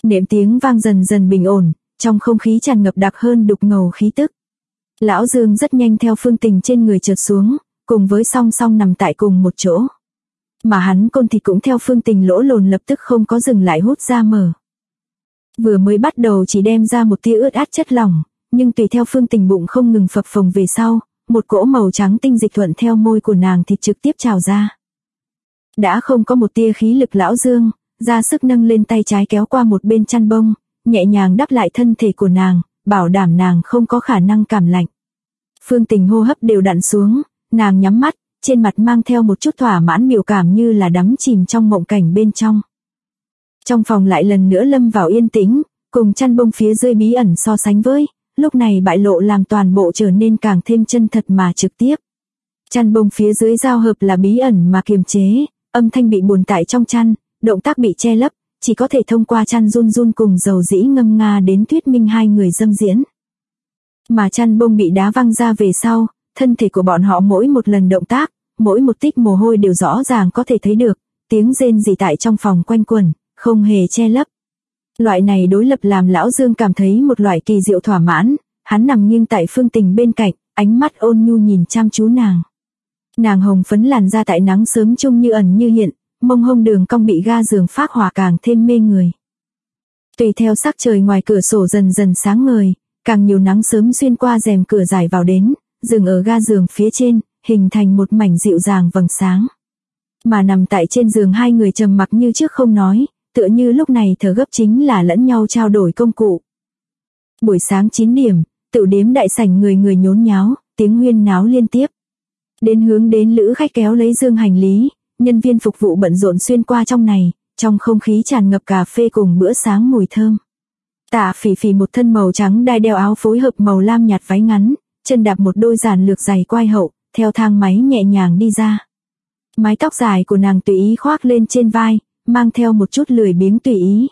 Nệm tiếng vang dần dần bình ổn, trong không khí tràn ngập đặc hơn đục ngầu khí tức. Lão Dương rất nhanh theo Phương Tình trên người trượt xuống, cùng với song song nằm tại cùng một chỗ. Mà hắn côn thịt cũng theo Phương Tình lỗ lồn lập tức không có dừng lại hút ra mở. Vừa mới bắt đầu chỉ đem ra một tia ướt át chất lỏng, nhưng tùy theo Phương Tình bụng không ngừng phập phồng về sau, một cỗ màu trắng tinh dịch thuận theo môi của nàng thịt trực tiếp trào ra. Đã không có một tia khí lực Lão Dương, ra sức nâng lên tay trái kéo qua một bên chăn bông, nhẹ nhàng đắp lại thân thể của nàng, bảo đảm nàng không có khả năng cảm lạnh. Phương Tình hô hấp đều đặn xuống, nàng nhắm mắt, trên mặt mang theo một chút thỏa mãn biểu cảm như là đắm chìm trong mộng cảnh bên trong. Trong phòng lại lần nữa lâm vào yên tĩnh, cùng chăn bông phía dưới bí ẩn so sánh với, lúc này bại lộ làm toàn bộ trở nên càng thêm chân thật mà trực tiếp. Chăn bông phía dưới giao hợp là bí ẩn mà kiềm chế, âm thanh bị buồn tại trong chăn, động tác bị che lấp, chỉ có thể thông qua chăn run run cùng dầu dĩ ngâm nga đến thuyết minh hai người dâm diễn. Mà chăn bông bị đá văng ra về sau, thân thể của bọn họ mỗi một lần động tác, mỗi một tích mồ hôi đều rõ ràng có thể thấy được, tiếng rên rỉ tại trong phòng quanh quẩn, không hề che lấp. Loại này đối lập làm Lão Dương cảm thấy một loại kỳ diệu thỏa mãn, hắn nằm nghiêng tại Phương Tình bên cạnh, ánh mắt ôn nhu nhìn chăm chú nàng. Nàng hồng phấn làn da tại nắng sớm chung như ẩn như hiện, mông hông đường cong bị ga giường phác hỏa càng thêm mê người. Tùy theo sắc trời ngoài cửa sổ dần dần sáng ngời, càng nhiều nắng sớm xuyên qua rèm cửa rải vào đến, dừng ở ga giường phía trên, hình thành một mảnh dịu dàng vầng sáng. Mà nằm tại trên giường hai người trầm mặc như trước không nói, tựa như lúc này thở gấp chính là lẫn nhau trao đổi công cụ. Buổi sáng 9 điểm, tửu điếm đại sảnh người người nhốn nháo, tiếng huyên náo liên tiếp. Hướng đến lữ khách kéo lấy dương hành lý, nhân viên phục vụ bận rộn xuyên qua trong này, trong không khí tràn ngập cà phê cùng bữa sáng mùi thơm. Tạ Phỉ Phỉ một thân màu trắng đai đeo áo phối hợp màu lam nhạt váy ngắn, chân đạp một đôi giản lược giày quai hậu, theo thang máy nhẹ nhàng đi ra. Mái tóc dài của nàng tùy ý khoác lên trên vai, mang theo một chút lười biếng tùy ý.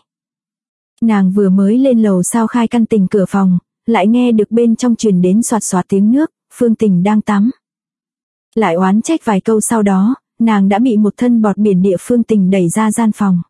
Nàng vừa mới lên lầu sau khai căn Tình cửa phòng, lại nghe được bên trong truyền đến xoạt xoạt tiếng nước, Phương Tình đang tắm. Lại oán trách vài câu sau đó, nàng đã bị một thân bọt biển địa Phương Tình đẩy ra gian phòng.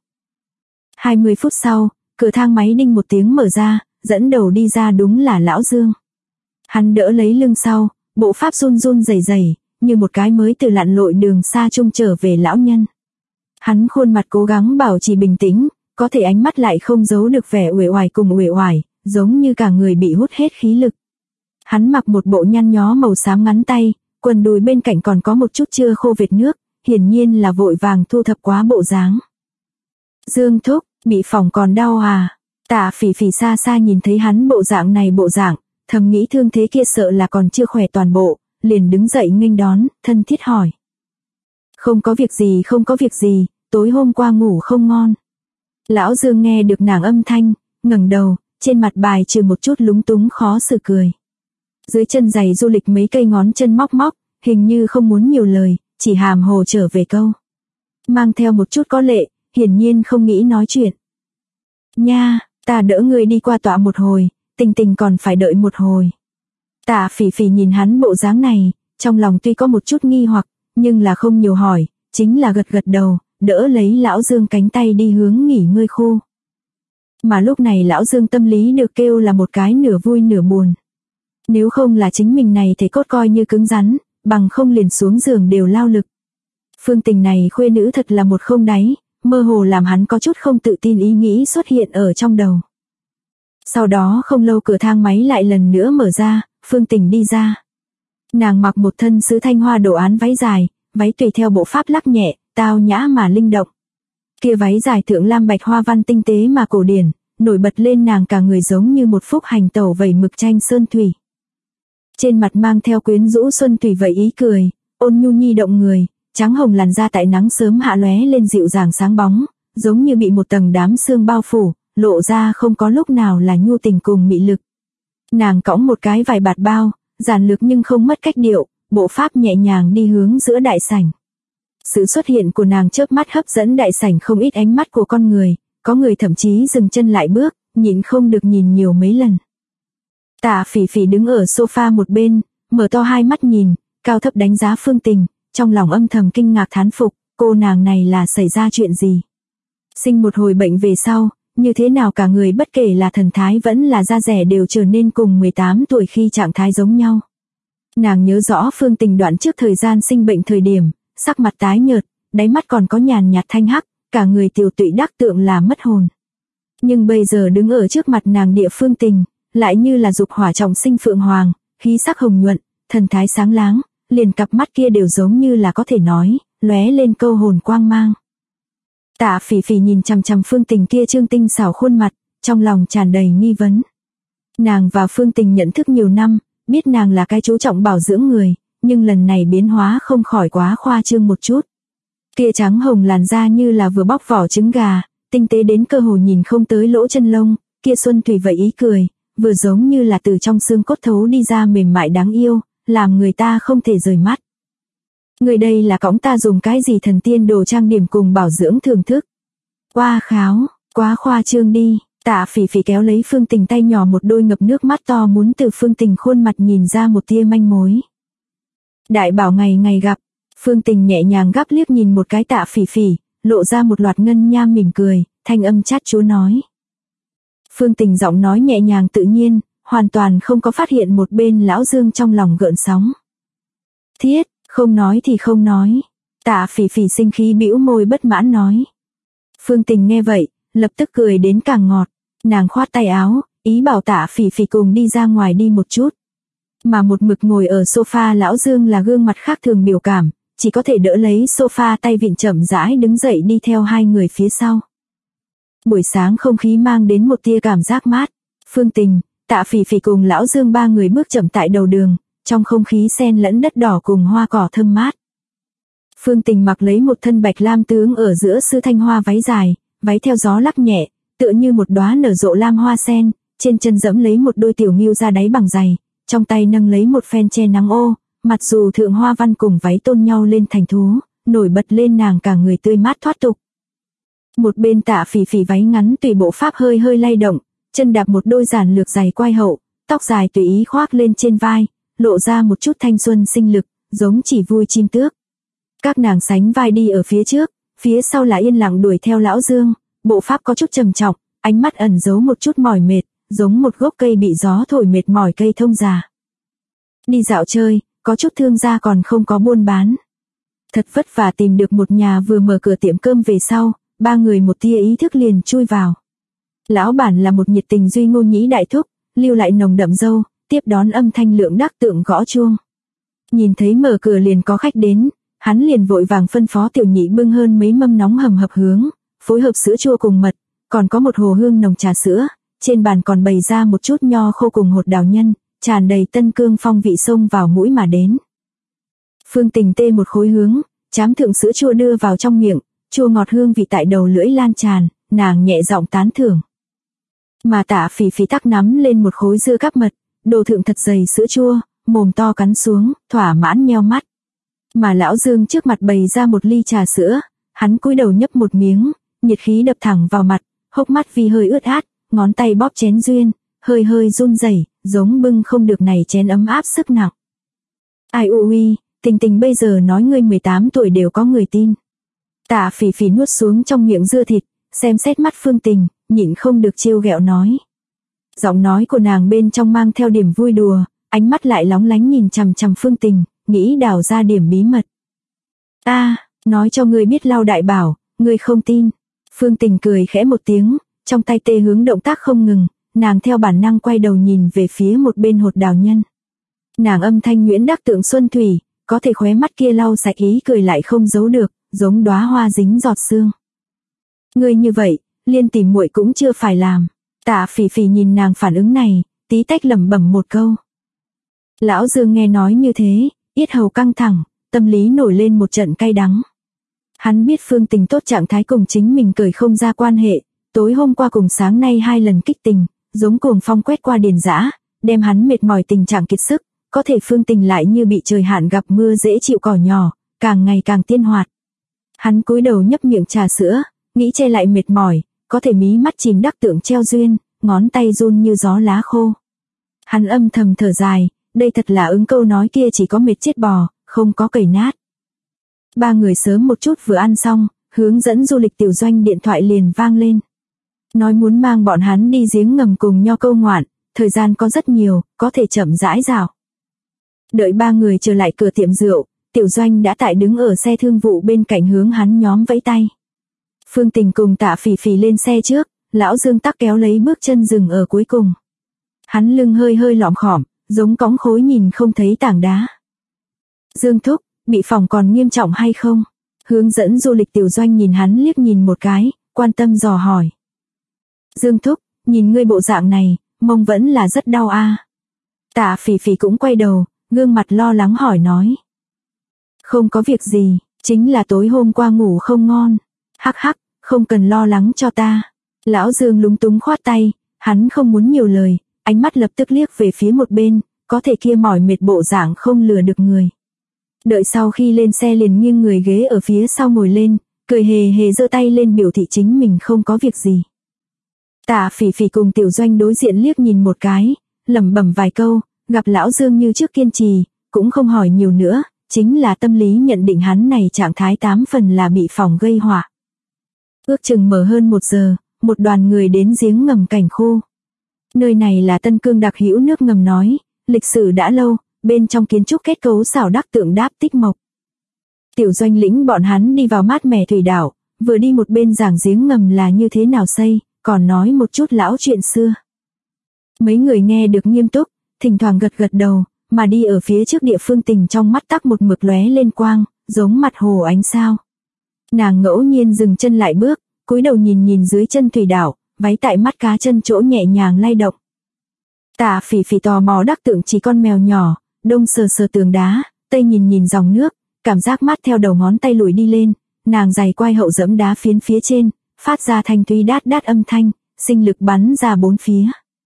20 phút sau, cửa thang máy đinh một tiếng mở ra, dẫn đầu đi ra đúng là Lão Dương. Hắn đỡ lấy lưng sau, bộ pháp run run rẩy rẩy, như một cái mới từ lặn lội đường xa chung trở về lão nhân. Hắn khuôn mặt cố gắng bảo trì bình tĩnh, có thể ánh mắt lại không giấu được vẻ uể oải cùng uể oải, giống như cả người bị hút hết khí lực. Hắn mặc một bộ nhăn nhó màu xám ngắn tay, quần đùi bên cạnh còn có một chút chưa khô vệt nước, hiển nhiên là vội vàng thu thập quá bộ dáng. Dương thúc, bị phỏng còn đau à? Tạ Phỉ Phỉ xa xa nhìn thấy hắn bộ dạng này thầm nghĩ thương thế kia sợ là còn chưa khỏe toàn bộ, liền đứng dậy nghênh đón, thân thiết hỏi. Không có việc gì, tối hôm qua ngủ không ngon. Lão Dương nghe được nàng âm thanh, ngẩng đầu, trên mặt bài trừ một chút lúng túng khó xử cười. Dưới chân giày du lịch mấy cây ngón chân móc, hình như không muốn nhiều lời, chỉ hàm hồ trở về câu. Mang theo một chút có lệ, hiển nhiên không nghĩ nói chuyện. Nha, ta đỡ người đi qua tọa một hồi, Tình còn phải đợi một hồi. Tạ Phỉ Phỉ nhìn hắn bộ dáng này, trong lòng tuy có một chút nghi hoặc, nhưng là không nhiều hỏi, chính là gật đầu, đỡ lấy Lão Dương cánh tay đi hướng nghỉ ngơi khu. Mà lúc này Lão Dương tâm lý được kêu là một cái nửa vui nửa buồn. Nếu không là chính mình này thể cốt coi như cứng rắn, bằng không liền xuống giường đều lao lực. Phương Tình này khuê nữ thật là một không đáy, mơ hồ làm hắn có chút không tự tin ý nghĩ xuất hiện ở trong đầu. Sau đó không lâu cửa thang máy lại lần nữa mở ra, Phương Tình đi ra. Nàng mặc một thân sứ thanh hoa đồ án váy dài, váy tùy theo bộ pháp lắc nhẹ, tao nhã mà linh động. Kia váy dài thượng lam bạch hoa văn tinh tế mà cổ điển, nổi bật lên nàng cả người giống như một phúc hành tẩu vẩy mực tranh sơn thủy. Trên mặt mang theo quyến rũ xuân thủy vẩy ý cười, ôn nhu nhi động người, trắng hồng làn da tại nắng sớm hạ lóe lên dịu dàng sáng bóng, giống như bị một tầng đám sương bao phủ, lộ ra không có lúc nào là nhu tình cùng mị lực. Nàng cõng một cái vải bạt bao, giản lược nhưng không mất cách điệu, bộ pháp nhẹ nhàng đi hướng giữa đại sảnh. Sự xuất hiện của nàng chớp mắt hấp dẫn đại sảnh không ít ánh mắt của con người, có người thậm chí dừng chân lại bước, nhịn không được nhìn nhiều mấy lần. Tạ Phỉ Phỉ đứng ở sofa một bên, mở to hai mắt nhìn, cao thấp đánh giá Phương Tình, trong lòng âm thầm kinh ngạc thán phục, cô nàng này là xảy ra chuyện gì. Sinh một hồi bệnh về sau, như thế nào cả người bất kể là thần thái vẫn là da dẻ đều trở nên cùng 18 tuổi khi trạng thái giống nhau. Nàng nhớ rõ Phương Tình đoạn trước thời gian sinh bệnh thời điểm, sắc mặt tái nhợt, đáy mắt còn có nhàn nhạt thanh hắc, cả người tiều tụy đắc tượng là mất hồn. Nhưng bây giờ đứng ở trước mặt nàng địa Phương Tình, lại như là dục hỏa trọng sinh phượng hoàng, khí sắc hồng nhuận, thần thái sáng láng, liền cặp mắt kia đều giống như là có thể nói, lóe lên câu hồn quang mang. Tạ Phỉ Phỉ nhìn chằm chằm Phương Tình kia trương tinh xảo khuôn mặt, trong lòng tràn đầy nghi vấn. Nàng và Phương Tình nhận thức nhiều năm, biết nàng là cái chú trọng bảo dưỡng người, nhưng lần này biến hóa không khỏi quá khoa trương một chút. Kia trắng hồng làn da như là vừa bóc vỏ trứng gà, tinh tế đến cơ hồ nhìn không tới lỗ chân lông, kia xuân thủy vậy ý cười, vừa giống như là từ trong xương cốt thấu đi ra mềm mại đáng yêu, làm người ta không thể rời mắt. Người đây là cõng ta dùng cái gì thần tiên đồ trang điểm cùng bảo dưỡng thưởng thức. Qua kháo, quá khoa trương đi. Tạ Phỉ Phỉ kéo lấy Phương Tình tay nhỏ, một đôi ngập nước mắt to muốn từ Phương Tình khuôn mặt nhìn ra một tia manh mối. Đại bảo ngày ngày gặp. Phương Tình nhẹ nhàng gắp liếc nhìn một cái Tạ Phỉ Phỉ, lộ ra một loạt ngân nha mỉm cười, thanh âm chát chúa nói. Phương Tình giọng nói nhẹ nhàng tự nhiên, hoàn toàn không có phát hiện một bên lão Dương trong lòng gợn sóng. Thiết, không nói thì không nói. Tạ Phỉ Phỉ sinh khí bĩu môi bất mãn nói. Phương Tình nghe vậy, lập tức cười đến càng ngọt. Nàng khoát tay áo, ý bảo Tạ Phỉ Phỉ cùng đi ra ngoài đi một chút. Mà một mực ngồi ở sofa lão Dương là gương mặt khác thường biểu cảm, chỉ có thể đỡ lấy sofa tay vịn chậm rãi đứng dậy đi theo hai người phía sau. Buổi sáng không khí mang đến một tia cảm giác mát. Phương Tình, Tạ Phỉ Phỉ cùng lão Dương ba người bước chậm tại đầu đường, trong không khí xen lẫn đất đỏ cùng hoa cỏ thơm mát. Phương Tình mặc lấy một thân bạch lam tướng ở giữa sư thanh hoa váy dài, váy theo gió lắc nhẹ, tựa như một đóa nở rộ lam hoa sen, trên chân dẫm lấy một đôi tiểu ngưu da đáy bằng giày, trong tay nâng lấy một phen che nắng ô, mặc dù thượng hoa văn cùng váy tôn nhau lên thành thú, nổi bật lên nàng cả người tươi mát thoát tục. Một bên Tạ Phỉ Phỉ váy ngắn tùy bộ pháp hơi hơi lay động, chân đạp một đôi giản lược giày quai hậu, tóc dài tùy ý khoác lên trên vai, lộ ra một chút thanh xuân sinh lực, giống chỉ vui chim tước. Các nàng sánh vai đi ở phía trước, phía sau là yên lặng đuổi theo lão Dương, bộ pháp có chút trầm trọng, ánh mắt ẩn giấu một chút mỏi mệt, giống một gốc cây bị gió thổi mệt mỏi cây thông già. Đi dạo chơi, có chút thương gia còn không có buôn bán. Thật vất vả tìm được một nhà vừa mở cửa tiệm cơm về sau, ba người một tia ý thức liền chui vào. Lão bản là một nhiệt tình duy ngôn nhĩ đại thúc, lưu lại nồng đậm dâu, tiếp đón âm thanh lượng đắc tượng gõ chuông. Nhìn thấy mở cửa liền có khách đến, hắn liền vội vàng phân phó tiểu nhị bưng hơn mấy mâm nóng hầm hập hướng, phối hợp sữa chua cùng mật, còn có một hồ hương nồng trà sữa, trên bàn còn bày ra một chút nho khô cùng hột đào nhân, tràn đầy tân cương phong vị xông vào mũi mà đến. Phương Tình tê một khối hướng, chám thượng sữa chua đưa vào trong miệng, chua ngọt hương vị tại đầu lưỡi lan tràn, nàng nhẹ giọng tán thưởng. Mà Tạ Phỉ Phỉ tắc nắm lên một khối dưa cắp mật, đồ thượng thật dày sữa chua, mồm to cắn xuống, thỏa mãn nheo mắt. Mà lão Dương trước mặt bày ra một ly trà sữa, hắn cúi đầu nhấp một miếng, nhiệt khí đập thẳng vào mặt, hốc mắt vì hơi ướt át, ngón tay bóp chén duyên, hơi hơi run rẩy, giống bưng không được này chén ấm áp sức nặng. Ai ui, Tình Tình bây giờ nói ngươi 18 tuổi đều có người tin. Tạ Phỉ Phỉ nuốt xuống trong miệng dưa thịt, xem xét mắt Phương Tình, nhịn không được trêu ghẹo nói. Giọng nói của nàng bên trong mang theo điểm vui đùa, ánh mắt lại lóng lánh nhìn chằm chằm Phương Tình, nghĩ đào ra điểm bí mật. Nói cho ngươi biết Lao đại bảo, ngươi không tin. Phương Tình cười khẽ một tiếng, trong tay tê hướng động tác không ngừng, nàng theo bản năng quay đầu nhìn về phía một bên hột đào nhân. Nàng âm thanh nhuyễn đắc tượng xuân thủy, có thể khóe mắt kia lau sạch ý cười lại không giấu được, giống đóa hoa dính giọt sương. Ngươi như vậy, liên tỉ muội cũng chưa phải làm. Tạ Phỉ Phỉ nhìn nàng phản ứng này, tí tách lẩm bẩm một câu. Lão Dương nghe nói như thế, yết hầu căng thẳng, tâm lý nổi lên một trận cay đắng. Hắn biết Phương Tình tốt trạng thái cùng chính mình cởi không ra quan hệ, tối hôm qua cùng sáng nay 2 lần kích tình, giống cuồng phong quét qua điền dã, đem hắn mệt mỏi tình trạng kiệt sức, có thể Phương Tình lại như bị trời hạn gặp mưa dễ chịu cỏ nhỏ, càng ngày càng tiên hoạt. Hắn cúi đầu nhấp miệng trà sữa, nghĩ che lại mệt mỏi, có thể mí mắt chìm đắc tượng treo duyên, ngón tay run như gió lá khô. Hắn âm thầm thở dài, đây thật là ứng câu nói kia chỉ có mệt chết bò, không có cầy nát. Ba người sớm một chút vừa ăn xong, hướng dẫn du lịch tiểu doanh điện thoại liền vang lên. Nói muốn mang bọn hắn đi giếng ngầm cùng Nho câu ngoạn, thời gian có rất nhiều, có thể chậm rãi rào. Đợi ba người trở lại cửa tiệm rượu, Tiểu Doanh đã tại đứng ở xe thương vụ bên cạnh hướng hắn nhóm vẫy tay. Phương Tình cùng Tạ Phỉ Phỉ lên xe trước, lão Dương tắc kéo lấy bước chân dừng ở cuối cùng. Hắn lưng hơi hơi lọm khỏm, giống cõng khối nhìn không thấy tảng đá. Dương thúc, bị phỏng còn nghiêm trọng hay không? Hướng dẫn du lịch Tiểu Doanh nhìn hắn liếc nhìn một cái, quan tâm dò hỏi. Dương thúc, nhìn ngươi bộ dạng này, mông vẫn là rất đau a. Tạ Phỉ Phỉ cũng quay đầu, gương mặt lo lắng hỏi nói. Không có việc gì, chính là tối hôm qua ngủ không ngon. Hắc hắc, không cần lo lắng cho ta. Lão Dương lúng túng khoát tay, hắn không muốn nhiều lời, ánh mắt lập tức liếc về phía một bên, có thể kia mỏi mệt bộ dạng không lừa được người. Đợi sau khi lên xe liền nghiêng người ghế ở phía sau ngồi lên, cười hề hề giơ tay lên biểu thị chính mình không có việc gì. Tạ Phỉ Phỉ cùng Tiểu Doanh đối diện liếc nhìn một cái, lẩm bẩm vài câu, gặp lão Dương như trước kiên trì, cũng không hỏi nhiều nữa, chính là tâm lý nhận định hắn này trạng thái 8 phần là bị phỏng gây họa. Ước chừng mở hơn 1 giờ, một đoàn người đến giếng ngầm cảnh khu. Nơi này là Tân Cương đặc hữu nước ngầm nói, lịch sử đã lâu, bên trong kiến trúc kết cấu xảo đắc tượng đáp tích mộc. Tiểu Doanh lĩnh bọn hắn đi vào mát mẻ thủy đảo, vừa đi một bên giảng giếng ngầm là như thế nào xây, còn nói một chút lão chuyện xưa. Mấy người nghe được nghiêm túc, thỉnh thoảng gật gật đầu, mà đi ở phía trước địa Phương Tình trong mắt tắc một mực lóe lên quang, giống mặt hồ ánh sao. Nàng ngẫu nhiên dừng chân lại bước, cúi đầu nhìn nhìn dưới chân thủy đảo, váy tại mắt cá chân chỗ nhẹ nhàng lay động. Tạ Phỉ Phỉ tò mò đắc tượng chỉ con mèo nhỏ, đông sờ sờ tường đá, tây nhìn nhìn dòng nước, cảm giác mát theo đầu ngón tay lùi đi lên, nàng giày quai hậu dẫm đá phiến phía trên, phát ra thanh thúy đát đát âm thanh, sinh lực bắn ra bốn phía.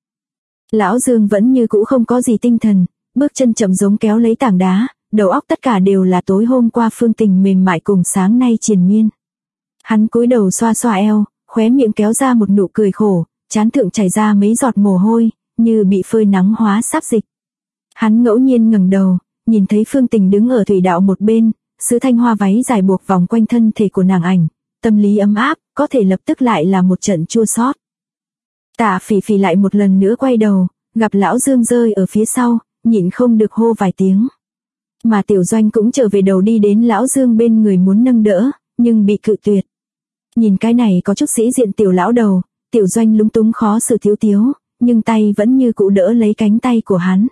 Lão Dương vẫn như cũ không có gì tinh thần, bước chân chậm giống kéo lấy tảng đá, đầu óc tất cả đều là tối hôm qua Phương Tình mềm mại cùng sáng nay triền miên. Hắn cúi đầu xoa xoa eo, khóe miệng kéo ra một nụ cười khổ, trán thượng chảy ra mấy giọt mồ hôi, như bị phơi nắng hóa sáp dịch. Hắn ngẫu nhiên ngẩng đầu, nhìn thấy Phương Tình đứng ở thủy đạo một bên, sứ thanh hoa váy dài buộc vòng quanh thân thể của nàng ảnh, tâm lý ấm áp, có thể lập tức lại là một trận chua xót. Tạ Phỉ Phỉ lại một lần nữa quay đầu, gặp lão Dương rơi ở phía sau, nhịn không được hô vài tiếng. Mà Tiểu Doanh cũng trở về đầu đi đến lão Dương bên người muốn nâng đỡ, nhưng bị cự tuyệt. Nhìn cái này có chút sĩ diện tiểu lão đầu, Tiểu Doanh lúng túng khó xử thiếu thiếu, nhưng tay vẫn như cũ đỡ lấy cánh tay của hắn.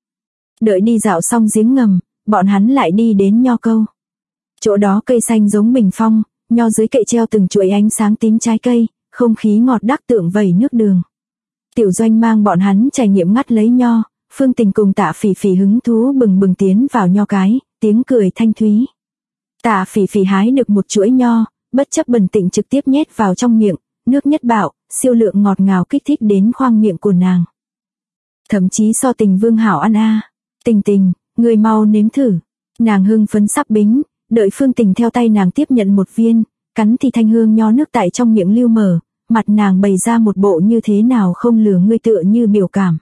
Đợi đi dạo xong giếng ngầm, bọn hắn lại đi đến Nho câu. Chỗ đó cây xanh giống bình phong, nho dưới kệ treo từng chuỗi ánh sáng tím trái cây, không khí ngọt đắc tượng vẩy nước đường. Tiểu Doanh mang bọn hắn trải nghiệm ngắt lấy nho, Phương Tình cùng Tạ Phỉ Phỉ hứng thú bừng bừng tiến vào nho cái, tiếng cười thanh thúy. Tạ Phỉ Phỉ hái được một chuỗi nho, bất chấp bần tịnh trực tiếp nhét vào trong miệng, nước nhất bạo, siêu lượng ngọt ngào kích thích đến khoang miệng của nàng. Thậm chí so Tình Vương hảo ăn a. Tình Tình, người mau nếm thử. Nàng hưng phấn sắp bính, đợi Phương Tình theo tay nàng tiếp nhận một viên, cắn thì thanh hương nho nước tại trong miệng lưu mở, mặt nàng bày ra một bộ như thế nào không lừa ngươi tựa như biểu cảm.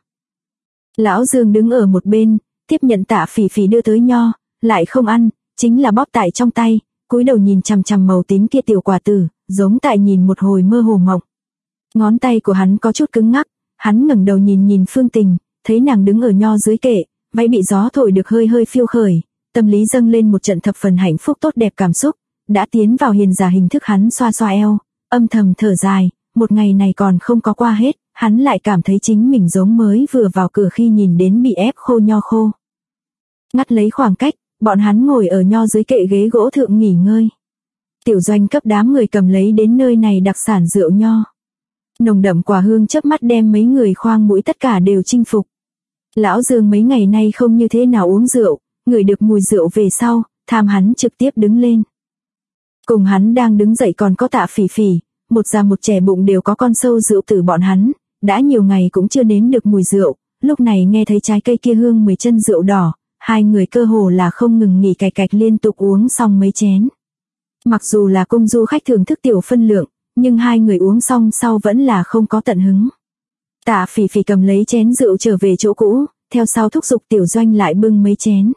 Lão Dương đứng ở một bên, tiếp nhận Tạ Phỉ Phỉ đưa tới nho, lại không ăn, chính là bóp tại trong tay, cúi đầu nhìn chằm chằm màu tím kia tiểu quả tử, giống tại nhìn một hồi mơ hồ mộng. Ngón tay của hắn có chút cứng ngắc, hắn ngẩng đầu nhìn nhìn Phương Tình, thấy nàng đứng ở nho dưới kệ, váy bị gió thổi được hơi hơi phiêu khởi, tâm lý dâng lên một trận thập phần hạnh phúc tốt đẹp cảm xúc, đã tiến vào hiền giả hình thức hắn xoa xoa eo, âm thầm thở dài, một ngày này còn không có qua hết, hắn lại cảm thấy chính mình giống mới vừa vào cửa khi nhìn đến bị ép khô nho khô. Ngắt lấy khoảng cách, bọn hắn ngồi ở nho dưới kệ ghế gỗ thượng nghỉ ngơi. Tiểu Doanh cấp đám người cầm lấy đến nơi này đặc sản rượu nho. Nồng đậm quả hương chớp mắt đem mấy người khoang mũi tất cả đều chinh phục. Lão Dương mấy ngày nay không như thế nào uống rượu, ngửi được mùi rượu về sau, tham hắn trực tiếp đứng lên. Cùng hắn đang đứng dậy còn có Tạ Phỉ Phỉ, một già một trẻ bụng đều có con sâu rượu từ bọn hắn, đã nhiều ngày cũng chưa nếm được mùi rượu, lúc này nghe thấy trái cây kia hương 10 chân rượu đỏ, hai người cơ hồ là không ngừng nghỉ cạch cạch liên tục uống xong mấy chén. Mặc dù là công du khách thưởng thức tiểu phân lượng, nhưng hai người uống xong sau vẫn là không có tận hứng. Tạ Phỉ Phỉ cầm lấy chén rượu trở về chỗ cũ, theo sau thúc giục Tiểu Doanh lại bưng mấy chén.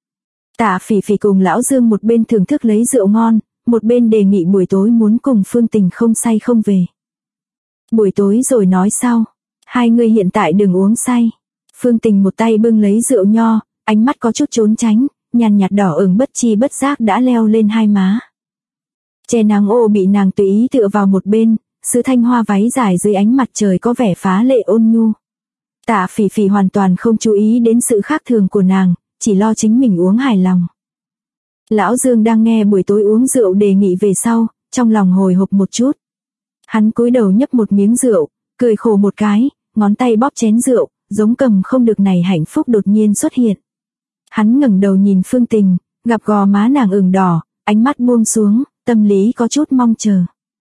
Tạ Phỉ Phỉ cùng lão Dương một bên thưởng thức lấy rượu ngon, một bên đề nghị buổi tối muốn cùng Phương Tình không say không về. Buổi tối rồi nói sau. Hai người hiện tại đừng uống say. Phương Tình một tay bưng lấy rượu nho, ánh mắt có chút trốn tránh, nhàn nhạt đỏ ửng bất chi bất giác đã leo lên hai má. Che nắng ô bị nàng tùy ý tựa vào một bên, sứ thanh hoa váy dài dưới ánh mặt trời có vẻ phá lệ ôn nhu. Tạ Phỉ Phỉ hoàn toàn không chú ý đến sự khác thường của nàng, chỉ lo chính mình uống hài lòng. Lão Dương đang nghe buổi tối uống rượu đề nghị về sau, trong lòng hồi hộp một chút. Hắn cúi đầu nhấp một miếng rượu, cười khổ một cái, ngón tay bóp chén rượu, giống cầm không được này hạnh phúc đột nhiên xuất hiện. Hắn ngẩng đầu nhìn Phương Tình, gặp gò má nàng ửng đỏ, ánh mắt buông xuống, tâm lý có chút mong chờ.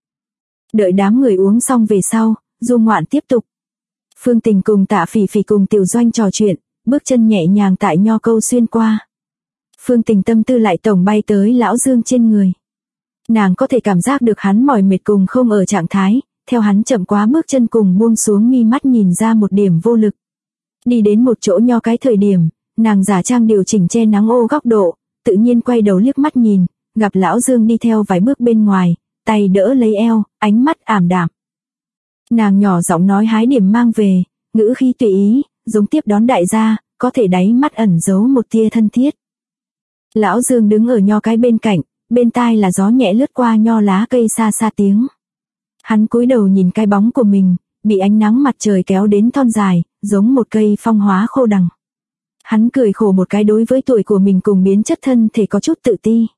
Đợi đám người uống xong về sau, du ngoạn tiếp tục. Phương Tình cùng Tạ Phỉ Phỉ cùng Tiểu Doanh trò chuyện, bước chân nhẹ nhàng tại nho câu xuyên qua. Phương Tình tâm tư lại tổng bay tới lão Dương trên người. Nàng có thể cảm giác được hắn mỏi mệt cùng không ở trạng thái, theo hắn chậm quá bước chân cùng buông xuống mi mắt nhìn ra một điểm vô lực. Đi đến một chỗ nho cái thời điểm, nàng giả trang điều chỉnh che nắng ô góc độ, tự nhiên quay đầu liếc mắt nhìn, gặp lão Dương đi theo vài bước bên ngoài, tay đỡ lấy eo, ánh mắt ảm đạm. Nàng nhỏ giọng nói hái điểm mang về, ngữ khí tùy ý, giống tiếp đón đại gia, có thể đáy mắt ẩn giấu một tia thân thiết. Lão Dương đứng ở nho cái bên cạnh, bên tai là gió nhẹ lướt qua nho lá cây xa xa tiếng. Hắn cúi đầu nhìn cái bóng của mình, bị ánh nắng mặt trời kéo đến thon dài, giống một cây phong hóa khô đằng. Hắn cười khổ một cái, đối với tuổi của mình cùng biến chất thân thể có chút tự ti.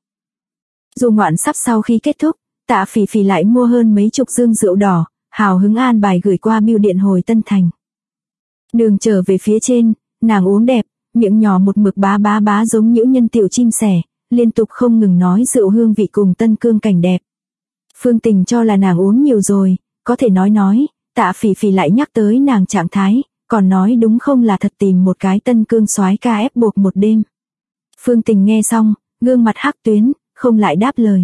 Dù ngoạn sắp sau khi kết thúc, Tạ Phỉ Phỉ lại mua hơn mấy chục dương rượu đỏ, hào hứng an bài gửi qua bưu điện hồi Tân Thành. Đường trở về phía trên, nàng uống đẹp, miệng nhỏ một mực bá bá bá giống những nhân tiểu chim sẻ, liên tục không ngừng nói rượu hương vị cùng Tân Cương cảnh đẹp. Phương Tình cho là nàng uống nhiều rồi, có thể nói, Tạ Phỉ Phỉ lại nhắc tới nàng trạng thái, còn nói đúng không là thật tìm một cái Tân Cương soái ca ép buộc một đêm. Phương Tình nghe xong, gương mặt hắc tuyến, không lại đáp lời.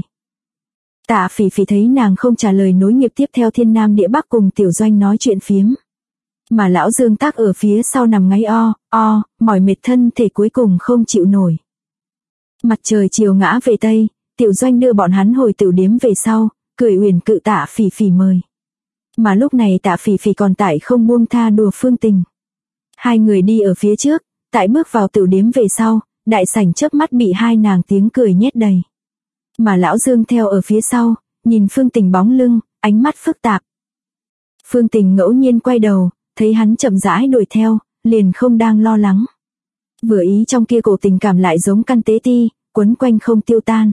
Tạ Phỉ Phỉ thấy nàng không trả lời, nối nghiệp tiếp theo Thiên Nam Địa Bắc cùng Tiểu Doanh nói chuyện phiếm. Mà lão Dương tác ở phía sau nằm ngáy mỏi mệt thân thể cuối cùng không chịu nổi. Mặt trời chiều ngã về Tây, Tiểu Doanh đưa bọn hắn hồi tiểu điếm về sau, cười uyển cự Tạ Phỉ Phỉ mời. Mà lúc này Tạ Phỉ Phỉ còn tại không buông tha đùa Phương Tình. Hai người đi ở phía trước, tại bước vào tiểu điếm về sau, đại sảnh chớp mắt bị hai nàng tiếng cười nhét đầy. Mà lão Dương theo ở phía sau, nhìn Phương Tình bóng lưng, ánh mắt phức tạp. Phương Tình ngẫu nhiên quay đầu, thấy hắn chậm rãi đuổi theo, liền không đang lo lắng. Vừa ý trong kia cổ tình cảm lại giống căn tế ti, quấn quanh không tiêu tan.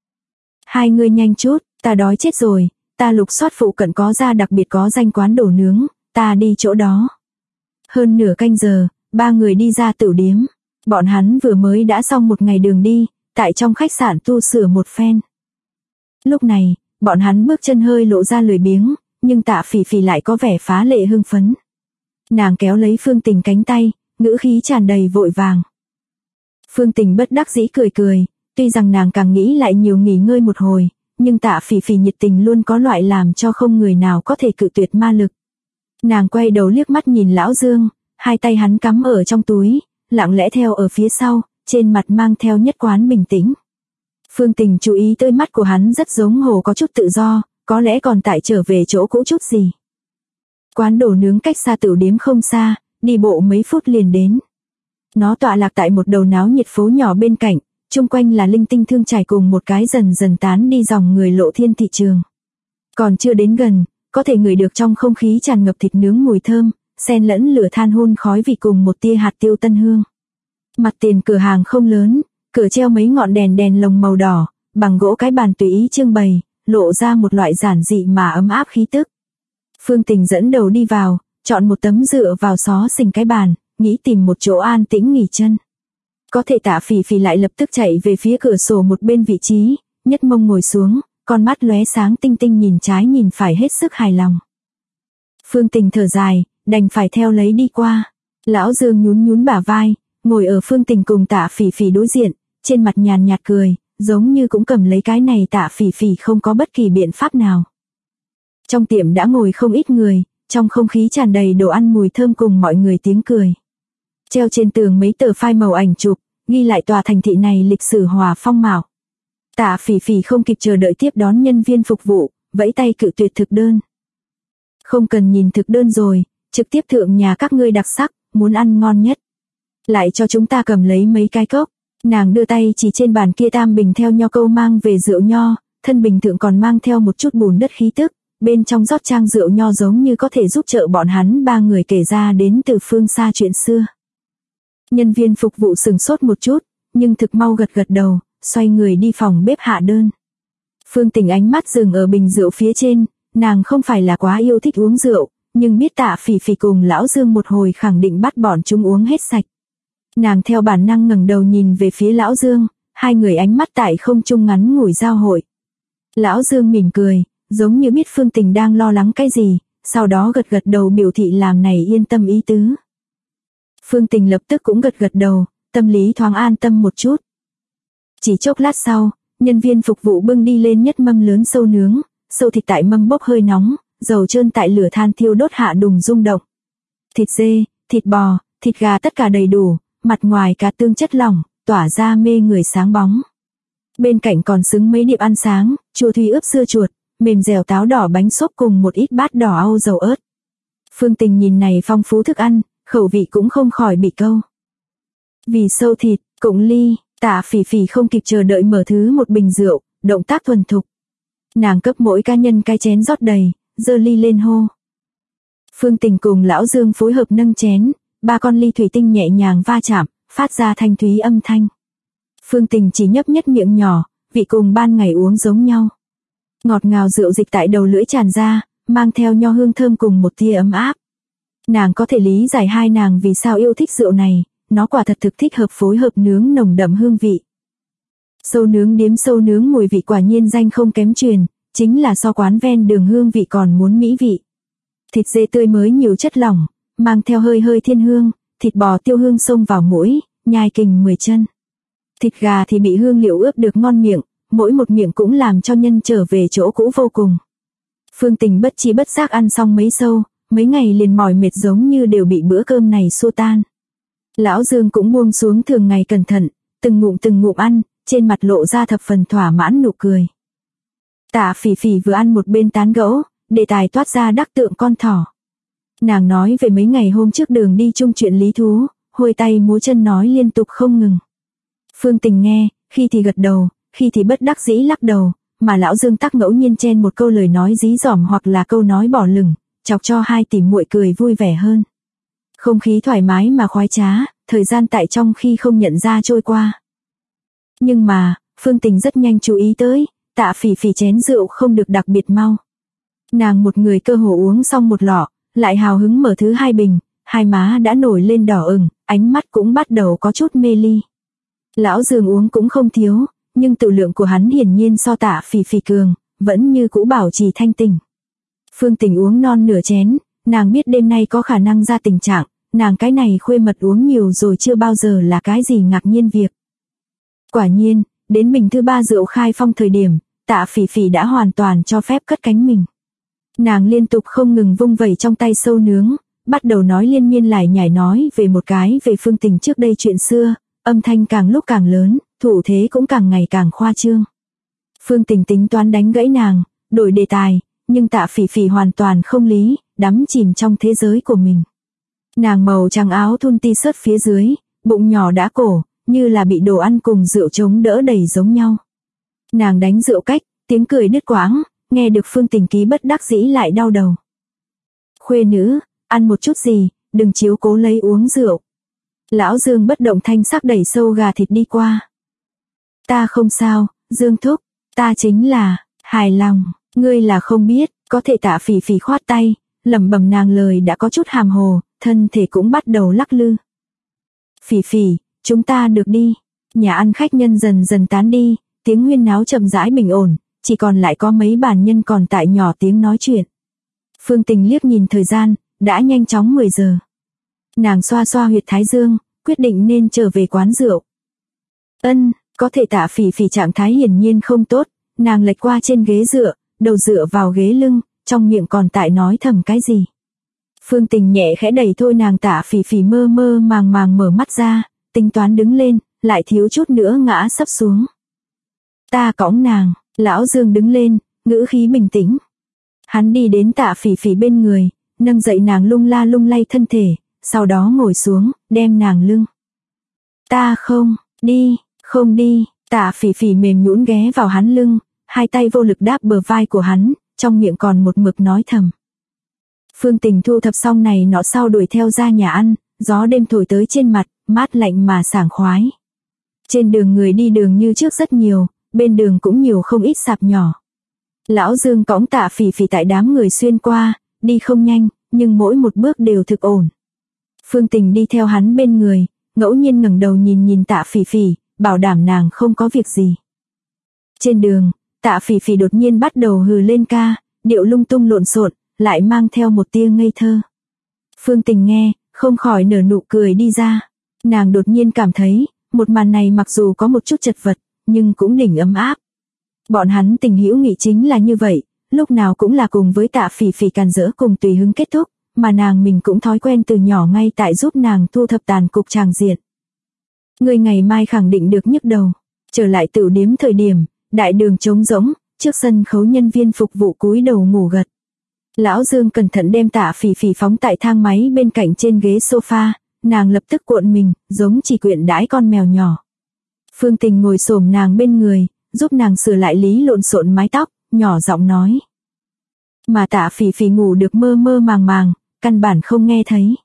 Hai người nhanh chút, ta đói chết rồi, ta lục soát phụ cận có ra đặc biệt có danh quán đồ nướng, ta đi chỗ đó. Hơn nửa canh giờ, ba người đi ra tiểu điếm. Bọn hắn vừa mới đã xong một ngày đường đi, tại trong khách sạn tu sửa một phen. Lúc này, bọn hắn bước chân hơi lộ ra lười biếng, nhưng Tạ Phỉ Phỉ lại có vẻ phá lệ hưng phấn. Nàng kéo lấy Phương Tình cánh tay, ngữ khí tràn đầy vội vàng. Phương Tình bất đắc dĩ cười cười, tuy rằng nàng càng nghĩ lại nhiều nghỉ ngơi một hồi, nhưng Tạ Phỉ Phỉ nhiệt tình luôn có loại làm cho không người nào có thể cự tuyệt ma lực. Nàng quay đầu liếc mắt nhìn lão Dương, hai tay hắn cắm ở trong túi, lặng lẽ theo ở phía sau, trên mặt mang theo nhất quán bình tĩnh. Phương Tình chú ý tới mắt của hắn rất giống hồ có chút tự do, có lẽ còn tại trở về chỗ cũ chút gì. Quán đồ nướng cách xa tiểu điếm không xa, đi bộ mấy phút liền đến. Nó tọa lạc tại một đầu náo nhiệt phố nhỏ bên cạnh, chung quanh là linh tinh thương trải cùng một cái dần dần tán đi dòng người lộ thiên thị trường. Còn chưa đến gần, có thể ngửi được trong không khí tràn ngập thịt nướng mùi thơm, xen lẫn lửa than hun khói vị cùng một tia hạt tiêu tân hương. Mặt tiền cửa hàng không lớn, cửa treo mấy ngọn đèn lồng màu đỏ, bằng gỗ cái bàn tùy ý trưng bày, lộ ra một loại giản dị mà ấm áp khí tức. Phương Tình dẫn đầu đi vào, chọn một tấm dựa vào xó xỉnh cái bàn, nghĩ tìm một chỗ an tĩnh nghỉ chân. Có thể Tạ Phỉ Phỉ lại lập tức chạy về phía cửa sổ một bên vị trí, nhất mông ngồi xuống, con mắt lóe sáng tinh tinh nhìn trái nhìn phải hết sức hài lòng. Phương Tình thở dài, đành phải theo lấy đi qua. Lão Dương nhún bả vai, ngồi ở Phương Tình cùng Tạ Phỉ Phỉ đối diện, trên mặt nhàn nhạt cười, giống như cũng cầm lấy cái này Tạ Phỉ Phỉ không có bất kỳ biện pháp nào. Trong tiệm đã ngồi không ít người, trong không khí tràn đầy đồ ăn mùi thơm cùng mọi người tiếng cười. Treo trên tường mấy tờ phai màu ảnh chụp, ghi lại tòa thành thị này lịch sử hòa phong mạo. Tạ Phỉ Phỉ không kịp chờ đợi tiếp đón nhân viên phục vụ, vẫy tay cự tuyệt thực đơn. Không cần nhìn thực đơn rồi, trực tiếp thượng nhà các ngươi đặc sắc, muốn ăn ngon nhất. Lại cho chúng ta cầm lấy mấy cái cốc. Nàng đưa tay chỉ trên bàn kia tam bình theo nho câu mang về rượu nho, thân bình thượng còn mang theo một chút bùn đất khí tức, bên trong rót trang rượu nho giống như có thể giúp trợ bọn hắn ba người kể ra đến từ phương xa chuyện xưa. Nhân viên phục vụ sừng sốt một chút, nhưng thực mau gật gật đầu, xoay người đi phòng bếp hạ đơn. Phương Tình ánh mắt dừng ở bình rượu phía trên, nàng không phải là quá yêu thích uống rượu, nhưng biết Tạ Phỉ Phỉ cùng Lão Dương một hồi khẳng định bắt bọn chúng uống hết sạch. Nàng theo bản năng ngẩng đầu nhìn về phía Lão Dương, hai người ánh mắt tại không trung ngắn ngủi giao hội. Lão Dương mỉm cười, giống như biết Phương Tình đang lo lắng cái gì, sau đó gật gật đầu biểu thị làm này yên tâm ý tứ. Phương Tình lập tức cũng gật gật đầu, tâm lý thoáng an tâm một chút. Chỉ chốc lát sau, nhân viên phục vụ bưng đi lên nhất mâm lớn sâu nướng, sâu thịt tại mâm bốc hơi nóng, dầu trơn tại lửa than thiêu đốt hạ đùng rung động. Thịt dê, thịt bò, thịt gà tất cả đầy đủ, mặt ngoài cá tương chất lỏng, tỏa ra mê người sáng bóng. Bên cạnh còn xứng mấy điệp ăn sáng, chua thủy ướp dưa chuột, mềm dẻo táo đỏ bánh xốp cùng một ít bát đỏ âu dầu ớt. Phương Tình nhìn này phong phú thức ăn, khẩu vị cũng không khỏi bị câu. Vì sâu thịt, cụng ly, Tạ Phỉ Phỉ không kịp chờ đợi mở thứ một bình rượu, động tác thuần thục. Nàng cấp mỗi cá nhân cái chén rót đầy, giơ ly lên hô. Phương Tình cùng Lão Dương phối hợp nâng chén, ba con ly thủy tinh nhẹ nhàng va chạm, phát ra thanh thúy âm thanh. Phương Tình chỉ nhấp nhất miệng nhỏ, vị cùng ban ngày uống giống nhau. Ngọt ngào rượu dịch tại đầu lưỡi tràn ra, mang theo nho hương thơm cùng một tia ấm áp. Nàng có thể lý giải hai nàng vì sao yêu thích rượu này, nó quả thật thực thích hợp phối hợp nướng nồng đậm hương vị. Sâu nướng điếm sâu nướng mùi vị quả nhiên danh không kém truyền, chính là so quán ven đường hương vị còn muốn mỹ vị. Thịt dê tươi mới nhiều chất lỏng, mang theo hơi hơi thiên hương, thịt bò tiêu hương xông vào mũi, nhai kình 10 chân. Thịt gà thì bị hương liệu ướp được ngon miệng, mỗi một miệng cũng làm cho nhân trở về chỗ cũ vô cùng. Phương Tình bất chi bất giác ăn xong mấy sâu, mấy ngày liền mỏi mệt giống như đều bị bữa cơm này xua tan. Lão Dương cũng buông xuống thường ngày cẩn thận, từng ngụm ăn, trên mặt lộ ra thập phần thỏa mãn nụ cười. Tạ Phỉ Phỉ vừa ăn một bên tán gẫu, đề tài toát ra đắc tượng con thỏ. Nàng nói về mấy ngày hôm trước đường đi chung chuyện lý thú, hôi tay múa chân nói liên tục không ngừng. Phương Tình nghe, khi thì gật đầu, khi thì bất đắc dĩ lắc đầu, mà Lão Dương tắc ngẫu nhiên chen một câu lời nói dí dỏm hoặc là câu nói bỏ lửng, chọc cho hai tỷ muội cười vui vẻ hơn. Không khí thoải mái mà khoái trá, thời gian tại trong khi không nhận ra trôi qua. Nhưng mà, Phương Tình rất nhanh chú ý tới, Tạ Phỉ Phỉ chén rượu không được đặc biệt mau. Nàng một người cơ hồ uống xong một lọ, lại hào hứng mở thứ hai bình, hai má đã nổi lên đỏ ửng, ánh mắt cũng bắt đầu có chút mê ly. Lão Dương uống cũng không thiếu, nhưng tự lượng của hắn hiển nhiên so Tạ Phỉ Phỉ cường, vẫn như cũ bảo trì thanh tỉnh. Phương Tình uống non nửa chén, nàng biết đêm nay có khả năng ra tình trạng, nàng cái này khuê mật uống nhiều rồi chưa bao giờ là cái gì ngạc nhiên việc. Quả nhiên, đến bình thứ ba rượu khai phong thời điểm, Tạ Phỉ Phỉ đã hoàn toàn cho phép cất cánh mình. Nàng liên tục không ngừng vung vẩy trong tay sâu nướng, bắt đầu nói liên miên lải nhải nói về một cái về Phương Tình trước đây chuyện xưa, âm thanh càng lúc càng lớn, thủ thế cũng càng ngày càng khoa trương. Phương Tình tính toán đánh gãy nàng, đổi đề tài, nhưng Tạ Phỉ Phỉ hoàn toàn không lý, đắm chìm trong thế giới của mình. Nàng màu trắng áo thun t-shirt phía dưới, bụng nhỏ đã cổ, như là bị đồ ăn cùng rượu chống đỡ đầy giống nhau. Nàng đánh rượu cách, tiếng cười đứt quãng, nghe được Phương Tình ký bất đắc dĩ lại đau đầu. Khuê nữ, ăn một chút gì, đừng chiếu cố lấy uống rượu. Lão Dương bất động thanh sắc đẩy sâu gà thịt đi qua. Ta không sao, Dương thúc, ta chính là, hài lòng, ngươi là không biết, có thể Tạ Phỉ Phỉ khoát tay, lẩm bẩm nàng lời đã có chút hàm hồ, thân thể cũng bắt đầu lắc lư. Phỉ Phỉ, chúng ta được đi. Nhà ăn khách nhân dần dần tán đi, tiếng huyên náo chậm rãi bình ổn, chỉ còn lại có mấy bàn nhân còn tại nhỏ tiếng nói chuyện. Phương Tình liếc nhìn thời gian, đã nhanh chóng 10 giờ. Nàng xoa xoa huyệt thái dương, quyết định nên trở về quán rượu. Có thể Tạ Phỉ Phỉ trạng thái hiển nhiên không tốt, nàng lệch qua trên ghế dựa, đầu dựa vào ghế lưng, trong miệng còn tại nói thầm cái gì. Phương Tình nhẹ khẽ đẩy thôi nàng Tạ Phỉ Phỉ mơ mơ màng màng mở mắt ra, tính toán đứng lên, lại thiếu chút nữa ngã sấp xuống. Ta cõng nàng, Lão Dương đứng lên, ngữ khí bình tĩnh. Hắn đi đến Tạ Phỉ Phỉ bên người, nâng dậy nàng lung la lung lay thân thể, sau đó ngồi xuống, đem nàng lưng. Ta không đi, Tạ Phỉ Phỉ mềm nhũn ghé vào hắn lưng, hai tay vô lực đáp bờ vai của hắn, trong miệng còn một mực nói thầm. Phương Tình thu thập xong này nọ sau đuổi theo ra nhà ăn, gió đêm thổi tới trên mặt, mát lạnh mà sảng khoái. Trên đường người đi đường như trước rất nhiều, bên đường cũng nhiều không ít sạp nhỏ. Lão Dương cõng Tạ Phỉ Phỉ tại đám người xuyên qua, đi không nhanh, nhưng mỗi một bước đều thực ổn. Phương Tình đi theo hắn bên người, ngẫu nhiên ngẩng đầu nhìn Tạ Phỉ Phỉ, bảo đảm nàng không có việc gì. Trên đường, Tạ Phỉ Phỉ đột nhiên bắt đầu hừ lên ca, điệu lung tung lộn xộn, lại mang theo một tia ngây thơ. Phương Tình nghe, không khỏi nở nụ cười đi ra. Nàng đột nhiên cảm thấy, một màn này mặc dù có một chút chật vật, nhưng cũng đỉnh ấm áp. Bọn hắn tình hữu nghị chính là như vậy, lúc nào cũng là cùng với Tạ Phỉ Phỉ càn rỡ cùng tùy hứng kết thúc, mà nàng mình cũng thói quen từ nhỏ ngay tại giúp nàng thu thập tàn cục tràng diện. Người ngày mai khẳng định được nhức đầu. Trở lại tửu điếm thời điểm, đại đường trống rỗng, trước sân khấu nhân viên phục vụ cúi đầu ngủ gật. Lão Dương cẩn thận đem Tạ Phỉ Phỉ phóng tại thang máy bên cạnh trên ghế sofa, nàng lập tức cuộn mình, giống chỉ quyện đãi con mèo nhỏ. Phương Tình ngồi xổm nàng bên người, giúp nàng sửa lại lý lộn xộn mái tóc, nhỏ giọng nói. Mà Tạ Phỉ Phỉ ngủ được mơ mơ màng màng, căn bản không nghe thấy.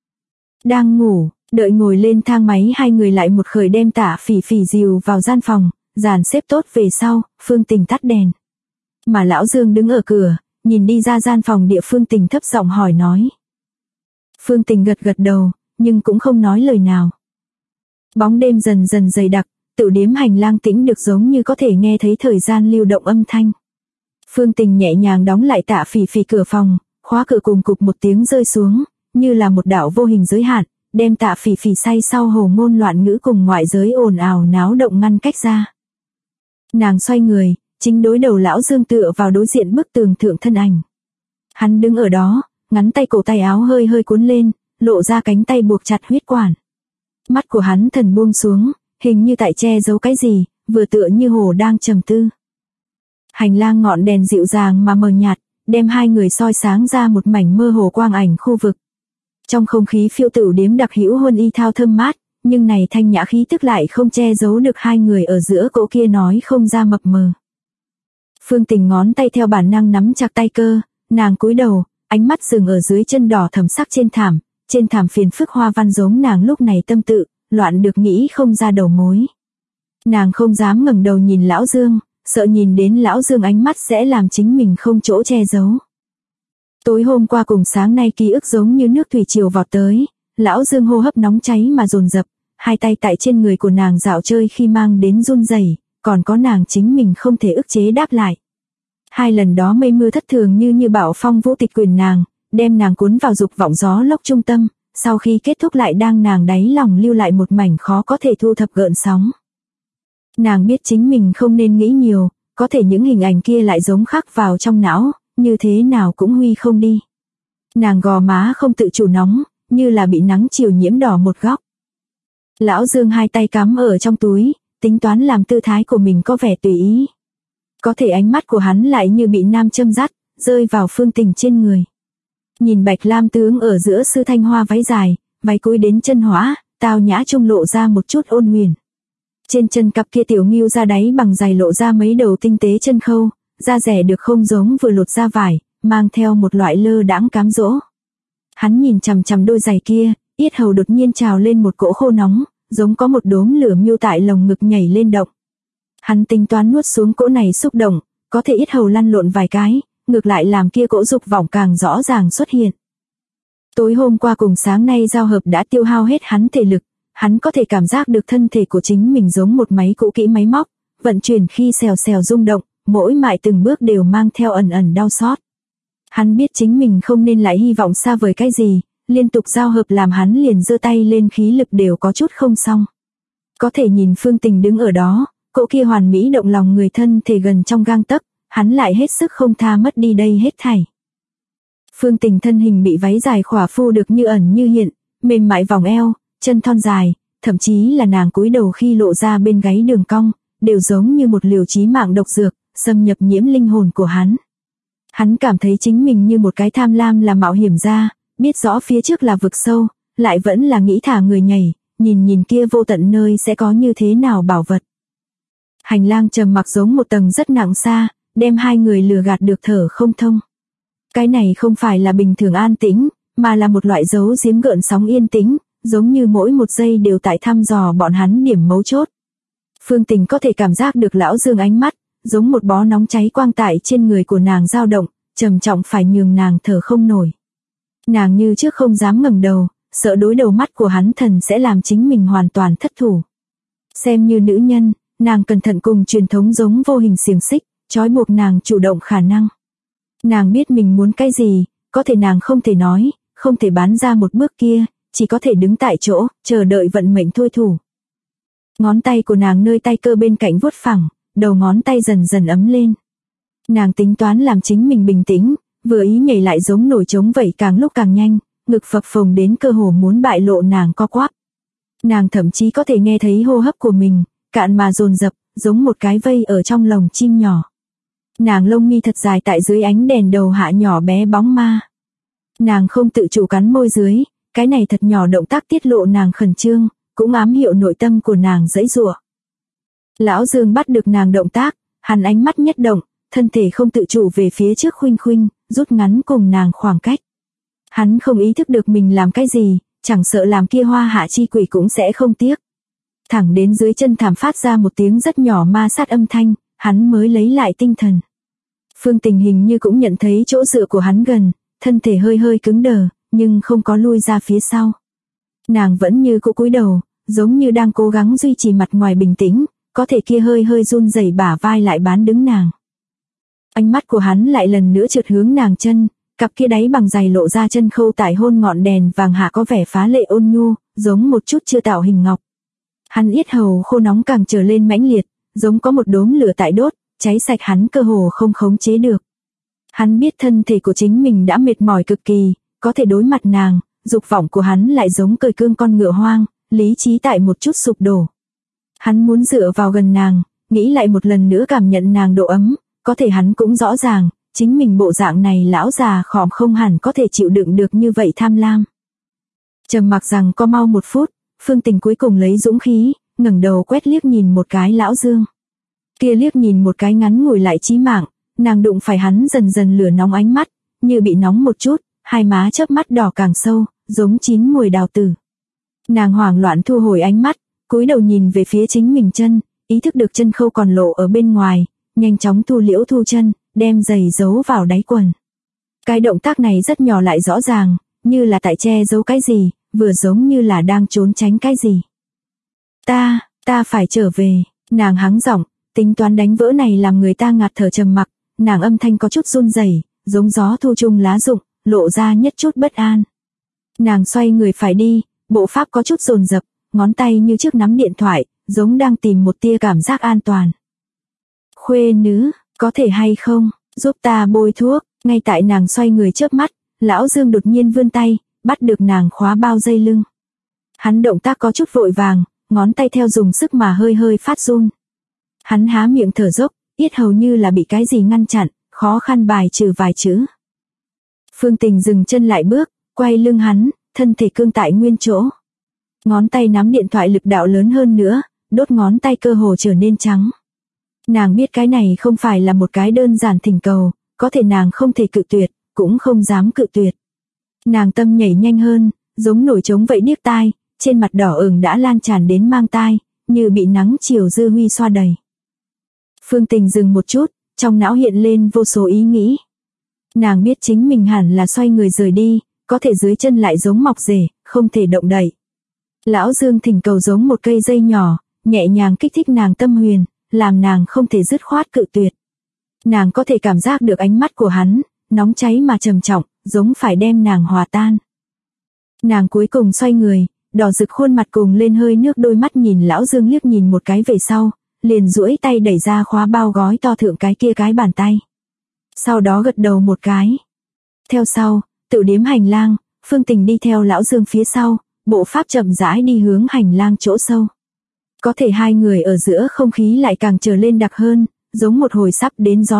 Đang ngủ, đợi ngồi lên thang máy hai người lại một khởi đem Tạ Phỉ Phỉ dìu vào gian phòng, dàn xếp tốt về sau, Phương Tình tắt đèn. Mà lão Dương đứng ở cửa, nhìn đi ra gian phòng địa Phương Tình thấp giọng hỏi nói. Phương Tình gật gật đầu, nhưng cũng không nói lời nào. Bóng đêm dần dần dày đặc, tửu điếm hành lang tĩnh được giống như có thể nghe thấy thời gian lưu động âm thanh. Phương Tình nhẹ nhàng đóng lại Tạ Phỉ Phỉ cửa phòng, khóa cửa cùng cục một tiếng rơi xuống, như là một đạo vô hình giới hạn, đem Tạ Phỉ Phỉ say sau hồ ngôn loạn ngữ cùng ngoại giới ồn ào náo động ngăn cách ra. Nàng xoay người, chính đối đầu lão Dương tựa vào đối diện bức tường thượng thân ảnh. Hắn đứng ở đó, ngắn tay cổ tay áo hơi hơi cuốn lên, lộ ra cánh tay buộc chặt huyết quản. Mắt của hắn thần buông xuống, hình như tại che giấu cái gì, vừa tựa như hồ đang trầm tư. Hành lang ngọn đèn dịu dàng mà mờ nhạt, đem hai người soi sáng ra một mảnh mơ hồ quang ảnh khu vực. Trong không khí phiêu tửu điếm đặc hữu huân y thao thơm mát, nhưng này thanh nhã khí tức lại không che giấu được hai người ở giữa cỗ kia nói không ra mập mờ. Phương Tình ngón tay theo bản năng nắm chặt tay cơ, nàng cúi đầu, ánh mắt dừng ở dưới chân đỏ thẫm sắc trên thảm phiền phức hoa văn giống nàng lúc này tâm tự, loạn được nghĩ không ra đầu mối. Nàng không dám ngẩng đầu nhìn lão Dương, sợ nhìn đến lão Dương ánh mắt sẽ làm chính mình không chỗ che giấu. Tối hôm qua cùng sáng nay ký ức giống như nước thủy triều vọt tới, lão Dương hô hấp nóng cháy mà dồn dập, hai tay tại trên người của nàng dạo chơi khi mang đến run rẩy, còn có nàng chính mình không thể ức chế đáp lại. Hai lần đó mây mưa thất thường như bão phong vũ tịch quyền nàng, đem nàng cuốn vào dục vọng gió lốc trung tâm, sau khi kết thúc lại đang nàng đáy lòng lưu lại một mảnh khó có thể thu thập gợn sóng. Nàng biết chính mình không nên nghĩ nhiều, có thể những hình ảnh kia lại giống khắc vào trong não, như thế nào cũng huy không đi. Nàng gò má không tự chủ nóng, như là bị nắng chiều nhiễm đỏ một góc. Lão Dương hai tay cắm ở trong túi, tính toán làm tư thái của mình có vẻ tùy ý. Có thể ánh mắt của hắn lại như bị nam châm dắt, rơi vào Phương Tình trên người. Nhìn bạch lam tướng ở giữa sư thanh hoa váy dài, váy cúi đến chân hóa, tao nhã trung lộ ra một chút ôn huyền. Trên chân cặp kia tiểu ngưu ra đáy bằng giày lộ ra mấy đầu tinh tế chân khâu, da rẻ được không giống vừa lột ra vải, mang theo một loại lơ đãng cám dỗ. Hắn nhìn chằm chằm đôi giày kia, yết hầu đột nhiên trào lên một cỗ khô nóng, giống có một đốm lửa miêu tại lồng ngực nhảy lên động. Hắn tính toán nuốt xuống cỗ này xúc động, có thể yết hầu lăn lộn vài cái, ngược lại làm kia cỗ dục vọng càng rõ ràng xuất hiện. Tối hôm qua cùng sáng nay giao hợp đã tiêu hao hết hắn thể lực, hắn có thể cảm giác được thân thể của chính mình giống một máy cũ kỹ máy móc, vận chuyển khi xèo xèo rung động, mỗi mại từng bước đều mang theo ẩn ẩn đau xót. Hắn biết chính mình không nên lại hy vọng xa vời cái gì, liên tục giao hợp làm hắn liền giơ tay lên khí lực đều có chút không xong. Có thể nhìn Phương Tình đứng ở đó, cỗ kia hoàn mỹ động lòng người thân thể gần trong gang tấc, hắn lại hết sức không tha mất đi đây hết thảy. Phương Tình thân hình bị váy dài khỏa phu được như ẩn như hiện, mềm mại vòng eo, chân thon dài, thậm chí là nàng cúi đầu khi lộ ra bên gáy đường cong, đều giống như một liều chí mạng độc dược, xâm nhập nhiễm linh hồn của hắn. Hắn cảm thấy chính mình như một cái tham lam là mạo hiểm gia, biết rõ phía trước là vực sâu, lại vẫn là nghĩ thả người nhảy, nhìn kia vô tận nơi sẽ có như thế nào bảo vật. Hành lang trầm mặc giống một tầng rất nặng xa, đem hai người lừa gạt được thở không thông. Cái này không phải là bình thường an tĩnh, mà là một loại giấu giếm gợn sóng yên tĩnh, giống như mỗi một giây đều tại thăm dò bọn hắn điểm mấu chốt. Phương Tình có thể cảm giác được Lão Dương ánh mắt, giống một bó nóng cháy quang tại trên người của nàng dao động, trầm trọng phải nhường nàng thở không nổi. Nàng như trước không dám ngẩng đầu, sợ đối đầu mắt của hắn thần sẽ làm chính mình hoàn toàn thất thủ. Xem như nữ nhân, nàng cẩn thận cùng truyền thống giống vô hình xiềng xích, trói buộc nàng chủ động khả năng. Nàng biết mình muốn cái gì, có thể nàng không thể nói, không thể bán ra một bước kia, chỉ có thể đứng tại chỗ, chờ đợi vận mệnh thôi thủ. Ngón tay của nàng nơi tay cơ bên cạnh vuốt phẳng, đầu ngón tay dần dần ấm lên. Nàng tính toán làm chính mình bình tĩnh, vừa ý nhảy lại giống nổi trống vậy càng lúc càng nhanh, ngực phập phồng đến cơ hồ muốn bại lộ nàng co quắp. Nàng thậm chí có thể nghe thấy hô hấp của mình, cạn mà dồn dập, giống một cái vây ở trong lồng chim nhỏ. Nàng lông mi thật dài tại dưới ánh đèn đầu hạ nhỏ bé bóng ma. Nàng không tự chủ cắn môi dưới, cái này thật nhỏ động tác tiết lộ nàng khẩn trương, cũng ám hiệu nội tâm của nàng giãy giụa. Lão Dương bắt được nàng động tác, hắn ánh mắt nhất động, thân thể không tự chủ về phía trước khuynh khuynh, rút ngắn cùng nàng khoảng cách. Hắn không ý thức được mình làm cái gì, chẳng sợ làm kia hoa hạ chi quỷ cũng sẽ không tiếc. Thẳng đến dưới chân thảm phát ra một tiếng rất nhỏ ma sát âm thanh, hắn mới lấy lại tinh thần. Phương Tình hình như cũng nhận thấy chỗ dựa của hắn gần, thân thể hơi hơi cứng đờ, nhưng không có lui ra phía sau. Nàng vẫn như cũ cúi đầu, giống như đang cố gắng duy trì mặt ngoài bình tĩnh, có thể kia hơi hơi run rẩy bả vai lại bán đứng nàng. Ánh mắt của hắn lại lần nữa trượt hướng nàng chân, cặp kia đáy bằng giày lộ ra chân khâu tại hôn ngọn đèn vàng hạ có vẻ phá lệ ôn nhu, giống một chút chưa tạo hình ngọc. Hắn yết hầu khô nóng càng trở lên mãnh liệt, giống có một đốm lửa tại đốt, cháy sạch hắn cơ hồ không khống chế được. Hắn biết thân thể của chính mình đã mệt mỏi cực kỳ, có thể đối mặt nàng, dục vọng của hắn lại giống cơi cương con ngựa hoang, lý trí tại một chút sụp đổ. Hắn muốn dựa vào gần nàng, nghĩ lại một lần nữa cảm nhận nàng độ ấm, có thể hắn cũng rõ ràng, chính mình bộ dạng này lão già khòm không hẳn có thể chịu đựng được như vậy tham lam. Trầm mặc rằng có mau một phút, Phương Tình cuối cùng lấy dũng khí, ngẩng đầu quét liếc nhìn một cái Lão Dương. Kia liếc nhìn một cái ngắn ngủi lại chí mạng, nàng đụng phải hắn dần dần lửa nóng ánh mắt, như bị nóng một chút, hai má chớp mắt đỏ càng sâu, giống chín mùi đào tử. Nàng hoảng loạn thu hồi ánh mắt, cúi đầu nhìn về phía chính mình chân, ý thức được chân khâu còn lộ ở bên ngoài, nhanh chóng thu liễu thu chân, đem giày giấu vào đáy quần. Cái động tác này rất nhỏ lại rõ ràng, như là tại che giấu cái gì, vừa giống như là đang trốn tránh cái gì. Ta phải trở về, nàng hắng giọng, tính toán đánh vỡ này làm người ta ngạt thở trầm mặc, nàng âm thanh có chút run rẩy, giống gió thu chung lá rụng, lộ ra nhất chút bất an. Nàng xoay người phải đi, bộ pháp có chút dồn dập, ngón tay như trước nắm điện thoại, giống đang tìm một tia cảm giác an toàn. Khuê nữ, có thể hay không, giúp ta bôi thuốc, ngay tại nàng xoay người chớp mắt, Lão Dương đột nhiên vươn tay, bắt được nàng khóa bao dây lưng. Hắn động tác có chút vội vàng, ngón tay theo dùng sức mà hơi hơi phát run. Hắn há miệng thở dốc, yết hầu như là bị cái gì ngăn chặn, khó khăn bài trừ vài chữ. Phương Tình dừng chân lại bước, quay lưng hắn, thân thể cương tại nguyên chỗ. Ngón tay nắm điện thoại lực đạo lớn hơn nữa, đốt ngón tay cơ hồ trở nên trắng. Nàng biết cái này không phải là một cái đơn giản thỉnh cầu, có thể nàng không thể cự tuyệt, cũng không dám cự tuyệt. Nàng tâm nhảy nhanh hơn, giống nổi trống vậy điếc tai, trên mặt đỏ ửng đã lan tràn đến mang tai, như bị nắng chiều dư huy xoa đầy. Phương Tình dừng một chút, trong não hiện lên vô số ý nghĩ. Nàng biết chính mình hẳn là xoay người rời đi, có thể dưới chân lại giống mọc rễ, không thể động đậy. Lão Dương thỉnh cầu giống một cây dây nhỏ, nhẹ nhàng kích thích nàng tâm huyền, làm nàng không thể dứt khoát cự tuyệt. Nàng có thể cảm giác được ánh mắt của hắn, nóng cháy mà trầm trọng, giống phải đem nàng hòa tan. Nàng cuối cùng xoay người, đỏ rực khuôn mặt cùng lên hơi nước đôi mắt nhìn Lão Dương liếc nhìn một cái về sau, liền duỗi tay đẩy ra khóa bao gói to thượng cái kia cái bàn tay. Sau đó gật đầu một cái. Theo sau, tự điếm hành lang, Phương Tình đi theo Lão Dương phía sau, bộ pháp chậm rãi đi hướng hành lang chỗ sâu. Có thể hai người ở giữa không khí lại càng trở lên đặc hơn, giống một hồi sắp đến gió lốc,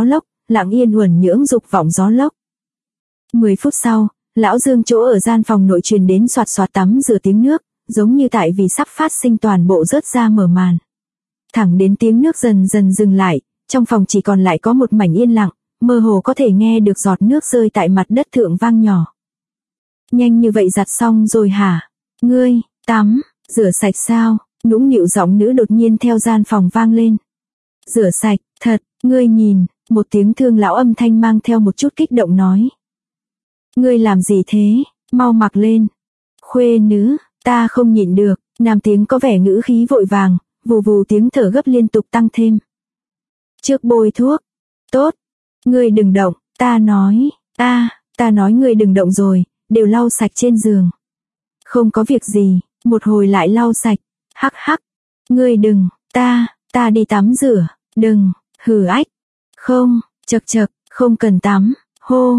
lặng yên uẩn nhưỡng dục vọng gió lốc. 10 phút sau, lão Dương chỗ ở gian phòng nội truyền đến xoạt xoạt tắm rửa tiếng nước, giống như tại vì sắp phát sinh toàn bộ rớt ra mở màn. Thẳng đến tiếng nước dần dần dừng lại, trong phòng chỉ còn lại có một mảnh yên lặng, mơ hồ có thể nghe được giọt nước rơi tại mặt đất thượng vang nhỏ. Nhanh như vậy giặt xong rồi hả? Ngươi, tắm, rửa sạch sao? Nũng nịu giọng nữ đột nhiên theo gian phòng vang lên. Rửa sạch, thật, ngươi nhìn, một tiếng thương lão âm thanh mang theo một chút kích động nói. Ngươi làm gì thế, mau mặc lên. Khuê nữ, ta không nhịn được, nam tiếng có vẻ ngữ khí vội vàng, vù vù tiếng thở gấp liên tục tăng thêm. Trước bôi thuốc, tốt, ngươi đừng động, ta nói, ta nói ngươi đừng động rồi, đều lau sạch trên giường. Không có việc gì, một hồi lại lau sạch, hắc hắc, ngươi đừng, ta đi tắm rửa, đừng, hừ ách, không, chật chật, không cần tắm, hô,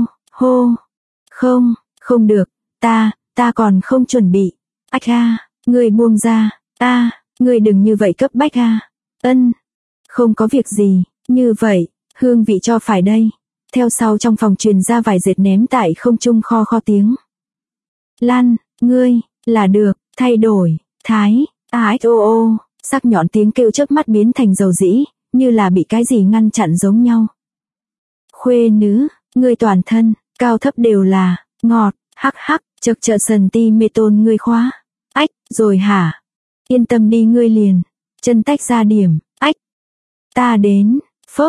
không được, ta còn không chuẩn bị, ách ngươi buông ra, ngươi đừng như vậy cấp bách không có việc gì, như vậy, hương vị cho phải đây. Theo sau trong phòng truyền ra vài dệt ném tại không trung kho tiếng. Lan, ngươi, là được, thay đổi, thái, ô, sắc nhọn tiếng kêu chớp mắt biến thành dầu dĩ, như là bị cái gì ngăn chặn giống nhau. Khuê nữ, ngươi toàn thân, cao thấp đều là, ngọt, hắc hắc, chật chợ centimeton ngươi khóa. Ách, rồi hả? Yên tâm đi ngươi liền, chân tách ra điểm, ách. Ta đến, phốc,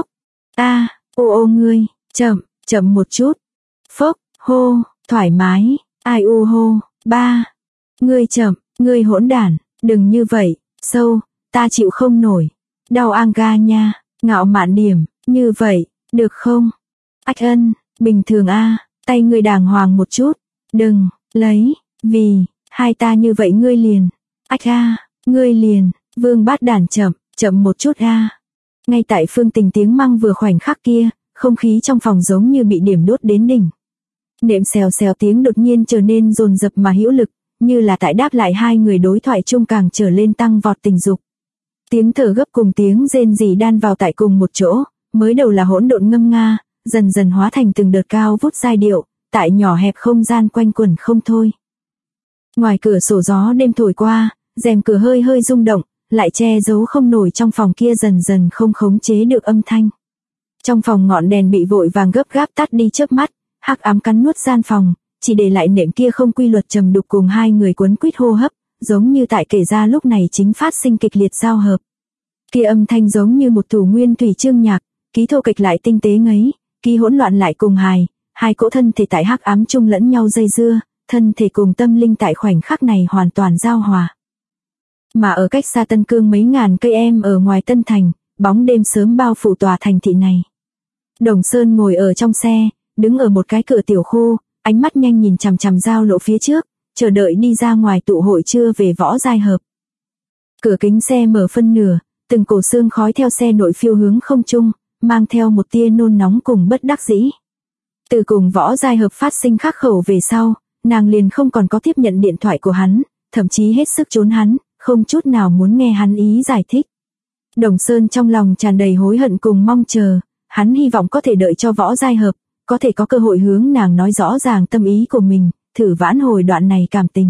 ô ngươi, chậm một chút. Phốc, hô, thoải mái, ai u hô, ngươi chậm, ngươi hỗn đản, đừng như vậy, sâu, ta chịu không nổi. Đau anga nha, ngạo mạn điểm, như vậy, được không? Ách bình thường tay ngươi đàng hoàng một chút, đừng, lấy, vì, hai ta như vậy ngươi liền. Ách ngươi liền, vương bát đản chậm một chút Ngay tại Phương Tình tiếng măng vừa khoảnh khắc kia, không khí trong phòng giống như bị điểm đốt đến đỉnh. Nệm xèo xèo tiếng đột nhiên trở nên dồn dập mà hữu lực, như là tại đáp lại hai người đối thoại chung càng trở lên tăng vọt tình dục. Tiếng thở gấp cùng tiếng rên rỉ đan vào tại cùng một chỗ, mới đầu là hỗn độn ngâm nga, dần dần hóa thành từng đợt cao vút giai điệu, tại nhỏ hẹp không gian quanh quẩn không thôi. Ngoài cửa sổ gió đêm thổi qua, rèm cửa hơi hơi rung động, lại che giấu không nổi trong phòng kia dần dần không khống chế được âm thanh. Trong phòng ngọn đèn bị vội vàng gấp gáp tắt đi chớp mắt, hắc ám cắn nuốt gian phòng, chỉ để lại nệm kia không quy luật trầm đục cùng hai người quấn quýt hô hấp, giống như tại kể ra lúc này chính phát sinh kịch liệt giao hợp. Kia âm thanh giống như một thủ nguyên thủy chương nhạc, ký thô kịch lại tinh tế ngấy, ký hỗn loạn lại cùng hai cỗ thân thể tại hắc ám chung lẫn nhau dây dưa, thân thể cùng tâm linh tại khoảnh khắc này hoàn toàn giao hòa. Mà ở cách xa Tân Cương mấy ngàn cây em ở ngoài Tân Thành, bóng đêm sớm bao phủ tòa thành thị này. Đồng Sơn ngồi ở trong xe, đứng ở một cái cửa tiểu khu, ánh mắt nhanh nhìn chằm chằm giao lộ phía trước, chờ đợi đi ra ngoài tụ hội trưa về Võ Giai Hợp. Cửa kính xe mở phân nửa, từng cổ sương khói theo xe nội phiêu hướng không trung, mang theo một tia nôn nóng cùng bất đắc dĩ. Từ cùng Võ Giai Hợp phát sinh khắc khẩu về sau, nàng liền không còn có tiếp nhận điện thoại của hắn, thậm chí hết sức trốn hắn, không chút nào muốn nghe hắn ý giải thích. Đồng Sơn trong lòng tràn đầy hối hận cùng mong chờ, hắn hy vọng có thể đợi cho Võ Giai Hợp, có thể có cơ hội hướng nàng nói rõ ràng tâm ý của mình, thử vãn hồi đoạn này cảm tình.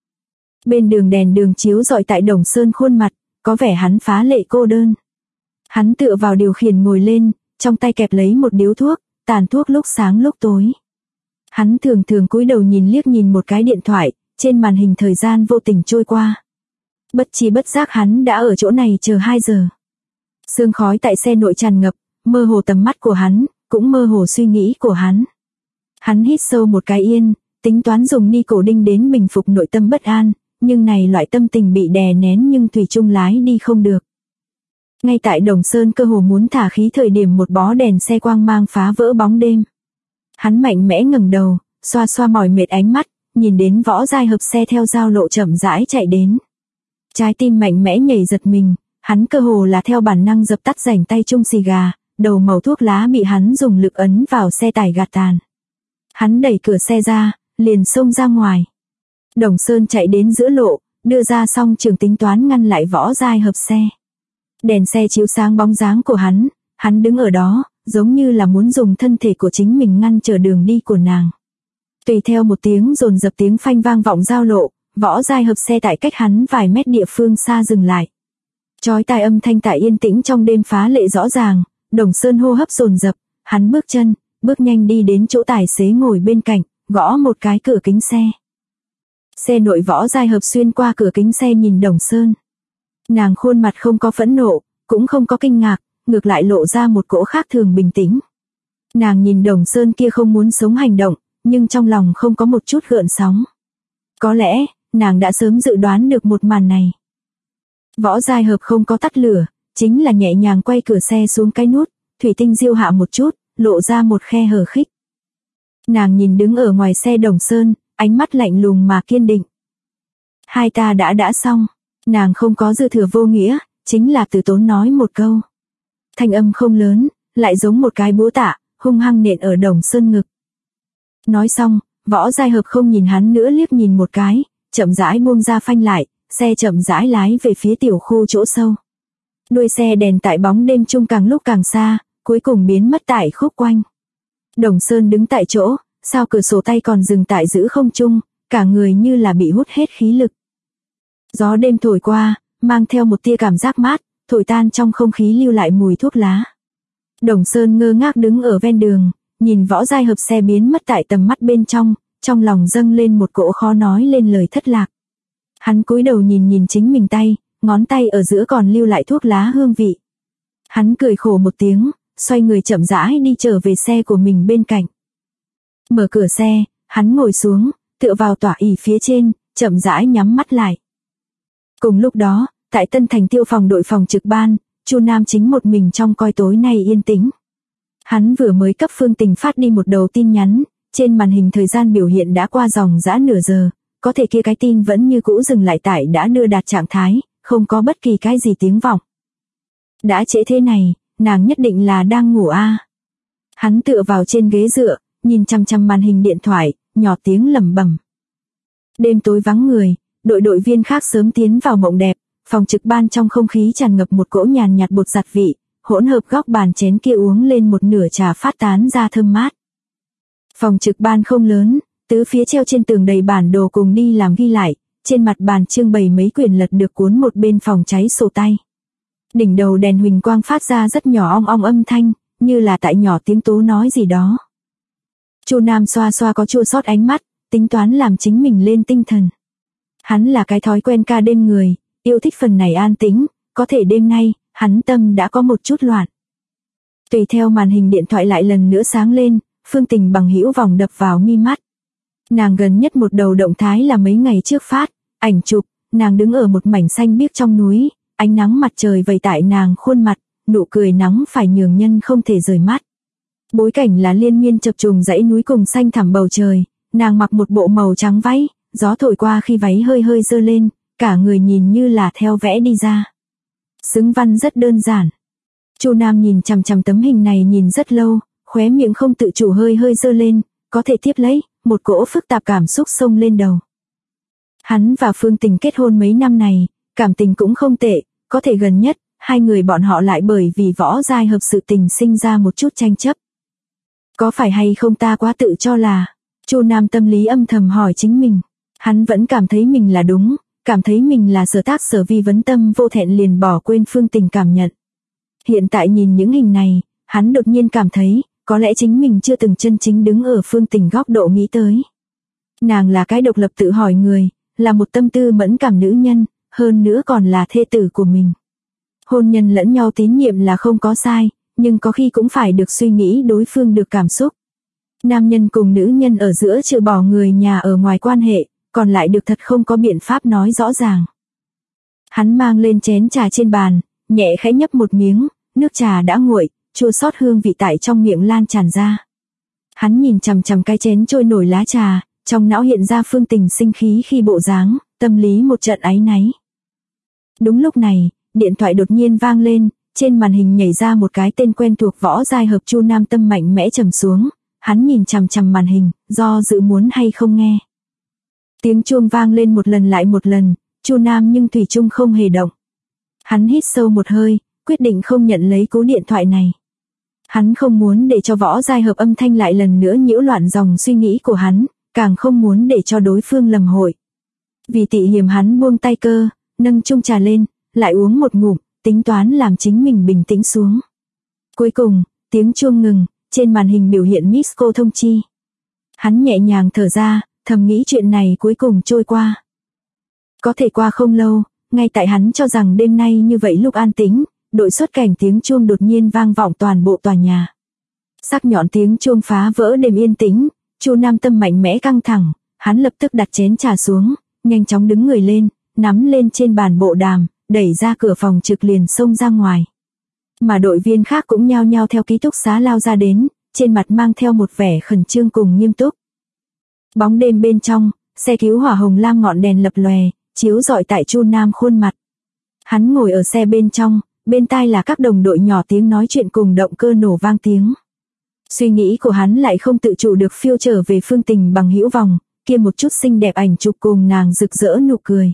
Bên đường đèn đường chiếu rọi tại Đồng Sơn khuôn mặt, có vẻ hắn phá lệ cô đơn. Hắn tựa vào điều khiển ngồi lên, trong tay kẹp lấy một điếu thuốc, tàn thuốc lúc sáng lúc tối. Hắn thường thường cúi đầu nhìn liếc nhìn một cái điện thoại, trên màn hình thời gian vô tình trôi qua. Bất chi bất giác hắn đã ở chỗ này chờ 2 giờ. Sương khói tại xe nội tràn ngập, mơ hồ tầm mắt của hắn, cũng mơ hồ suy nghĩ của hắn. Hắn hít sâu một cái yên, tính toán dùng ni cổ đinh đến bình phục nội tâm bất an, nhưng này loại tâm tình bị đè nén nhưng thủy chung lái đi không được. Ngay tại Đồng Sơn cơ hồ muốn thả khí thời điểm một bó đèn xe quang mang phá vỡ bóng đêm. Hắn mạnh mẽ ngẩng đầu, xoa xoa mỏi mệt ánh mắt, nhìn đến Võ Giai Hợp xe theo giao lộ chậm rãi chạy đến. Trái tim mạnh mẽ nhảy giật mình, hắn cơ hồ là theo bản năng dập tắt rảnh tay chung xì gà, đầu mẩu thuốc lá bị hắn dùng lực ấn vào xe tải gạt tàn. Hắn đẩy cửa xe ra, liền xông ra ngoài. Đồng Sơn chạy đến giữa lộ, đưa ra song trường tính toán ngăn lại Võ Giai Hợp xe. Đèn xe chiếu sáng bóng dáng của hắn đứng ở đó, giống như là muốn dùng thân thể của chính mình ngăn trở đường đi của nàng. Tùy theo một tiếng dồn dập tiếng phanh vang vọng giao lộ, Võ Giai Hợp xe tại cách hắn vài mét địa phương xa dừng lại. Chói tai âm thanh tại yên tĩnh trong đêm phá lệ rõ ràng, Đồng Sơn hô hấp dồn dập, hắn bước nhanh đi đến chỗ tài xế ngồi bên cạnh, gõ một cái cửa kính xe. Xe nội Võ Giai Hợp xuyên qua cửa kính xe nhìn Đồng Sơn. Nàng khuôn mặt không có phẫn nộ, cũng không có kinh ngạc, ngược lại lộ ra một cỗ khác thường bình tĩnh. Nàng nhìn Đồng Sơn kia không muốn sống hành động, nhưng trong lòng không có một chút gợn sóng. Có lẽ, nàng đã sớm dự đoán được một màn này. Võ Giai Hợp không có tắt lửa, chính là nhẹ nhàng quay cửa xe xuống cái nút, thủy tinh diêu hạ một chút, lộ ra một khe hở khích. Nàng nhìn đứng ở ngoài xe Đồng Sơn, ánh mắt lạnh lùng mà kiên định. Hai ta đã xong, nàng không có dư thừa vô nghĩa, chính là từ tốn nói một câu. Thanh âm không lớn, lại giống một cái búa tạ, hung hăng nện ở Đồng Sơn ngực. Nói xong, Võ Giai Hợp không nhìn hắn nữa liếc nhìn một cái, chậm rãi buông ra phanh lại, xe chậm rãi lái về phía tiểu khu chỗ sâu. Đuôi xe đèn tại bóng đêm chung càng lúc càng xa, cuối cùng biến mất tại khúc quanh. Đồng Sơn đứng tại chỗ, sau cửa sổ tay còn dừng tại giữa không trung, cả người như là bị hút hết khí lực. Gió đêm thổi qua, mang theo một tia cảm giác mát, thổi tan trong không khí lưu lại mùi thuốc lá. Đồng Sơn ngơ ngác đứng ở ven đường, nhìn Võ Giai Hợp xe biến mất tại tầm mắt bên trong lòng dâng lên một cỗ khó nói lên lời thất lạc. Hắn cúi đầu nhìn chính mình tay, ngón tay ở giữa còn lưu lại thuốc lá hương vị. Hắn cười khổ một tiếng, xoay người chậm rãi đi trở về xe của mình bên cạnh. Mở cửa xe, hắn ngồi xuống, tựa vào tỏa ỷ phía trên, chậm rãi nhắm mắt lại. Cùng lúc đó, tại Tân Thành Tiêu phòng đội phòng trực ban, Chu Nam chính một mình trong coi tối nay yên tĩnh. Hắn vừa mới cấp Phương Tình phát đi một đầu tin nhắn, trên màn hình thời gian biểu hiện đã qua dòng dã nửa giờ, có thể kia cái tin vẫn như cũ dừng lại tại đã đưa đạt trạng thái, không có bất kỳ cái gì tiếng vọng. Đã trễ thế này, nàng nhất định là đang ngủ a. Hắn tựa vào trên ghế dựa, nhìn chằm chằm màn hình điện thoại, nhỏ tiếng lẩm bẩm. Đêm tối vắng người, đội viên khác sớm tiến vào mộng đẹp, phòng trực ban trong không khí tràn ngập một cỗ nhàn nhạt bột giặt vị, hỗn hợp góc bàn chén kia uống lên một nửa trà phát tán ra thơm mát. Phòng trực ban không lớn, tứ phía treo trên tường đầy bản đồ cùng đi làm ghi lại, trên mặt bàn trưng bày mấy quyển lật được cuốn một bên phòng cháy sổ tay. Đỉnh đầu đèn huỳnh quang phát ra rất nhỏ ong ong âm thanh, như là tại nhỏ tiếng tố nói gì đó. Chu Nam xoa xoa có chua xót ánh mắt, tính toán làm chính mình lên tinh thần. Hắn là cái thói quen ca đêm người, yêu thích phần này an tĩnh, có thể đêm nay, hắn tâm đã có một chút loạn. Tùy theo màn hình điện thoại lại lần nữa sáng lên, Phương Tình bằng hữu vòng đập vào mi mắt. Nàng gần nhất một đầu động thái là mấy ngày trước phát, ảnh chụp, nàng đứng ở một mảnh xanh biếc trong núi, ánh nắng mặt trời vẩy tại nàng khuôn mặt, nụ cười nắng phải nhường nhân không thể rời mắt. Bối cảnh là liên miên chập trùng dãy núi cùng xanh thẳm bầu trời, nàng mặc một bộ màu trắng váy, gió thổi qua khi váy hơi hơi dơ lên, cả người nhìn như là theo vẽ đi ra. Xứng văn rất đơn giản. Chu Nam nhìn chằm chằm tấm hình này nhìn rất lâu, khóe miệng không tự chủ hơi hơi dơ lên, có thể tiếp lấy, một cỗ phức tạp cảm xúc xông lên đầu. Hắn và Phương Tình kết hôn mấy năm này, cảm tình cũng không tệ, có thể gần nhất, hai người bọn họ lại bởi vì Võ Giai Hợp sự tình sinh ra một chút tranh chấp. Có phải hay không ta quá tự cho là, Chu Nam tâm lý âm thầm hỏi chính mình, hắn vẫn cảm thấy mình là đúng, cảm thấy mình là sở tác sở vi vấn tâm vô thẹn liền bỏ quên Phương Tình cảm nhận. Hiện tại nhìn những hình này, hắn đột nhiên cảm thấy, có lẽ chính mình chưa từng chân chính đứng ở Phương Tình góc độ nghĩ tới. Nàng là cái độc lập tự hỏi người, là một tâm tư mẫn cảm nữ nhân, hơn nữa còn là thê tử của mình. Hôn nhân lẫn nhau tín nhiệm là không có sai, nhưng có khi cũng phải được suy nghĩ đối phương được cảm xúc. Nam nhân cùng nữ nhân ở giữa trừ bỏ người nhà ở ngoài quan hệ, còn lại được thật không có biện pháp nói rõ ràng. Hắn mang lên chén trà trên bàn, nhẹ khẽ nhấp một miếng, nước trà đã nguội, chua xót hương vị tại trong miệng lan tràn ra. Hắn nhìn chằm chằm cái chén trôi nổi lá trà, trong não hiện ra Phương Tình sinh khí khi bộ dáng, tâm lý một trận áy náy. Đúng lúc này, điện thoại đột nhiên vang lên, trên màn hình nhảy ra một cái tên quen thuộc Võ Giai Hợp. Chu Nam tâm mạnh mẽ trầm xuống, hắn nhìn chằm chằm màn hình, do dự muốn hay không nghe. Tiếng chuông vang lên một lần lại một lần, Chu Nam nhưng thủy chung không hề động. Hắn hít sâu một hơi, quyết định không nhận lấy cú điện thoại này. Hắn không muốn để cho Võ Giai Hợp âm thanh lại lần nữa nhiễu loạn dòng suy nghĩ của hắn, càng không muốn để cho đối phương lầm hội. Vì tị hiềm hắn buông tay cơ, nâng chung trà lên, lại uống một ngụm, tính toán làm chính mình bình tĩnh xuống. Cuối cùng, tiếng chuông ngừng, trên màn hình biểu hiện Miss cô thông chi. Hắn nhẹ nhàng thở ra, thầm nghĩ chuyện này cuối cùng trôi qua. Có thể qua không lâu, ngay tại hắn cho rằng đêm nay như vậy lúc an tĩnh, đội xuất cảnh tiếng chuông đột nhiên vang vọng toàn bộ tòa nhà. Sắc nhọn tiếng chuông phá vỡ đêm yên tĩnh, Chu Nam tâm mạnh mẽ căng thẳng, hắn lập tức đặt chén trà xuống, nhanh chóng đứng người lên, nắm lên trên bàn bộ đàm, đẩy ra cửa phòng trực liền xông ra ngoài. Mà đội viên khác cũng nhao nhao theo ký túc xá lao ra đến, trên mặt mang theo một vẻ khẩn trương cùng nghiêm túc. Bóng đêm bên trong, xe cứu hỏa hồng lam ngọn đèn lập lòe, chiếu rọi tại Chu Nam khuôn mặt. Hắn ngồi ở xe bên trong, bên tai là các đồng đội nhỏ tiếng nói chuyện cùng động cơ nổ vang tiếng. Suy nghĩ của hắn lại không tự chủ được phiêu trở về Phương Tình bằng hữu vòng, kia một chút xinh đẹp ảnh chụp cùng nàng rực rỡ nụ cười.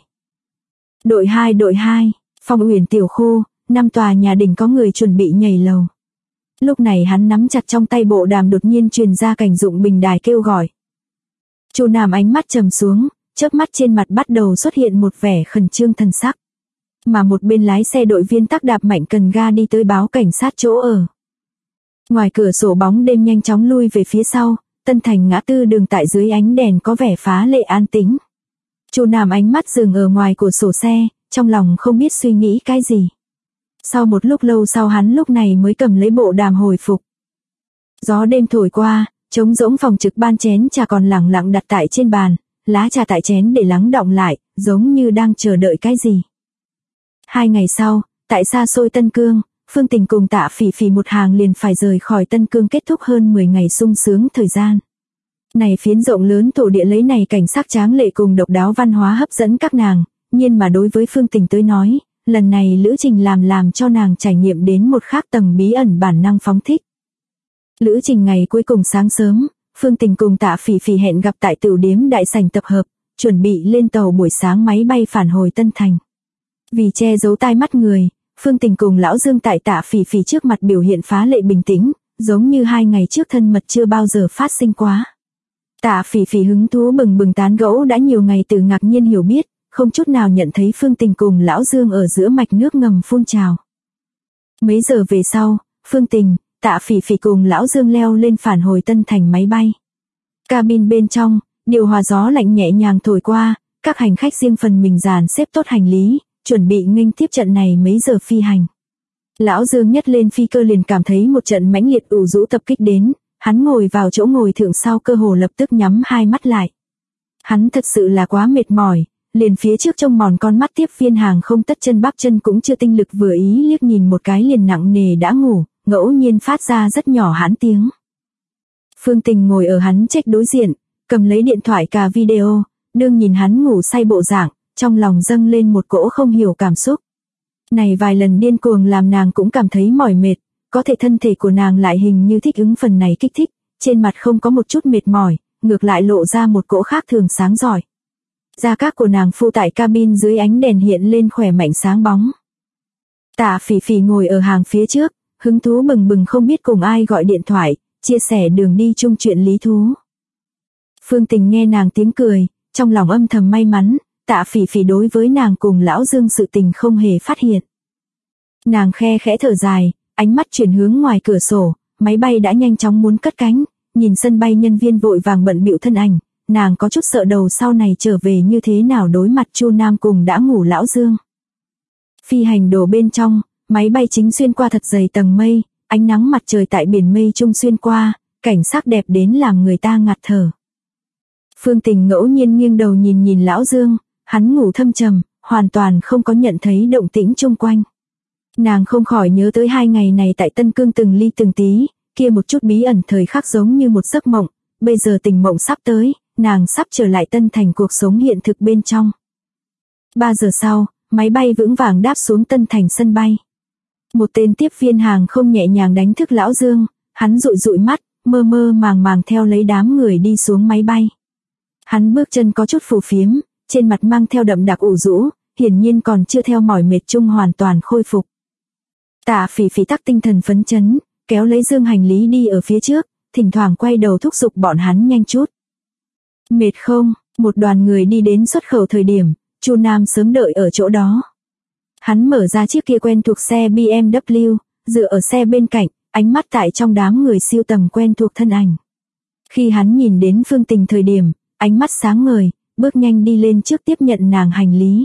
Đội 2, Phong Uyển tiểu khu, 5 tòa nhà đỉnh có người chuẩn bị nhảy lầu. Lúc này hắn nắm chặt trong tay bộ đàm đột nhiên truyền ra cảnh dụng bình đài kêu gọi. Chu Nam ánh mắt trầm xuống, chớp mắt trên mặt bắt đầu xuất hiện một vẻ khẩn trương thần sắc. Mà một bên lái xe đội viên tắc đạp mạnh cần ga đi tới báo cảnh sát chỗ ở. Ngoài cửa sổ bóng đêm nhanh chóng lui về phía sau, Tân Thành ngã tư đường tại dưới ánh đèn có vẻ phá lệ an tĩnh. Chu Nam ánh mắt dừng ở ngoài cửa sổ xe, trong lòng không biết suy nghĩ cái gì. Sau một lúc lâu sau hắn lúc này mới cầm lấy bộ đàm hồi phục. Gió đêm thổi qua, trống rỗng phòng trực ban chén trà còn lẳng lặng đặt tại trên bàn, lá trà tại chén để lắng đọng lại, giống như đang chờ đợi cái gì. 2 ngày sau, tại xa xôi Tân Cương, Phương Tình cùng Tạ Phỉ Phỉ một hàng liền phải rời khỏi Tân Cương kết thúc hơn 10 ngày sung sướng thời gian. Này phiến rộng lớn thổ địa lấy này cảnh sắc tráng lệ cùng độc đáo văn hóa hấp dẫn các nàng, nhưng mà đối với Phương Tình tới nói, lần này lữ trình làm cho nàng trải nghiệm đến một khác tầng bí ẩn bản năng phóng thích. Lữ trình ngày cuối cùng sáng sớm, Phương Tình cùng Tạ Phỉ Phỉ hẹn gặp tại tửu điếm đại sảnh tập hợp, chuẩn bị lên tàu buổi sáng máy bay phản hồi Tân Thành. Vì che giấu tai mắt người, Phương Tình cùng Lão Dương tại Tạ Phỉ Phỉ trước mặt biểu hiện phá lệ bình tĩnh, giống như 2 ngày trước thân mật chưa bao giờ phát sinh quá. Tạ Phỉ Phỉ hứng thú bừng bừng tán gẫu đã nhiều ngày từ ngạc nhiên hiểu biết, không chút nào nhận thấy Phương Tình cùng Lão Dương ở giữa mạch nước ngầm phun trào. Mấy giờ về sau, Phương Tình, Tạ Phỉ Phỉ cùng Lão Dương leo lên phản hồi Tân Thành máy bay. Cabin bên trong, điều hòa gió lạnh nhẹ nhàng thổi qua, các hành khách riêng phần mình dàn xếp tốt hành lý, chuẩn bị nghênh tiếp trận này mấy giờ phi hành. Lão Dương nhất lên phi cơ liền cảm thấy một trận mãnh liệt ủ rũ tập kích đến, hắn ngồi vào chỗ ngồi thượng sau cơ hồ lập tức nhắm hai mắt lại. Hắn thật sự là quá mệt mỏi, liền phía trước trông mòn con mắt tiếp viên hàng không tất chân bắp chân cũng chưa tinh lực vừa ý liếc nhìn một cái liền nặng nề đã ngủ, ngẫu nhiên phát ra rất nhỏ hãn tiếng. Phương Tình ngồi ở hắn trách đối diện, cầm lấy điện thoại cà video, đương nhìn hắn ngủ say bộ dạng, trong lòng dâng lên một cỗ không hiểu cảm xúc. Này vài lần điên cuồng làm nàng cũng cảm thấy mỏi mệt, có thể thân thể của nàng lại hình như thích ứng phần này kích thích, trên mặt không có một chút mệt mỏi, ngược lại lộ ra một cỗ khác thường sáng giỏi. Da các của nàng phu tại cabin dưới ánh đèn hiện lên khỏe mạnh sáng bóng. Tạ Phỉ Phỉ ngồi ở hàng phía trước, hứng thú bừng bừng không biết cùng ai gọi điện thoại, chia sẻ đường đi chung chuyện lý thú. Phương Tình nghe nàng tiếng cười, trong lòng âm thầm may mắn, Tạ Phỉ Phỉ đối với nàng cùng Lão Dương sự tình không hề phát hiện. Nàng khe khẽ thở dài, ánh mắt chuyển hướng ngoài cửa sổ, máy bay đã nhanh chóng muốn cất cánh, nhìn sân bay nhân viên vội vàng bận bịu thân ảnh, nàng có chút sợ đầu sau này trở về như thế nào đối mặt Chu Nam cùng đã ngủ Lão Dương. Phi hành đồ bên trong, máy bay chính xuyên qua thật dày tầng mây, ánh nắng mặt trời tại biển mây trung xuyên qua, cảnh sắc đẹp đến làm người ta ngạt thở. Phương Tình ngẫu nhiên nghiêng đầu nhìn Lão Dương, hắn ngủ thâm trầm, hoàn toàn không có nhận thấy động tĩnh chung quanh. Nàng không khỏi nhớ tới 2 ngày này tại Tân Cương từng ly từng tí, kia một chút bí ẩn thời khắc giống như một giấc mộng, bây giờ tình mộng sắp tới, nàng sắp trở lại Tân Thành cuộc sống hiện thực bên trong. 3 giờ sau, máy bay vững vàng đáp xuống Tân Thành sân bay. Một tên tiếp viên hàng không nhẹ nhàng đánh thức Lão Dương, hắn dụi dụi mắt, mơ mơ màng theo lấy đám người đi xuống máy bay. Hắn bước chân có chút phù phiếm, trên mặt mang theo đậm đặc ủ rũ, hiển nhiên còn chưa theo mỏi mệt chung hoàn toàn khôi phục. Tạ Phỉ Phỉ tắc tinh thần phấn chấn, kéo lấy dương hành lý đi ở phía trước, thỉnh thoảng quay đầu thúc giục bọn hắn nhanh chút. Mệt không? Một đoàn người đi đến xuất khẩu thời điểm, Chu Nam sớm đợi ở chỗ đó. Hắn mở ra chiếc kia quen thuộc xe BMW, dựa ở xe bên cạnh, ánh mắt tại trong đám người siêu tầm quen thuộc thân ảnh. Khi hắn nhìn đến Phương Tình thời điểm, ánh mắt sáng ngời, bước nhanh đi lên trước tiếp nhận nàng hành lý.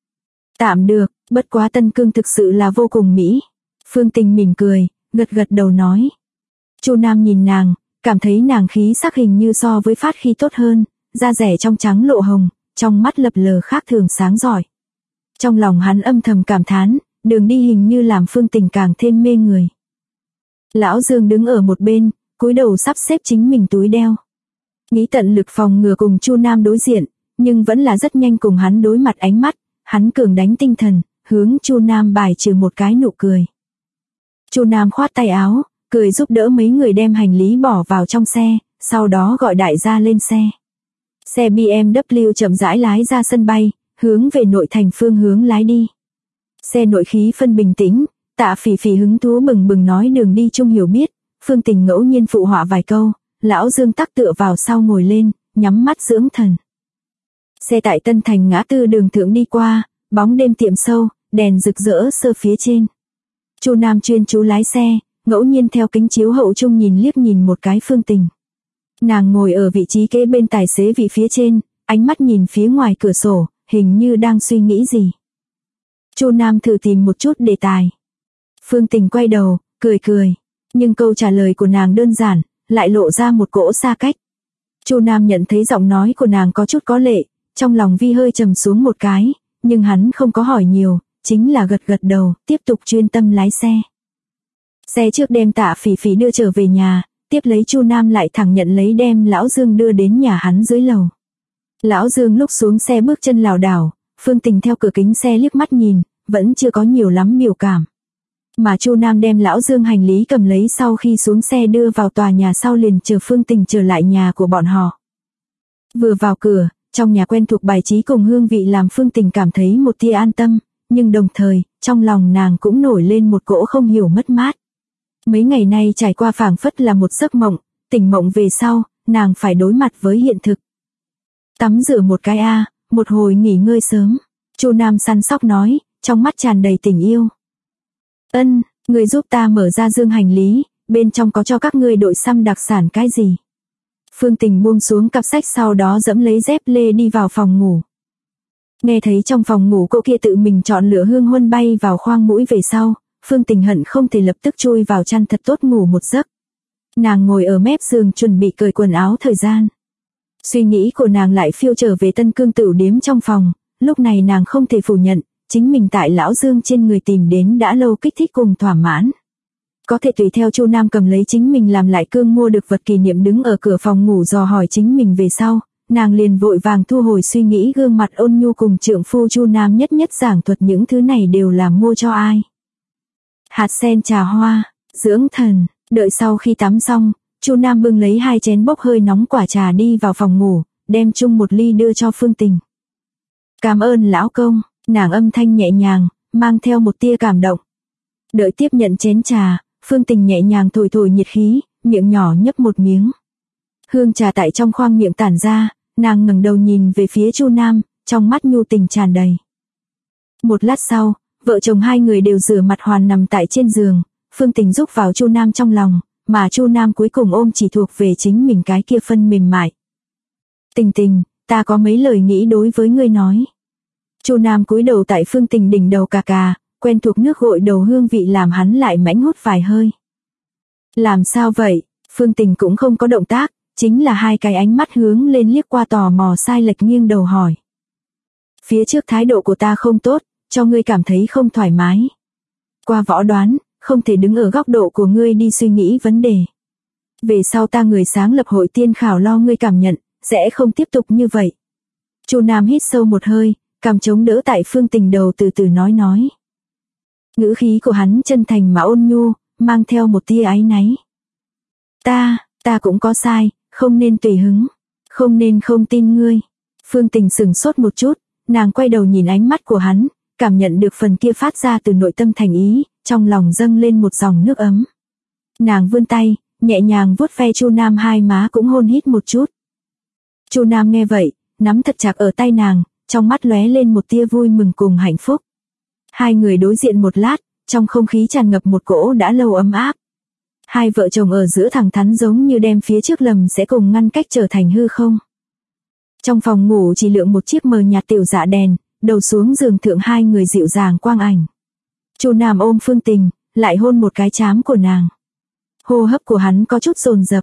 Tạm được, bất quá Tân Cương thực sự là vô cùng mỹ. Phương Tình mỉm cười, gật gật đầu nói. Chu Nam nhìn nàng, cảm thấy nàng khí sắc hình như so với phát khi tốt hơn, da rẻ trong trắng lộ hồng, trong mắt lập lờ khác thường sáng giỏi. Trong lòng hắn âm thầm cảm thán, đường đi hình như làm Phương Tình càng thêm mê người. Lão Dương đứng ở một bên, cúi đầu sắp xếp chính mình túi đeo. Nghĩ tận lực phòng ngừa cùng Chu Nam đối diện, nhưng vẫn là rất nhanh cùng hắn đối mặt ánh mắt, hắn cường đánh tinh thần, hướng Chu Nam bài trừ một cái nụ cười. Chu Nam khoát tay áo, cười giúp đỡ mấy người đem hành lý bỏ vào trong xe, sau đó gọi đại gia lên xe. Xe BMW chậm rãi lái ra sân bay, hướng về nội thành phương hướng lái đi. Xe nội khí phân bình tĩnh, Tạ Phỉ Phỉ hứng thú bừng bừng nói đường đi chung hiểu biết, Phương Tình ngẫu nhiên phụ họa vài câu, lão Dương tắc tựa vào sau ngồi lên, nhắm mắt dưỡng thần. Xe tại Tân Thành ngã tư đường thượng đi qua, bóng đêm tiệm sâu, đèn rực rỡ sơ phía trên. Chu Nam chuyên chú lái xe, ngẫu nhiên theo kính chiếu hậu chung nhìn liếc nhìn một cái Phương Tình. Nàng ngồi ở vị trí kế bên tài xế vị phía trên, ánh mắt nhìn phía ngoài cửa sổ, hình như đang suy nghĩ gì. Chu Nam thử tìm một chút đề tài. Phương Tình quay đầu, cười cười, nhưng câu trả lời của nàng đơn giản, lại lộ ra một cỗ xa cách. Chu Nam nhận thấy giọng nói của nàng có chút có lệ, trong lòng vi hơi trầm xuống một cái, nhưng hắn không có hỏi nhiều, chính là gật gật đầu, tiếp tục chuyên tâm lái xe. Xe trước đem Tạ Phỉ Phỉ đưa trở về nhà, tiếp lấy Chu Nam lại thẳng nhận lấy đem lão Dương đưa đến nhà hắn dưới lầu. Lão Dương lúc xuống xe bước chân lảo đảo, Phương Tình theo cửa kính xe liếc mắt nhìn, vẫn chưa có nhiều lắm biểu cảm. Mà Chu Nam đem lão Dương hành lý cầm lấy sau khi xuống xe đưa vào tòa nhà sau liền chờ Phương Tình trở lại nhà của bọn họ. Vừa vào cửa, trong nhà quen thuộc bài trí cùng hương vị làm Phương Tình cảm thấy một tia an tâm, nhưng đồng thời, trong lòng nàng cũng nổi lên một cỗ không hiểu mất mát. Mấy ngày nay trải qua phảng phất là một giấc mộng, tỉnh mộng về sau, nàng phải đối mặt với hiện thực. Tắm rửa một cái một hồi nghỉ ngơi sớm. Chu Nam săn sóc nói, trong mắt tràn đầy tình yêu. Ân, người giúp ta mở ra dương hành lý, bên trong có cho các ngươi đội xăm đặc sản cái gì? Phương Tình buông xuống cặp sách sau đó dẫm lấy dép lê đi vào phòng ngủ. Nghe thấy trong phòng ngủ cô kia tự mình chọn lựa hương huân bay vào khoang mũi về sau, Phương Tình hận không thể lập tức chui vào chăn thật tốt ngủ một giấc. Nàng ngồi ở mép giường chuẩn bị cởi quần áo thời gian. Suy nghĩ của nàng lại phiêu trở về Tân Cương tửu điếm trong phòng, lúc này nàng không thể phủ nhận, chính mình tại lão Dương trên người tìm đến đã lâu kích thích cùng thỏa mãn. Có thể tùy theo Chu Nam cầm lấy chính mình làm lại cương mua được vật kỷ niệm đứng ở cửa phòng ngủ dò hỏi chính mình về sau, nàng liền vội vàng thu hồi suy nghĩ gương mặt ôn nhu cùng trượng phu Chu Nam nhất nhất giảng thuật những thứ này đều là mua cho ai. Hạt sen trà hoa, dưỡng thần, đợi sau khi tắm xong, Chu Nam bưng lấy 2 chén bốc hơi nóng quả trà đi vào phòng ngủ, đem chung 1 ly đưa cho Phương Tình. Cảm ơn lão công, nàng âm thanh nhẹ nhàng, mang theo một tia cảm động. Đợi tiếp nhận chén trà, Phương Tình nhẹ nhàng thổi thổi nhiệt khí, miệng nhỏ nhấp một miếng. Hương trà tại trong khoang miệng tản ra, nàng ngẩng đầu nhìn về phía Chu Nam, trong mắt nhu tình tràn đầy. Một lát sau, vợ chồng hai người đều rửa mặt hoàn nằm tại trên giường, Phương Tình rúc vào Chu Nam trong lòng, mà Chu Nam cuối cùng ôm chỉ thuộc về chính mình cái kia phân mềm mại. Tình Tình, ta có mấy lời nghĩ đối với ngươi nói. Chu Nam cúi đầu tại Phương Tình đỉnh đầu cà cà, quen thuộc nước gội đầu hương vị làm hắn lại mãnh hút vài hơi. Làm sao vậy? Phương Tình cũng không có động tác, chính là 2 cái ánh mắt hướng lên liếc qua tò mò sai lệch nghiêng đầu hỏi. Phía trước thái độ của ta không tốt, cho ngươi cảm thấy không thoải mái. Qua võ đoán, không thể đứng ở góc độ của ngươi đi suy nghĩ vấn đề. Về sau ta người sáng lập hội tiên khảo lo ngươi cảm nhận, sẽ không tiếp tục như vậy. Chu Nam hít sâu một hơi, cằm chống đỡ tại Phương Tình đầu từ từ nói. Ngữ khí của hắn chân thành mà ôn nhu, mang theo một tia áy náy. Ta cũng có sai, không nên tùy hứng, không nên không tin ngươi. Phương Tình sững sốt một chút, nàng quay đầu nhìn ánh mắt của hắn, cảm nhận được phần kia phát ra từ nội tâm thành ý, trong lòng dâng lên một dòng nước ấm. Nàng vươn tay, nhẹ nhàng vuốt ve Chu Nam hai má cũng hôn hít một chút. Chu Nam nghe vậy, nắm thật chặt ở tay nàng, trong mắt lóe lên một tia vui mừng cùng hạnh phúc. Hai người đối diện một lát, trong không khí tràn ngập một cỗ đã lâu ấm áp. Hai vợ chồng ở giữa thẳng thắn giống như đem phía trước lầm sẽ cùng ngăn cách trở thành hư không. Trong phòng ngủ chỉ lượng một chiếc mờ nhạt tiểu dạ đèn, đầu xuống giường thượng hai người dịu dàng quang ảnh. Chu Nam ôm Phương Tình, lại hôn một cái trán của nàng. Hô hấp của hắn có chút dồn dập.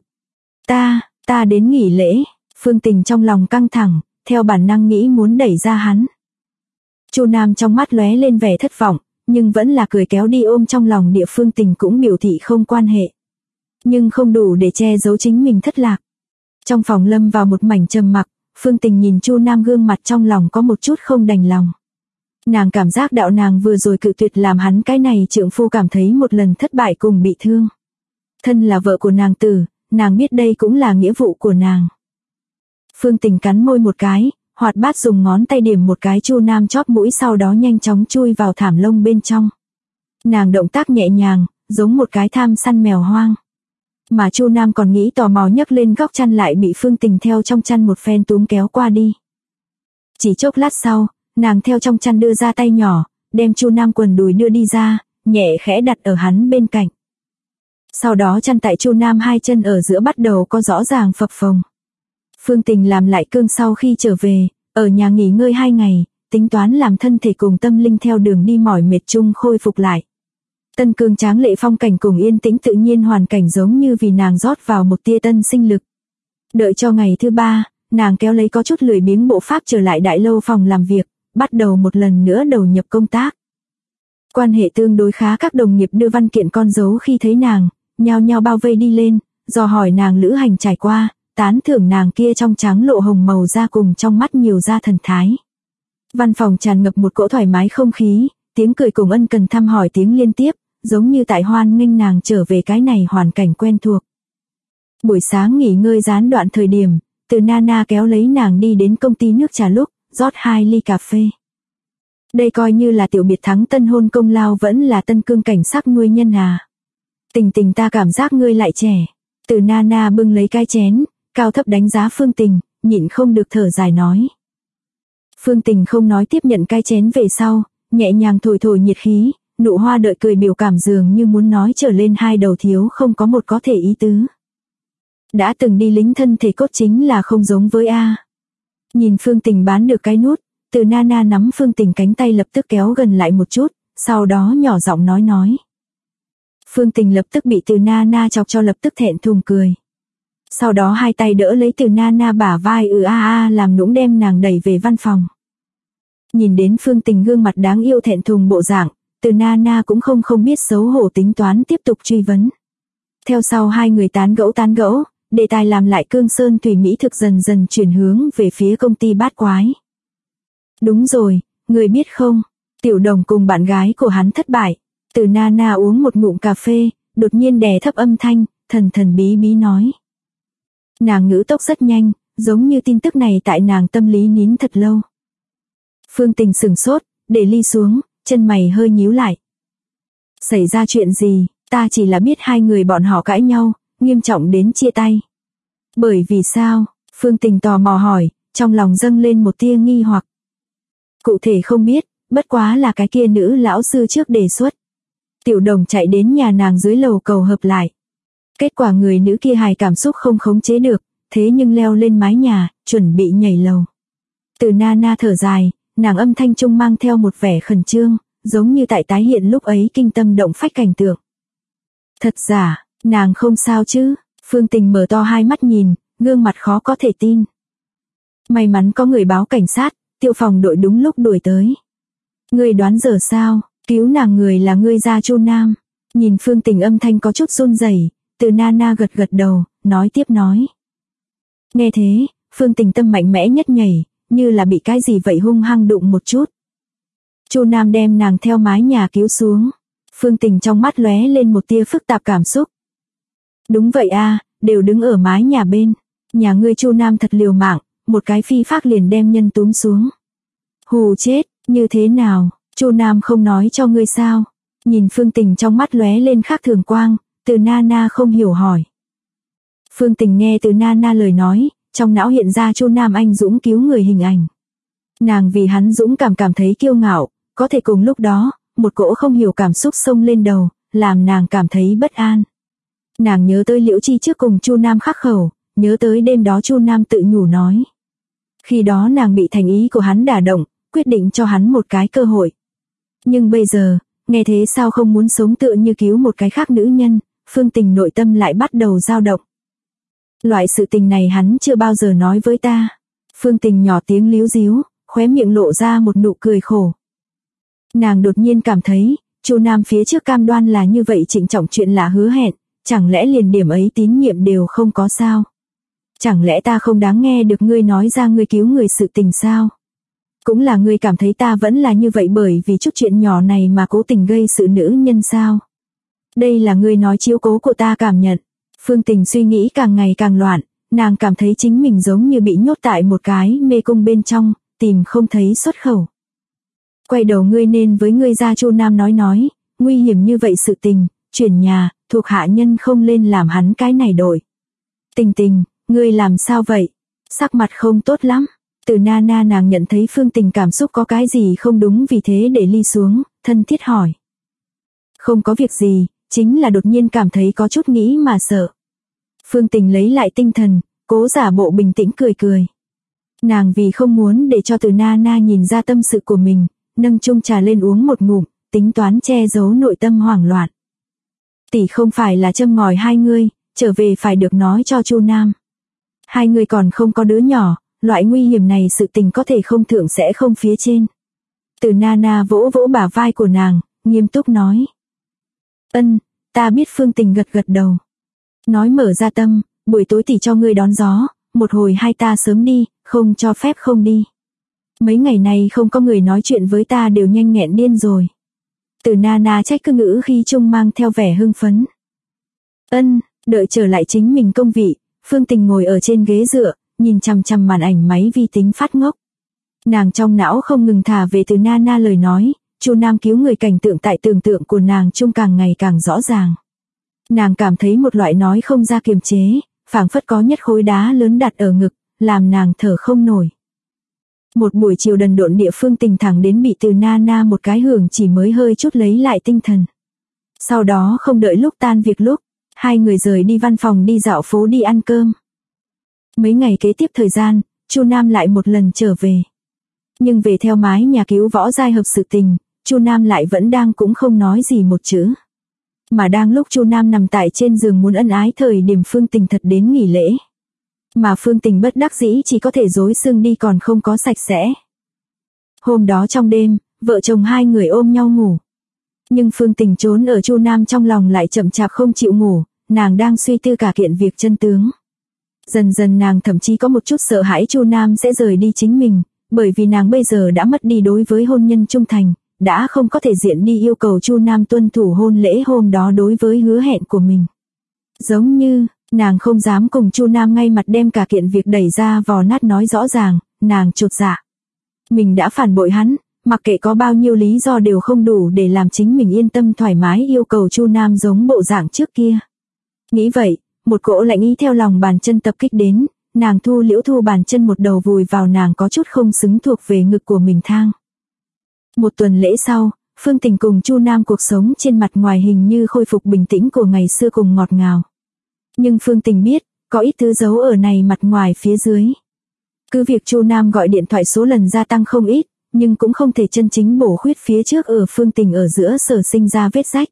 Ta đến nghỉ lễ. Phương Tình trong lòng căng thẳng, theo bản năng nghĩ muốn đẩy ra hắn. Chu Nam trong mắt lóe lên vẻ thất vọng, nhưng vẫn là cười kéo đi ôm trong lòng địa Phương Tình cũng biểu thị không quan hệ. Nhưng không đủ để che giấu chính mình thất lạc. Trong phòng lâm vào một mảnh trầm mặc, Phương Tình nhìn Chu Nam gương mặt trong lòng có một chút không đành lòng. Nàng cảm giác đạo nàng vừa rồi cự tuyệt làm hắn cái này trượng phu cảm thấy một lần thất bại cùng bị thương. Thân là vợ của nàng tử, nàng biết đây cũng là nghĩa vụ của nàng. Phương Tình cắn môi một cái, hoạt bát dùng ngón tay điểm một cái Chu Nam chóp mũi, sau đó nhanh chóng chui vào thảm lông bên trong. Nàng động tác nhẹ nhàng, giống một cái tham săn mèo hoang. Mà Chu Nam còn nghĩ tò mò nhấc lên góc chăn lại bị Phương Tình theo trong chăn một phen túm kéo qua đi. Chỉ chốc lát sau, nàng theo trong chăn đưa ra tay nhỏ, đem Chu Nam quần đùi đưa đi ra, nhẹ khẽ đặt ở hắn bên cạnh. Sau đó chăn tại Chu Nam hai chân ở giữa bắt đầu có rõ ràng phập phồng. Phương Tình làm lại cương sau khi trở về, ở nhà nghỉ ngơi 2 ngày, tính toán làm thân thể cùng tâm linh theo đường đi mỏi mệt chung khôi phục lại. Tân Cương tráng lệ phong cảnh cùng yên tĩnh tự nhiên hoàn cảnh giống như vì nàng rót vào một tia tân sinh lực. Đợi cho ngày thứ 3, nàng kéo lấy có chút lười biếng bộ pháp trở lại đại lâu phòng làm việc, bắt đầu một lần nữa đầu nhập công tác. Quan hệ tương đối khá các đồng nghiệp đưa văn kiện con dấu khi thấy nàng, nhao nhao bao vây đi lên, dò hỏi nàng lữ hành trải qua, tán thưởng nàng kia trong trắng lộ hồng màu da cùng trong mắt nhiều da thần thái. Văn phòng tràn ngập một cỗ thoải mái không khí, tiếng cười cùng ân cần thăm hỏi tiếng liên tiếp, giống như tại hoan nghênh nàng trở về cái này hoàn cảnh quen thuộc. Buổi sáng nghỉ ngơi gián đoạn thời điểm, Từ Nana kéo lấy nàng đi đến công ty nước trà lúc, rót 2 ly cà phê. Đây coi như là tiểu biệt thắng tân hôn công lao vẫn là Tân Cương cảnh sắc nuôi nhân à. Tình Tình, ta cảm giác ngươi lại trẻ. Từ Nana bưng lấy cái chén, cao thấp đánh giá Phương Tình, nhịn không được thở dài nói. Phương Tình không nói tiếp nhận cái chén về sau, nhẹ nhàng thổi thổi nhiệt khí, nụ hoa đợi cười biểu cảm dường như muốn nói trở lên hai đầu thiếu không có một có thể ý tứ. Đã từng đi lính thân thể cốt chính là không giống với A. Nhìn Phương Tình bán được cái nút, Từ Nana nắm Phương Tình cánh tay lập tức kéo gần lại một chút, sau đó nhỏ giọng nói. Phương Tình lập tức bị Từ Nana chọc cho lập tức thẹn thùng cười. Sau đó hai tay đỡ lấy Từ Nana bả vai làm nũng đem nàng đẩy về văn phòng. Nhìn đến Phương Tình gương mặt đáng yêu thẹn thùng bộ dạng, Từ Nana cũng không biết xấu hổ tính toán tiếp tục truy vấn. Theo sau hai người tán gẫu, đề tài làm lại Cương Sơn Thủy Mỹ thực dần dần chuyển hướng về phía công ty Bát Quái. Đúng rồi, người biết không, Tiểu Đồng cùng bạn gái của hắn thất bại. Từ Nana uống một ngụm cà phê, đột nhiên đè thấp âm thanh, thần bí bí nói. Nàng ngữ tốc rất nhanh, giống như tin tức này tại nàng tâm lý nín thật lâu. Phương Tình sửng sốt, để ly xuống, chân mày hơi nhíu lại. Xảy ra chuyện gì, ta chỉ là biết hai người bọn họ cãi nhau, nghiêm trọng đến chia tay. Bởi vì sao, Phương Tình tò mò hỏi, trong lòng dâng lên một tia nghi hoặc. Cụ thể không biết, bất quá là cái kia nữ lão sư trước đề xuất. Tiểu Đồng chạy đến nhà nàng dưới lầu cầu hợp lại. Kết quả người nữ kia hài cảm xúc không khống chế được, thế nhưng leo lên mái nhà, chuẩn bị nhảy lầu. Từ Nana thở dài, nàng âm thanh trung mang theo một vẻ khẩn trương, giống như tại tái hiện lúc ấy kinh tâm động phách cảnh tượng. Thật giả, nàng không sao chứ? Phương Tình mở to hai mắt nhìn, gương mặt khó có thể tin. May mắn có người báo cảnh sát, Tiêu phòng đội đúng lúc đuổi tới. Ngươi đoán giờ sao, cứu nàng người là ngươi gia Chu Nam. Nhìn Phương Tình âm thanh có chút run rẩy, Từ Nana gật đầu, nói tiếp nói. Nghe thế, Phương Tình tâm mạnh mẽ nhất nhảy, như là bị cái gì vậy hung hăng đụng một chút. Chu Nam đem nàng theo mái nhà cứu xuống. Phương Tình trong mắt lóe lên một tia phức tạp cảm xúc. Đúng vậy a, đều đứng ở mái nhà bên. Nhà ngươi Chu Nam thật liều mạng, một cái phi phác liền đem nhân túm xuống. Hù chết, như thế nào, Chu Nam không nói cho ngươi sao? Nhìn Phương Tình trong mắt lóe lên khác thường quang, Từ Nana không hiểu hỏi. Phương Tình nghe Từ Nana lời nói, trong não hiện ra Chu Nam anh dũng cứu người hình ảnh. Nàng vì hắn dũng cảm thấy kiêu ngạo, có thể cùng lúc đó, một cỗ không hiểu cảm xúc xông lên đầu, làm nàng cảm thấy bất an. Nàng nhớ tới Liễu Chi trước cùng Chu Nam khắc khẩu, nhớ tới đêm đó Chu Nam tự nhủ nói. Khi đó nàng bị thành ý của hắn đả động, quyết định cho hắn một cái cơ hội. Nhưng bây giờ, nghe thế sao không muốn sống tựa như cứu một cái khác nữ nhân, Phương Tình nội tâm lại bắt đầu dao động. Loại sự tình này hắn chưa bao giờ nói với ta. Phương Tình nhỏ tiếng líu díu, khóe miệng lộ ra một nụ cười khổ. Nàng đột nhiên cảm thấy, Chu Nam phía trước cam đoan là như vậy trịnh trọng chuyện là hứa hẹn, chẳng lẽ liền điểm ấy tín nhiệm đều không có sao? Chẳng lẽ ta không đáng nghe được ngươi nói ra ngươi cứu người sự tình sao? Cũng là ngươi cảm thấy ta vẫn là như vậy bởi vì chút chuyện nhỏ này mà cố tình gây sự nữ nhân sao? Đây là ngươi nói chiếu cố của ta cảm nhận. Phương Tình suy nghĩ càng ngày càng loạn, nàng cảm thấy chính mình giống như bị nhốt tại một cái mê cung bên trong, tìm không thấy xuất khẩu. Quay đầu ngươi nên với ngươi gia Chu Nam nói, nguy hiểm như vậy sự tình, chuyển nhà, thuộc hạ nhân không lên làm hắn cái này đổi. Tình Tình, ngươi làm sao vậy? Sắc mặt không tốt lắm. Từ Nana nàng nhận thấy Phương Tình cảm xúc có cái gì không đúng vì thế để ly xuống, thân thiết hỏi. Không có việc gì, chính là đột nhiên cảm thấy có chút nghĩ mà sợ. Phương Tình lấy lại tinh thần, cố giả bộ bình tĩnh cười cười. Nàng vì không muốn để cho Từ Nana nhìn ra tâm sự của mình, nâng chung trà lên uống một ngụm, tính toán che giấu nội tâm hoảng loạn. Tỷ không phải là châm ngòi hai ngươi, trở về phải được nói cho Chu Nam. Hai người còn không có đứa nhỏ, loại nguy hiểm này sự tình có thể không thượng sẽ không phía trên. Từ Nana vỗ vỗ bả vai của nàng, nghiêm túc nói. Ân, ta biết. Phương Tình gật gật đầu. Nói mở ra tâm, buổi tối tỷ cho ngươi đón gió, một hồi hai ta sớm đi, không cho phép không đi. Mấy ngày này không có người nói chuyện với ta đều nhanh nghẹn điên rồi. Từ Nana trách cứ ngữ khi trung mang theo vẻ hưng phấn. Ân, đợi trở lại chính mình công vị, Phương Tình ngồi ở trên ghế dựa, nhìn chằm chằm màn ảnh máy vi tính phát ngốc. Nàng trong não không ngừng thả về Từ Nana lời nói, Chu Nam cứu người cảnh tượng tại tưởng tượng của nàng chung càng ngày càng rõ ràng. Nàng cảm thấy một loại nói không ra kiềm chế, phảng phất có nhất khối đá lớn đặt ở ngực, làm nàng thở không nổi. Một buổi chiều đần độn địa Phương Tình thẳng đến bị Từ Nana một cái hưởng chỉ mới hơi chút lấy lại tinh thần. Sau đó không đợi lúc tan việc lúc, hai người rời đi văn phòng đi dạo phố đi ăn cơm. Mấy ngày kế tiếp thời gian, Chu Nam lại một lần trở về. Nhưng về theo mái nhà cứu võ giai hợp sự tình, Chu Nam lại vẫn đang cũng không nói gì một chữ. Mà đang lúc Chu Nam nằm tại trên giường muốn ân ái thời điểm Phương Tình thật đến nghỉ lễ. Mà Phương Tình bất đắc dĩ chỉ có thể rối xương đi còn không có sạch sẽ. Hôm đó trong đêm, vợ chồng hai người ôm nhau ngủ. Nhưng Phương Tình trốn ở Chu Nam trong lòng lại chậm chạp không chịu ngủ, nàng đang suy tư cả kiện việc chân tướng. Dần dần nàng thậm chí có một chút sợ hãi Chu Nam sẽ rời đi chính mình, bởi vì nàng bây giờ đã mất đi đối với hôn nhân trung thành, đã không có thể diện đi yêu cầu Chu Nam tuân thủ hôn lễ hôm đó đối với hứa hẹn của mình. Giống như, nàng không dám cùng Chu Nam ngay mặt đem cả kiện việc đẩy ra vò nát nói rõ ràng, nàng chột dạ. Mình đã phản bội hắn, mặc kệ có bao nhiêu lý do đều không đủ để làm chính mình yên tâm thoải mái yêu cầu Chu Nam giống bộ dạng trước kia. Nghĩ vậy, một cỗ lạnh ý theo lòng bàn chân tập kích đến, nàng thu liễu thu bàn chân một đầu vùi vào nàng có chút không xứng thuộc về ngực của mình thang. Một tuần lễ sau, Phương Tình cùng Chu Nam cuộc sống trên mặt ngoài hình như khôi phục bình tĩnh của ngày xưa cùng ngọt ngào. Nhưng Phương Tình biết, có ít thứ giấu ở này mặt ngoài phía dưới. Cứ việc Chu Nam gọi điện thoại số lần gia tăng không ít, nhưng cũng không thể chân chính bổ khuyết phía trước ở Phương Tình ở giữa sở sinh ra vết rách.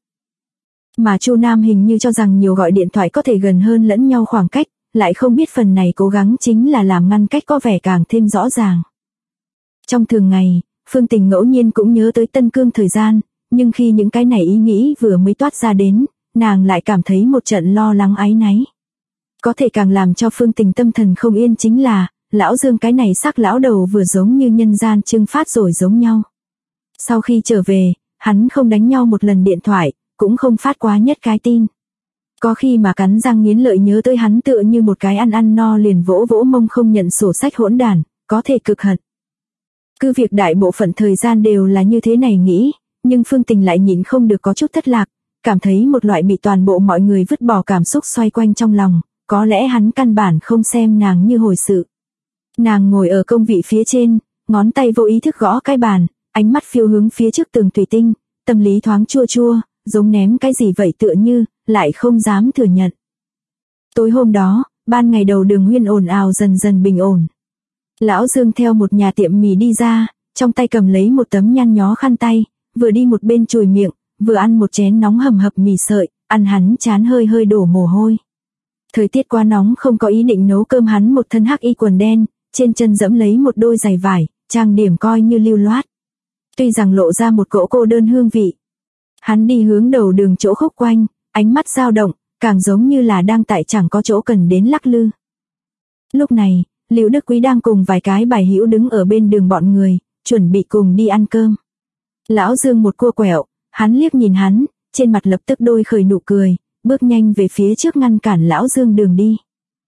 Mà Chu Nam hình như cho rằng nhiều gọi điện thoại có thể gần hơn lẫn nhau khoảng cách, lại không biết phần này cố gắng chính là làm ngăn cách có vẻ càng thêm rõ ràng. Trong thường ngày, Phương Tình ngẫu nhiên cũng nhớ tới Tân Cương thời gian, nhưng khi những cái này ý nghĩ vừa mới toát ra đến, nàng lại cảm thấy một trận lo lắng áy náy. Có thể càng làm cho Phương Tình tâm thần không yên chính là, lão Dương cái này sắc lão đầu vừa giống như nhân gian trưng phát rồi giống nhau. Sau khi trở về, hắn không đánh nhau một lần điện thoại, cũng không phát quá nhất cái tin. Có khi mà cắn răng nghiến lợi nhớ tới hắn tựa như một cái ăn no liền vỗ vỗ mông không nhận sổ sách hỗn đản, có thể cực hận. Cứ việc đại bộ phận thời gian đều là như thế này nghĩ, nhưng Phương Tình lại nhịn không được có chút thất lạc, cảm thấy một loại bị toàn bộ mọi người vứt bỏ cảm xúc xoay quanh trong lòng, có lẽ hắn căn bản không xem nàng như hồi sự. Nàng ngồi ở công vị phía trên, ngón tay vô ý thức gõ cái bàn, ánh mắt phiêu hướng phía trước tường thủy tinh, tâm lý thoáng chua chua, giống ném cái gì vậy tựa như, lại không dám thừa nhận. Tối hôm đó, ban ngày đầu đường huyên ồn ào dần dần bình ổn. Lão Dương theo một nhà tiệm mì đi ra, trong tay cầm lấy một tấm nhăn nhó khăn tay, vừa đi một bên chùi miệng, vừa ăn một chén nóng hầm hập mì sợi, ăn hắn chán hơi hơi đổ mồ hôi. Thời tiết quá nóng không có ý định nấu cơm, hắn một thân hắc y quần đen, trên chân dẫm lấy một đôi giày vải, trang điểm coi như lưu loát. Tuy rằng lộ ra một cỗ cô đơn hương vị. Hắn đi hướng đầu đường chỗ khúc quanh, ánh mắt dao động, càng giống như là đang tại chẳng có chỗ cần đến lắc lư. Lúc này, Lưu Đức Quý đang cùng vài cái bài hữu đứng ở bên đường bọn người, chuẩn bị cùng đi ăn cơm. Lão Dương một cua quẹo, hắn liếc nhìn hắn, trên mặt lập tức đôi khởi nụ cười, bước nhanh về phía trước ngăn cản Lão Dương đường đi.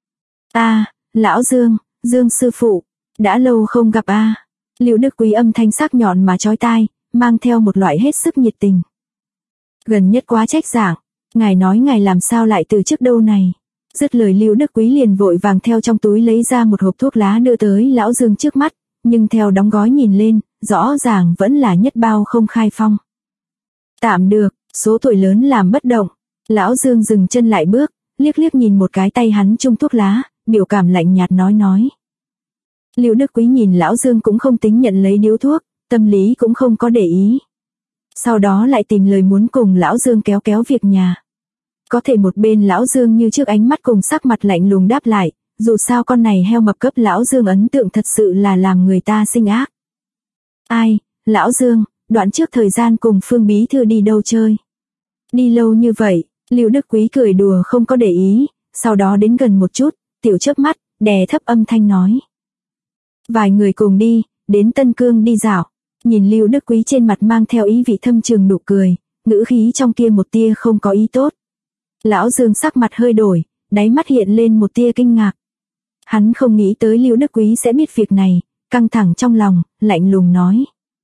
Lão Dương, Dương sư phụ, đã lâu không gặp a. Lưu Đức Quý âm thanh sắc nhọn mà chói tai, mang theo một loại hết sức nhiệt tình. Gần nhất quá trách dạng, ngài nói ngài làm sao lại từ chức đâu này. Dứt lời Lưu Đức Quý liền vội vàng theo trong túi lấy ra một hộp thuốc lá đưa tới Lão Dương trước mắt, nhưng theo đóng gói nhìn lên, rõ ràng vẫn là nhất bao không khai phong. Tạm được, số tuổi lớn làm bất động. Lão Dương dừng chân lại bước, liếc liếc nhìn một cái tay hắn chung thuốc lá, biểu cảm lạnh nhạt nói. Lưu Đức Quý nhìn Lão Dương cũng không tính nhận lấy điếu thuốc, tâm lý cũng không có để ý. Sau đó lại tìm lời muốn cùng Lão Dương kéo việc nhà. Có thể một bên Lão Dương như trước ánh mắt cùng sắc mặt lạnh lùng đáp lại, dù sao con này heo mập cấp Lão Dương ấn tượng thật sự là làm người ta sinh ác. Ai, Lão Dương, đoạn trước thời gian cùng Phương Bí Thư đi đâu chơi? Đi lâu như vậy, Lưu Đức Quý cười đùa không có để ý, sau đó đến gần một chút, tiểu chớp mắt, đè thấp âm thanh nói. Vài người cùng đi, đến Tân Cương đi dạo. Nhìn Lưu Đức Quý trên mặt mang theo ý vị thâm trường nụ cười, ngữ khí trong kia một tia không có ý tốt. Lão Dương sắc mặt hơi đổi, đáy mắt hiện lên một tia kinh ngạc. Hắn không nghĩ tới Lưu Đức Quý sẽ biết việc này, căng thẳng trong lòng, lạnh lùng nói.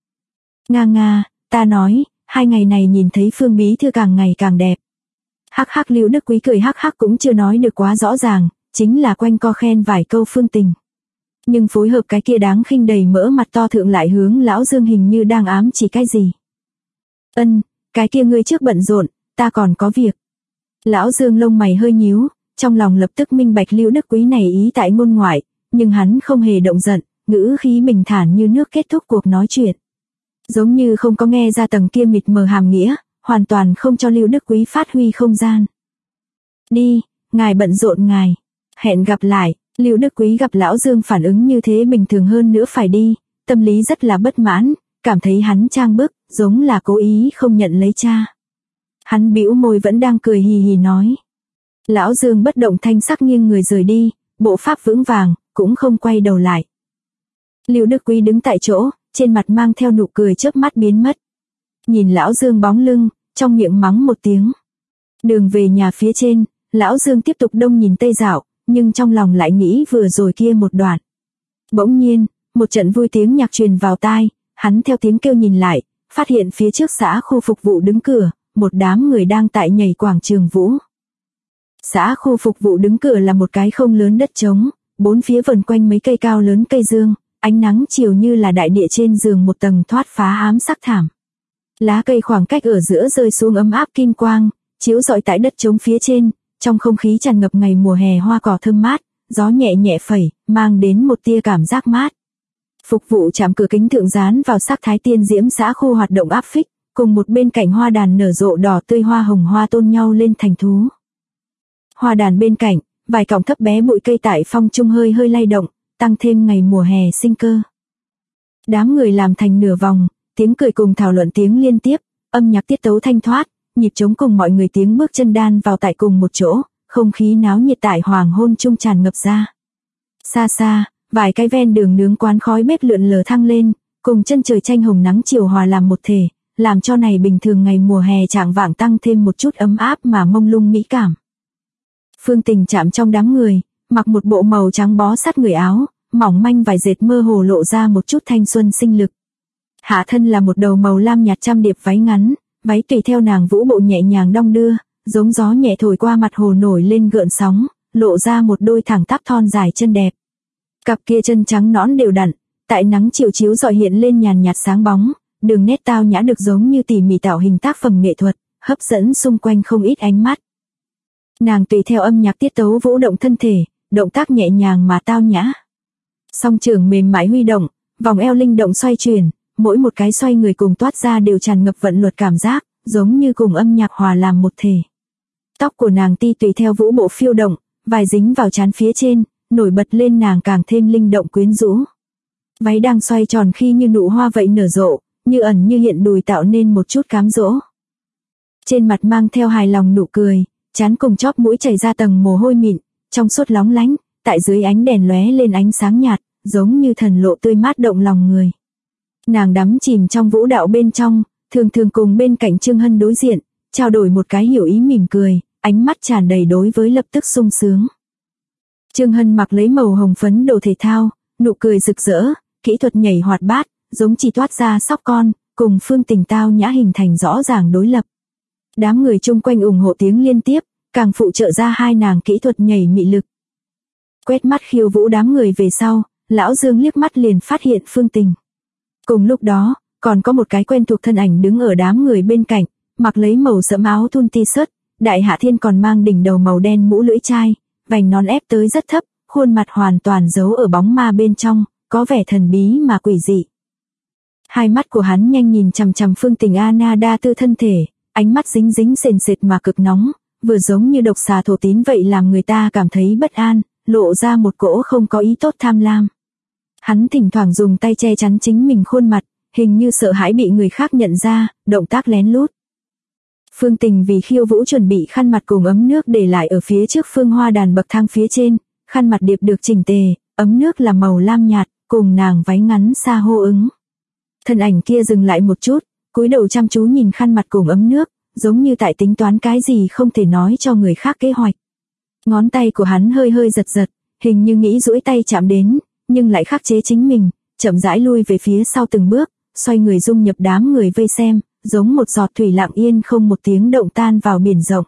Nga, ta nói, 2 ngày này nhìn thấy Phương Bí Thư càng ngày càng đẹp. Hắc Lưu Đức Quý cười hắc cũng chưa nói được quá rõ ràng, chính là quanh co khen vài câu Phương Tình. Nhưng phối hợp cái kia đáng khinh đầy mỡ mặt to thượng lại hướng Lão Dương hình như đang ám chỉ cái gì. Cái kia ngươi trước bận rộn, ta còn có việc. Lão Dương lông mày hơi nhíu, trong lòng lập tức minh bạch Lưu Đức Quý này ý tại ngôn ngoại, nhưng hắn không hề động giận, ngữ khí bình thản như nước kết thúc cuộc nói chuyện. Giống như không có nghe ra tầng kia mịt mờ hàm nghĩa, hoàn toàn không cho Lưu Đức Quý phát huy không gian. Đi, ngài bận rộn ngài. Hẹn gặp lại. Lưu Đức Quý gặp Lão Dương phản ứng như thế bình thường hơn nữa phải đi, tâm lý rất là bất mãn, cảm thấy hắn trang bức, giống là cố ý không nhận lấy cha. Hắn bĩu môi vẫn đang cười hì hì nói. Lão Dương bất động thanh sắc nghiêng người rời đi, bộ pháp vững vàng, cũng không quay đầu lại. Lưu Đức Quý đứng tại chỗ, trên mặt mang theo nụ cười chớp mắt biến mất. Nhìn Lão Dương bóng lưng, trong miệng mắng một tiếng. Đường về nhà phía trên, Lão Dương tiếp tục đông nhìn tây dạo, nhưng trong lòng lại nghĩ vừa rồi kia một đoạn. Bỗng nhiên, một trận vui tiếng nhạc truyền vào tai, hắn theo tiếng kêu nhìn lại, phát hiện phía trước xã khu phục vụ đứng cửa, một đám người đang tại nhảy quảng trường vũ. Xã khu phục vụ đứng cửa là một cái không lớn đất trống, bốn phía vần quanh mấy cây cao lớn cây dương, ánh nắng chiều như là đại địa trên giường một tầng thoát phá ám sắc thảm. Lá cây khoảng cách ở giữa rơi xuống ấm áp kim quang, chiếu rọi tại đất trống phía trên, trong không khí tràn ngập ngày mùa hè hoa cỏ thơm mát, gió nhẹ nhẹ phẩy, mang đến một tia cảm giác mát. Phục vụ trạm cửa kính thượng dán vào sắc thái tiên diễm xã khu hoạt động áp phích, cùng một bên cạnh hoa đàn nở rộ đỏ tươi hoa hồng hoa tôn nhau lên thành thú. Hoa đàn bên cạnh, vài cọng thấp bé bụi cây tại phong trung hơi lay động, tăng thêm ngày mùa hè sinh cơ. Đám người làm thành nửa vòng, tiếng cười cùng thảo luận tiếng liên tiếp, âm nhạc tiết tấu thanh thoát, nhịp trống cùng mọi người tiếng bước chân đan vào tại cùng một chỗ, không khí náo nhiệt tại hoàng hôn trung tràn ngập ra. Xa xa, vài cái ven đường nướng quán khói bếp lượn lờ thăng lên, cùng chân trời tranh hồng nắng chiều hòa làm một thể, làm cho này bình thường ngày mùa hè trạng vạng tăng thêm một chút ấm áp mà mông lung mỹ cảm. Phương Tình chạm trong đám người, mặc một bộ màu trắng bó sát người áo, mỏng manh vài dệt mơ hồ lộ ra một chút thanh xuân sinh lực. Hạ thân là một đầu màu lam nhạt trăm điệp váy ngắn, váy tùy theo nàng vũ bộ nhẹ nhàng đong đưa, giống gió nhẹ thổi qua mặt hồ nổi lên gợn sóng, lộ ra một đôi thẳng tắp thon dài chân đẹp. Cặp kia chân trắng nõn đều đặn, tại nắng chiều chiếu rọi hiện lên nhàn nhạt sáng bóng, đường nét tao nhã được giống như tỉ mỉ tạo hình tác phẩm nghệ thuật, hấp dẫn xung quanh không ít ánh mắt. Nàng tùy theo âm nhạc tiết tấu vũ động thân thể, động tác nhẹ nhàng mà tao nhã. Song trưởng mềm mại huy động, vòng eo linh động xoay chuyển, mỗi một cái xoay người cùng toát ra đều tràn ngập vận luật cảm giác, giống như cùng âm nhạc hòa làm một thể. Tóc của nàng ti tùy theo vũ bộ phiêu động, vài dính vào trán phía trên, nổi bật lên nàng càng thêm linh động quyến rũ. Váy đang xoay tròn khi như nụ hoa vậy nở rộ, như ẩn như hiện đùi tạo nên một chút cám dỗ. Trên mặt mang theo hài lòng nụ cười, trán cùng chóp mũi chảy ra tầng mồ hôi mịn, trong suốt lóng lánh, tại dưới ánh đèn lóe lên ánh sáng nhạt, giống như thần lộ tươi mát động lòng người. Nàng đắm chìm trong vũ đạo bên trong, thường thường cùng bên cạnh Trương Hân đối diện, trao đổi một cái hiểu ý mỉm cười, ánh mắt tràn đầy đối với lập tức sung sướng. Trương Hân mặc lấy màu hồng phấn đồ thể thao, nụ cười rực rỡ, kỹ thuật nhảy hoạt bát, giống chỉ toát ra sóc con, cùng Phương Tình tao nhã hình thành rõ ràng đối lập. Đám người chung quanh ủng hộ tiếng liên tiếp, càng phụ trợ ra hai nàng kỹ thuật nhảy mị lực. Quét mắt khiêu vũ đám người về sau, lão Dương liếc mắt liền phát hiện Phương Tình. Cùng lúc đó, còn có một cái quen thuộc thân ảnh đứng ở đám người bên cạnh, mặc lấy màu sẫm áo thun t-shirt, Đại Hạ Thiên còn mang đỉnh đầu màu đen mũ lưỡi chai, vành nón ép tới rất thấp, khuôn mặt hoàn toàn giấu ở bóng ma bên trong, có vẻ thần bí mà quỷ dị. Hai mắt của hắn nhanh nhìn chằm chằm Phương Tình đa tư thân thể, ánh mắt dính dính sền sệt mà cực nóng, vừa giống như độc xà thổ tín vậy làm người ta cảm thấy bất an, lộ ra một cỗ không có ý tốt tham lam. Hắn thỉnh thoảng dùng tay che chắn chính mình khuôn mặt, hình như sợ hãi bị người khác nhận ra, động tác lén lút. Phương Tình vì khiêu vũ chuẩn bị khăn mặt cùng ấm nước để lại ở phía trước phương hoa đàn bậc thang phía trên, khăn mặt điệp được chỉnh tề, ấm nước là màu lam nhạt, cùng nàng váy ngắn xa hô ứng. Thân ảnh kia dừng lại một chút, cúi đầu chăm chú nhìn khăn mặt cùng ấm nước, giống như tại tính toán cái gì không thể nói cho người khác kế hoạch. Ngón tay của hắn hơi hơi giật giật, hình như nghĩ duỗi tay chạm đến, nhưng lại khắc chế chính mình, chậm rãi lui về phía sau từng bước, xoay người dung nhập đám người vây xem, giống một giọt thủy lặng yên không một tiếng động tan vào biển rộng.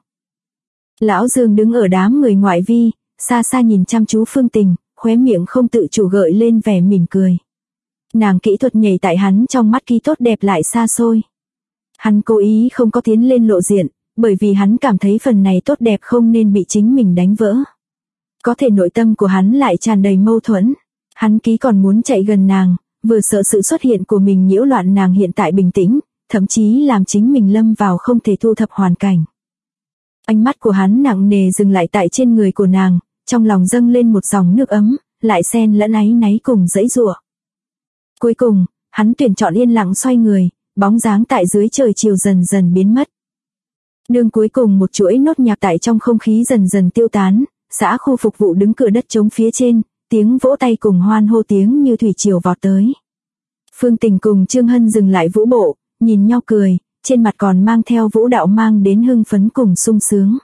Lão Dương đứng ở đám người ngoại vi, xa xa nhìn chăm chú Phương Tình, khóe miệng không tự chủ gợi lên vẻ mỉm cười. Nàng kỹ thuật nhảy tại hắn trong mắt kỳ tốt đẹp lại xa xôi. Hắn cố ý không có tiến lên lộ diện, bởi vì hắn cảm thấy phần này tốt đẹp không nên bị chính mình đánh vỡ. Có thể nội tâm của hắn lại tràn đầy mâu thuẫn. Hắn ký còn muốn chạy gần nàng, vừa sợ sự xuất hiện của mình nhiễu loạn nàng hiện tại bình tĩnh, thậm chí làm chính mình lâm vào không thể thu thập hoàn cảnh. Ánh mắt của hắn nặng nề dừng lại tại trên người của nàng, trong lòng dâng lên một dòng nước ấm, lại xen lẫn áy náy cùng dãy giụa. Cuối cùng, hắn tuyển chọn yên lặng xoay người, bóng dáng tại dưới trời chiều dần dần biến mất. Đường cuối cùng một chuỗi nốt nhạc tại trong không khí dần dần tiêu tán, xã khu phục vụ đứng cửa đất trống phía trên, tiếng vỗ tay cùng hoan hô tiếng như thủy triều vọt tới. Phương Tình cùng Trương Hân dừng lại vũ bộ, nhìn nhau cười, trên mặt còn mang theo vũ đạo mang đến hưng phấn cùng sung sướng.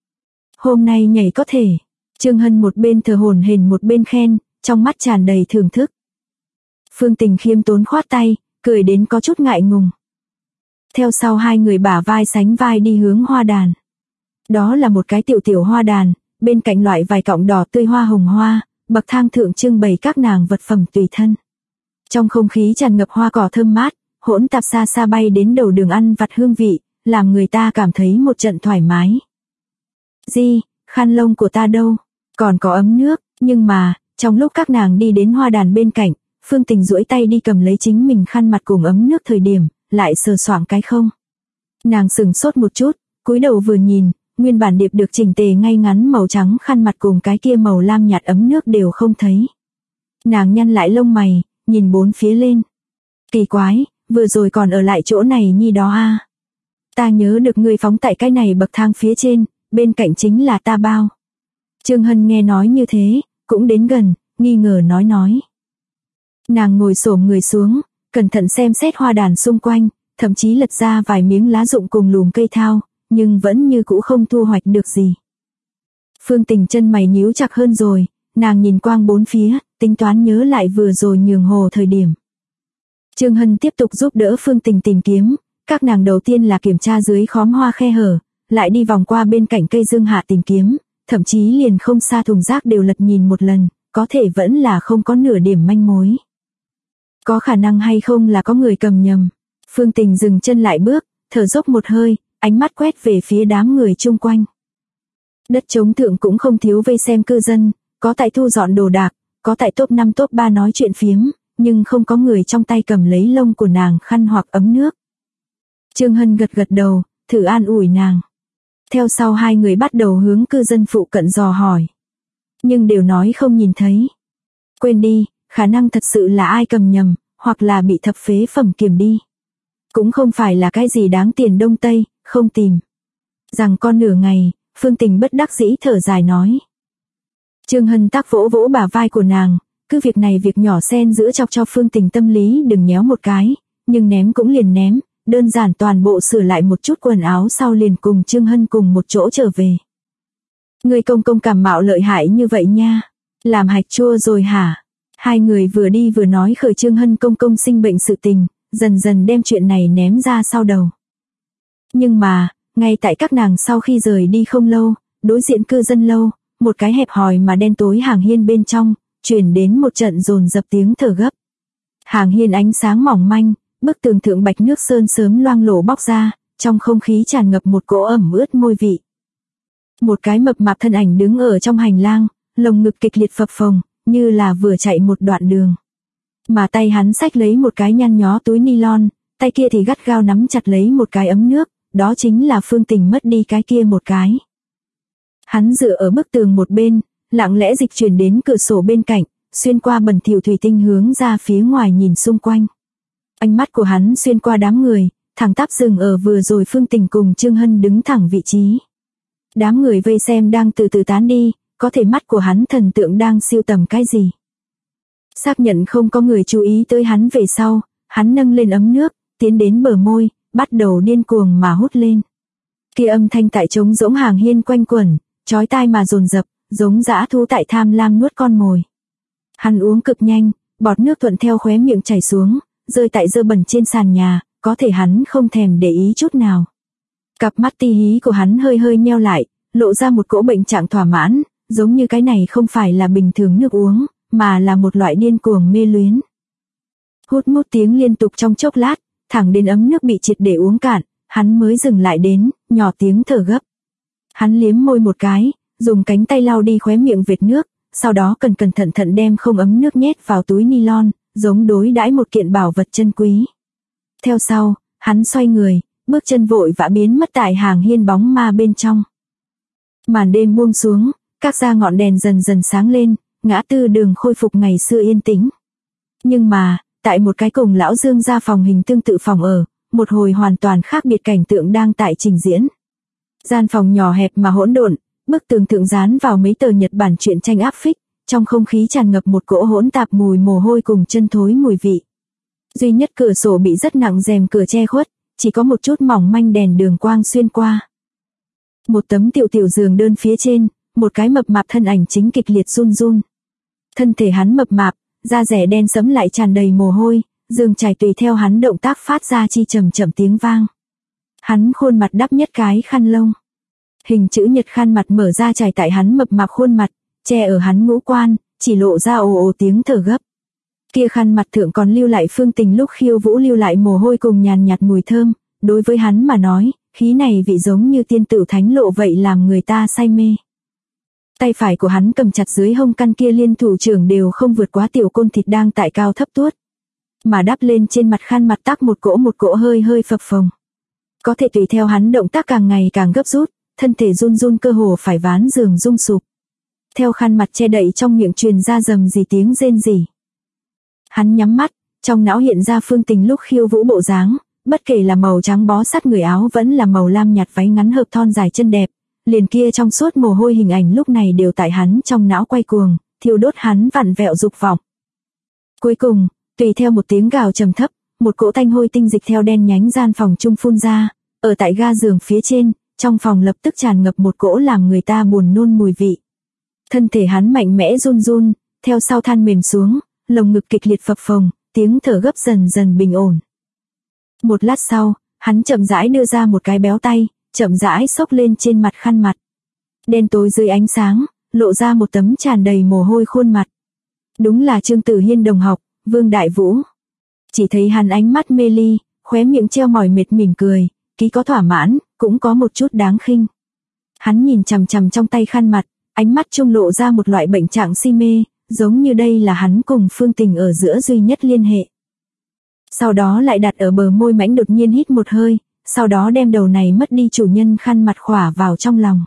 Hôm nay nhảy có thể. Trương Hân một bên thở hổn hển một bên khen, trong mắt tràn đầy thưởng thức. Phương Tình khiêm tốn khoát tay, cười đến có chút ngại ngùng. Theo sau hai người bả vai sánh vai đi hướng hoa đàn. Đó là một cái tiểu tiểu hoa đàn, bên cạnh loại vài cọng đỏ tươi hoa hồng hoa, bậc thang thượng trưng bày các nàng vật phẩm tùy thân. Trong không khí tràn ngập hoa cỏ thơm mát, hỗn tạp xa xa bay đến đầu đường ăn vặt hương vị, làm người ta cảm thấy một trận thoải mái. Di, khăn lông của ta đâu? Còn có ấm nước, nhưng mà, trong lúc các nàng đi đến hoa đàn bên cạnh, Phương Tình duỗi tay đi cầm lấy chính mình khăn mặt cùng ấm nước thời điểm, lại sờ soạng cái không. Nàng sững sốt một chút, cúi đầu vừa nhìn, nguyên bản điệp được chỉnh tề ngay ngắn màu trắng khăn mặt cùng cái kia màu lam nhạt ấm nước đều không thấy. Nàng nhăn lại lông mày, nhìn bốn phía lên. Kỳ quái, vừa rồi còn ở lại chỗ này nhi đó a. Ta nhớ được ngươi phóng tại cái này bậc thang phía trên, bên cạnh chính là ta bao. Trương Hân nghe nói như thế, cũng đến gần, nghi ngờ nói. Nàng ngồi xổm người xuống, cẩn thận xem xét hoa đàn xung quanh, thậm chí lật ra vài miếng lá rụng cùng lùm cây thao, nhưng vẫn như cũ không thu hoạch được gì. Phương Tình chân mày nhíu chặt hơn rồi, nàng nhìn quang bốn phía, tính toán nhớ lại vừa rồi nhường hồ thời điểm. Trương Hân tiếp tục giúp đỡ Phương Tình tìm kiếm, Các nàng đầu tiên là kiểm tra dưới khóm hoa khe hở, lại đi vòng qua bên cạnh cây dương hạ tìm kiếm, thậm chí liền không xa thùng rác đều lật nhìn một lần, có thể vẫn là không có nửa điểm manh mối. Có khả năng hay không là có người cầm nhầm. Phương Tình dừng chân lại bước, thở dốc một hơi, ánh mắt quét về phía đám người chung quanh. Đất trống thượng cũng không thiếu vây xem cư dân, có tại thu dọn đồ đạc, có tại top 5 top 3 nói chuyện phiếm, nhưng không có người trong tay cầm lấy lông của nàng khăn hoặc ấm nước. Trương Hân gật gật đầu, thử an ủi nàng. Theo sau hai người bắt đầu hướng cư dân phụ cận dò hỏi. Nhưng đều nói không nhìn thấy. Quên đi, khả năng thật sự là ai cầm nhầm, hoặc là bị thập phế phẩm kiểm đi. Cũng không phải là cái gì đáng tiền Đông Tây, không tìm. Rằng con nửa ngày, Phương Tình bất đắc dĩ thở dài nói. Trương Hân tác vỗ vỗ bả vai của nàng, cứ việc này việc nhỏ xen giữa chọc cho Phương Tình tâm lý đừng nhéo một cái, nhưng ném cũng liền ném, đơn giản toàn bộ sửa lại một chút quần áo sau liền cùng Trương Hân cùng một chỗ trở về. Người công công cảm mạo lợi hại như vậy nha, làm hạch chua rồi hả? Hai người vừa đi vừa nói khởi Trương Hân công công sinh bệnh sự tình, dần dần đem chuyện này ném ra sau đầu. Nhưng mà, ngay tại các nàng sau khi rời đi không lâu, đối diện cư dân lâu, một cái hẹp hòi mà đen tối hàng hiên bên trong, truyền đến một trận dồn dập tiếng thở gấp. Hàng hiên ánh sáng mỏng manh, bức tường thượng bạch nước sơn sớm loang lổ bóc ra, trong không khí tràn ngập một cỗ ẩm ướt môi vị. Một cái mập mạp thân ảnh đứng ở trong hành lang, lồng ngực kịch liệt phập phồng, như là vừa chạy một đoạn đường. Mà tay hắn xách lấy một cái nhăn nhó túi nylon, tay kia thì gắt gao nắm chặt lấy một cái ấm nước, đó chính là Phương Tình mất đi cái kia một cái. Hắn dựa ở bức tường một bên, lặng lẽ dịch chuyển đến cửa sổ bên cạnh, xuyên qua bẩn thỉu thủy tinh hướng ra phía ngoài nhìn xung quanh. Ánh mắt của hắn xuyên qua đám người, thẳng tắp dừng ở vừa rồi Phương Tình cùng Trương Hân đứng thẳng vị trí. Đám người vây xem đang từ từ tán đi, có thể mắt của hắn thần tượng đang siêu tầm cái gì. Xác nhận không có người chú ý tới hắn về sau, hắn nâng lên ấm nước, tiến đến bờ môi, bắt đầu điên cuồng mà hút lên. Kia âm thanh tại trống rỗng hàng hiên quanh quẩn, chói tai mà dồn dập, giống dã thú tại tham lam nuốt con mồi. Hắn uống cực nhanh, bọt nước thuận theo khóe miệng chảy xuống, rơi tại dơ bẩn trên sàn nhà, có thể hắn không thèm để ý chút nào. Cặp mắt ti hí của hắn hơi hơi nheo lại, lộ ra một cỗ bệnh trạng thỏa mãn, giống như cái này không phải là bình thường nước uống, mà là một loại điên cuồng mê luyến. Hút một tiếng liên tục trong chốc lát, thẳng đến ấm nước bị triệt để uống cạn, hắn mới dừng lại đến, nhỏ tiếng thở gấp. Hắn liếm môi một cái, dùng cánh tay lau đi khóe miệng vệt nước, sau đó cẩn thận đem không ấm nước nhét vào túi nylon, giống đối đãi một kiện bảo vật chân quý. Theo sau, hắn xoay người, bước chân vội vã biến mất tại hàng hiên bóng ma bên trong. Màn đêm buông xuống, các gia ngọn đèn dần dần sáng lên, ngã tư đường khôi phục ngày xưa yên tĩnh. Nhưng mà, tại một cái cùng lão Dương gia phòng hình tương tự phòng ở, một hồi hoàn toàn khác biệt cảnh tượng đang tại trình diễn. Gian phòng nhỏ hẹp mà hỗn độn, bức tường thượng dán vào mấy tờ Nhật Bản truyện tranh áp phích, trong không khí tràn ngập một cỗ hỗn tạp mùi mồ hôi cùng chân thối mùi vị. Duy nhất cửa sổ bị rất nặng rèm cửa che khuất, chỉ có một chút mỏng manh đèn đường quang xuyên qua. Một tấm tiểu giường đơn phía trên, một cái mập mạp thân ảnh chính kịch liệt run run. Thân thể hắn mập mạp, da rẻ đen sẫm lại tràn đầy mồ hôi, giường trải tùy theo hắn động tác phát ra chi trầm chậm tiếng vang. Hắn khuôn mặt đắp nhất cái khăn lông. Hình chữ nhật khăn mặt mở ra trải tại hắn mập mạp khuôn mặt, che ở hắn ngũ quan, chỉ lộ ra ồ ồ tiếng thở gấp. Kia khăn mặt thượng còn lưu lại Phương Tình lúc khiêu vũ lưu lại mồ hôi cùng nhàn nhạt mùi thơm, đối với hắn mà nói, khí này vị giống như tiên tử thánh lộ vậy làm người ta say mê. Tay phải của hắn cầm chặt dưới hông căn kia liên thủ trưởng đều không vượt quá tiểu côn thịt đang tại cao thấp tuốt. Mà đắp lên trên mặt khăn mặt tắc một cỗ hơi hơi phập phồng. Có thể tùy theo hắn động tác càng ngày càng gấp rút, thân thể run run cơ hồ phải ván giường rung sụp. Theo khăn mặt che đậy trong miệng truyền ra rầm rì tiếng rên rỉ. Hắn nhắm mắt, trong não hiện ra Phương Tình lúc khiêu vũ bộ dáng, bất kể là màu trắng bó sát người áo vẫn là màu lam nhạt váy ngắn hợp thon dài chân đẹp, liền kia trong suốt mồ hôi hình ảnh lúc này đều tại hắn trong não quay cuồng, thiêu đốt hắn vặn vẹo dục vọng. Cuối cùng, tùy theo một tiếng gào trầm thấp, một cỗ tanh hôi tinh dịch theo đen nhánh gian phòng trung phun ra, ở tại ga giường phía trên, trong phòng lập tức tràn ngập một cỗ làm người ta buồn nôn mùi vị. Thân thể hắn mạnh mẽ run run, theo sau than mềm xuống, lồng ngực kịch liệt phập phồng, tiếng thở gấp dần dần bình ổn. Một lát sau, hắn chậm rãi đưa ra một cái béo tay, chậm rãi xốc lên trên mặt khăn mặt. Đen tối dưới ánh sáng, lộ ra một tấm tràn đầy mồ hôi khuôn mặt. Đúng là Trương Tử Hiên đồng học, Vương Đại Vũ. Chỉ thấy hắn ánh mắt mê ly, khóe miệng treo mỏi mệt mỉm cười, ký có thỏa mãn, cũng có một chút đáng khinh. Hắn nhìn chằm chằm trong tay khăn mặt, ánh mắt trung lộ ra một loại bệnh trạng si mê, giống như đây là hắn cùng Phương Tình ở giữa duy nhất liên hệ. Sau đó lại đặt ở bờ môi mãnh đột nhiên hít một hơi, sau đó đem đầu này mất đi chủ nhân khăn mặt khỏa vào trong lòng.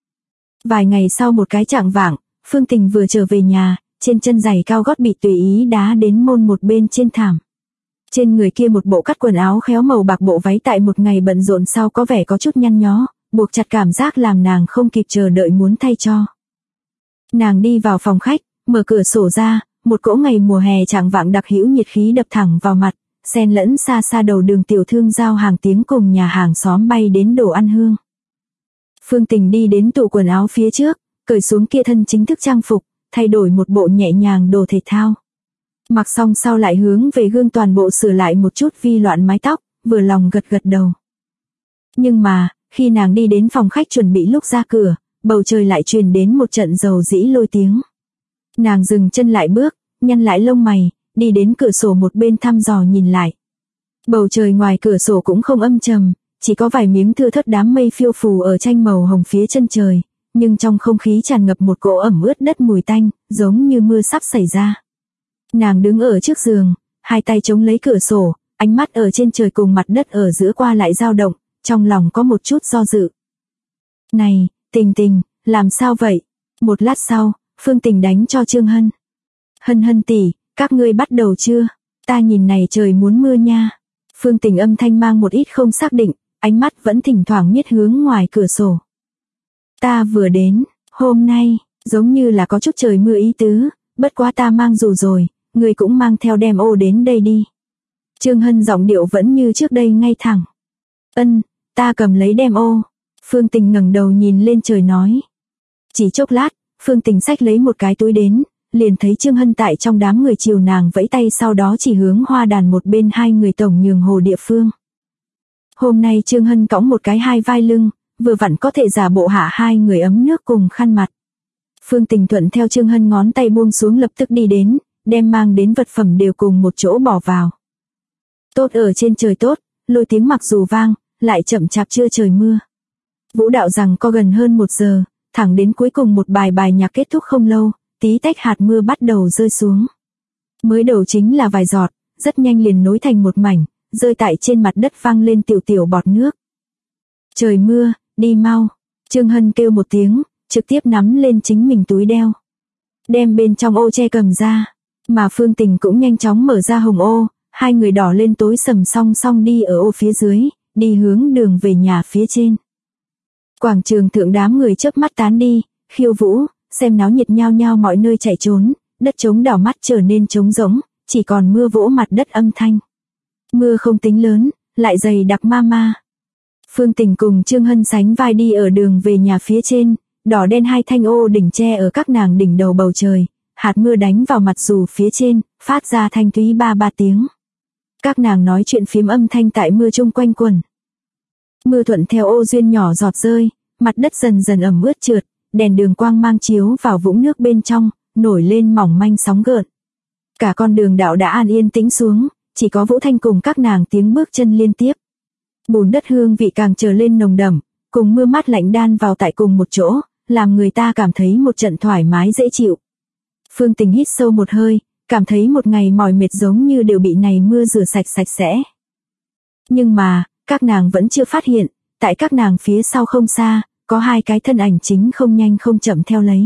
Vài ngày sau một cái chạng vạng, Phương Tình vừa trở về nhà, trên chân giày cao gót bị tùy ý đá đến môn một bên trên thảm. Trên người kia một bộ cắt quần áo khéo màu bạc, bộ váy tại một ngày bận rộn sau có vẻ có chút nhăn nhó, buộc chặt cảm giác làm nàng không kịp chờ đợi muốn thay cho. Nàng đi vào phòng khách, mở cửa sổ ra, một cỗ ngày mùa hè chạng vạng đặc hữu nhiệt khí đập thẳng vào mặt, xen lẫn xa xa đầu đường tiểu thương giao hàng tiếng cùng nhà hàng xóm bay đến đồ ăn hương. Phương Tình đi đến tủ quần áo phía trước, cởi xuống kia thân chính thức trang phục, thay đổi một bộ nhẹ nhàng đồ thể thao. Mặc xong sau lại hướng về gương toàn bộ sửa lại một chút vi loạn mái tóc, vừa lòng gật gật đầu. Nhưng mà, khi nàng đi đến phòng khách chuẩn bị lúc ra cửa, bầu trời lại truyền đến một trận dầu dĩ lôi tiếng. Nàng dừng chân lại bước, nhăn lại lông mày, đi đến cửa sổ một bên thăm dò nhìn lại. Bầu trời ngoài cửa sổ cũng không âm trầm, chỉ có vài miếng thưa thớt đám mây phiêu phù ở tranh màu hồng phía chân trời, nhưng trong không khí tràn ngập một cỗ ẩm ướt đất mùi tanh, giống như mưa sắp xảy ra. Nàng đứng ở trước giường, hai tay chống lấy cửa sổ, ánh mắt ở trên trời cùng mặt đất ở giữa qua lại dao động, trong lòng có một chút do dự. Này, Tình Tình, làm sao vậy? Một lát sau, Phương Tình đánh cho Trương Hân. Hân tỷ, các ngươi bắt đầu chưa? Ta nhìn này trời muốn mưa nha. Phương Tình âm thanh mang một ít không xác định, ánh mắt vẫn thỉnh thoảng miết hướng ngoài cửa sổ. Ta vừa đến, hôm nay, giống như là có chút trời mưa ý tứ, bất quá ta mang dù rồi, người cũng mang theo đem ô đến đây đi. Trương Hân giọng điệu vẫn như trước đây ngay thẳng. Ta cầm lấy đem ô. Phương Tình ngẩng đầu nhìn lên trời nói. Chỉ chốc lát, Phương Tình xách lấy một cái túi đến, liền thấy Trương Hân tại trong đám người chiều nàng vẫy tay, sau đó chỉ hướng hoa đàn một bên hai người tổng nhường hồ địa phương. Hôm nay Trương Hân cõng một cái hai vai lưng, vừa vặn có thể giả bộ hạ hai người ấm nước cùng khăn mặt. Phương Tình thuận theo Trương Hân ngón tay buông xuống, lập tức đi đến, đem mang đến vật phẩm đều cùng một chỗ bỏ vào. Tốt ở trên trời tốt, lôi tiếng mặc dù vang, lại chậm chạp chưa trời mưa. Vũ đạo rằng có gần hơn 1 giờ, thẳng đến cuối cùng một bài nhạc kết thúc không lâu, tí tách hạt mưa bắt đầu rơi xuống. Mới đầu chính là vài giọt, rất nhanh liền nối thành một mảnh, rơi tại trên mặt đất vang lên tiểu tiểu bọt nước. Trời mưa, đi mau. Trương Hân kêu một tiếng, trực tiếp nắm lên chính mình túi đeo. Đem bên trong ô che cầm ra, mà Phương Tình cũng nhanh chóng mở ra hồng ô, hai người đỏ lên tối sầm song song đi ở ô phía dưới, đi hướng đường về nhà phía trên. Quảng trường thượng đám người chớp mắt tán đi, khiêu vũ, xem náo nhiệt nhao nhao mọi nơi chạy trốn, đất trống đảo mắt trở nên trống rỗng, chỉ còn mưa vỗ mặt đất âm thanh. Mưa không tính lớn, lại dày đặc ma ma. Phương Tình cùng Trương Hân sánh vai đi ở đường về nhà phía trên, đỏ đen hai thanh ô đỉnh che ở các nàng đỉnh đầu bầu trời, hạt mưa đánh vào mặt dù phía trên, phát ra thanh túy ba tiếng. Các nàng nói chuyện phiếm âm thanh tại mưa chung quanh quẩn. Mưa thuận theo ô duyên nhỏ giọt rơi, mặt đất dần dần ẩm ướt trượt, đèn đường quang mang chiếu vào vũng nước bên trong, nổi lên mỏng manh sóng gợn. Cả con đường đạo đã an yên tĩnh xuống, chỉ có Vũ Thanh cùng các nàng tiếng bước chân liên tiếp. Bùn đất hương vị càng trở lên nồng đậm, cùng mưa mát lạnh đan vào tại cùng một chỗ, làm người ta cảm thấy một trận thoải mái dễ chịu. Phương Tình hít sâu một hơi, cảm thấy một ngày mỏi mệt giống như đều bị này mưa rửa sạch sẽ. Nhưng mà, các nàng vẫn chưa phát hiện, tại các nàng phía sau không xa, có hai cái thân ảnh chính không nhanh không chậm theo lấy.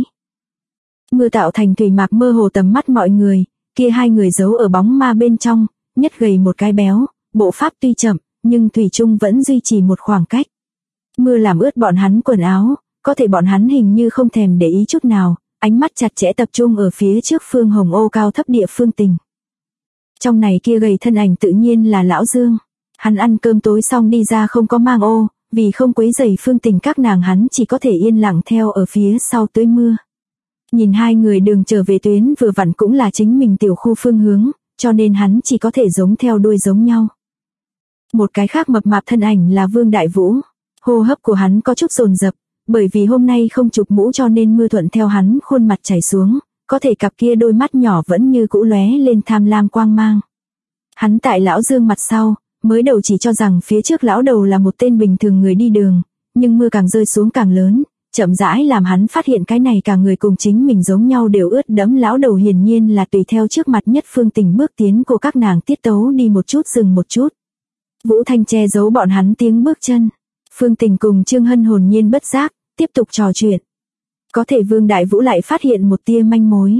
Mưa tạo thành thủy mạc mơ hồ tầm mắt mọi người, kia hai người giấu ở bóng ma bên trong, nhất gầy một cái béo, bộ pháp tuy chậm, nhưng thủy chung vẫn duy trì một khoảng cách. Mưa làm ướt bọn hắn quần áo, có thể bọn hắn hình như không thèm để ý chút nào, ánh mắt chặt chẽ tập trung ở phía trước phương hồng ô cao thấp địa Phương Tình. Trong này kia gầy thân ảnh tự nhiên là Lão Dương. Hắn ăn cơm tối xong đi ra không có mang ô, vì không quấy rầy Phương Tình các nàng, hắn chỉ có thể yên lặng theo ở phía sau tưới mưa. Nhìn hai người đường trở về tuyến vừa vặn cũng là chính mình tiểu khu phương hướng, cho nên hắn chỉ có thể giống theo đuôi giống nhau. Một cái khác mập mạp thân ảnh là Vương Đại Vũ. Hô hấp của hắn có chút dồn dập, bởi vì hôm nay không chụp mũ cho nên mưa thuận theo hắn khuôn mặt chảy xuống, có thể cặp kia đôi mắt nhỏ vẫn như cũ lóe lên tham lam quang mang. Hắn tại lão Dương mặt sau, mới đầu chỉ cho rằng phía trước lão đầu là một tên bình thường người đi đường, nhưng mưa càng rơi xuống càng lớn, chậm rãi làm hắn phát hiện cái này cả người cùng chính mình giống nhau đều ướt đẫm. Lão đầu hiển nhiên là tùy theo trước mặt Nhất Phương Tình bước tiến của các nàng tiết tấu đi một chút dừng một chút. Vũ Thanh che giấu bọn hắn tiếng bước chân. Phương Tình cùng Trương Hân hồn nhiên bất giác, tiếp tục trò chuyện. Có thể Vương Đại Vũ lại phát hiện một tia manh mối.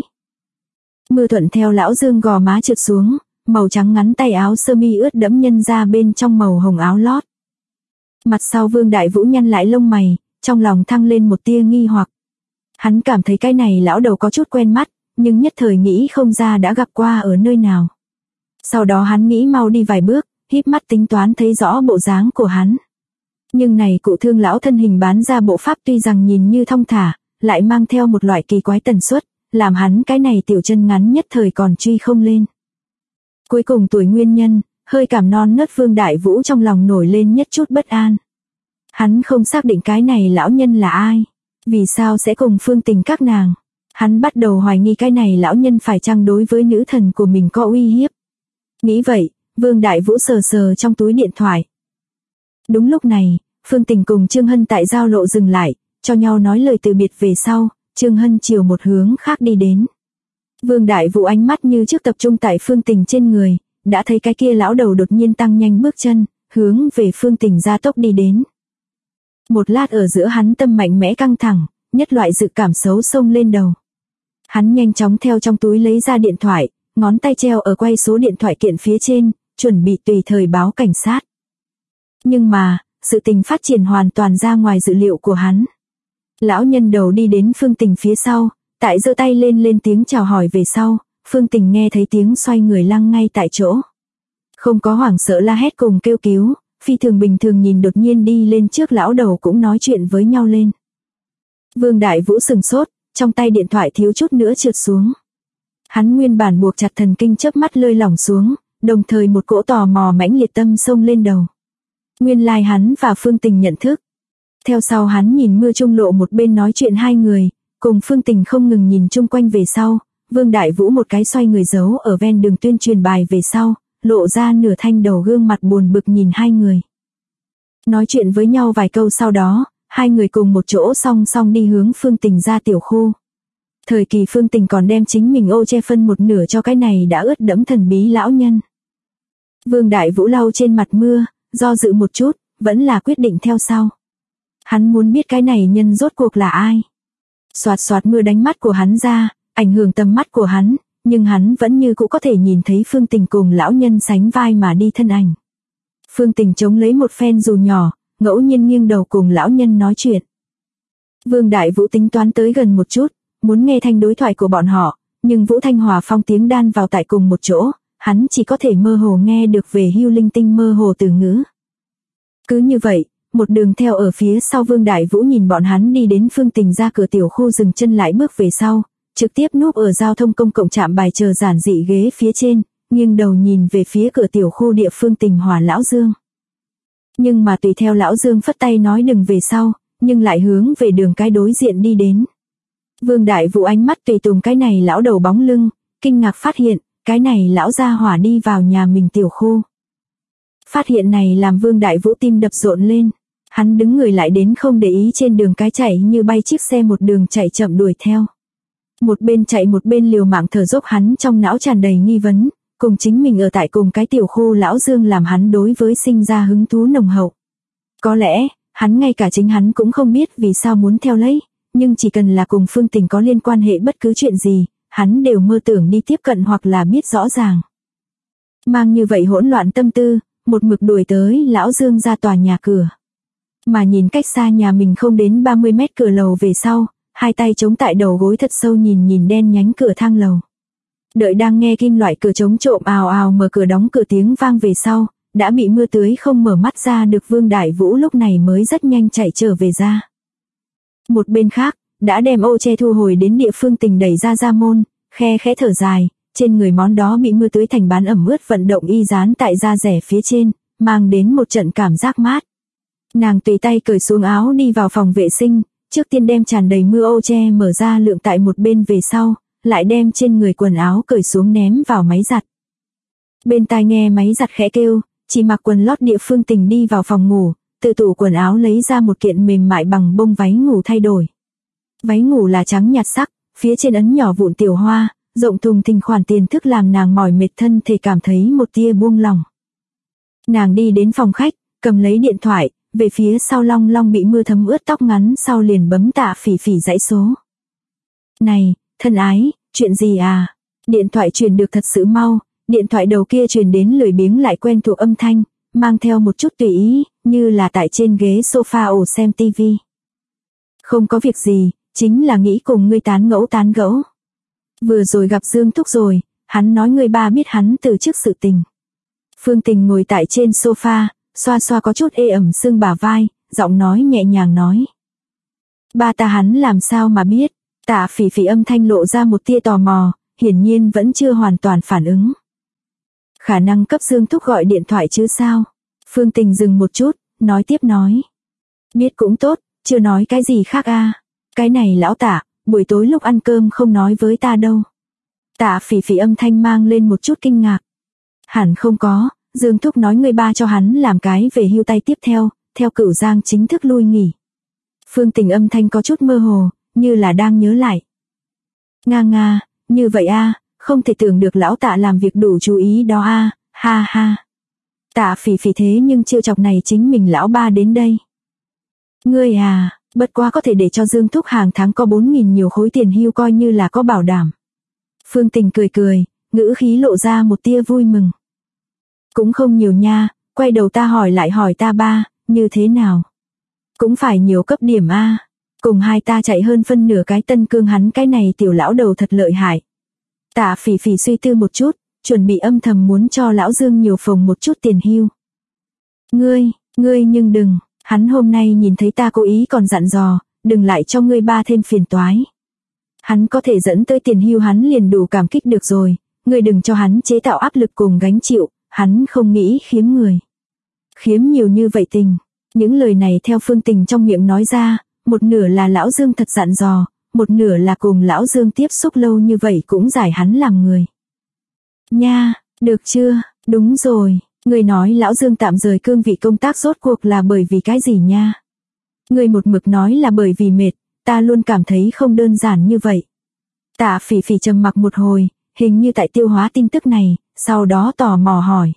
Mưa thuận theo lão Dương gò má trượt xuống, màu trắng ngắn tay áo sơ mi ướt đẫm nhân ra bên trong màu hồng áo lót. Mặt sau Vương Đại Vũ nhăn lại lông mày, trong lòng thăng lên một tia nghi hoặc. Hắn cảm thấy cái này lão đầu có chút quen mắt, nhưng nhất thời nghĩ không ra đã gặp qua ở nơi nào. Sau đó hắn nghĩ mau đi vài bước, híp mắt tính toán thấy rõ bộ dáng của hắn. Nhưng này cụ thương lão thân hình bán ra bộ pháp tuy rằng nhìn như thong thả, lại mang theo một loại kỳ quái tần suất, làm hắn cái này tiểu chân ngắn nhất thời còn truy không lên. Cuối cùng tuổi nguyên nhân, hơi cảm non nớt Vương Đại Vũ trong lòng nổi lên nhất chút bất an. Hắn không xác định cái này lão nhân là ai, vì sao sẽ cùng Phương Tình các nàng. Hắn bắt đầu hoài nghi cái này lão nhân phải chăng đối với nữ thần của mình có uy hiếp. Nghĩ vậy, Vương Đại Vũ sờ sờ trong túi điện thoại. Đúng lúc này, Phương Tình cùng Trương Hân tại giao lộ dừng lại, cho nhau nói lời từ biệt về sau, Trương Hân chiều một hướng khác đi đến. Vương Đại Vũ ánh mắt như trước tập trung tại Phương Tình trên người, đã thấy cái kia lão đầu đột nhiên tăng nhanh bước chân, hướng về Phương Tình gia tốc đi đến. Một lát ở giữa hắn tâm mạnh mẽ căng thẳng, nhất loại dự cảm xấu xông lên đầu. Hắn nhanh chóng theo trong túi lấy ra điện thoại, ngón tay treo ở quay số điện thoại kiện phía trên, chuẩn bị tùy thời báo cảnh sát. Nhưng mà, sự tình phát triển hoàn toàn ra ngoài dự liệu của hắn. Lão nhân đầu đi đến Phương Tình phía sau, tại giơ tay lên tiếng chào hỏi về sau, Phương Tình nghe thấy tiếng xoay người lăng ngay tại chỗ. Không có hoảng sợ la hét cùng kêu cứu, phi thường bình thường nhìn đột nhiên đi lên trước lão đầu cũng nói chuyện với nhau lên. Vương Đại Vũ sừng sốt, trong tay điện thoại thiếu chút nữa trượt xuống. Hắn nguyên bản buộc chặt thần kinh chớp mắt lơi lỏng xuống, đồng thời một cỗ tò mò mãnh liệt tâm xông lên đầu. Nguyên lai hắn và Phương Tình nhận thức. Theo sau hắn nhìn mưa trung lộ một bên nói chuyện hai người, cùng Phương Tình không ngừng nhìn chung quanh về sau, Vương Đại Vũ một cái xoay người giấu ở ven đường tuyên truyền bài về sau, lộ ra nửa thanh đầu gương mặt buồn bực nhìn hai người. Nói chuyện với nhau vài câu sau đó, hai người cùng một chỗ song song đi hướng Phương Tình ra tiểu khu. Thời kỳ Phương Tình còn đem chính mình ô che phân một nửa cho cái này đã ướt đẫm thần bí lão nhân. Vương Đại Vũ lau trên mặt mưa, do dự một chút, vẫn là quyết định theo sau. Hắn muốn biết cái này nhân rốt cuộc là ai. Xoạt xoạt mưa đánh mắt của hắn ra, ảnh hưởng tầm mắt của hắn, nhưng hắn vẫn như cũ có thể nhìn thấy Phương Tình cùng lão nhân sánh vai mà đi thân ảnh. Phương Tình chống lấy một phen dù nhỏ, ngẫu nhiên nghiêng đầu cùng lão nhân nói chuyện. Vương Đại Vũ tính toán tới gần một chút, muốn nghe thanh đối thoại của bọn họ, nhưng Vũ Thanh Hòa Phong tiếng đan vào tại cùng một chỗ, hắn chỉ có thể mơ hồ nghe được về hưu linh tinh mơ hồ từ ngữ. Cứ như vậy, một đường theo ở phía sau Vương Đại Vũ nhìn bọn hắn đi đến Phương Tình ra cửa tiểu khu dừng chân lại bước về sau, trực tiếp núp ở giao thông công cộng trạm bài chờ giản dị ghế phía trên, nghiêng đầu nhìn về phía cửa tiểu khu địa Phương Tình hòa lão Dương. Nhưng mà tùy theo lão Dương phất tay nói đừng về sau, nhưng lại hướng về đường cái đối diện đi đến. Vương Đại Vũ ánh mắt tùy tùng cái này lão đầu bóng lưng, kinh ngạc phát hiện, cái này lão gia hỏa đi vào nhà mình tiểu khu. Phát hiện này làm Vương Đại Vũ tim đập rộn lên, hắn đứng người lại đến không để ý trên đường cái chạy như bay chiếc xe một đường chạy chậm đuổi theo. Một bên chạy một bên liều mạng thở dốc, hắn trong não tràn đầy nghi vấn, cùng chính mình ở tại cùng cái tiểu khu lão Dương làm hắn đối với sinh ra hứng thú nồng hậu. Có lẽ, hắn ngay cả chính hắn cũng không biết vì sao muốn theo lấy, nhưng chỉ cần là cùng Phương Tình có liên quan hệ bất cứ chuyện gì, hắn đều mơ tưởng đi tiếp cận hoặc là biết rõ ràng. Mang như vậy hỗn loạn tâm tư, một mực đuổi tới lão Dương ra tòa nhà cửa. Mà nhìn cách xa nhà mình không đến 30 mét cửa lầu về sau, hai tay chống tại đầu gối thật sâu nhìn đen nhánh cửa thang lầu. Đợi đang nghe kim loại cửa chống trộm ào ào mở cửa đóng cửa tiếng vang về sau, đã bị mưa tưới không mở mắt ra được Vương Đại Vũ lúc này mới rất nhanh chạy trở về ra. Một bên khác, đã đem ô che thu hồi đến địa Phương Tình đẩy ra môn, khe khẽ thở dài, trên người món đó bị mưa tưới thành bán ẩm ướt vận động y dán tại da rẻ phía trên, mang đến một trận cảm giác mát. Nàng tùy tay cởi xuống áo đi vào phòng vệ sinh, trước tiên đem tràn đầy mưa ô che mở ra lượng tại một bên về sau, lại đem trên người quần áo cởi xuống ném vào máy giặt. Bên tai nghe máy giặt khẽ kêu, chỉ mặc quần lót địa Phương Tình đi vào phòng ngủ, từ tủ quần áo lấy ra một kiện mềm mại bằng bông váy ngủ thay đổi. Váy ngủ là trắng nhạt sắc, phía trên ấn nhỏ vụn tiểu hoa, rộng thùng thình khoản tiền thức làm nàng mỏi mệt thân thể cảm thấy một tia buông lòng. Nàng đi đến phòng khách, cầm lấy điện thoại, về phía sau long long bị mưa thấm ướt tóc ngắn sau liền bấm Tạ Phỉ Phỉ dãy số. Này, thân ái, chuyện gì à? Điện thoại truyền được thật sự mau, điện thoại đầu kia truyền đến lười biếng lại quen thuộc âm thanh, mang theo một chút tùy ý, như là tại trên ghế sofa ổ xem tivi. Không có việc gì, chính là nghĩ cùng ngươi tán gẫu. Vừa rồi gặp Dương Thúc rồi, hắn nói ngươi ba biết hắn từ trước sự tình. Phương Tình ngồi tại trên sofa, xoa xoa có chút ê ẩm xương bả vai, giọng nói nhẹ nhàng nói. Ba ta hắn làm sao mà biết? Tạ Phỉ Phỉ âm thanh lộ ra một tia tò mò, hiển nhiên vẫn chưa hoàn toàn phản ứng. Khả năng cấp Dương Thúc gọi điện thoại chứ sao? Phương Tình dừng một chút, nói tiếp nói. Biết cũng tốt, chưa nói cái gì khác a. Cái này lão Tạ, buổi tối lúc ăn cơm không nói với ta đâu. Tạ Phỉ Phỉ âm thanh mang lên một chút kinh ngạc. Hẳn không có, Dương Thúc nói người ba cho hắn làm cái về hưu tay tiếp theo Cửu Giang chính thức lui nghỉ. Phương Tình âm thanh có chút mơ hồ, như là đang nhớ lại. Nga, như vậy a, không thể tưởng được lão Tạ làm việc đủ chú ý đó a, ha ha. Tạ Phỉ Phỉ thế nhưng chiêu chọc này chính mình lão ba đến đây. Ngươi à, bất quá có thể để cho Dương Thúc hàng tháng có 4.000 nhiều khối tiền hưu coi như là có bảo đảm. Phương Tình cười, ngữ khí lộ ra một tia vui mừng. Cũng không nhiều nha, quay đầu ta hỏi ta ba, như thế nào? Cũng phải nhiều cấp điểm a. Cùng hai ta chạy hơn phân nửa cái Tân Cương hắn cái này tiểu lão đầu thật lợi hại. Tạ Phỉ Phỉ suy tư một chút, chuẩn bị âm thầm muốn cho lão Dương nhiều phồng một chút tiền hưu. Ngươi nhưng đừng, hắn hôm nay nhìn thấy ta cố ý còn dặn dò, đừng lại cho ngươi ba thêm phiền toái. Hắn có thể dẫn tới tiền hưu hắn liền đủ cảm kích được rồi, ngươi đừng cho hắn chế tạo áp lực cùng gánh chịu, hắn không nghĩ khiếm người. Khiếm nhiều như vậy tình. Những lời này theo Phương Tình trong miệng nói ra, một nửa là lão Dương thật dặn dò, một nửa là cùng lão Dương tiếp xúc lâu như vậy cũng giải hắn làm người. Nha, được chưa, đúng rồi, người nói lão Dương tạm rời cương vị công tác rốt cuộc là bởi vì cái gì nha? Người một mực nói là bởi vì mệt, ta luôn cảm thấy không đơn giản như vậy. Tạ Phỉ Phỉ trầm mặc một hồi, hình như tại tiêu hóa tin tức này, sau đó tò mò hỏi.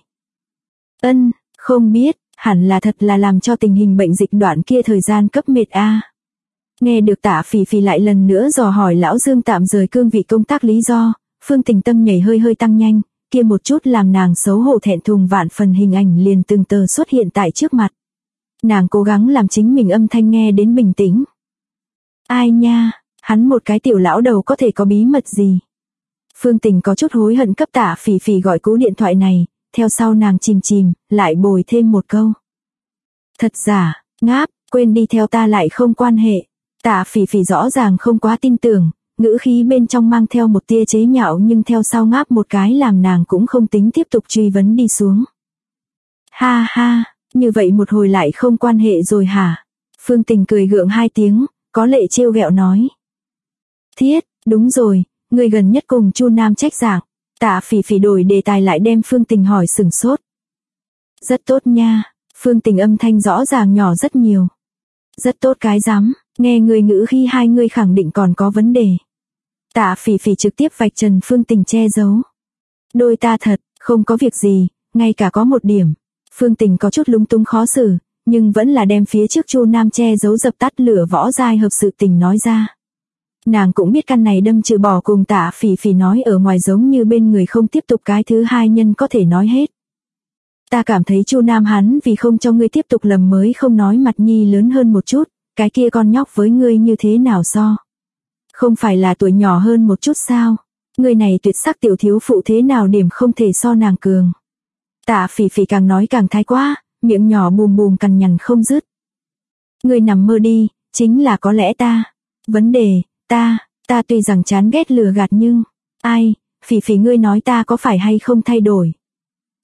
Không biết, hẳn là thật là làm cho tình hình bệnh dịch đoạn kia thời gian cấp mệt a. Nghe được Tạ Phỉ Phỉ lại lần nữa dò hỏi lão Dương tạm rời cương vị công tác lý do, Phương Tình tâm nhảy hơi tăng nhanh, kia một chút làm nàng xấu hổ thẹn thùng vạn phần hình ảnh liền từng tờ xuất hiện tại trước mặt. Nàng cố gắng làm chính mình âm thanh nghe đến bình tĩnh. Ai nha, hắn một cái tiểu lão đầu có thể có bí mật gì? Phương Tình có chút hối hận cấp Tạ Phỉ Phỉ gọi cú điện thoại này, theo sau nàng chìm, lại bồi thêm một câu. Thật giả, ngáp, quên đi theo ta lại không quan hệ. Tạ Phỉ Phỉ rõ ràng không quá tin tưởng, ngữ khí bên trong mang theo một tia chế nhạo nhưng theo sau ngáp một cái làm nàng cũng không tính tiếp tục truy vấn đi xuống. Ha ha, như vậy một hồi lại không quan hệ rồi hả? Phương Tình cười gượng hai tiếng, có lệ trêu ghẹo nói. Thiết, đúng rồi, người gần nhất cùng Chu Nam trách giảng. Tạ Phỉ Phỉ đổi đề tài lại đem Phương Tình hỏi sừng sốt. Rất tốt nha, Phương Tình âm thanh rõ ràng nhỏ rất nhiều. Rất tốt cái rắm, nghe người ngữ khi hai người khẳng định còn có vấn đề. Tạ Phỉ Phỉ trực tiếp vạch trần Phương Tình che giấu. Đôi ta thật, không có việc gì, ngay cả có một điểm. Phương Tình có chút lúng túng khó xử, nhưng vẫn là đem phía trước Chu Nam che giấu dập tắt lửa võ giai hợp sự tình nói ra. Nàng cũng biết căn này đâm trừ bỏ cùng Tạ Phỉ Phỉ nói ở ngoài giống như bên người không tiếp tục cái thứ hai nhân có thể nói hết. Ta cảm thấy Chu Nam hắn vì không cho ngươi tiếp tục lầm mới không nói mặt nhi lớn hơn một chút, cái kia con nhóc với ngươi như thế nào so? Không phải là tuổi nhỏ hơn một chút sao? Ngươi này tuyệt sắc tiểu thiếu phụ thế nào điểm không thể so nàng cường. Tạ Phỉ Phỉ càng nói càng thái quá, miệng nhỏ bùm cằn nhằn không dứt. Ngươi nằm mơ đi, chính là có lẽ ta. Vấn đề, ta tuy rằng chán ghét lừa gạt nhưng, ai, Phỉ Phỉ ngươi nói ta có phải hay không thay đổi.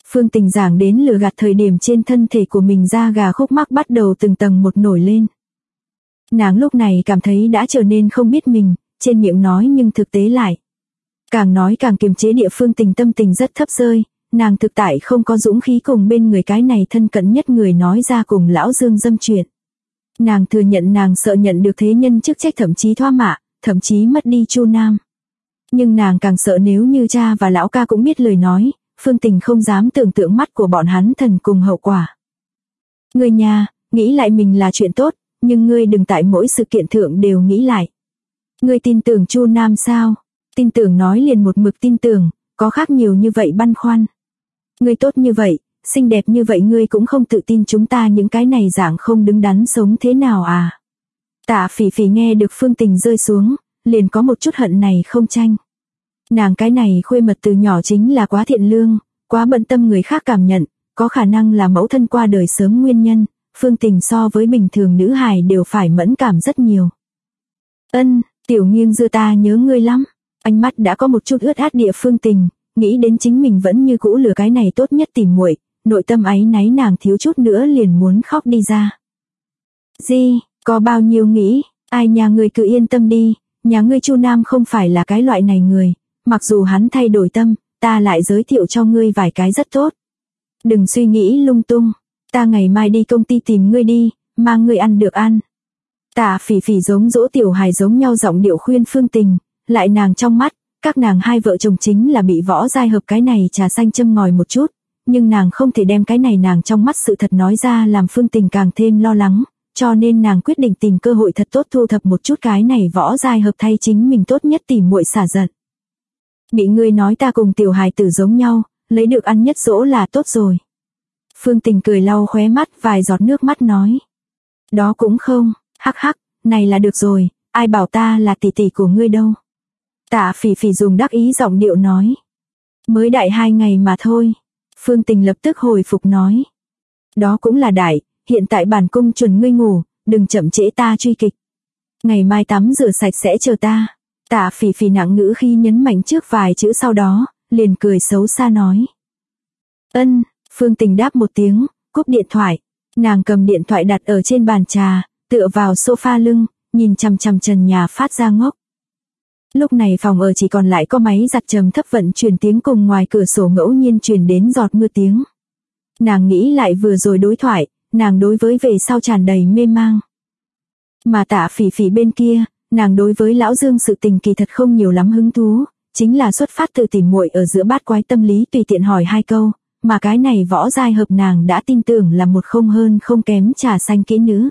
Phương Tình giảng đến lừa gạt thời điểm trên thân thể của mình da gà khúc mắc bắt đầu từng tầng một nổi lên. Nàng lúc này cảm thấy đã trở nên không biết mình, trên miệng nói nhưng thực tế lại. Càng nói càng kiềm chế địa Phương Tình tâm tình rất thấp rơi, nàng thực tại không có dũng khí cùng bên người cái này thân cận nhất người nói ra cùng lão Dương dâm chuyện. Nàng thừa nhận nàng sợ nhận được thế nhân chức trách thậm chí thoá mạ, thậm chí mất đi Chu Nam. Nhưng nàng càng sợ nếu như cha và lão ca cũng biết lời nói, Phương Tình không dám tưởng tượng mắt của bọn hắn thần cùng hậu quả. Người nhà, nghĩ lại mình là chuyện tốt, nhưng ngươi đừng tại mỗi sự kiện thượng đều nghĩ lại. Ngươi tin tưởng Chu Nam sao? Tin tưởng nói liền một mực tin tưởng, có khác nhiều như vậy băn khoăn. Ngươi tốt như vậy, xinh đẹp như vậy ngươi cũng không tự tin chúng ta những cái này dạng không đứng đắn sống thế nào à? Tạ Phỉ Phỉ nghe được Phương Tình rơi xuống, liền có một chút hận này không tranh. Nàng cái này khuê mật từ nhỏ chính là quá thiện lương, quá bận tâm người khác cảm nhận, có khả năng là mẫu thân qua đời sớm nguyên nhân, Phương Tình so với bình thường nữ hài đều phải mẫn cảm rất nhiều. Ân, Tiểu Nghiêng dưa ta nhớ ngươi lắm. Ánh mắt đã có một chút ướt át địa Phương Tình, nghĩ đến chính mình vẫn như cũ lừa cái này tốt nhất tìm muội, nội tâm áy náy nàng thiếu chút nữa liền muốn khóc đi ra. Di, có bao nhiêu nghĩ, ai nhà ngươi cứ yên tâm đi, nhà ngươi Chu Nam không phải là cái loại này người, mặc dù hắn thay đổi tâm, ta lại giới thiệu cho ngươi vài cái rất tốt. Đừng suy nghĩ lung tung, ta ngày mai đi công ty tìm ngươi đi, mang ngươi ăn được ăn. Tạ Phỉ Phỉ giống dỗ tiểu hài giống nhau giọng điệu khuyên Phương Tình, lại nàng trong mắt, các nàng hai vợ chồng chính là bị Võ Giai Hợp cái này trà xanh châm ngòi một chút, nhưng nàng không thể đem cái này nàng trong mắt sự thật nói ra làm Phương Tình càng thêm lo lắng, cho nên nàng quyết định tìm cơ hội thật tốt thu thập một chút cái này Võ Giai Hợp thay chính mình tốt nhất tìm muội xả giận. Bị ngươi nói ta cùng tiểu hài tử giống nhau, lấy được ăn nhất dỗ là tốt rồi. Phương Tình cười lau khóe mắt vài giọt nước mắt nói. Đó cũng không, hắc hắc, này là được rồi, ai bảo ta là tỷ tỷ của ngươi đâu. Tạ Phỉ Phỉ dùng đắc ý giọng điệu nói. Mới đại 2 ngày mà thôi. Phương Tình lập tức hồi phục nói. Đó cũng là đại, hiện tại bản cung chuẩn ngươi ngủ, đừng chậm trễ ta truy kịch. Ngày mai tắm rửa sạch sẽ chờ ta. Tạ Phỉ Phỉ nặng ngữ khi nhấn mạnh trước vài chữ sau đó, liền cười xấu xa nói. Ân, Phương Tình đáp một tiếng, cúp điện thoại. Nàng cầm điện thoại đặt ở trên bàn trà, tựa vào sofa lưng, nhìn chằm chằm trần nhà phát ra ngốc. Lúc này phòng ở chỉ còn lại có máy giặt trầm thấp vận chuyển tiếng cùng ngoài cửa sổ ngẫu nhiên truyền đến giọt mưa tiếng. Nàng nghĩ lại vừa rồi đối thoại, nàng đối với về sau tràn đầy mê mang. Mà Tạ Phỉ Phỉ bên kia, nàng đối với lão Dương sự tình kỳ thật không nhiều lắm hứng thú, chính là xuất phát từ tìm muội ở giữa bát quái tâm lý tùy tiện hỏi 2 câu, mà cái này Võ Giai Hợp nàng đã tin tưởng là một không hơn không kém trà xanh kỹ nữ.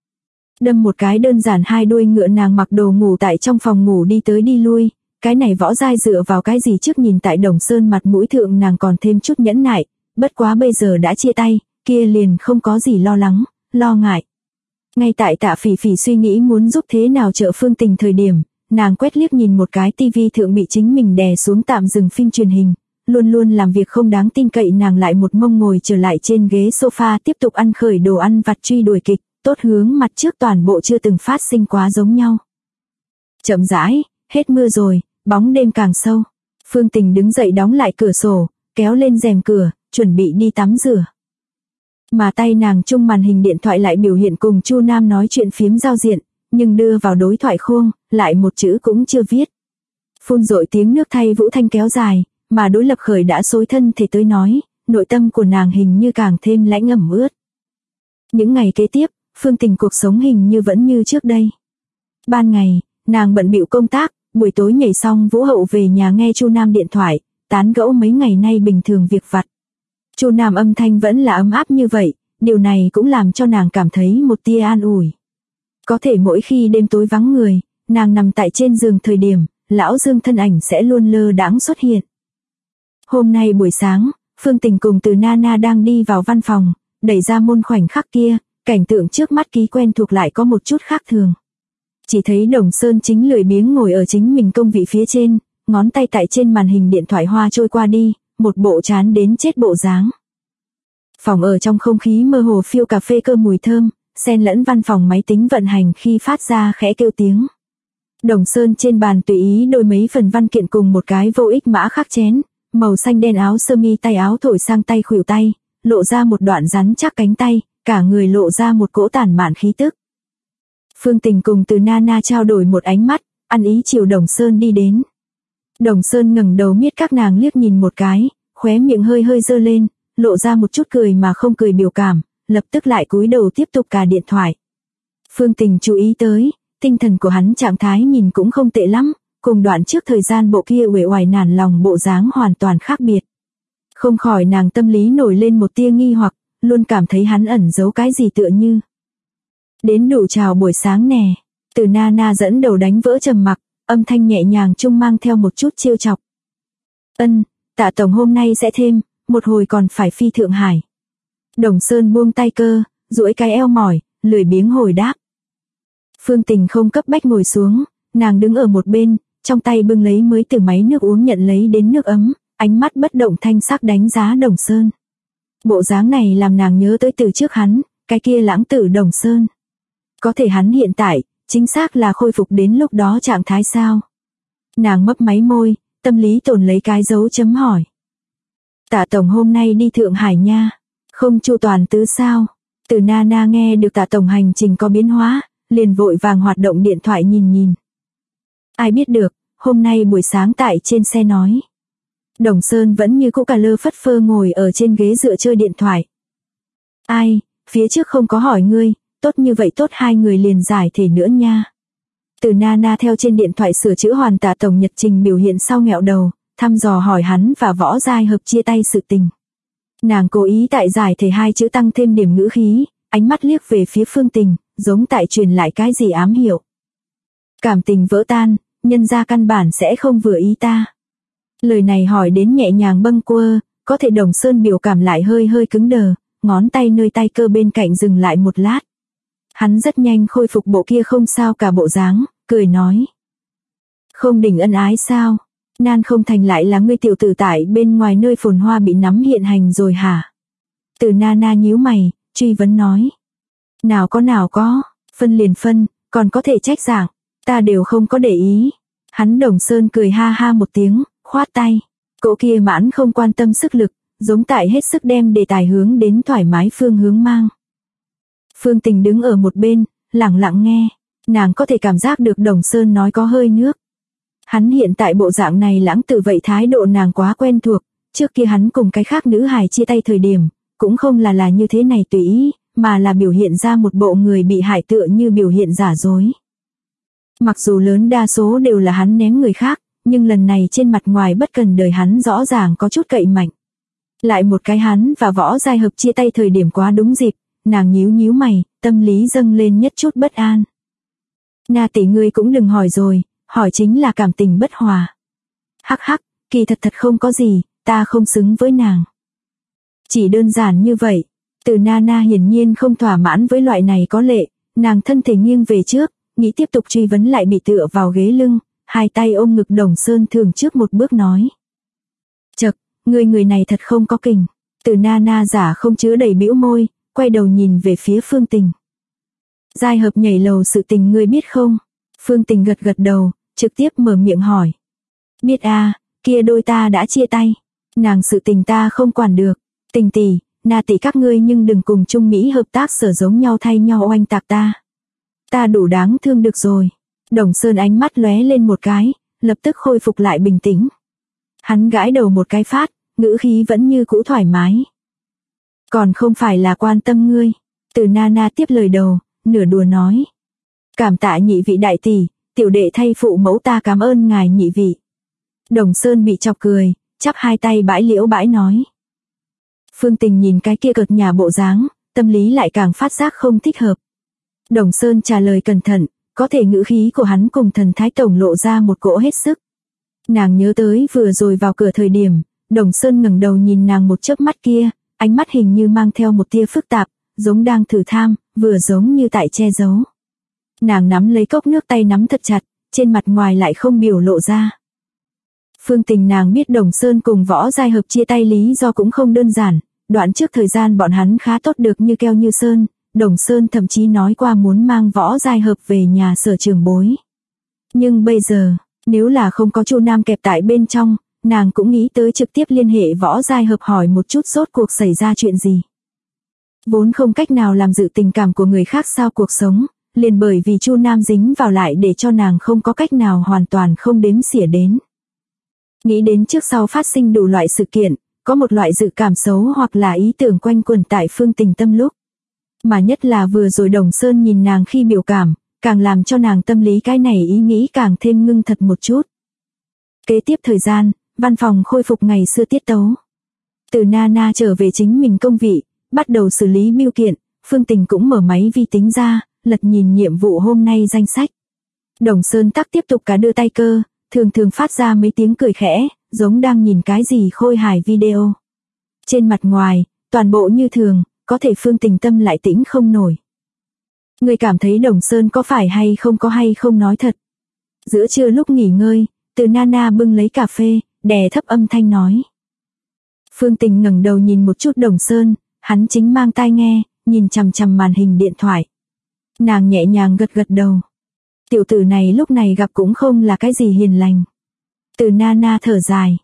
Đâm một cái đơn giản 2 đuôi ngựa nàng mặc đồ ngủ tại trong phòng ngủ đi tới đi lui, cái này Võ Giai dựa vào cái gì trước nhìn tại Đồng Sơn mặt mũi thượng nàng còn thêm chút nhẫn nại, bất quá bây giờ đã chia tay, kia liền không có gì lo lắng, lo ngại. Ngay tại Tạ Phỉ Phỉ suy nghĩ muốn giúp thế nào trợ Phương Tình thời điểm, nàng quét liếc nhìn một cái tivi thượng bị chính mình đè xuống tạm dừng phim truyền hình, luôn luôn làm việc không đáng tin cậy nàng lại một mông ngồi trở lại trên ghế sofa tiếp tục ăn khởi đồ ăn vặt truy đuổi kịch, tốt hướng mặt trước toàn bộ chưa từng phát sinh quá giống nhau. Chậm rãi, hết mưa rồi, bóng đêm càng sâu. Phương Tình đứng dậy đóng lại cửa sổ, kéo lên rèm cửa, chuẩn bị đi tắm rửa. Mà tay nàng chung màn hình điện thoại lại biểu hiện cùng Chu Nam nói chuyện phiếm giao diện, nhưng đưa vào đối thoại khuôn, lại một chữ cũng chưa viết. Phun dội tiếng nước thay vũ thanh kéo dài, mà đối Lập Khởi đã xối thân thể tới nói, nội tâm của nàng hình như càng thêm lãnh ẩm ướt. Những ngày kế tiếp, Phương Tình cuộc sống hình như vẫn như trước đây. Ban ngày, nàng bận bịu công tác, buổi tối nhảy xong Vũ Hậu về nhà nghe Chu Nam điện thoại, tán gẫu mấy ngày nay bình thường việc vặt. Chu Nam âm thanh vẫn là ấm áp như vậy, điều này cũng làm cho nàng cảm thấy một tia an ủi. Có thể mỗi khi đêm tối vắng người, nàng nằm tại trên giường thời điểm, lão Dương thân ảnh sẽ luôn lơ đãng xuất hiện. Hôm nay buổi sáng, Phương Tình cùng Từ Nana đang đi vào văn phòng, đẩy ra môn khoảnh khắc kia, cảnh tượng trước mắt ký quen thuộc lại có một chút khác thường. Chỉ thấy Đồng Sơn chính lười biếng ngồi ở chính mình công vị phía trên, ngón tay tại trên màn hình điện thoại hoa trôi qua đi, một bộ chán đến chết bộ dáng. Phòng ở trong không khí mơ hồ phiêu cà phê cơ mùi thơm, xen lẫn văn phòng máy tính vận hành khi phát ra khẽ kêu tiếng. Đồng Sơn trên bàn tùy ý đôi mấy phần văn kiện cùng một cái vô ích mã khắc chén, Màu xanh đen áo sơ mi tay áo thổi sang tay khuỷu tay, lộ ra một đoạn rắn chắc cánh tay, cả người lộ ra một cỗ tản mạn khí tức. Phương Tình cùng Từ Nana trao đổi một ánh mắt, ăn ý chiều Đồng Sơn đi đến. Đồng Sơn ngẩng đầu miết các nàng liếc nhìn một cái, khóe miệng hơi hơi giơ lên, lộ ra một chút cười mà không cười biểu cảm, lập tức lại cúi đầu tiếp tục cà điện thoại. Phương Tình chú ý tới, tinh thần của hắn trạng thái nhìn cũng không tệ lắm, cùng đoạn trước thời gian bộ kia uể oải nản lòng bộ dáng hoàn toàn khác biệt. Không khỏi nàng tâm lý nổi lên một tia nghi hoặc, luôn cảm thấy hắn ẩn giấu cái gì tựa như. Đến đủ chào buổi sáng nè, Từ Nana dẫn đầu đánh vỡ trầm mặc, âm thanh nhẹ nhàng chung mang theo một chút trêu chọc. Tạ tổng hôm nay sẽ thêm, một hồi còn phải phi Thượng Hải. Đồng Sơn buông tay cơ, duỗi cái eo mỏi, lười biếng hồi đáp. Phương Tình không cấp bách ngồi xuống, nàng đứng ở một bên, trong tay bưng lấy mới từ máy nước uống nhận lấy đến nước ấm, ánh mắt bất động thanh sắc đánh giá Đồng Sơn. Bộ dáng này làm nàng nhớ tới từ trước hắn, cái kia lãng tử Đồng Sơn. Có thể hắn hiện tại, chính xác là khôi phục đến lúc đó trạng thái sao? Nàng mấp máy môi, tâm lý tồn lấy cái dấu chấm hỏi. Tạ tổng hôm nay đi Thượng Hải nha, không chu toàn tứ sao? Từ Nana nghe được Tạ tổng hành trình có biến hóa, liền vội vàng hoạt động điện thoại nhìn. Ai biết được, hôm nay buổi sáng tại trên xe nói. Đồng Sơn vẫn như cũ cà lơ phất phơ ngồi ở trên ghế dựa chơi điện thoại. Ai, phía trước không có hỏi ngươi, tốt như vậy tốt hai người liền giải thể nữa nha. Từ Nana theo trên điện thoại sửa chữa hoàn Tạ tổng nhật trình biểu hiện sau nghẹo đầu, thăm dò hỏi hắn và Võ Giai Hợp chia tay sự tình. Nàng cố ý tại giải thể hai chữ tăng thêm điểm ngữ khí, ánh mắt liếc về phía Phương Tình, giống tại truyền lại cái gì ám hiệu. Cảm tình vỡ tan, nhân ra căn bản sẽ không vừa ý ta. Lời này hỏi đến nhẹ nhàng bâng quơ, có thể Đồng Sơn biểu cảm lại hơi hơi cứng đờ, ngón tay nơi tay cơ bên cạnh dừng lại một lát. Hắn rất nhanh khôi phục bộ kia không sao cả bộ dáng, cười nói. Không đỉnh ân ái sao? Nan không thành lại là ngươi tiểu tử tại bên ngoài nơi phồn hoa bị nắm hiện hành rồi hả? Từ Nana nhíu mày, truy vấn nói. Nào có, phân liền phân, còn có thể trách dạng, ta đều không có để ý. Hắn Đồng Sơn cười ha ha một tiếng, khoát tay. Cỗ kia mãn không quan tâm sức lực, giống tại hết sức đem đề tài hướng đến thoải mái phương hướng mang. Phương Tình đứng ở một bên, lặng lặng nghe, nàng có thể cảm giác được Đồng Sơn nói có hơi nước. Hắn hiện tại bộ dạng này lãng tử vậy thái độ nàng quá quen thuộc, trước kia hắn cùng cái khác nữ hài chia tay thời điểm, cũng không là như thế này tùy ý, mà là biểu hiện ra một bộ người bị hại tựa như biểu hiện giả dối. Mặc dù lớn đa số đều là hắn ném người khác, nhưng lần này trên mặt ngoài bất cần đời hắn rõ ràng có chút cậy mạnh. Lại một cái hắn và Võ Giai Hợp chia tay thời điểm quá đúng dịp, nàng nhíu mày, tâm lý dâng lên nhất chút bất an. Na tỷ ngươi cũng đừng hỏi rồi, hỏi chính là cảm tình bất hòa. Hắc, kỳ thật không có gì, ta không xứng với nàng. Chỉ đơn giản như vậy. Từ Nana hiển nhiên không thỏa mãn với loại này có lệ, nàng thân thể nghiêng về trước, nghĩ tiếp tục truy vấn lại bị tựa vào ghế lưng, hai tay ôm ngực Đồng Sơn thường trước một bước nói. Chậc, người này thật không có kình. Từ Nana giả không chứa đầy bĩu môi, quay đầu nhìn về phía Phương Tình. Giai Hợp nhảy lầu sự tình ngươi biết không? Phương Tình gật đầu, trực tiếp mở miệng hỏi. Biết à, kia đôi ta đã chia tay. Nàng sự tình ta không quản được. Tình tỷ, Na tỷ các ngươi nhưng đừng cùng Trung Mỹ hợp tác sở giống nhau thay nhau oanh tạc ta. Ta đủ đáng thương được rồi. Đồng Sơn ánh mắt lóe lên một cái, lập tức khôi phục lại bình tĩnh. Hắn gãi đầu một cái phát, ngữ khí vẫn như cũ thoải mái. Còn không phải là quan tâm ngươi. Từ Nana tiếp lời đầu, nửa đùa nói. Cảm tạ nhị vị đại tỷ, tiểu đệ thay phụ mẫu ta cảm ơn ngài nhị vị. Đồng Sơn bị chọc cười, chắp hai tay bãi liễu bãi nói. Phương Tình nhìn cái kia cợt nhả bộ dáng, tâm lý lại càng phát giác không thích hợp. Đồng Sơn trả lời cẩn thận, có thể ngữ khí của hắn cùng thần thái tổng lộ ra một cỗ hết sức. Nàng nhớ tới vừa rồi vào cửa thời điểm, Đồng Sơn ngẩng đầu nhìn nàng một chớp mắt kia, ánh mắt hình như mang theo một tia phức tạp, giống đang thử tham, vừa giống như tại che giấu. Nàng nắm lấy cốc nước tay nắm thật chặt, trên mặt ngoài lại không biểu lộ ra. Phương Tình nàng biết Đồng Sơn cùng Võ Giai Hợp chia tay lý do cũng không đơn giản, đoạn trước thời gian bọn hắn khá tốt được như keo như sơn, Đồng Sơn thậm chí nói qua muốn mang Võ Giai Hợp về nhà sở trường bối. Nhưng bây giờ, nếu là không có Chu Nam kẹp tại bên trong, nàng cũng nghĩ tới trực tiếp liên hệ Võ Giai Hợp hỏi một chút rốt cuộc xảy ra chuyện gì. Vốn không cách nào làm dự tình cảm của người khác sao cuộc sống, liền bởi vì Chu Nam dính vào lại để cho nàng không có cách nào hoàn toàn không đếm xỉa đến. Nghĩ đến trước sau phát sinh đủ loại sự kiện, có một loại dự cảm xấu hoặc là ý tưởng quanh quẩn tại Phương Tình tâm lúc. Mà nhất là vừa rồi Đồng Sơn nhìn nàng khi biểu cảm, càng làm cho nàng tâm lý cái này ý nghĩ càng thêm ngưng thật một chút. Kế tiếp thời gian, văn phòng khôi phục ngày xưa tiết tấu. Từ Nana trở về chính mình công vị, bắt đầu xử lý bưu kiện, Phương Tình cũng mở máy vi tính ra, lật nhìn nhiệm vụ hôm nay danh sách. Đồng Sơn tắc tiếp tục cả đưa tay cơ, thường thường phát ra mấy tiếng cười khẽ, giống đang nhìn cái gì khôi hài video. Trên mặt ngoài, toàn bộ như thường, có thể Phương Tình tâm lại tĩnh không nổi. Người cảm thấy Đồng Sơn có phải hay không nói thật. Giữa trưa lúc nghỉ ngơi, Từ Nana bưng lấy cà phê, đè thấp âm thanh nói. Phương Tình ngẩng đầu nhìn một chút Đồng Sơn, hắn chính mang tai nghe, nhìn chằm chằm màn hình điện thoại. Nàng nhẹ nhàng gật gật đầu. Tiểu tử này lúc này gặp cũng không là cái gì hiền lành. Từ Nana thở dài.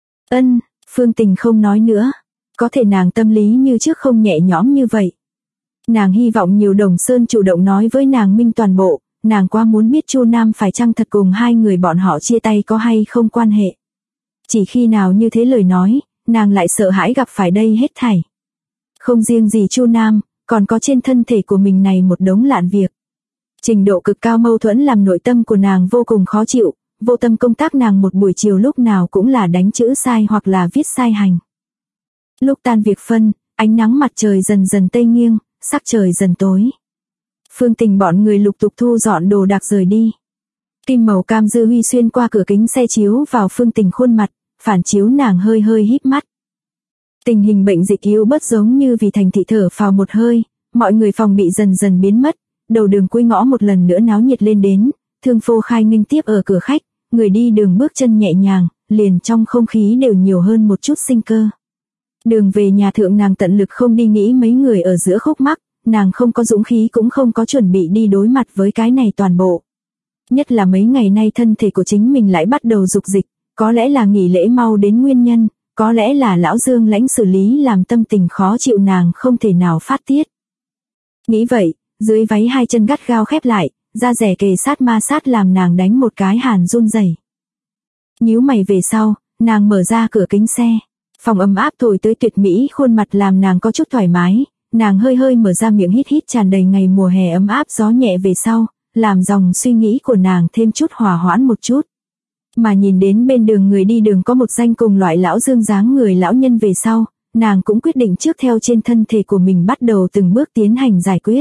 Phương Tình không nói nữa. Có thể nàng tâm lý như trước không nhẹ nhõm như vậy. Nàng hy vọng nhiều Đồng Sơn chủ động nói với nàng minh toàn bộ, nàng quá muốn biết Chu Nam phải chăng thật cùng hai người bọn họ chia tay có hay không quan hệ. Chỉ khi nào như thế lời nói, nàng lại sợ hãi gặp phải đây hết thảy. Không riêng gì Chu Nam, còn có trên thân thể của mình này một đống lạn việc. Trình độ cực cao mâu thuẫn làm nội tâm của nàng vô cùng khó chịu, vô tâm công tác nàng một buổi chiều lúc nào cũng là đánh chữ sai hoặc là viết sai hành. Lúc tan việc phân, ánh nắng mặt trời dần dần tây nghiêng, sắc trời dần tối. Phương Tình bọn người lục tục thu dọn đồ đạc rời đi. Kim màu cam dư huy xuyên qua cửa kính xe chiếu vào Phương Tình khuôn mặt, phản chiếu nàng hơi hơi híp mắt. Tình hình bệnh dịch yếu bớt giống như vì thành thị thở phào một hơi, mọi người phòng bị dần dần biến mất, đầu đường cuối ngõ một lần nữa náo nhiệt lên đến, thương phô khai nghênh tiếp ở cửa khách, người đi đường bước chân nhẹ nhàng, liền trong không khí đều nhiều hơn một chút sinh cơ. Đường về nhà thượng nàng tận lực không đi nghĩ mấy người ở giữa khúc mắc, nàng không có dũng khí cũng không có chuẩn bị đi đối mặt với cái này toàn bộ. Nhất là mấy ngày nay thân thể của chính mình lại bắt đầu dục dịch, có lẽ là nghỉ lễ mau đến nguyên nhân, có lẽ là lão Dương lãnh xử lý làm tâm tình khó chịu nàng không thể nào phát tiết. Nghĩ vậy, dưới váy hai chân gắt gao khép lại, da rẻ kề sát ma sát làm nàng đánh một cái hàn run rẩy. Nhíu mày về sau, nàng mở ra cửa kính xe. Phòng ấm áp thổi tới tuyệt mỹ khuôn mặt làm nàng có chút thoải mái, nàng hơi hơi mở ra miệng hít hít tràn đầy ngày mùa hè ấm áp gió nhẹ về sau, làm dòng suy nghĩ của nàng thêm chút hòa hoãn một chút. Mà nhìn đến bên đường người đi đường có một danh cùng loại lão Dương dáng người lão nhân về sau, nàng cũng quyết định trước theo trên thân thể của mình bắt đầu từng bước tiến hành giải quyết.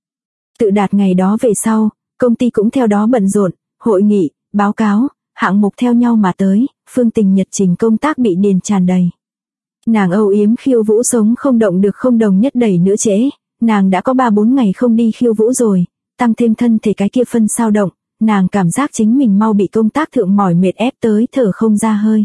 Tự đạt ngày đó về sau, công ty cũng theo đó bận rộn, hội nghị, báo cáo, hạng mục theo nhau mà tới, Phương Tình nhật trình công tác bị điền tràn đầy. Nàng âu yếm khiêu vũ sống không động được không đồng nhất đẩy nữa trễ, nàng đã có 3-4 ngày không đi khiêu vũ rồi, tăng thêm thân thể cái kia phân sao động, nàng cảm giác chính mình mau bị công tác thượng mỏi mệt ép tới thở không ra hơi.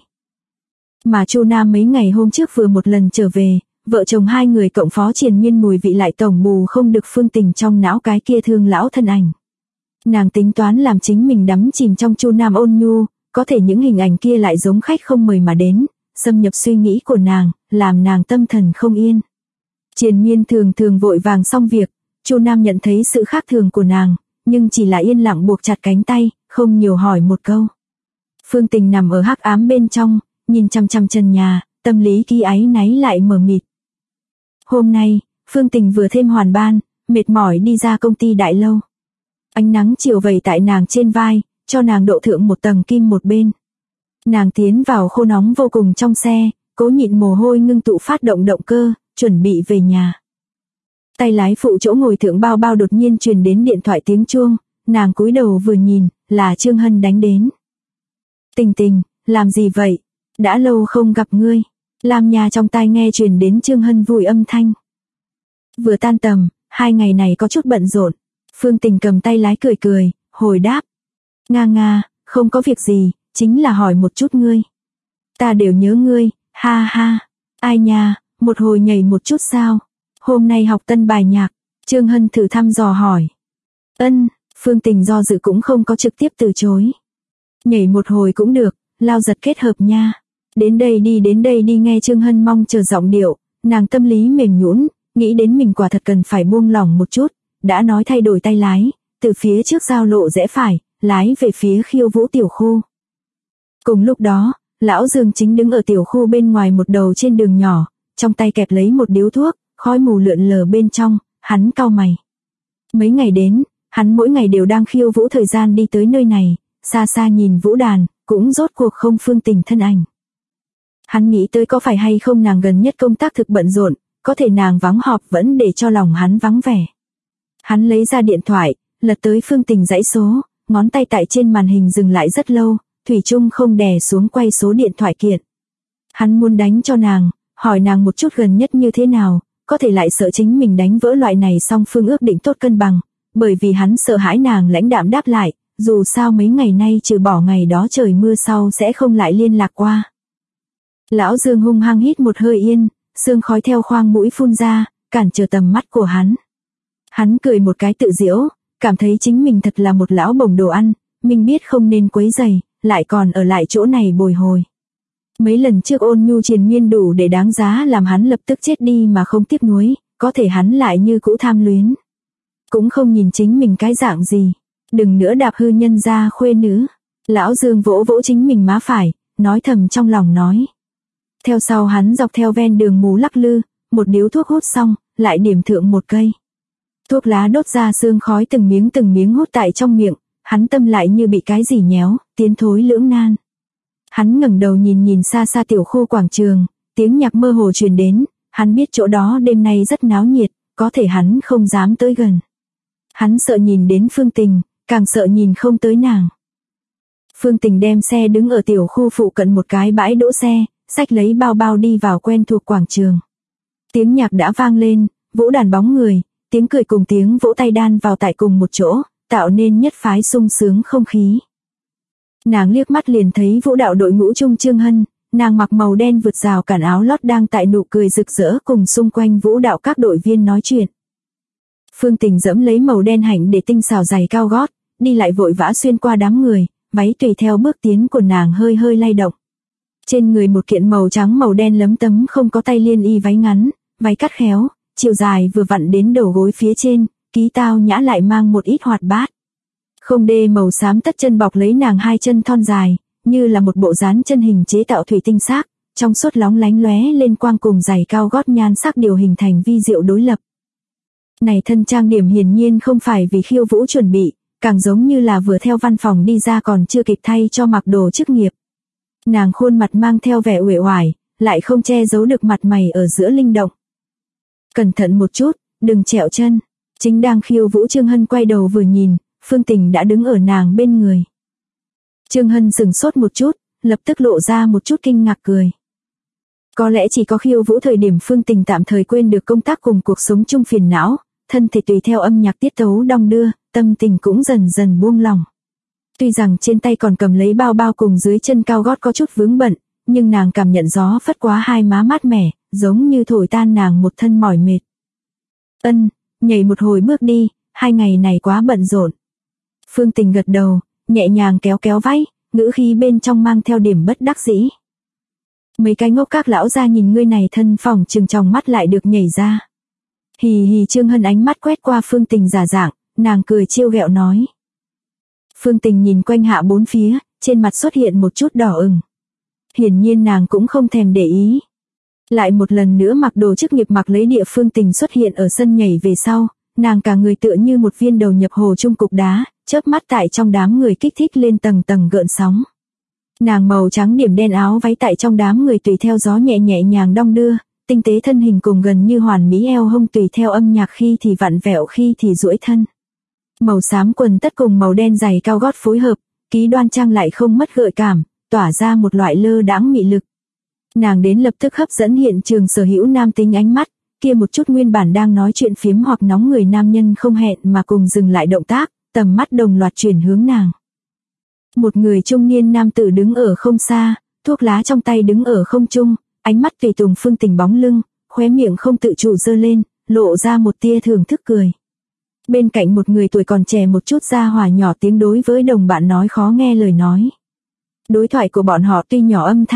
Mà Chu Nam mấy ngày hôm trước vừa một lần trở về, vợ chồng hai người cộng phó triền miên mùi vị lại tổng bù không được Phương Tình trong não cái kia thương lão thân ảnh. Nàng tính toán làm chính mình đắm chìm trong Chu Nam ôn nhu, có thể những hình ảnh kia lại giống khách không mời mà đến, xâm nhập suy nghĩ của nàng, làm nàng tâm thần không yên. Triền miên thường thường vội vàng xong việc, Chu Nam nhận thấy sự khác thường của nàng, nhưng chỉ là yên lặng buộc chặt cánh tay, không nhiều hỏi một câu. Phương Tình nằm ở hắc ám bên trong, nhìn chằm chằm trần nhà, tâm lý ký áy náy lại mờ mịt. Hôm nay, Phương Tình vừa thêm hoàn ban, mệt mỏi đi ra công ty đại lâu. Ánh nắng chiều vẩy tại nàng trên vai, cho nàng độ thượng một tầng kim một bên. Nàng tiến vào khô nóng vô cùng trong xe, cố nhịn mồ hôi ngưng tụ phát động động cơ, chuẩn bị về nhà. Tay lái phụ chỗ ngồi thượng bao bao đột nhiên truyền đến điện thoại tiếng chuông, nàng cúi đầu vừa nhìn, là Trương Hân đánh đến. Tình Tình, làm gì vậy? Đã lâu không gặp ngươi. Lam Nha trong tai nghe truyền đến Trương Hân vui âm thanh. Vừa tan tầm, 2 ngày này có chút bận rộn. Phương Tình cầm tay lái cười cười, hồi đáp. Nga, không có việc gì, chính là hỏi một chút ngươi. Ta đều nhớ ngươi, ha ha. Ai nha, một hồi nhảy một chút sao? Hôm nay học tân bài nhạc. Trương Hân thử thăm dò hỏi. Phương Tình do dự cũng không có trực tiếp từ chối. Nhảy một hồi cũng được, lao giật kết hợp nha. Đến đây đi nghe Trương Hân mong chờ giọng điệu, nàng tâm lý mềm nhũn, nghĩ đến mình quả thật cần phải buông lỏng một chút, đã nói thay đổi tay lái, từ phía trước giao lộ rẽ phải, lái về phía Khiêu Vũ tiểu khu. Cùng lúc đó, lão Dương chính đứng ở tiểu khu bên ngoài một đầu trên đường nhỏ, trong tay kẹp lấy một điếu thuốc, khói mù lượn lờ bên trong, hắn cau mày. Mấy ngày đến, hắn mỗi ngày đều đang khiêu vũ thời gian đi tới nơi này, xa xa nhìn vũ đàn, cũng rốt cuộc không Phương Tình thân ảnh. Hắn nghĩ tới có phải hay không nàng gần nhất công tác thực bận rộn, có thể nàng vắng họp vẫn để cho lòng hắn vắng vẻ. Hắn lấy ra điện thoại, lật tới Phương Tình dãy số, ngón tay tại trên màn hình dừng lại rất lâu, thủy chung không đè xuống quay số điện thoại kiện. Hắn muốn đánh cho nàng, hỏi nàng một chút gần nhất như thế nào, có thể lại sợ chính mình đánh vỡ loại này song phương ước định tốt cân bằng, bởi vì hắn sợ hãi nàng lãnh đạm đáp lại, dù sao mấy ngày nay trừ bỏ ngày đó trời mưa sau sẽ không lại liên lạc qua. Lão Dương hung hăng hít một hơi yên, sương khói theo khoang mũi phun ra, cản trở tầm mắt của hắn. Hắn cười một cái tự giễu, cảm thấy chính mình thật là một lão bổng đồ ăn, mình biết không nên quấy rầy, lại còn ở lại chỗ này bồi hồi. Mấy lần trước ôn nhu triền miên đủ để đáng giá làm hắn lập tức chết đi mà không tiếc nuối, có thể hắn lại như cũ tham luyến. Cũng không nhìn chính mình cái dạng gì, đừng nữa đạp hư nhân gia khuê nữ. Lão Dương vỗ vỗ chính mình má phải, nói thầm trong lòng nói. Theo sau hắn dọc theo ven đường mù lắc lư, một điếu thuốc hút xong, lại điểm thượng một cây. Thuốc lá đốt ra sương khói từng miếng hút tại trong miệng, hắn tâm lại như bị cái gì nhéo, tiến thối lưỡng nan. Hắn ngẩng đầu nhìn xa xa tiểu khu quảng trường, tiếng nhạc mơ hồ truyền đến, hắn biết chỗ đó đêm nay rất náo nhiệt, có thể hắn không dám tới gần. Hắn sợ nhìn đến Phương Tình, càng sợ nhìn không tới nàng. Phương Tình đem xe đứng ở tiểu khu phụ cận một cái bãi đỗ xe, xách lấy bao bao đi vào quen thuộc quảng trường. Tiếng nhạc đã vang lên, vũ đàn bóng người, tiếng cười cùng tiếng vỗ tay đan vào tại cùng một chỗ, tạo nên nhất phái sung sướng không khí. Nàng liếc mắt liền thấy vũ đạo đội ngũ trung Trương Hân, nàng mặc màu đen vượt rào cản áo lót đang tại nụ cười rực rỡ cùng xung quanh vũ đạo các đội viên nói chuyện. Phương Tình dẫm lấy màu đen hạnh để tinh xào giày cao gót, đi lại vội vã xuyên qua đám người, váy tùy theo bước tiến của nàng hơi hơi lay động. Trên người một kiện màu trắng màu đen lấm tấm không có tay liên y váy ngắn, váy cắt khéo, chiều dài vừa vặn đến đầu gối phía trên, ký tao nhã lại mang một ít hoạt bát. Không đê màu xám tất chân bọc lấy nàng hai chân thon dài, như là một bộ dán chân hình chế tạo thủy tinh xác, trong suốt lóng lánh lóe lên quang cùng giày cao gót nhan sắc điều hình thành vi diệu đối lập. Này thân trang điểm hiển nhiên không phải vì khiêu vũ chuẩn bị, càng giống như là vừa theo văn phòng đi ra còn chưa kịp thay cho mặc đồ chức nghiệp. Nàng khuôn mặt mang theo vẻ uể oải, lại không che giấu được mặt mày ở giữa linh động. Cẩn thận một chút, đừng trẹo chân. Chính đang khiêu vũ Trương Hân quay đầu vừa nhìn, Phương Tình đã đứng ở nàng bên người. Trương Hân sững sốt một chút, lập tức lộ ra một chút kinh ngạc cười. Có lẽ chỉ có khiêu vũ thời điểm Phương Tình tạm thời quên được công tác cùng cuộc sống chung phiền não, thân thể tùy theo âm nhạc tiết tấu đong đưa, tâm tình cũng dần dần buông lỏng. Tuy rằng trên tay còn cầm lấy bao bao cùng dưới chân cao gót có chút vướng bận, nhưng nàng cảm nhận gió phất quá hai má mát mẻ, giống như thổi tan nàng một thân mỏi mệt. Nhảy một hồi bước đi, 2 ngày này quá bận rộn. Phương Tình gật đầu, nhẹ nhàng kéo kéo váy, ngữ khí bên trong mang theo điểm bất đắc dĩ. Mấy cái ngốc các lão ra nhìn ngươi này thân phỏng trừng trong mắt lại được nhảy ra. Hì hì. Trương Hân ánh mắt quét qua Phương Tình giả dạng, nàng cười trêu ghẹo nói. Phương Tình nhìn quanh hạ bốn phía, trên mặt xuất hiện một chút đỏ ửng. Hiển nhiên nàng cũng không thèm để ý. Lại một lần nữa mặc đồ chức nghiệp mặc lấy địa Phương Tình xuất hiện ở sân nhảy về sau, nàng cả người tựa như một viên đầu nhập hồ trung cục đá, chớp mắt tại trong đám người kích thích lên tầng tầng gợn sóng. Nàng màu trắng điểm đen áo váy tại trong đám người tùy theo gió nhẹ nhàng đong đưa, tinh tế thân hình cùng gần như hoàn mỹ eo hông tùy theo âm nhạc khi thì vặn vẹo khi thì duỗi thân. Màu xám quần tất cùng màu đen giày cao gót phối hợp, ký đoan trang lại không mất gợi cảm, tỏa ra một loại lơ đãng mị lực. Nàng đến lập tức hấp dẫn hiện trường sở hữu nam tính ánh mắt, kia một chút nguyên bản đang nói chuyện phiếm hoặc nóng người nam nhân không hẹn mà cùng dừng lại động tác, tầm mắt đồng loạt chuyển hướng nàng. Một người trung niên nam tử đứng ở không xa, thuốc lá trong tay đứng ở không trung, ánh mắt tùy tùng Phương Tình bóng lưng, khóe miệng không tự chủ giơ lên, lộ ra một tia thưởng thức cười. Bên cạnh một người tuổi còn trẻ một chút gia hỏa nhỏ tiếng đối với đồng bạn nói khó nghe lời nói. Đối thoại của bọn họ tuy nhỏ âm thanh,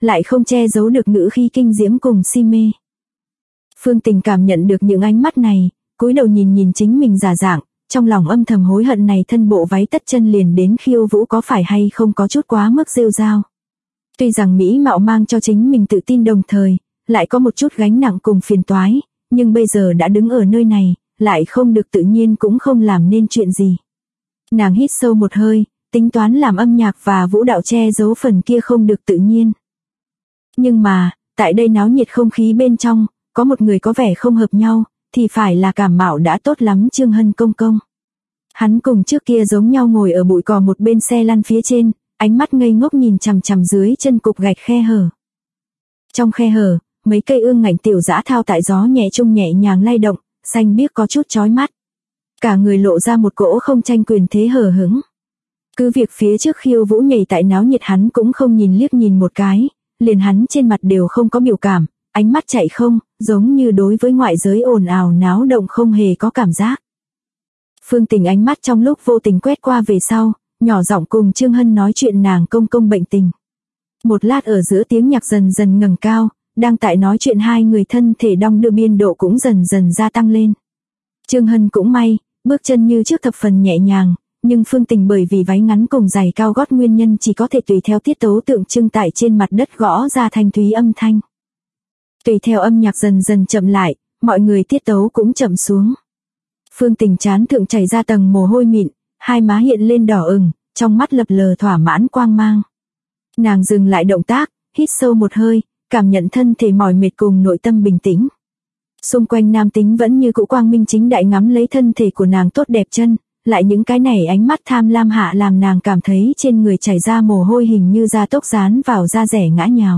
lại không che giấu được ngữ khí kinh diễm cùng si mê. Phương Tình cảm nhận được những ánh mắt này, cúi đầu nhìn chính mình giả dạng, trong lòng âm thầm hối hận này thân bộ váy tất chân liền đến khiêu vũ có phải hay không có chút quá mức rêu rao. Tuy rằng mỹ mạo mang cho chính mình tự tin đồng thời, lại có một chút gánh nặng cùng phiền toái, nhưng bây giờ đã đứng ở nơi này, lại không được tự nhiên cũng không làm nên chuyện gì. Nàng hít sâu một hơi, tính toán làm âm nhạc và vũ đạo che giấu phần kia không được tự nhiên. Nhưng mà, tại đây náo nhiệt không khí bên trong, có một người có vẻ không hợp nhau, thì phải là cảm mạo đã tốt lắm Trương Hân công công. Hắn cùng trước kia giống nhau ngồi ở bụi cỏ một bên xe lăn phía trên, ánh mắt ngây ngốc nhìn chằm chằm dưới chân cục gạch khe hở. Trong khe hở, mấy cây ương ngạnh tiểu dã thao tại gió nhẹ trung nhẹ nhàng lay động, xanh biếc có chút chói mắt. Cả người lộ ra một cỗ không tranh quyền thế hờ hững. Cứ việc phía trước khiêu vũ nhảy tại náo nhiệt hắn cũng không nhìn liếc nhìn một cái, liền hắn trên mặt đều không có biểu cảm, ánh mắt chạy không, giống như đối với ngoại giới ồn ào náo động không hề có cảm giác. Phương Tình ánh mắt trong lúc vô tình quét qua về sau, nhỏ giọng cùng Trương Hân nói chuyện nàng công công bệnh tình. Một lát ở giữa tiếng nhạc dần dần ngẩng cao, đang tại nói chuyện hai người thân thể đong đưa biên độ cũng dần dần gia tăng lên. Trương Hân cũng may, bước chân như trước thập phần nhẹ nhàng, nhưng Phương Tình bởi vì váy ngắn cùng giày cao gót nguyên nhân chỉ có thể tùy theo tiết tấu tượng trưng tại trên mặt đất gõ ra thanh thúy âm thanh. Tùy theo âm nhạc dần dần chậm lại, mọi người tiết tấu cũng chậm xuống. Phương Tình trán thượng chảy ra tầng mồ hôi mịn, hai má hiện lên đỏ ửng, trong mắt lập lờ thỏa mãn quang mang. Nàng dừng lại động tác, hít sâu một hơi, cảm nhận thân thể mỏi mệt cùng nội tâm bình tĩnh. Xung quanh nam tính vẫn như cũ quang minh chính đại ngắm lấy thân thể của nàng tốt đẹp chân, lại những cái này ánh mắt tham lam hạ làm nàng cảm thấy trên người chảy ra mồ hôi hình như da tốc dán vào da rẻ ngã nhào.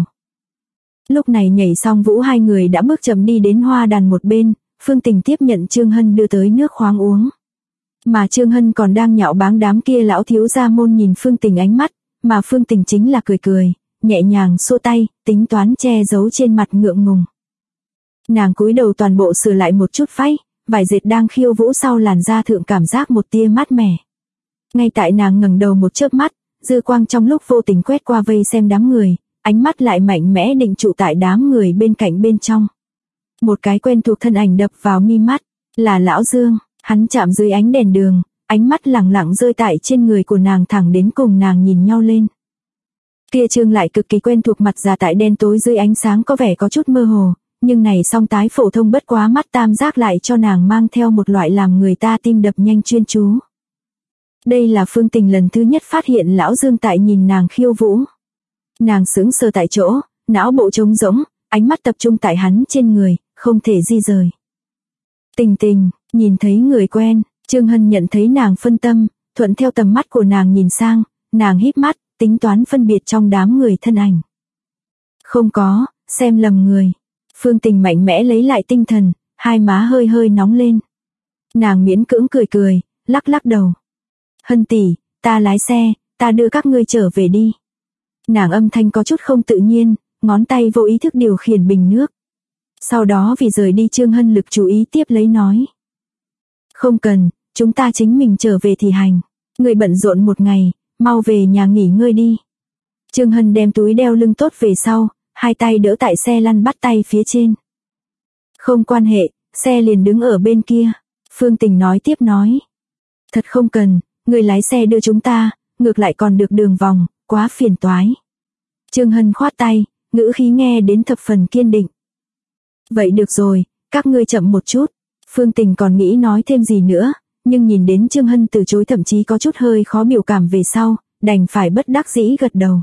Lúc này nhảy xong vũ hai người đã bước chậm đi đến hoa đàn một bên, Phương Tình tiếp nhận Trương Hân đưa tới nước khoáng uống. Mà Trương Hân còn đang nhạo báng đám kia lão thiếu gia môn nhìn Phương Tình ánh mắt, mà Phương Tình chính là cười cười, nhẹ nhàng xua tay, tính toán che giấu trên mặt ngượng ngùng. Nàng cúi đầu toàn bộ sửa lại một chút váy, vải dệt đang khiêu vũ sau làn da thượng cảm giác một tia mát mẻ. Ngay tại nàng ngẩng đầu một chớp mắt, dư quang trong lúc vô tình quét qua vây xem đám người, ánh mắt lại mạnh mẽ định trụ tại đám người bên cạnh bên trong. Một cái quen thuộc thân ảnh đập vào mi mắt, là Lão Dương, hắn chạm dưới ánh đèn đường, ánh mắt lẳng lặng rơi tại trên người của nàng thẳng đến cùng nàng nhìn nhau lên. Kia trương lại cực kỳ quen thuộc mặt già tại đen tối dưới ánh sáng có vẻ có chút mơ hồ, nhưng này song tái phổ thông bất quá mắt tam giác lại cho nàng mang theo một loại làm người ta tim đập nhanh chuyên chú. Đây là Phương Tình lần thứ nhất phát hiện Lão Dương tại nhìn nàng khiêu vũ. Nàng sững sờ tại chỗ, não bộ trống rỗng, ánh mắt tập trung tại hắn trên người, không thể di rời. Tình Tình, nhìn thấy người quen, Trương Hân nhận thấy nàng phân tâm, thuận theo tầm mắt của nàng nhìn sang, nàng híp mắt, tính toán phân biệt trong đám người thân ảnh. Không có, xem lầm người. Phương Tình mạnh mẽ lấy lại tinh thần, hai má hơi hơi nóng lên. Nàng miễn cưỡng cười cười, lắc lắc đầu. Hân tỷ, ta lái xe, ta đưa các ngươi trở về đi. Nàng âm thanh có chút không tự nhiên, ngón tay vô ý thức điều khiển bình nước. Sau đó vì rời đi Trương Hân lực chú ý tiếp lấy nói. Không cần, chúng ta chính mình trở về thì hành. Người bận rộn một ngày, mau về nhà nghỉ ngơi đi. Trương Hân đem túi đeo lưng tốt về sau, hai tay đỡ tại xe lăn bắt tay phía trên. Không quan hệ, xe liền đứng ở bên kia. Phương Tình nói tiếp nói. Thật không cần, người lái xe đưa chúng ta, ngược lại còn được đường vòng, quá phiền toái. Trương Hân khoát tay, ngữ khí nghe đến thập phần kiên định. Vậy được rồi, các ngươi chậm một chút. Phương Tình còn nghĩ nói thêm gì nữa, nhưng nhìn đến Trương Hân từ chối thậm chí có chút hơi khó biểu cảm về sau, đành phải bất đắc dĩ gật đầu.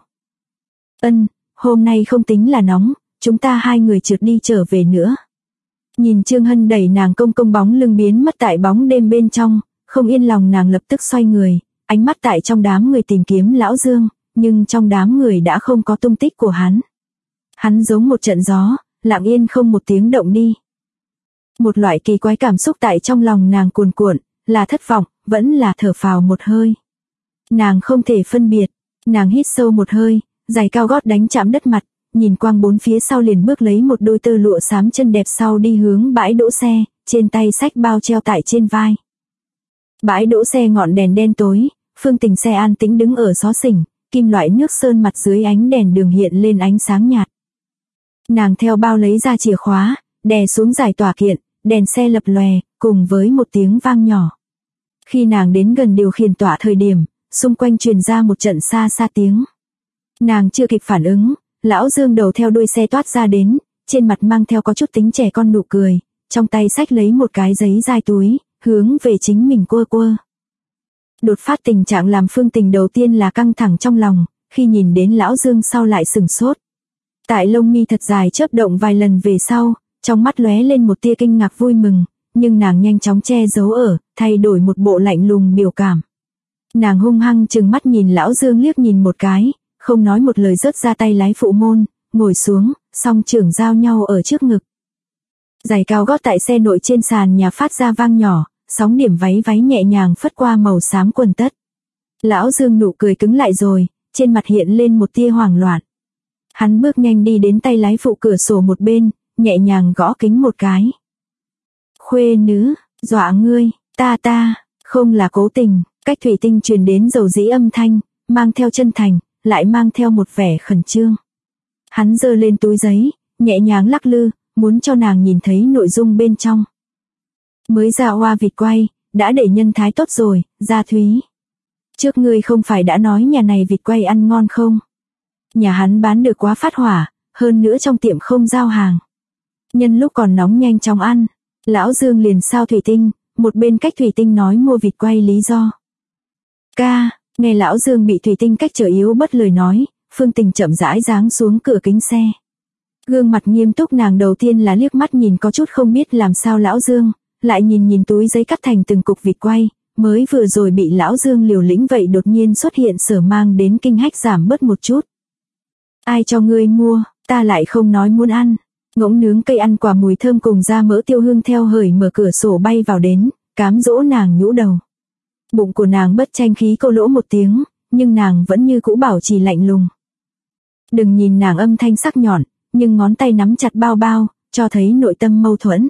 Hôm nay không tính là nóng, chúng ta hai người trượt đi trở về nữa. Nhìn Trương Hân đẩy nàng công công bóng lưng biến mất tại bóng đêm bên trong, không yên lòng nàng lập tức xoay người, ánh mắt tại trong đám người tìm kiếm Lão Dương, nhưng trong đám người đã không có tung tích của hắn. Hắn giống một trận gió, lặng yên không một tiếng động đi. Một loại kỳ quái cảm xúc tại trong lòng nàng cuồn cuộn, là thất vọng, vẫn là thở phào một hơi. Nàng không thể phân biệt, nàng hít sâu một hơi, giày cao gót đánh chạm đất mặt, nhìn quang bốn phía sau liền bước lấy một đôi tơ lụa xám chân đẹp sau đi hướng bãi đỗ xe, trên tay xách bao treo tại trên vai. Bãi đỗ xe ngọn đèn đen tối, Phương Tình xe an tĩnh đứng ở xó xỉnh, kim loại nước sơn mặt dưới ánh đèn đường hiện lên ánh sáng nhạt. Nàng theo bao lấy ra chìa khóa, đè xuống giải tỏa kiện, đèn xe lập lòe, cùng với một tiếng vang nhỏ. Khi nàng đến gần điều khiển tỏa thời điểm, xung quanh truyền ra một trận xa xa tiếng. Nàng chưa kịp phản ứng, lão Dương đầu theo đuôi xe toát ra đến, trên mặt mang theo có chút tính trẻ con nụ cười, trong tay xách lấy một cái giấy dai túi, hướng về chính mình quơ quơ. Đột phát tình trạng làm Phương Tình đầu tiên là căng thẳng trong lòng, khi nhìn đến lão Dương sau lại sửng sốt. Tại lông mi thật dài chớp động vài lần về sau, trong mắt lóe lên một tia kinh ngạc vui mừng, nhưng nàng nhanh chóng che giấu ở, thay đổi một bộ lạnh lùng biểu cảm. Nàng hung hăng trừng mắt nhìn lão Dương liếc nhìn một cái, không nói một lời rớt ra tay lái phụ môn, ngồi xuống, song trưởng giao nhau ở trước ngực. Giày cao gót tại xe nội trên sàn nhà phát ra vang nhỏ, sóng điểm váy nhẹ nhàng phất qua màu xám quần tất. Lão Dương nụ cười cứng lại rồi, trên mặt hiện lên một tia hoảng loạn. Hắn bước nhanh đi đến tay lái phụ cửa sổ một bên, nhẹ nhàng gõ kính một cái. Khuê nữ, dọa ngươi, ta, không là cố tình, cách thủy tinh truyền đến dầu dĩ âm thanh, mang theo chân thành, lại mang theo một vẻ khẩn trương. Hắn giơ lên túi giấy, nhẹ nhàng lắc lư, muốn cho nàng nhìn thấy nội dung bên trong. Mới ra hoa vịt quay, đã để nhân thái tốt rồi, Gia Thúy. Trước ngươi không phải đã nói nhà này vịt quay ăn ngon không? Nhà hắn bán được quá phát hỏa, hơn nữa trong tiệm không giao hàng. Nhân lúc còn nóng nhanh chóng ăn, lão Dương liền sao thủy tinh, một bên cách thủy tinh nói mua vịt quay lý do. Ca, nghe lão Dương bị thủy tinh cách trở yếu bất lời nói, Phương Tình chậm rãi giáng xuống cửa kính xe. Gương mặt nghiêm túc nàng đầu tiên là liếc mắt nhìn có chút không biết làm sao lão Dương, lại nhìn túi giấy cắt thành từng cục vịt quay, mới vừa rồi bị lão Dương liều lĩnh vậy đột nhiên xuất hiện sở mang đến kinh hách giảm bớt một chút. Ai cho ngươi mua, ta lại không nói muốn ăn. Ngỗng nướng cây ăn quả mùi thơm cùng da mỡ Tiêu Hương theo hởi mở cửa sổ bay vào đến, cám dỗ nàng nhũ đầu. Bụng của nàng bất tranh khí cô lỗ một tiếng, nhưng nàng vẫn như cũ bảo trì lạnh lùng. Đừng nhìn nàng âm thanh sắc nhọn, nhưng ngón tay nắm chặt bao bao, cho thấy nội tâm mâu thuẫn.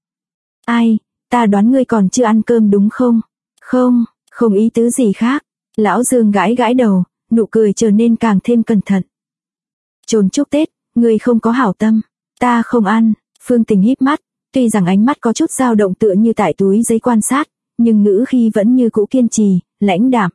Ai, ta đoán ngươi còn chưa ăn cơm đúng không? Không ý tứ gì khác. Lão Dương gãi đầu, nụ cười trở nên càng thêm cẩn thận. Trồn chúc Tết, ngươi không có hảo tâm. Ta không ăn. Phương Tình híp mắt, tuy rằng ánh mắt có chút dao động tựa như tại túi giấy quan sát, nhưng ngữ khi vẫn như cũ kiên trì, lãnh đạm.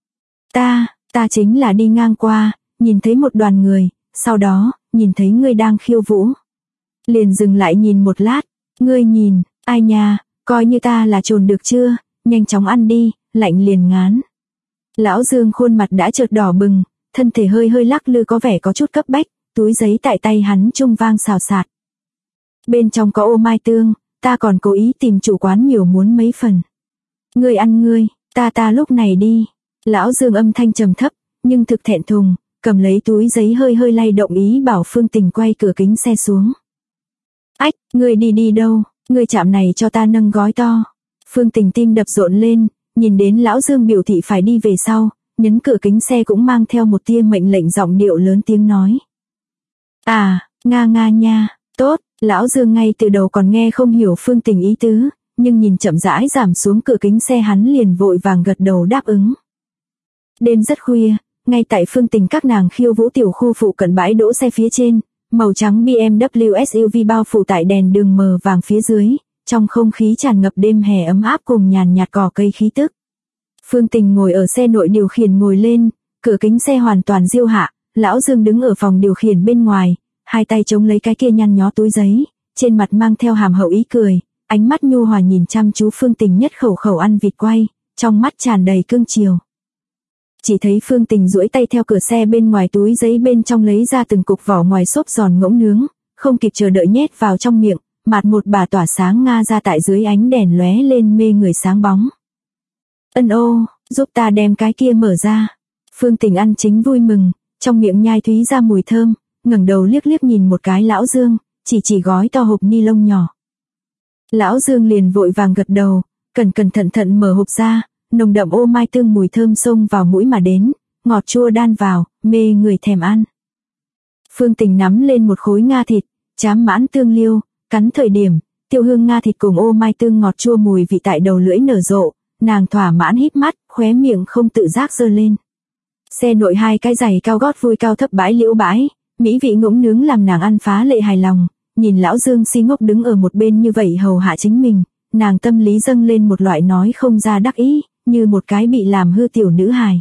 Ta chính là đi ngang qua, nhìn thấy một đoàn người, sau đó, nhìn thấy ngươi đang khiêu vũ. Liền dừng lại nhìn một lát, ngươi nhìn, ai nha, coi như ta là trồn được chưa, nhanh chóng ăn đi, lạnh liền ngán. Lão Dương khuôn mặt đã chợt đỏ bừng, thân thể hơi lắc lư có vẻ có chút cấp bách, túi giấy tại tay hắn trung vang xào xạc. Bên trong có ô mai tương, ta còn cố ý tìm chủ quán nhiều muốn mấy phần. Ngươi ăn ngươi, ta lúc này đi. Lão Dương âm thanh trầm thấp, nhưng thực thẹn thùng, cầm lấy túi giấy hơi lay động ý bảo Phương Tình quay cửa kính xe xuống. Ách, ngươi đi đâu, ngươi chạm này cho ta nâng gói to. Phương Tình tim đập rộn lên, nhìn đến lão Dương biểu thị phải đi về sau, nhấn cửa kính xe cũng mang theo một tia mệnh lệnh giọng điệu lớn tiếng nói. Nga nha, tốt, lão Dương ngay từ đầu còn nghe không hiểu Phương Tình ý tứ, nhưng nhìn chậm rãi giảm xuống cửa kính xe hắn liền vội vàng gật đầu đáp ứng. Đêm rất khuya, ngay tại Phương Tình các nàng khiêu vũ tiểu khu phụ cận bãi đỗ xe phía trên, màu trắng BMW SUV bao phủ tại đèn đường mờ vàng phía dưới, trong không khí tràn ngập đêm hè ấm áp cùng nhàn nhạt cỏ cây khí tức. Phương Tình ngồi ở xe nội điều khiển ngồi lên, cửa kính xe hoàn toàn diêu hạ, lão Dương đứng ở phòng điều khiển bên ngoài, hai tay chống lấy cái kia nhăn nhó túi giấy, trên mặt mang theo hàm hậu ý cười, ánh mắt nhu hòa nhìn chăm chú Phương Tình nhất khẩu ăn vịt quay, trong mắt tràn đầy cương chiều. Chỉ thấy Phương Tình duỗi tay theo cửa xe bên ngoài túi giấy bên trong lấy ra từng cục vỏ ngoài xốp giòn ngỗng nướng, không kịp chờ đợi nhét vào trong miệng, mạt một bà tỏa sáng nga ra tại dưới ánh đèn lóe lên mê người sáng bóng. Ân ô, giúp ta đem cái kia mở ra. Phương Tình ăn chính vui mừng, trong miệng nhai thúy ra mùi thơm, ngẩng đầu liếc nhìn một cái lão Dương, chỉ gói to hộp ni lông nhỏ. Lão Dương liền vội vàng gật đầu, cẩn thận mở hộp ra, nồng đậm ô mai tương mùi thơm xông vào mũi mà đến, ngọt chua đan vào, mê người thèm ăn. Phương Tình nắm lên một khối nga thịt, chám mãn tương liêu, cắn thời điểm, tiêu hương nga thịt cùng ô mai tương ngọt chua mùi vị tại đầu lưỡi nở rộ, nàng thỏa mãn híp mắt, khóe miệng không tự giác giơ lên. Xe nội hai cái giày cao gót vui cao thấp bãi liễu bãi, mỹ vị ngỗng nướng làm nàng ăn phá lệ hài lòng, nhìn lão Dương si ngốc đứng ở một bên như vậy hầu hạ chính mình, nàng tâm lý dâng lên một loại nói không ra đắc ý, như một cái bị làm hư tiểu nữ hài.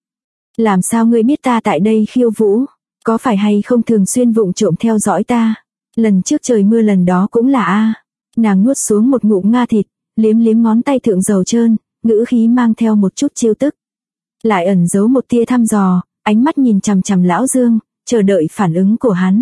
Làm sao ngươi biết ta tại đây khiêu vũ, có phải hay không thường xuyên vụng trộm theo dõi ta, lần trước trời mưa lần đó cũng là a. Nàng nuốt xuống một ngụm nga thịt, liếm liếm ngón tay thượng dầu trơn, ngữ khí mang theo một chút trêu tức. Lại ẩn giấu một tia thăm dò, ánh mắt nhìn chằm chằm lão Dương, chờ đợi phản ứng của hắn.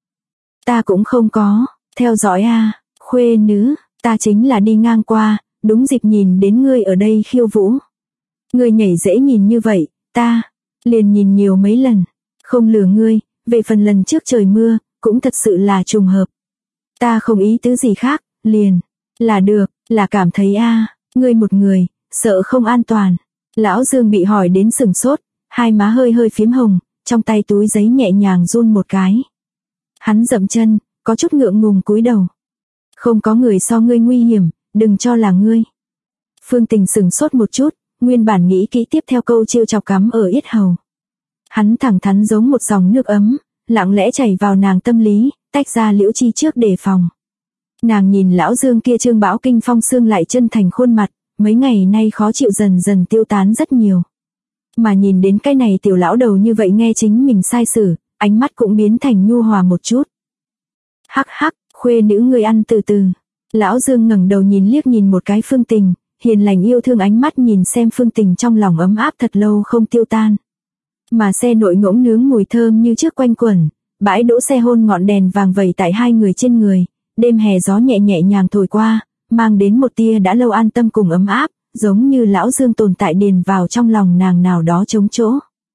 Ta cũng không có, theo dõi a, khuê nữ, ta chính là đi ngang qua, đúng dịp nhìn đến ngươi ở đây khiêu vũ. Ngươi nhảy dễ nhìn như vậy, ta liền nhìn nhiều mấy lần, không lừa ngươi, về phần lần trước trời mưa, cũng thật sự là trùng hợp. Ta không ý tứ gì khác, liền, là được, là cảm thấy ngươi một người, sợ không an toàn. Lão Dương bị hỏi đến sừng sốt, hai má hơi hơi phím hồng, trong tay túi giấy nhẹ nhàng run một cái. Hắn dậm chân, có chút ngượng ngùng cúi đầu. Không có người so ngươi nguy hiểm, đừng cho là ngươi. Phương Tình sừng sốt một chút, nguyên bản nghĩ kỹ tiếp theo câu trêu chọc cắm ở yết hầu. Hắn thẳng thắn giống một dòng nước ấm, lặng lẽ chảy vào nàng tâm lý, tách ra Liễu Chi trước đề phòng. Nàng nhìn lão Dương kia trương bão kinh phong xương lại chân thành khuôn mặt, mấy ngày nay khó chịu dần dần tiêu tán rất nhiều. Mà nhìn đến cái này tiểu lão đầu như vậy nghe chính mình sai xử, ánh mắt cũng biến thành nhu hòa một chút. Hắc hắc, khuê nữ người ăn từ từ. Lão Dương ngẩng đầu nhìn liếc nhìn một cái Phương Tình, hiền lành yêu thương ánh mắt nhìn xem Phương Tình trong lòng ấm áp thật lâu không tiêu tan. Mà xe nội ngỗng nướng mùi thơm như trước quanh quẩn, bãi đỗ xe hôn ngọn đèn vàng vẩy tại hai người trên người, đêm hè gió nhẹ nhẹ nhàng thổi qua, mang đến một tia đã lâu an tâm cùng ấm áp, giống như lão Dương tồn tại điền vào trong lòng nàng nào đó trống chỗ.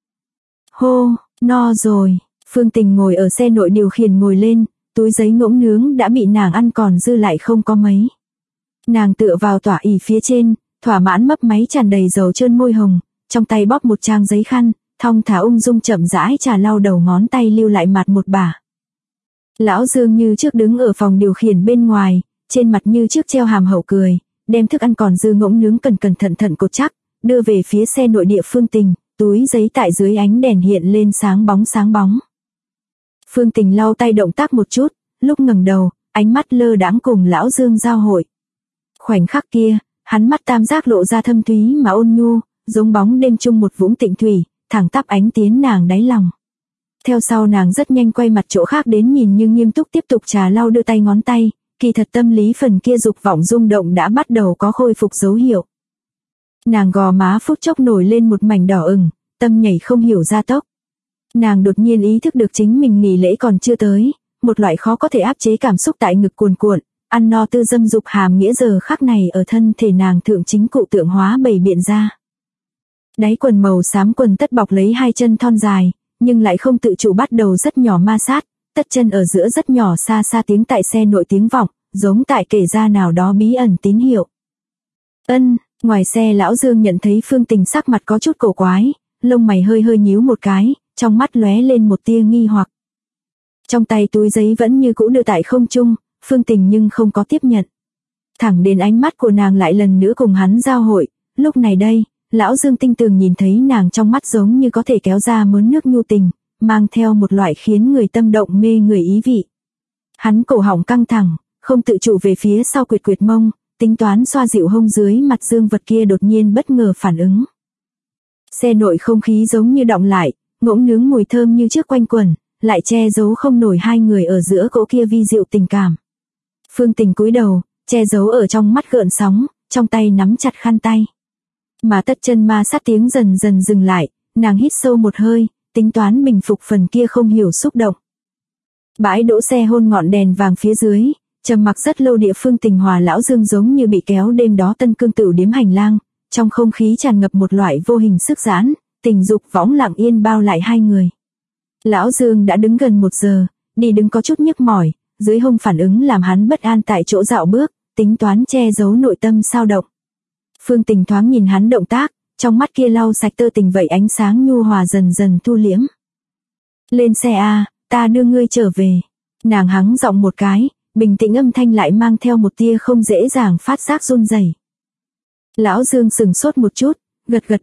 Hô, no rồi, Phương Tình ngồi ở xe nội điều khiển ngồi lên, túi giấy ngỗng nướng đã bị nàng ăn còn dư lại không có mấy. Nàng tựa vào tỏa ỉ phía trên, thỏa mãn mấp máy tràn đầy dầu trơn môi hồng, trong tay bóp một trang giấy khăn, thong thả ung dung chậm rãi trà lau đầu ngón tay lưu lại mặt một bả. Lão Dương như trước đứng ở phòng điều khiển bên ngoài, trên mặt như trước treo hàm hậu cười, đem thức ăn còn dư ngỗng nướng cẩn cẩn thận thận cột chắc, đưa về phía xe nội địa Phương Tình, túi giấy tại dưới ánh đèn hiện lên sáng bóng sáng bóng. Phương Tình lau tay động tác một chút, lúc ngẩng đầu, ánh mắt lơ đãng cùng lão Dương giao hội. Khoảnh khắc kia, hắn mắt tam giác lộ ra thâm thúy mà ôn nhu, giống bóng đêm chung một vũng tịnh thủy, thẳng tắp ánh tiến nàng đáy lòng. Theo sau nàng rất nhanh quay mặt chỗ khác đến nhìn nhưng nghiêm túc tiếp tục trà lau đưa tay ngón tay, kỳ thật tâm lý phần kia dục vọng rung động đã bắt đầu có khôi phục dấu hiệu. Nàng gò má phút chốc nổi lên một mảnh đỏ ửng, tâm nhảy không hiểu gia tốc. Nàng đột nhiên ý thức được chính mình nghỉ lễ còn chưa tới, một loại khó có thể áp chế cảm xúc tại ngực cuồn cuộn, ăn no tư dâm dục hàm nghĩa giờ khắc này ở thân thể nàng thượng chính cụ tượng hóa bày biện ra. Đáy quần màu xám quần tất bọc lấy hai chân thon dài, nhưng lại không tự chủ bắt đầu rất nhỏ ma sát, tất chân ở giữa rất nhỏ xa xa tiếng tại xe nội tiếng vọng, giống tại kể ra nào đó bí ẩn tín hiệu. Ngoài xe lão Dương nhận thấy Phương Tình sắc mặt có chút cổ quái, lông mày hơi hơi nhíu một cái, trong mắt lóe lên một tia nghi hoặc. Trong tay túi giấy vẫn như cũ đưa tại không trung, Phương Tình nhưng không có tiếp nhận. Thẳng đến ánh mắt của nàng lại lần nữa cùng hắn giao hội, lúc này đây, lão Dương tinh tường nhìn thấy nàng trong mắt giống như có thể kéo ra mớn nước nhu tình, mang theo một loại khiến người tâm động mê người ý vị. Hắn cổ họng căng thẳng, không tự chủ về phía sau quệt quệt mông, tính toán xoa dịu hông dưới mặt Dương vật kia đột nhiên bất ngờ phản ứng. Xe nội không khí giống như đọng lại, ngỗng nướng mùi thơm như trước quanh quẩn, lại che giấu không nổi hai người ở giữa cỗ kia vi diệu tình cảm. Phương Tình cúi đầu, che giấu ở trong mắt gợn sóng, trong tay nắm chặt khăn tay. Mà tất chân ma sát tiếng dần dần dừng lại, nàng hít sâu một hơi, tính toán bình phục phần kia không hiểu xúc động. Bãi đỗ xe hôn ngọn đèn vàng phía dưới, trầm mặc rất lâu địa Phương Tình hòa lão Dương giống như bị kéo đêm đó tân cương tửu điếm hành lang, trong không khí tràn ngập một loại vô hình sức giãn, tình dục võng lặng yên bao lại hai người. Lão Dương đã đứng gần 1 giờ, đi đứng có chút nhức mỏi, dưới hông phản ứng làm hắn bất an tại chỗ dạo bước, tính toán che giấu nội tâm sao động. Phương Tình thoáng nhìn hắn động tác, trong mắt kia lau sạch tơ tình vậy ánh sáng nhu hòa dần dần thu liễm. Lên xe a, ta đưa ngươi trở về. Nàng hắng giọng một cái, bình tĩnh âm thanh lại mang theo một tia không dễ dàng phát giác run rẩy. Lão Dương sừng sốt một chút, gật gật đầu,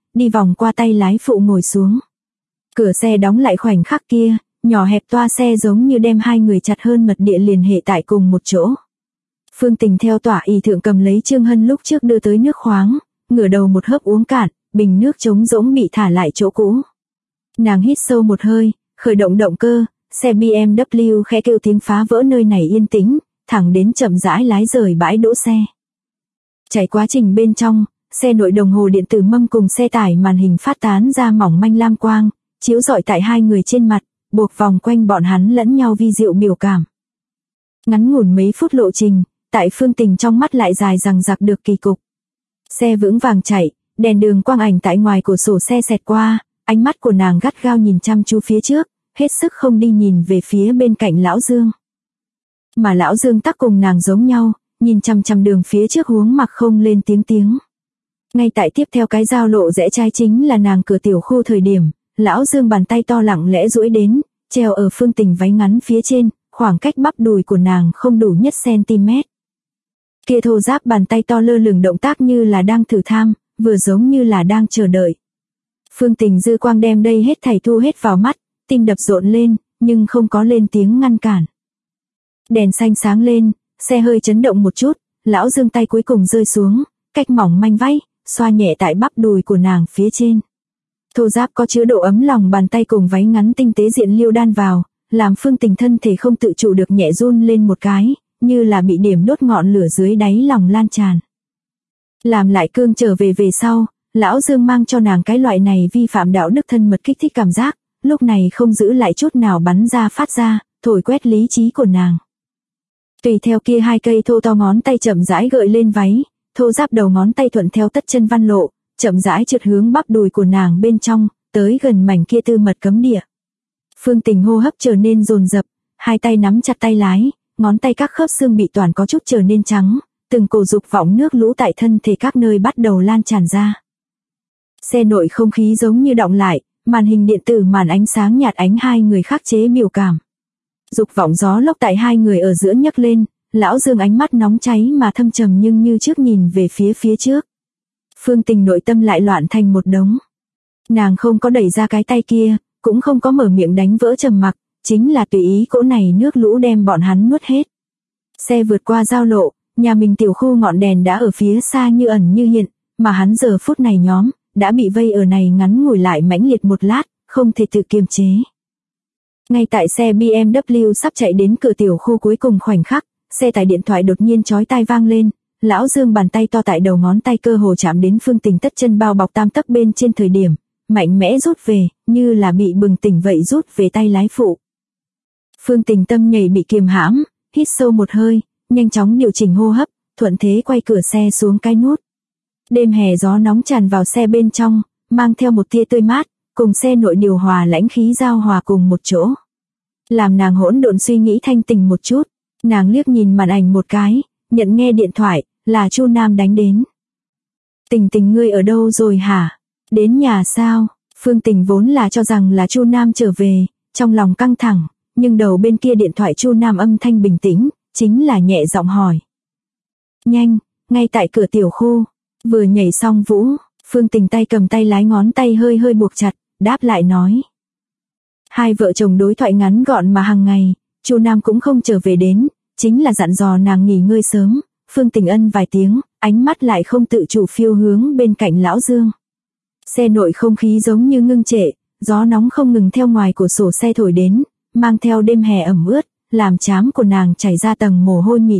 đi vòng qua tay lái phụ ngồi xuống. Cửa xe đóng lại khoảnh khắc kia, nhỏ hẹp toa xe giống như đem hai người chặt hơn mật địa liền hệ tại cùng một chỗ. Phương Tình theo tỏa y thượng cầm lấy Trương Hân lúc trước đưa tới nước khoáng, ngửa đầu một hớp uống cạn, bình nước trống rỗng bị thả lại chỗ cũ. Nàng hít sâu một hơi, khởi động động cơ, xe BMW khẽ kêu tiếng phá vỡ nơi này yên tĩnh, thẳng đến chậm rãi lái rời bãi đỗ xe. Chạy quá trình bên trong, xe nội đồng hồ điện tử mâm cùng xe tải màn hình phát tán ra mỏng manh lam quang, chiếu rọi tại hai người trên mặt, buộc vòng quanh bọn hắn lẫn nhau vi diệu biểu cảm. Ngắn ngủn mấy phút lộ trình, tại Phương Tình trong mắt lại dài dằng dặc được kỳ cục. Xe vững vàng chạy, đèn đường quang ảnh tại ngoài cửa sổ xe xẹt qua, ánh mắt của nàng gắt gao nhìn chăm chú phía trước, hết sức không đi nhìn về phía bên cạnh lão Dương. Mà lão Dương tắc cùng nàng giống nhau, nhìn chăm chăm đường phía trước huống mặc không lên tiếng. Ngay tại tiếp theo cái giao lộ rẽ trái chính là nàng cửa tiểu khu thời điểm, lão Dương bàn tay to lặng lẽ duỗi đến, treo ở Phương Tình váy ngắn phía trên, khoảng cách bắp đùi của nàng không đủ nhất cm. Kia thô ráp bàn tay to lơ lửng động tác như là đang thử tham, vừa giống như là đang chờ đợi. Phương Tình dư quang đem đây hết thảy thu hết vào mắt, tim đập rộn lên, nhưng không có lên tiếng ngăn cản. Đèn xanh sáng lên, xe hơi chấn động một chút, lão Dương tay cuối cùng rơi xuống, cách mỏng manh váy, xoa nhẹ tại bắp đùi của nàng phía trên. Thô ráp có chứa độ ấm lòng bàn tay cùng váy ngắn tinh tế diện liêu đan vào, làm Phương Tình thân thể không tự chủ được nhẹ run lên một cái, như là bị điểm đốt ngọn lửa dưới đáy lòng lan tràn. Làm lại cương trở về sau, lão Dương mang cho nàng cái loại này vi phạm đạo đức thân mật kích thích cảm giác, lúc này không giữ lại chút nào bắn ra phát ra, thổi quét lý trí của nàng. Tùy theo kia hai cây thô to ngón tay chậm rãi gợi lên váy, thô ráp đầu ngón tay thuận theo tất chân văn lộ, chậm rãi trượt hướng bắp đùi của nàng bên trong, tới gần mảnh kia tư mật cấm địa. Phương Tình hô hấp trở nên dồn dập, hai tay nắm chặt tay lái, ngón tay các khớp xương bị toàn có chút trở nên trắng, từng cổ dục vọng nước lũ tại thân thể các nơi bắt đầu lan tràn ra. Xe nội không khí giống như đọng lại, màn hình điện tử màn ánh sáng nhạt ánh hai người khắc chế biểu cảm. Dục vọng gió lốc tại hai người ở giữa nhấc lên, lão Dương ánh mắt nóng cháy mà thâm trầm nhưng như trước nhìn về phía trước. Phương Tình nội tâm lại loạn thành một đống. Nàng không có đẩy ra cái tay kia, cũng không có mở miệng đánh vỡ trầm mặc, chính là tùy ý cỗ này nước lũ đem bọn hắn nuốt hết. Xe vượt qua giao lộ, nhà mình tiểu khu ngọn đèn đã ở phía xa như ẩn như hiện, mà hắn giờ phút này nhóm, đã bị vây ở này ngắn ngủi lại mãnh liệt một lát, không thể tự kiềm chế. Ngay tại xe BMW sắp chạy đến cửa tiểu khu cuối cùng khoảnh khắc, xe tải điện thoại đột nhiên chói tai vang lên, lão Dương bàn tay to tại đầu ngón tay cơ hồ chạm đến Phương Tình tất chân bao bọc tam tấc bên trên thời điểm, mạnh mẽ rút về, như là bị bừng tỉnh vậy rút về tay lái phụ. Phương Tình tâm nhảy bị kiềm hãm, hít sâu một hơi, nhanh chóng điều chỉnh hô hấp, thuận thế quay cửa xe xuống cái nút. Đêm hè gió nóng tràn vào xe bên trong, mang theo một tia tươi mát, cùng xe nội điều hòa lãnh khí giao hòa cùng một chỗ. Làm nàng hỗn độn suy nghĩ thanh tỉnh một chút, nàng liếc nhìn màn ảnh một cái, nhận nghe điện thoại, là Chu Nam đánh đến. Tình Tình ngươi ở đâu rồi hả? Đến nhà sao? Phương Tình vốn là cho rằng là Chu Nam trở về, trong lòng căng thẳng, nhưng đầu bên kia điện thoại Chu Nam âm thanh bình tĩnh, chính là nhẹ giọng hỏi. Nhanh, ngay tại cửa tiểu khu, vừa nhảy xong vũ, Phương Tình tay cầm tay lái ngón tay hơi hơi buộc chặt, đáp lại nói. Hai vợ chồng đối thoại ngắn gọn mà hàng ngày, Chu Nam cũng không trở về đến, chính là dặn dò nàng nghỉ ngơi sớm, Phương Tình ân vài tiếng, ánh mắt lại không tự chủ phiêu hướng bên cạnh lão Dương. Xe nội không khí giống như ngưng trệ, gió nóng không ngừng theo ngoài cửa sổ xe thổi đến, mang theo đêm hè ẩm ướt, làm trán của nàng chảy ra tầng mồ hôi mịn.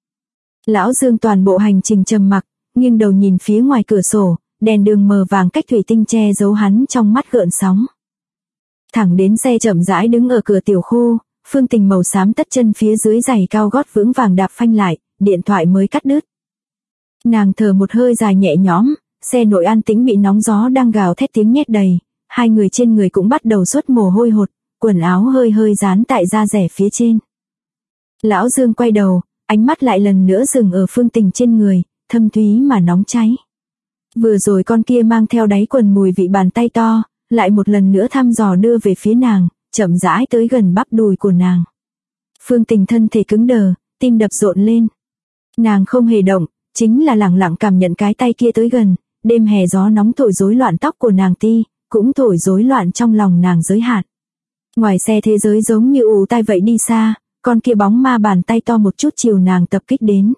Lão Dương toàn bộ hành trình trầm mặc, nghiêng đầu nhìn phía ngoài cửa sổ, đèn đường mờ vàng cách thủy tinh che giấu hắn trong mắt gợn sóng. Thẳng đến xe chậm rãi đứng ở cửa tiểu khu, Phương Tình màu xám tất chân phía dưới giày cao gót vững vàng đạp phanh lại, điện thoại mới cắt đứt. Nàng thở một hơi dài nhẹ nhõm, xe nội an tĩnh bị nóng gió đang gào thét tiếng nhét đầy, hai người trên người cũng bắt đầu xuất mồ hôi hột, quần áo hơi hơi dán tại da rẻ phía trên. Lão Dương quay đầu, ánh mắt lại lần nữa dừng ở Phương Tình trên người, thâm thúy mà nóng cháy. Vừa rồi con kia mang theo đáy quần mùi vị bàn tay to, lại một lần nữa thăm dò đưa về phía nàng, chậm rãi tới gần bắp đùi của nàng. Phương Tình thân thể cứng đờ, tim đập rộn lên. Nàng không hề động, chính là lẳng lặng cảm nhận cái tay kia tới gần, đêm hè gió nóng thổi rối loạn tóc của nàng ti, cũng thổi rối loạn trong lòng nàng giới hạn. Ngoài xe thế giới giống như ù tai vậy đi xa, con kia bóng ma bàn tay to một chút chiều nàng tập kích đến.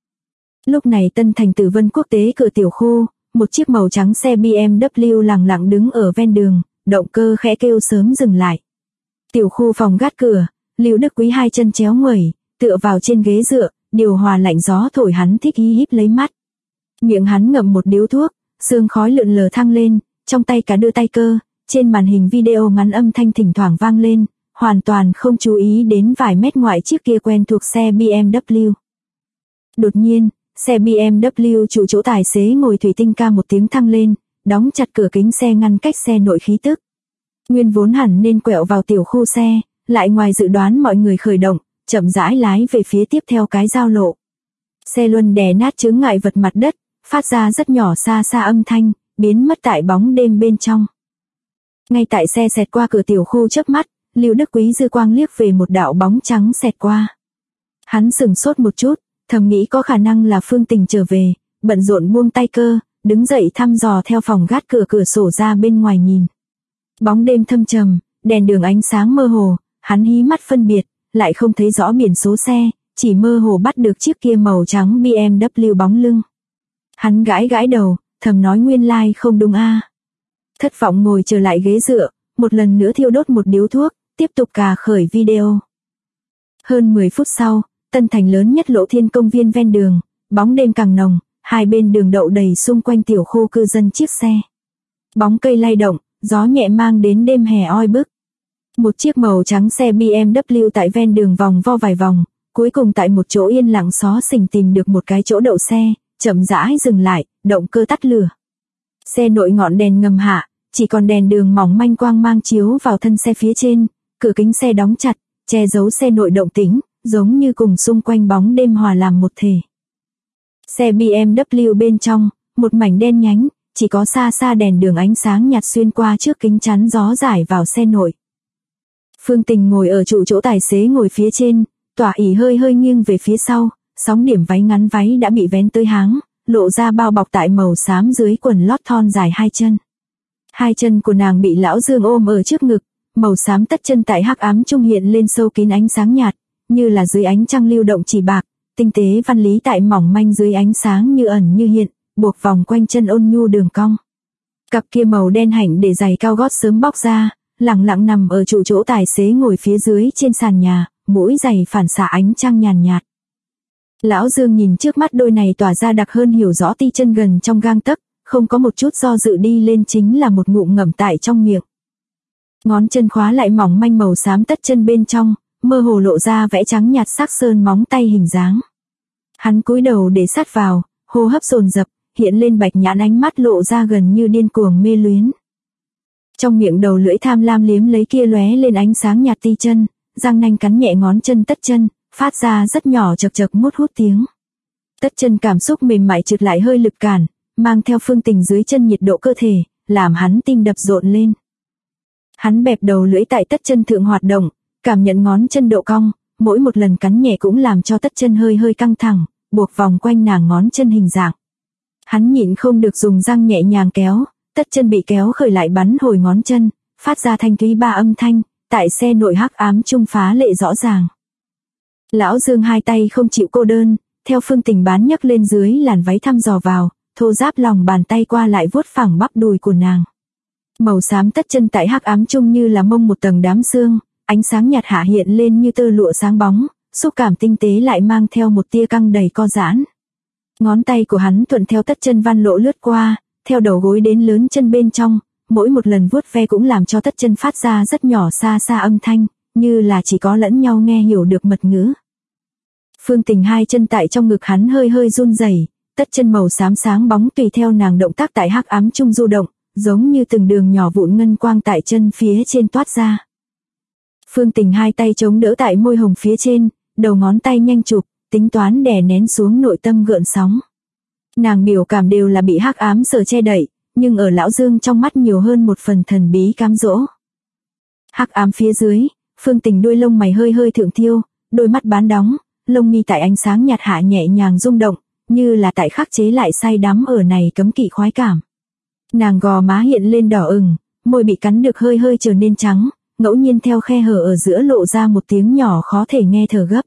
Lúc này Tân Thành Tử Vân Quốc tế cửa tiểu khu, một chiếc màu trắng xe BMW lẳng lặng đứng ở ven đường, động cơ khẽ kêu sớm dừng lại. Tiểu khu phòng gác cửa, Lưu Đức Quý hai chân chéo nguẩy, tựa vào trên ghế dựa, điều hòa lạnh gió thổi hắn thích hí híp lấy mắt. Miệng hắn ngậm một điếu thuốc, sương khói lượn lờ thăng lên, trong tay cả đưa tay cơ, trên màn hình video ngắn âm thanh thỉnh thoảng vang lên, hoàn toàn không chú ý đến vài mét ngoại chiếc kia quen thuộc xe BMW. Đột nhiên, xe BMW chủ chỗ tài xế ngồi thủy tinh ca một tiếng thăng lên, đóng chặt cửa kính xe ngăn cách xe nội khí tức. Nguyên vốn hẳn nên quẹo vào tiểu khu xe, lại ngoài dự đoán mọi người khởi động, chậm rãi lái về phía tiếp theo cái giao lộ. Xe luân đè nát chướng ngại vật mặt đất, phát ra rất nhỏ xa xa âm thanh, biến mất tại bóng đêm bên trong. Ngay tại xe xẹt qua cửa tiểu khu chớp mắt, Lưu Đức Quý dư quang liếc về một đạo bóng trắng xẹt qua. Hắn sửng sốt một chút, thầm nghĩ có khả năng là Phương Tình trở về, bận rộn buông tay cơ, đứng dậy thăm dò theo phòng gác cửa sổ ra bên ngoài nhìn. Bóng đêm thâm trầm, đèn đường ánh sáng mơ hồ, hắn hí mắt phân biệt, lại không thấy rõ biển số xe, chỉ mơ hồ bắt được chiếc kia màu trắng BMW bóng lưng. Hắn gãi gãi đầu, thầm nói nguyên lai không đúng a. Thất vọng ngồi trở lại ghế dựa, một lần nữa thiêu đốt một điếu thuốc, tiếp tục cà khởi video. Hơn 10 phút sau, Tân Thành lớn nhất Lộ Thiên công viên ven đường, bóng đêm càng nồng, hai bên đường đậu đầy xung quanh tiểu khu cư dân chiếc xe. Bóng cây lay động, gió nhẹ mang đến đêm hè oi bức. Một chiếc màu trắng xe BMW tại ven đường vòng vo vài vòng, cuối cùng tại một chỗ yên lặng xó xỉnh tìm được một cái chỗ đậu xe, chậm rãi dừng lại, động cơ tắt lửa. Xe nội ngọn đèn ngầm hạ, chỉ còn đèn đường mỏng manh quang mang chiếu vào thân xe phía trên, cửa kính xe đóng chặt, che giấu xe nội động tĩnh, giống như cùng xung quanh bóng đêm hòa làm một thể. Xe BMW bên trong, một mảnh đen nhánh, chỉ có xa xa đèn đường ánh sáng nhạt xuyên qua trước kính chắn gió rải vào xe nội. Phương Tình ngồi ở trụ chỗ tài xế ngồi phía trên, tỏa ỉ hơi hơi nghiêng về phía sau, sóng điểm váy ngắn váy đã bị vén tới háng, lộ ra bao bọc tại màu xám dưới quần lót thon dài hai chân. Hai chân của nàng bị Lão Dương ôm ở trước ngực, màu xám tất chân tại hắc ám trung hiện lên sâu kín ánh sáng nhạt, như là dưới ánh trăng lưu động chỉ bạc, tinh tế văn lý tại mỏng manh dưới ánh sáng như ẩn như hiện, buộc vòng quanh chân ôn nhu đường cong. Cặp kia màu đen hạnh để giày cao gót sớm bóc ra, lẳng lặng nằm ở trụ chỗ tài xế ngồi phía dưới trên sàn nhà, mũi giày phản xạ ánh trăng nhàn nhạt. Lão Dương nhìn trước mắt đôi này tỏa ra đặc hơn hiểu rõ ti chân gần trong gang tấc, không có một chút do dự đi lên chính là một ngụm ngậm tại trong miệng. Ngón chân khóa lại mỏng manh màu xám tất chân bên trong, mơ hồ lộ ra vẽ trắng nhạt sắc sơn móng tay hình dáng. Hắn cúi đầu để sát vào, hô hấp dồn dập, hiện lên bạch nhãn ánh mắt lộ ra gần như điên cuồng mê luyến. Trong miệng đầu lưỡi tham lam liếm lấy kia lóe lên ánh sáng nhạt ti chân, răng nanh cắn nhẹ ngón chân tất chân, phát ra rất nhỏ chật chật mút hút tiếng. Tất chân cảm xúc mềm mại trượt lại hơi lực cản, mang theo Phương Tình dưới chân nhiệt độ cơ thể, làm hắn tim đập rộn lên. Hắn bẹp đầu lưỡi tại tất chân thượng hoạt động, cảm nhận ngón chân độ cong, mỗi một lần cắn nhẹ cũng làm cho tất chân hơi hơi căng thẳng, buộc vòng quanh nàng ngón chân hình dạng. Hắn nhịn không được dùng răng nhẹ nhàng kéo, tất chân bị kéo khởi lại bắn hồi ngón chân, phát ra thanh thúy ba âm thanh, tại xe nội hắc ám trung phá lệ rõ ràng. Lão Dương hai tay không chịu cô đơn, theo Phương Tình bán nhấc lên dưới làn váy thăm dò vào, thô ráp lòng bàn tay qua lại vuốt phẳng bắp đùi của nàng. Màu xám tất chân tại hắc ám trung như là mông một tầng đám sương, ánh sáng nhạt hạ hiện lên như tơ lụa sáng bóng, xúc cảm tinh tế lại mang theo một tia căng đầy co giãn. Ngón tay của hắn thuận theo tất chân văn lộ lướt qua, theo đầu gối đến lớn chân bên trong, mỗi một lần vuốt ve cũng làm cho tất chân phát ra rất nhỏ xa xa âm thanh, như là chỉ có lẫn nhau nghe hiểu được mật ngữ. Phương Tình hai chân tại trong ngực hắn hơi hơi run rẩy, tất chân màu xám sáng bóng tùy theo nàng động tác tại hắc ám trung du động, giống như từng đường nhỏ vụn ngân quang tại chân phía trên toát ra. Phương Tình hai tay chống đỡ tại môi hồng phía trên, đầu ngón tay nhanh chụp, tính toán đè nén xuống nội tâm gợn sóng. Nàng biểu cảm đều là bị hắc ám sở che đậy, nhưng ở Lão Dương trong mắt nhiều hơn một phần thần bí cám dỗ. Hắc ám phía dưới, Phương Tình đuôi lông mày hơi hơi thượng thiêu, đôi mắt bán đóng, lông mi tại ánh sáng nhạt hạ nhẹ nhàng rung động, như là tại khắc chế lại say đắm ở này cấm kỵ khoái cảm. Nàng gò má hiện lên đỏ ửng, môi bị cắn được hơi hơi trở nên trắng, ngẫu nhiên theo khe hở ở giữa lộ ra một tiếng nhỏ khó thể nghe thở gấp.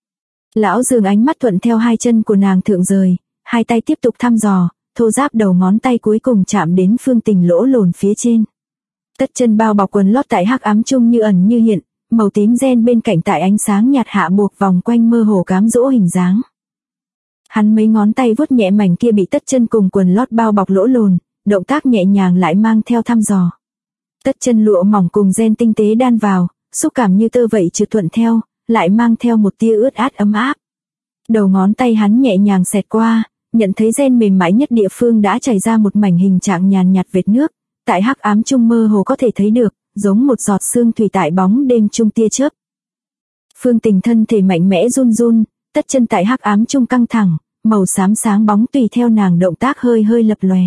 Lão Dương ánh mắt thuận theo hai chân của nàng thượng rời, hai tay tiếp tục thăm dò, thô ráp đầu ngón tay cuối cùng chạm đến Phương Tình lỗ lồn phía trên. Tất chân bao bọc quần lót tại hắc ám chung như ẩn như hiện, màu tím ren bên cạnh tại ánh sáng nhạt hạ buộc vòng quanh mơ hồ cám dỗ hình dáng. Hắn mấy ngón tay vuốt nhẹ mảnh kia bị tất chân cùng quần lót bao bọc lỗ lồn, động tác nhẹ nhàng lại mang theo thăm dò. Tất chân lụa mỏng cùng ren tinh tế đan vào, xúc cảm như tơ vậy trượt thuận theo, lại mang theo một tia ướt át ấm áp. Đầu ngón tay hắn nhẹ nhàng xẹt qua, nhận thấy ren mềm mại nhất địa phương đã chảy ra một mảnh hình trạng nhàn nhạt vệt nước, tại hắc ám chung mơ hồ có thể thấy được, giống một giọt sương thủy tại bóng đêm chung tia chớp. Phương Tình thân thể mạnh mẽ run run, tất chân tại hắc ám chung căng thẳng, màu xám sáng bóng tùy theo nàng động tác hơi hơi lập lòe.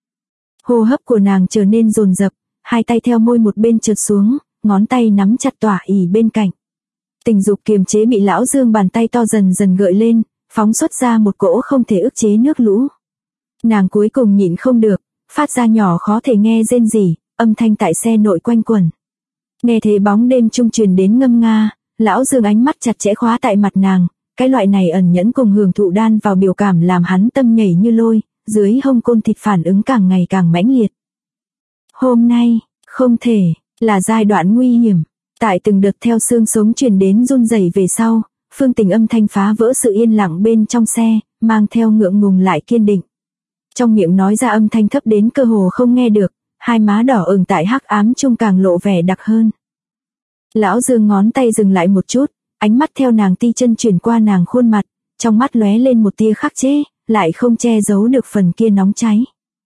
Hô hấp của nàng trở nên dồn dập, hai tay theo môi một bên trượt xuống, ngón tay nắm chặt tỏa ỉ bên cạnh. Tình dục kiềm chế bị lão Dương bàn tay to dần dần gợi lên, phóng xuất ra một cỗ không thể ức chế nước lũ. Nàng cuối cùng nhịn không được, phát ra nhỏ khó thể nghe rên rỉ, âm thanh tại xe nội quanh quẩn. Nghe thế bóng đêm trung truyền đến ngâm nga, lão Dương ánh mắt chặt chẽ khóa tại mặt nàng, cái loại này ẩn nhẫn cùng hưởng thụ đan vào biểu cảm làm hắn tâm nhảy như lôi, dưới hông côn thịt phản ứng càng ngày càng mãnh liệt. Hôm nay, không thể, là giai đoạn nguy hiểm. Tại từng đợt theo xương sống truyền đến run rẩy về sau, Phương Tình âm thanh phá vỡ sự yên lặng bên trong xe, mang theo ngượng ngùng lại kiên định. Trong miệng nói ra âm thanh thấp đến cơ hồ không nghe được, hai má đỏ ửng tại hắc ám chung càng lộ vẻ đặc hơn. Lão Dương ngón tay dừng lại một chút, ánh mắt theo nàng ti chân chuyển qua nàng khuôn mặt, trong mắt lóe lên một tia khắc chế, lại không che giấu được phần kia nóng cháy.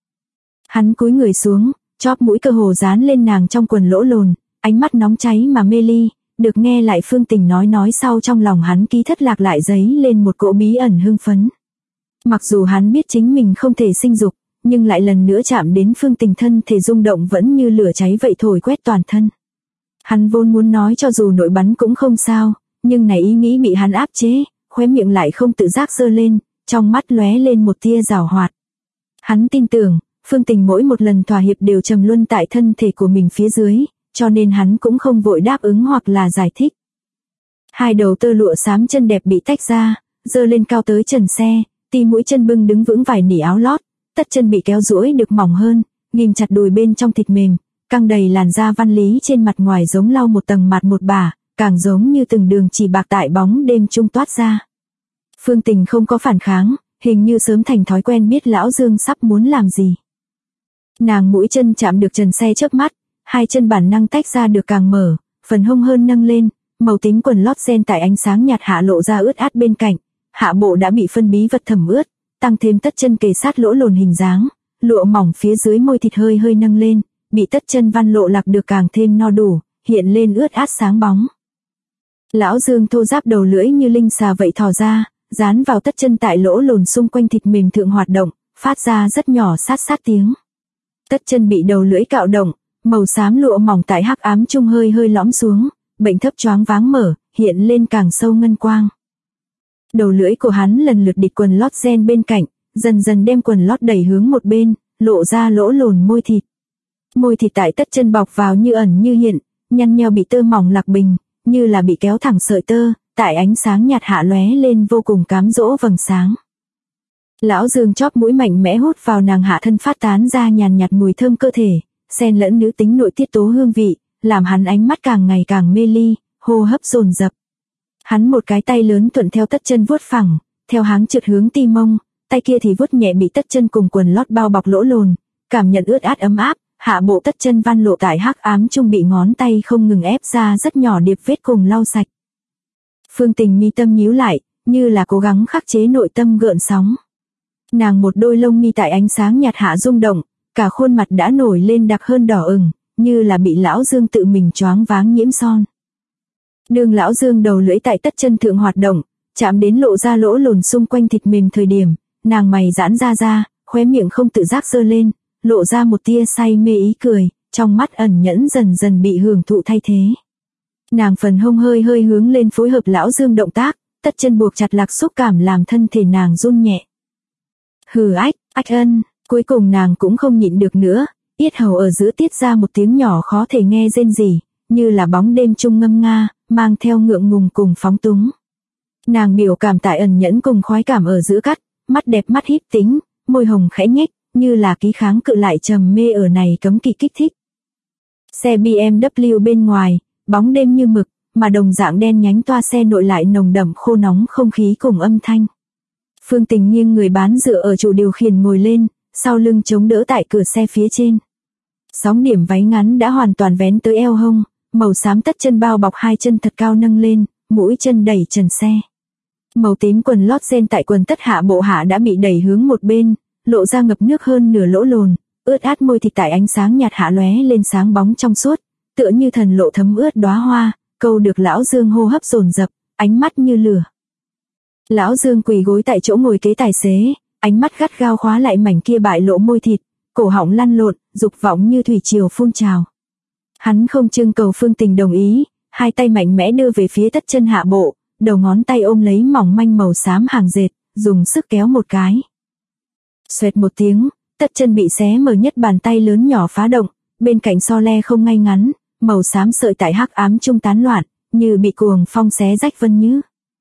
Hắn cúi người xuống, chóp mũi cơ hồ dán lên nàng trong quần lỗ lồn, ánh mắt nóng cháy mà mê ly, được nghe lại Phương Tình nói sau trong lòng hắn ký thất lạc lại dấy lên một cỗ bí ẩn hưng phấn. Mặc dù hắn biết chính mình không thể sinh dục, nhưng lại lần nữa chạm đến Phương Tình thân thể rung động vẫn như lửa cháy vậy thổi quét toàn thân. Hắn vốn muốn nói cho dù nội bắn cũng không sao, nhưng này ý nghĩ bị hắn áp chế, khóe miệng lại không tự giác giơ lên, trong mắt lóe lên một tia giảo hoạt. Hắn tin tưởng, Phương Tình mỗi một lần thỏa hiệp đều trầm luân tại thân thể của mình phía dưới, cho nên hắn cũng không vội đáp ứng hoặc là giải thích. Hai đầu tơ lụa xám chân đẹp bị tách ra, giơ lên cao tới trần xe, ti mũi chân bưng đứng vững vài nỉ áo lót, tất chân bị kéo duỗi được mỏng hơn, ghim chặt đùi bên trong thịt mềm, căng đầy làn da văn lý trên mặt ngoài giống lau một tầng mặt một bả, càng giống như từng đường chỉ bạc tại bóng đêm trung toát ra. Phương Tình không có phản kháng, hình như sớm thành thói quen biết lão Dương sắp muốn làm gì. Nàng mũi chân chạm được trần xe trước mắt, hai chân bản năng tách ra được càng mở, phần hông hơn nâng lên, màu tím quần lót ren tại ánh sáng nhạt hạ lộ ra ướt át bên cạnh, hạ bộ đã bị phân bí vật thẩm ướt, tăng thêm tất chân kề sát lỗ lồn hình dáng, lụa mỏng phía dưới môi thịt hơi hơi nâng lên, bị tất chân văn lộ lạc được càng thêm no đủ, hiện lên ướt át sáng bóng. Lão Dương thô ráp đầu lưỡi như linh xà vậy thò ra, dán vào tất chân tại lỗ lồn xung quanh thịt mềm thượng hoạt động, phát ra rất nhỏ sát tiếng. Tất chân bị đầu lưỡi cạo động, màu xám lụa mỏng tại hắc ám chung hơi hơi lõm xuống, bệnh thấp choáng váng mở, hiện lên càng sâu ngân quang. Đầu lưỡi của hắn lần lượt địch quần lót ren bên cạnh, dần dần đem quần lót đẩy hướng một bên, lộ ra lỗ lồn môi thịt. Môi thịt tại tất chân bọc vào như ẩn như hiện, nhăn nheo bị tơ mỏng lạc bình, như là bị kéo thẳng sợi tơ, tại ánh sáng nhạt hạ lóe lên vô cùng cám dỗ vầng sáng. Lão Dương chóp mũi mạnh mẽ hút vào nàng hạ thân phát tán ra nhàn nhạt mùi thơm cơ thể, xen lẫn nữ tính nội tiết tố hương vị, làm hắn ánh mắt càng ngày càng mê ly, hô hấp dồn dập. Hắn một cái tay lớn thuận theo tất chân vuốt phẳng, theo háng trượt hướng ti mông, tay kia thì vuốt nhẹ bị tất chân cùng quần lót bao bọc lỗ lồn, cảm nhận ướt át ấm áp, hạ bộ tất chân văn lộ tại hắc ám chung bị ngón tay không ngừng ép ra rất nhỏ điệp vết cùng lau sạch. Phương Tình mi tâm nhíu lại, như là cố gắng khắc chế nội tâm gợn sóng. Nàng một đôi lông mi tại ánh sáng nhạt hạ rung động, cả khuôn mặt đã nổi lên đặc hơn đỏ ửng, như là bị lão Dương tự mình choáng váng nhiễm son. Đường lão Dương đầu lưỡi tại tất chân thượng hoạt động, chạm đến lộ ra lỗ lồn xung quanh thịt mềm thời điểm, nàng mày giãn ra, khóe miệng không tự giác giơ lên, lộ ra một tia say mê ý cười, trong mắt ẩn nhẫn dần dần bị hưởng thụ thay thế. Nàng phần hông hơi hơi hướng lên phối hợp lão Dương động tác, tất chân buộc chặt lạc xúc cảm làm thân thể nàng run nhẹ. Hừ ách ân, Cuối cùng nàng cũng không nhịn được nữa, yết hầu ở giữa tiết ra một tiếng nhỏ khó thể nghe rên rỉ, như là bóng đêm trung ngâm nga, mang theo ngượng ngùng cùng phóng túng. Nàng biểu cảm tại ẩn nhẫn cùng khoái cảm ở giữa cắt, mắt đẹp mắt híp tính, môi hồng khẽ nhếch, như là ký kháng cự lại trầm mê ở này cấm kỵ kích thích. Xe BMW bên ngoài, bóng đêm như mực, mà đồng dạng đen nhánh toa xe nội lại nồng đậm khô nóng không khí cùng âm thanh. Phương Tình nghiêng người bán dựa ở chủ điều khiển ngồi lên, sau lưng chống đỡ tại cửa xe phía trên. Sóng điểm váy ngắn đã hoàn toàn vén tới eo hông, màu xám tất chân bao bọc hai chân thật cao nâng lên, mũi chân đẩy trần xe. Màu tím quần lót ren tại quần tất hạ bộ hạ đã bị đẩy hướng một bên, lộ ra ngập nước hơn nửa lỗ lồn, ướt át môi thịt tại ánh sáng nhạt hạ lóe lên sáng bóng trong suốt, tựa như thần lộ thấm ướt đóa hoa, câu được Lão Dương hô hấp dồn dập, ánh mắt như lửa. Lão Dương quỳ gối tại chỗ ngồi kế tài xế, ánh mắt gắt gao khóa lại mảnh kia bại lộ môi thịt, cổ họng lăn lộn, dục vọng như thủy triều phun trào. Hắn không trưng cầu Phương Tình đồng ý, hai tay mạnh mẽ đưa về phía tất chân hạ bộ, đầu ngón tay ôm lấy mỏng manh màu xám hàng dệt, dùng sức kéo một cái. Xoẹt một tiếng, tất chân bị xé mở nhất bàn tay lớn nhỏ phá động, bên cạnh so le không ngay ngắn, màu xám sợi tại hắc ám trung tán loạn, như bị cuồng phong xé rách vân nhứ.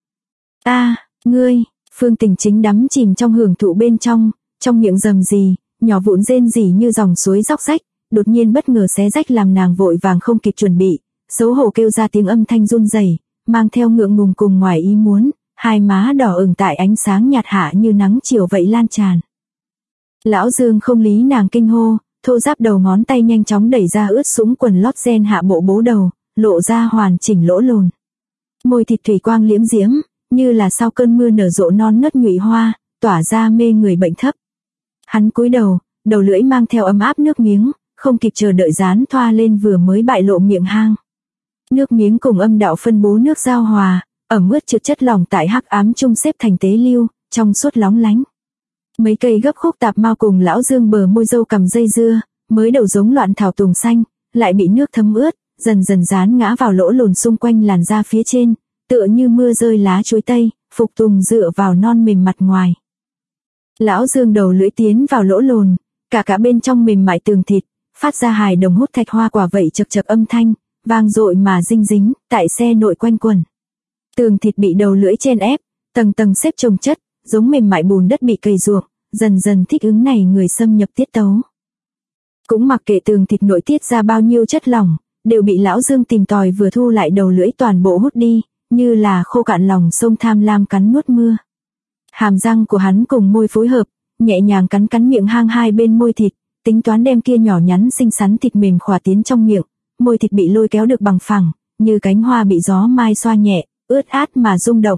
Ngươi, Phương Tình chính đắm chìm trong hưởng thụ bên trong miệng rầm rì, nhỏ vụn rên rỉ như dòng suối róc rách, đột nhiên bất ngờ xé rách làm nàng vội vàng không kịp chuẩn bị, xấu hổ kêu ra tiếng âm thanh run rẩy, mang theo ngượng ngùng cùng ngoài ý muốn, hai má đỏ ửng tại ánh sáng nhạt hạ như nắng chiều vậy lan tràn. Lão Dương không lý nàng kinh hô, thô ráp đầu ngón tay nhanh chóng đẩy ra ướt sũng quần lót ren hạ bộ bố đầu, lộ ra hoàn chỉnh lỗ lồn. Môi thịt thủy quang liễm diễm, như là sau cơn mưa nở rộ non nớt nhụy hoa, tỏa ra mê người bệnh thấp. Hắn cúi đầu, đầu lưỡi mang theo ấm áp nước miếng, không kịp chờ đợi dán thoa lên vừa mới bại lộ miệng hang. Nước miếng cùng âm đạo phân bố nước giao hòa, ẩm ướt trượt chất lỏng tại hắc ám trung xếp thành tế lưu, trong suốt lóng lánh. Mấy cây gấp khúc tạp mao cùng Lão Dương bờ môi dâu cầm dây dưa, mới đầu giống loạn thảo tùng xanh, lại bị nước thấm ướt, dần dần dán ngã vào lỗ lồn xung quanh làn da phía trên, tựa như mưa rơi lá chuối tây, phục tùng dựa vào non mềm mặt ngoài. Lão Dương đầu lưỡi tiến vào lỗ lồn, cả bên trong mềm mại tường thịt, phát ra hài đồng hút thạch hoa quả vậy chập chập âm thanh, vang dội mà dinh dính, tại xe nội quanh quẩn. Tường thịt bị đầu lưỡi chen ép, tầng tầng xếp chồng chất, giống mềm mại bùn đất bị cày ruộng, dần dần thích ứng này người xâm nhập tiết tấu. Cũng mặc kệ tường thịt nội tiết ra bao nhiêu chất lỏng, đều bị Lão Dương tìm tòi vừa thu lại đầu lưỡi toàn bộ hút đi, như là khô cạn lòng sông tham lam cắn nuốt mưa. Hàm răng của hắn cùng môi phối hợp, nhẹ nhàng cắn miệng hang hai bên môi thịt, tính toán đem kia nhỏ nhắn xinh xắn thịt mềm khỏa tiến trong miệng, môi thịt bị lôi kéo được bằng phẳng, như cánh hoa bị gió mai xoa nhẹ, ướt át mà rung động.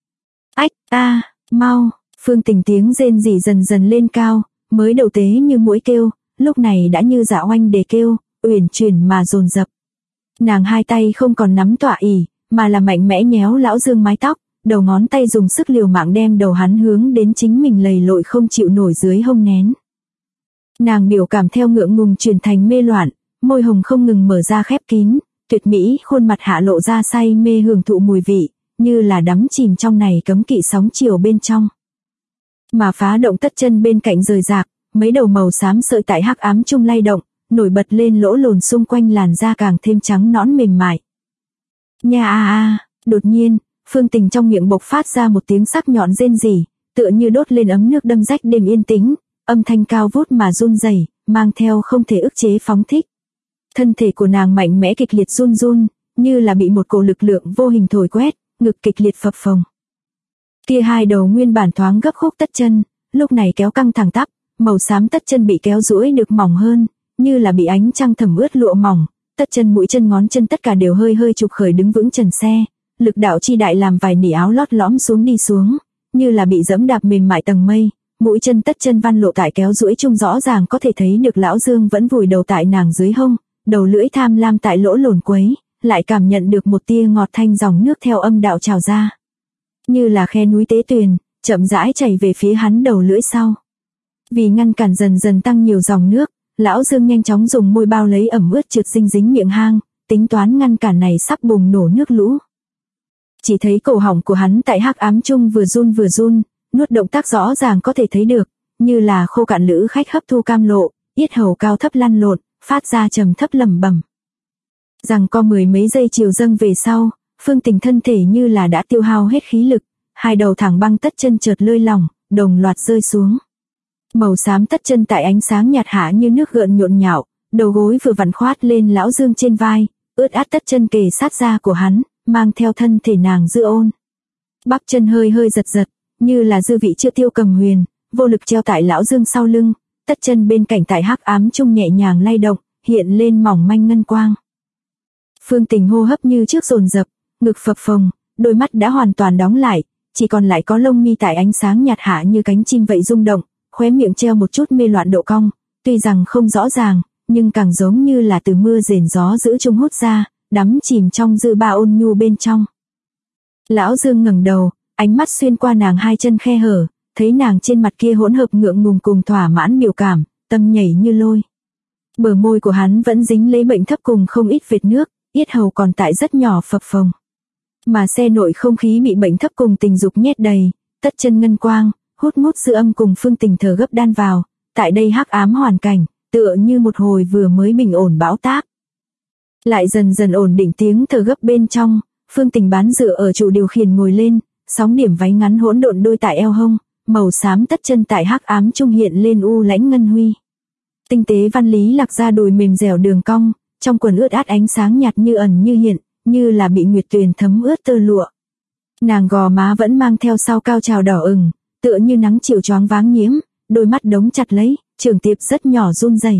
Mau, Phương Tình tiếng rên rỉ dần dần lên cao, mới đầu tế như mũi kêu, lúc này đã như dạ oanh đề kêu, uyển chuyển mà dồn dập. Nàng hai tay không còn nắm tọa ỉ, mà là mạnh mẽ nhéo Lão Dương mái tóc, đầu ngón tay dùng sức liều mạng đem đầu hắn hướng đến chính mình lầy lội không chịu nổi dưới hông nén. Nàng biểu cảm theo ngượng ngùng chuyển thành mê loạn, môi hồng không ngừng mở ra khép kín, tuyệt mỹ khuôn mặt hạ lộ ra say mê hưởng thụ mùi vị, như là đắm chìm trong này cấm kỵ sóng chiều bên trong. Mà phá động tất chân bên cạnh rời rạc, mấy đầu màu xám sợi tại hắc ám trung lay động, nổi bật lên lỗ lồn xung quanh làn da càng thêm trắng nõn mềm mại. Đột nhiên, Phương Tình trong miệng bộc phát ra một tiếng sắc nhọn rên rỉ, tựa như đốt lên ấm nước đâm rách đêm yên tĩnh, âm thanh cao vút mà run rẩy, mang theo không thể ức chế phóng thích. Thân thể của nàng mạnh mẽ kịch liệt run run, như là bị một cổ lực lượng vô hình thổi quét, ngực kịch liệt phập phồng. Kia hai đầu nguyên bản thoáng gấp khúc tất chân, lúc này kéo căng thẳng tắp, màu xám tất chân bị kéo duỗi được mỏng hơn, như là bị ánh trăng thẩm ướt lụa mỏng, tất chân mũi chân ngón chân tất cả đều hơi hơi trục khởi đứng vững trần xe, lực đạo chi đại làm vài nỉ áo lót lõm xuống đi xuống, như là bị dẫm đạp mềm mại tầng mây, mũi chân tất chân văn lộ tại kéo duỗi chung rõ ràng có thể thấy được Lão Dương vẫn vùi đầu tại nàng dưới hông, đầu lưỡi tham lam tại lỗ lồn quấy, lại cảm nhận được một tia ngọt thanh dòng nước theo âm đạo trào ra. Như là khe núi tế tuyền, chậm rãi chảy về phía hắn đầu lưỡi sau. Vì ngăn cản dần dần tăng nhiều dòng nước, Lão Dương nhanh chóng dùng môi bao lấy ẩm ướt trượt dinh dính miệng hang, tính toán ngăn cản này sắp bùng nổ nước lũ. Chỉ thấy cổ họng của hắn tại hắc ám chung vừa run, nuốt động tác rõ ràng có thể thấy được, như là khô cạn lữ khách hấp thu cam lộ, yết hầu cao thấp lăn lộn, phát ra trầm thấp lẩm bẩm. Rằng có mười mấy giây chiều dâng về sau, Phương Tình thân thể như là đã tiêu hao hết khí lực, hai đầu thẳng băng tất chân chợt lơi lỏng, đồng loạt rơi xuống. Màu xám tất chân tại ánh sáng nhạt hạ như nước gợn nhộn nhạo, đầu gối vừa vặn khoát lên Lão Dương trên vai, ướt át tất chân kề sát da của hắn, mang theo thân thể nàng dư ôn. Bắp chân hơi hơi giật giật, như là dư vị chưa tiêu cầm huyền, vô lực treo tại Lão Dương sau lưng, tất chân bên cạnh tại hắc ám trung nhẹ nhàng lay động, hiện lên mỏng manh ngân quang. Phương Tình hô hấp như trước dồn dập, ngực phập phồng, đôi mắt đã hoàn toàn đóng lại, chỉ còn lại có lông mi tại ánh sáng nhạt hạ như cánh chim vậy rung động, khóe miệng treo một chút mê loạn độ cong, tuy rằng không rõ ràng, nhưng càng giống như là từ mưa rền gió giữ trung hút ra, đắm chìm trong dư ba ôn nhu bên trong. Lão Dương ngẩng đầu, ánh mắt xuyên qua nàng hai chân khe hở, thấy nàng trên mặt kia hỗn hợp ngượng ngùng cùng thỏa mãn biểu cảm, tâm nhảy như lôi. Bờ môi của hắn vẫn dính lấy bệnh thấp cùng không ít vệt nước, yết hầu còn tại rất nhỏ phập phồng. Mà xe nội không khí bị bệnh thấp cùng tình dục nhét đầy, tất chân ngân quang, hút mút dư âm cùng Phương Tình thở gấp đan vào, tại đây hắc ám hoàn cảnh, tựa như một hồi vừa mới bình ổn bão táp. Lại dần dần ổn định tiếng thở gấp bên trong, Phương Tình bán dựa ở trụ điều khiển ngồi lên, sóng điểm váy ngắn hỗn độn đôi tại eo hông, màu xám tất chân tại hắc ám trung hiện lên u lãnh ngân huy. Tinh tế văn lý lạc ra đùi mềm dẻo đường cong, trong quần ướt át ánh sáng nhạt như ẩn như hiện, như là bị nguyệt tuyền thấm ướt tơ lụa. Nàng gò má vẫn mang theo sau cao trào đỏ ửng, tựa như nắng chiều choáng váng nhiễm, đôi mắt đống chặt lấy, trường tiệp rất nhỏ run rẩy.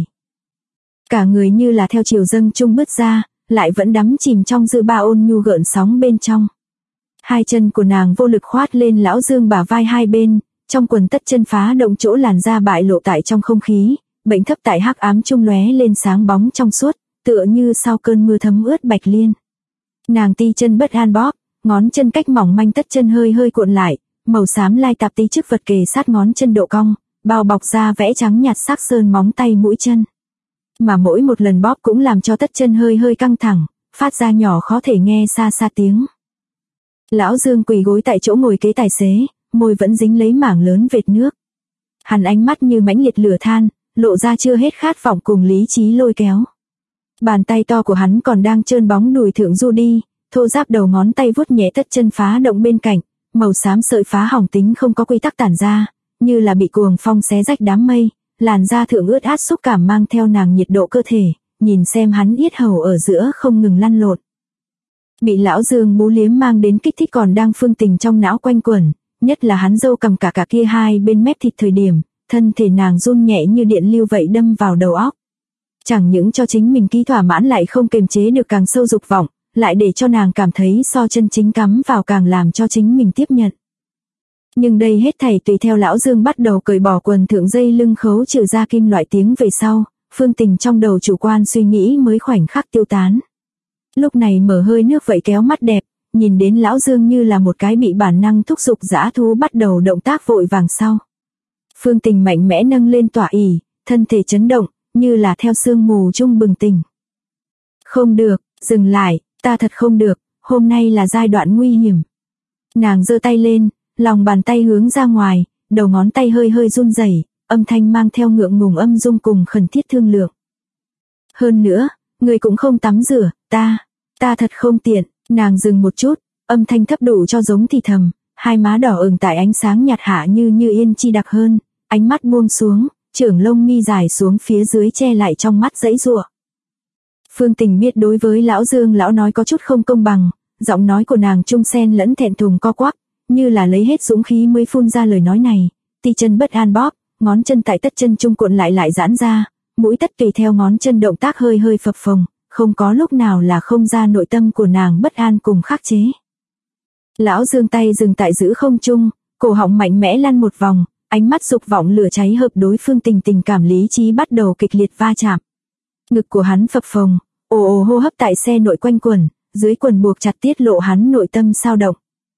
Cả người như là theo chiều dâng trung bứt ra, lại vẫn đắm chìm trong dư ba ôn nhu gợn sóng bên trong. Hai chân của nàng vô lực khoát lên Lão Dương bả vai hai bên, trong quần tất chân phá động chỗ làn da bại lộ tại trong không khí, bệnh thấp tại hắc ám trung lóe lên sáng bóng trong suốt, tựa như sau cơn mưa thấm ướt bạch liên. Nàng ti chân bất an bóp, ngón chân cách mỏng manh tất chân hơi hơi cuộn lại, màu xám lai tạp tí chức vật kề sát ngón chân độ cong, bao bọc ra vẽ trắng nhạt sắc sơn móng tay mũi chân. Mà mỗi một lần bóp cũng làm cho tất chân hơi hơi căng thẳng, phát ra nhỏ khó thể nghe xa xa tiếng. Lão Dương quỳ gối tại chỗ ngồi kế tài xế, môi vẫn dính lấy mảng lớn vệt nước. Hắn ánh mắt như mãnh liệt lửa than, lộ ra chưa hết khát vọng cùng lý trí lôi kéo. Bàn tay to của hắn còn đang trơn bóng đùi thượng du đi, thô ráp đầu ngón tay vuốt nhẹ tất chân phá động bên cạnh, màu xám sợi phá hỏng tính không có quy tắc tản ra, như là bị cuồng phong xé rách đám mây, làn da thượng ướt át xúc cảm mang theo nàng nhiệt độ cơ thể, nhìn xem hắn yết hầu ở giữa không ngừng lăn lộn. Bị Lão Dương bú liếm mang đến kích thích còn đang Phương Tình trong não quanh quẩn, nhất là hắn dâu cầm cả kia hai bên mép thịt thời điểm, thân thể nàng run nhẹ như điện lưu vậy đâm vào đầu óc. Chẳng những cho chính mình ký thỏa mãn lại không kiềm chế được càng sâu dục vọng, lại để cho nàng cảm thấy so chân chính cắm vào càng làm cho chính mình tiếp nhận. Nhưng đây hết thảy tùy theo Lão Dương bắt đầu cởi bỏ quần thượng dây lưng khấu trừ ra kim loại tiếng về sau, Phương Tình trong đầu chủ quan suy nghĩ mới khoảnh khắc tiêu tán. Lúc này mở hơi nước vậy kéo mắt đẹp, nhìn đến Lão Dương như là một cái bị bản năng thúc giục dã thú bắt đầu động tác vội vàng sau. Phương Tình mạnh mẽ nâng lên tỏa ỉ, thân thể chấn động, như là theo sương mù trung bừng tỉnh. Không được, dừng lại, ta thật không được, hôm nay là giai đoạn nguy hiểm. Nàng giơ tay lên, lòng bàn tay hướng ra ngoài, đầu ngón tay hơi hơi run rẩy, âm thanh mang theo ngượng ngùng âm dung cùng khẩn thiết thương lượng. Hơn nữa, người cũng không tắm rửa, ta thật không tiện. Nàng dừng một chút, âm thanh thấp đủ cho giống thì thầm, hai má đỏ ửng tại ánh sáng nhạt hạ như yên chi đặc hơn, ánh mắt buông xuống, chưởng lông mi dài xuống phía dưới che lại trong mắt giãy giụa. Phương Tình biết đối với Lão Dương lão nói có chút không công bằng, giọng nói của nàng trung xen lẫn thẹn thùng co quắp, như là lấy hết dũng khí mới phun ra lời nói này. Ti chân bất an bóp, ngón chân tại tất chân trung cuộn lại giãn ra, mũi tất tùy theo ngón chân động tác hơi hơi phập phồng, không có lúc nào là không ra nội tâm của nàng bất an cùng khắc chế. Lão Dương tay dừng tại giữ không trung, cổ họng mạnh mẽ lăn một vòng, ánh mắt dục vọng lửa cháy hợp đối Phương Tình tình cảm lý trí bắt đầu kịch liệt va chạm. Ngực của hắn phập phồng, ồ hô hấp tại xe nội quanh quẩn, dưới quần buộc chặt tiết lộ hắn nội tâm sao động.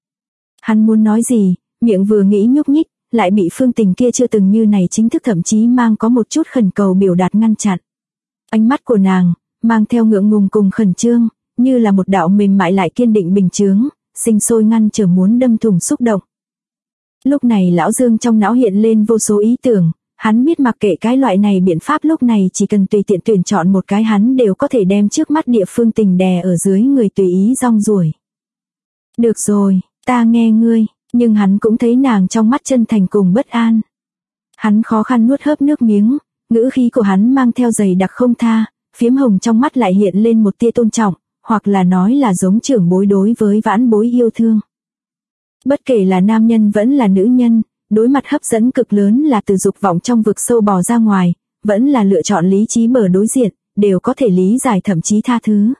Hắn muốn nói gì, miệng vừa nghĩ nhúc nhích, lại bị Phương Tình kia chưa từng như này chính thức thậm chí mang có một chút khẩn cầu biểu đạt ngăn chặn. Ánh mắt của nàng, mang theo ngượng ngùng cùng khẩn trương, như là một đạo mềm mại lại kiên định bình chướng, sinh sôi ngăn trở muốn đâm thủng xúc động. Lúc này lão Dương trong não hiện lên vô số ý tưởng, hắn biết mặc kệ cái loại này biện pháp lúc này chỉ cần tùy tiện tuyển chọn một cái hắn đều có thể đem trước mắt địa phương tình đè ở dưới người tùy ý rong ruổi. Được rồi, ta nghe ngươi, nhưng hắn cũng thấy nàng trong mắt chân thành cùng bất an. Hắn khó khăn nuốt hớp nước miếng, ngữ khí của hắn mang theo dày đặc không tha, phiếm hồng trong mắt lại hiện lên một tia tôn trọng, hoặc là nói là giống trưởng bối đối với vãn bối yêu thương. Bất kể là nam nhân vẫn là nữ nhân, đối mặt hấp dẫn cực lớn là từ dục vọng trong vực sâu bò ra ngoài, vẫn là lựa chọn lý trí bờ đối diện, đều có thể lý giải thậm chí tha thứ.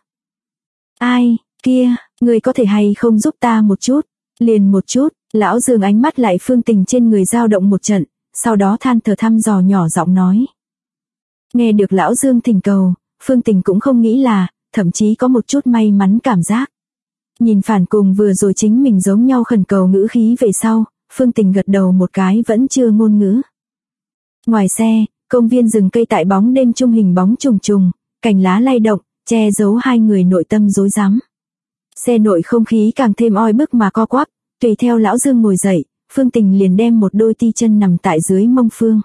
Ai, kia, người có thể hay không giúp ta một chút, liền một chút, lão Dương ánh mắt lại Phương Tình trên người dao động một trận, sau đó than thở thăm dò nhỏ giọng nói. Nghe được lão Dương thỉnh cầu, Phương Tình cũng không nghĩ là, thậm chí có một chút may mắn cảm giác. Nhìn phản cùng vừa rồi chính mình giống nhau khẩn cầu ngữ khí về sau, Phương Tình gật đầu một cái vẫn chưa ngôn ngữ. Ngoài xe, công viên rừng cây tại bóng đêm trung hình bóng trùng trùng, cành lá lay động, che giấu hai người nội tâm rối rắm. Xe nội không khí càng thêm oi bức mà co quắp, tùy theo lão Dương ngồi dậy, Phương Tình liền đem một đôi ti chân nằm tại dưới mông Phương.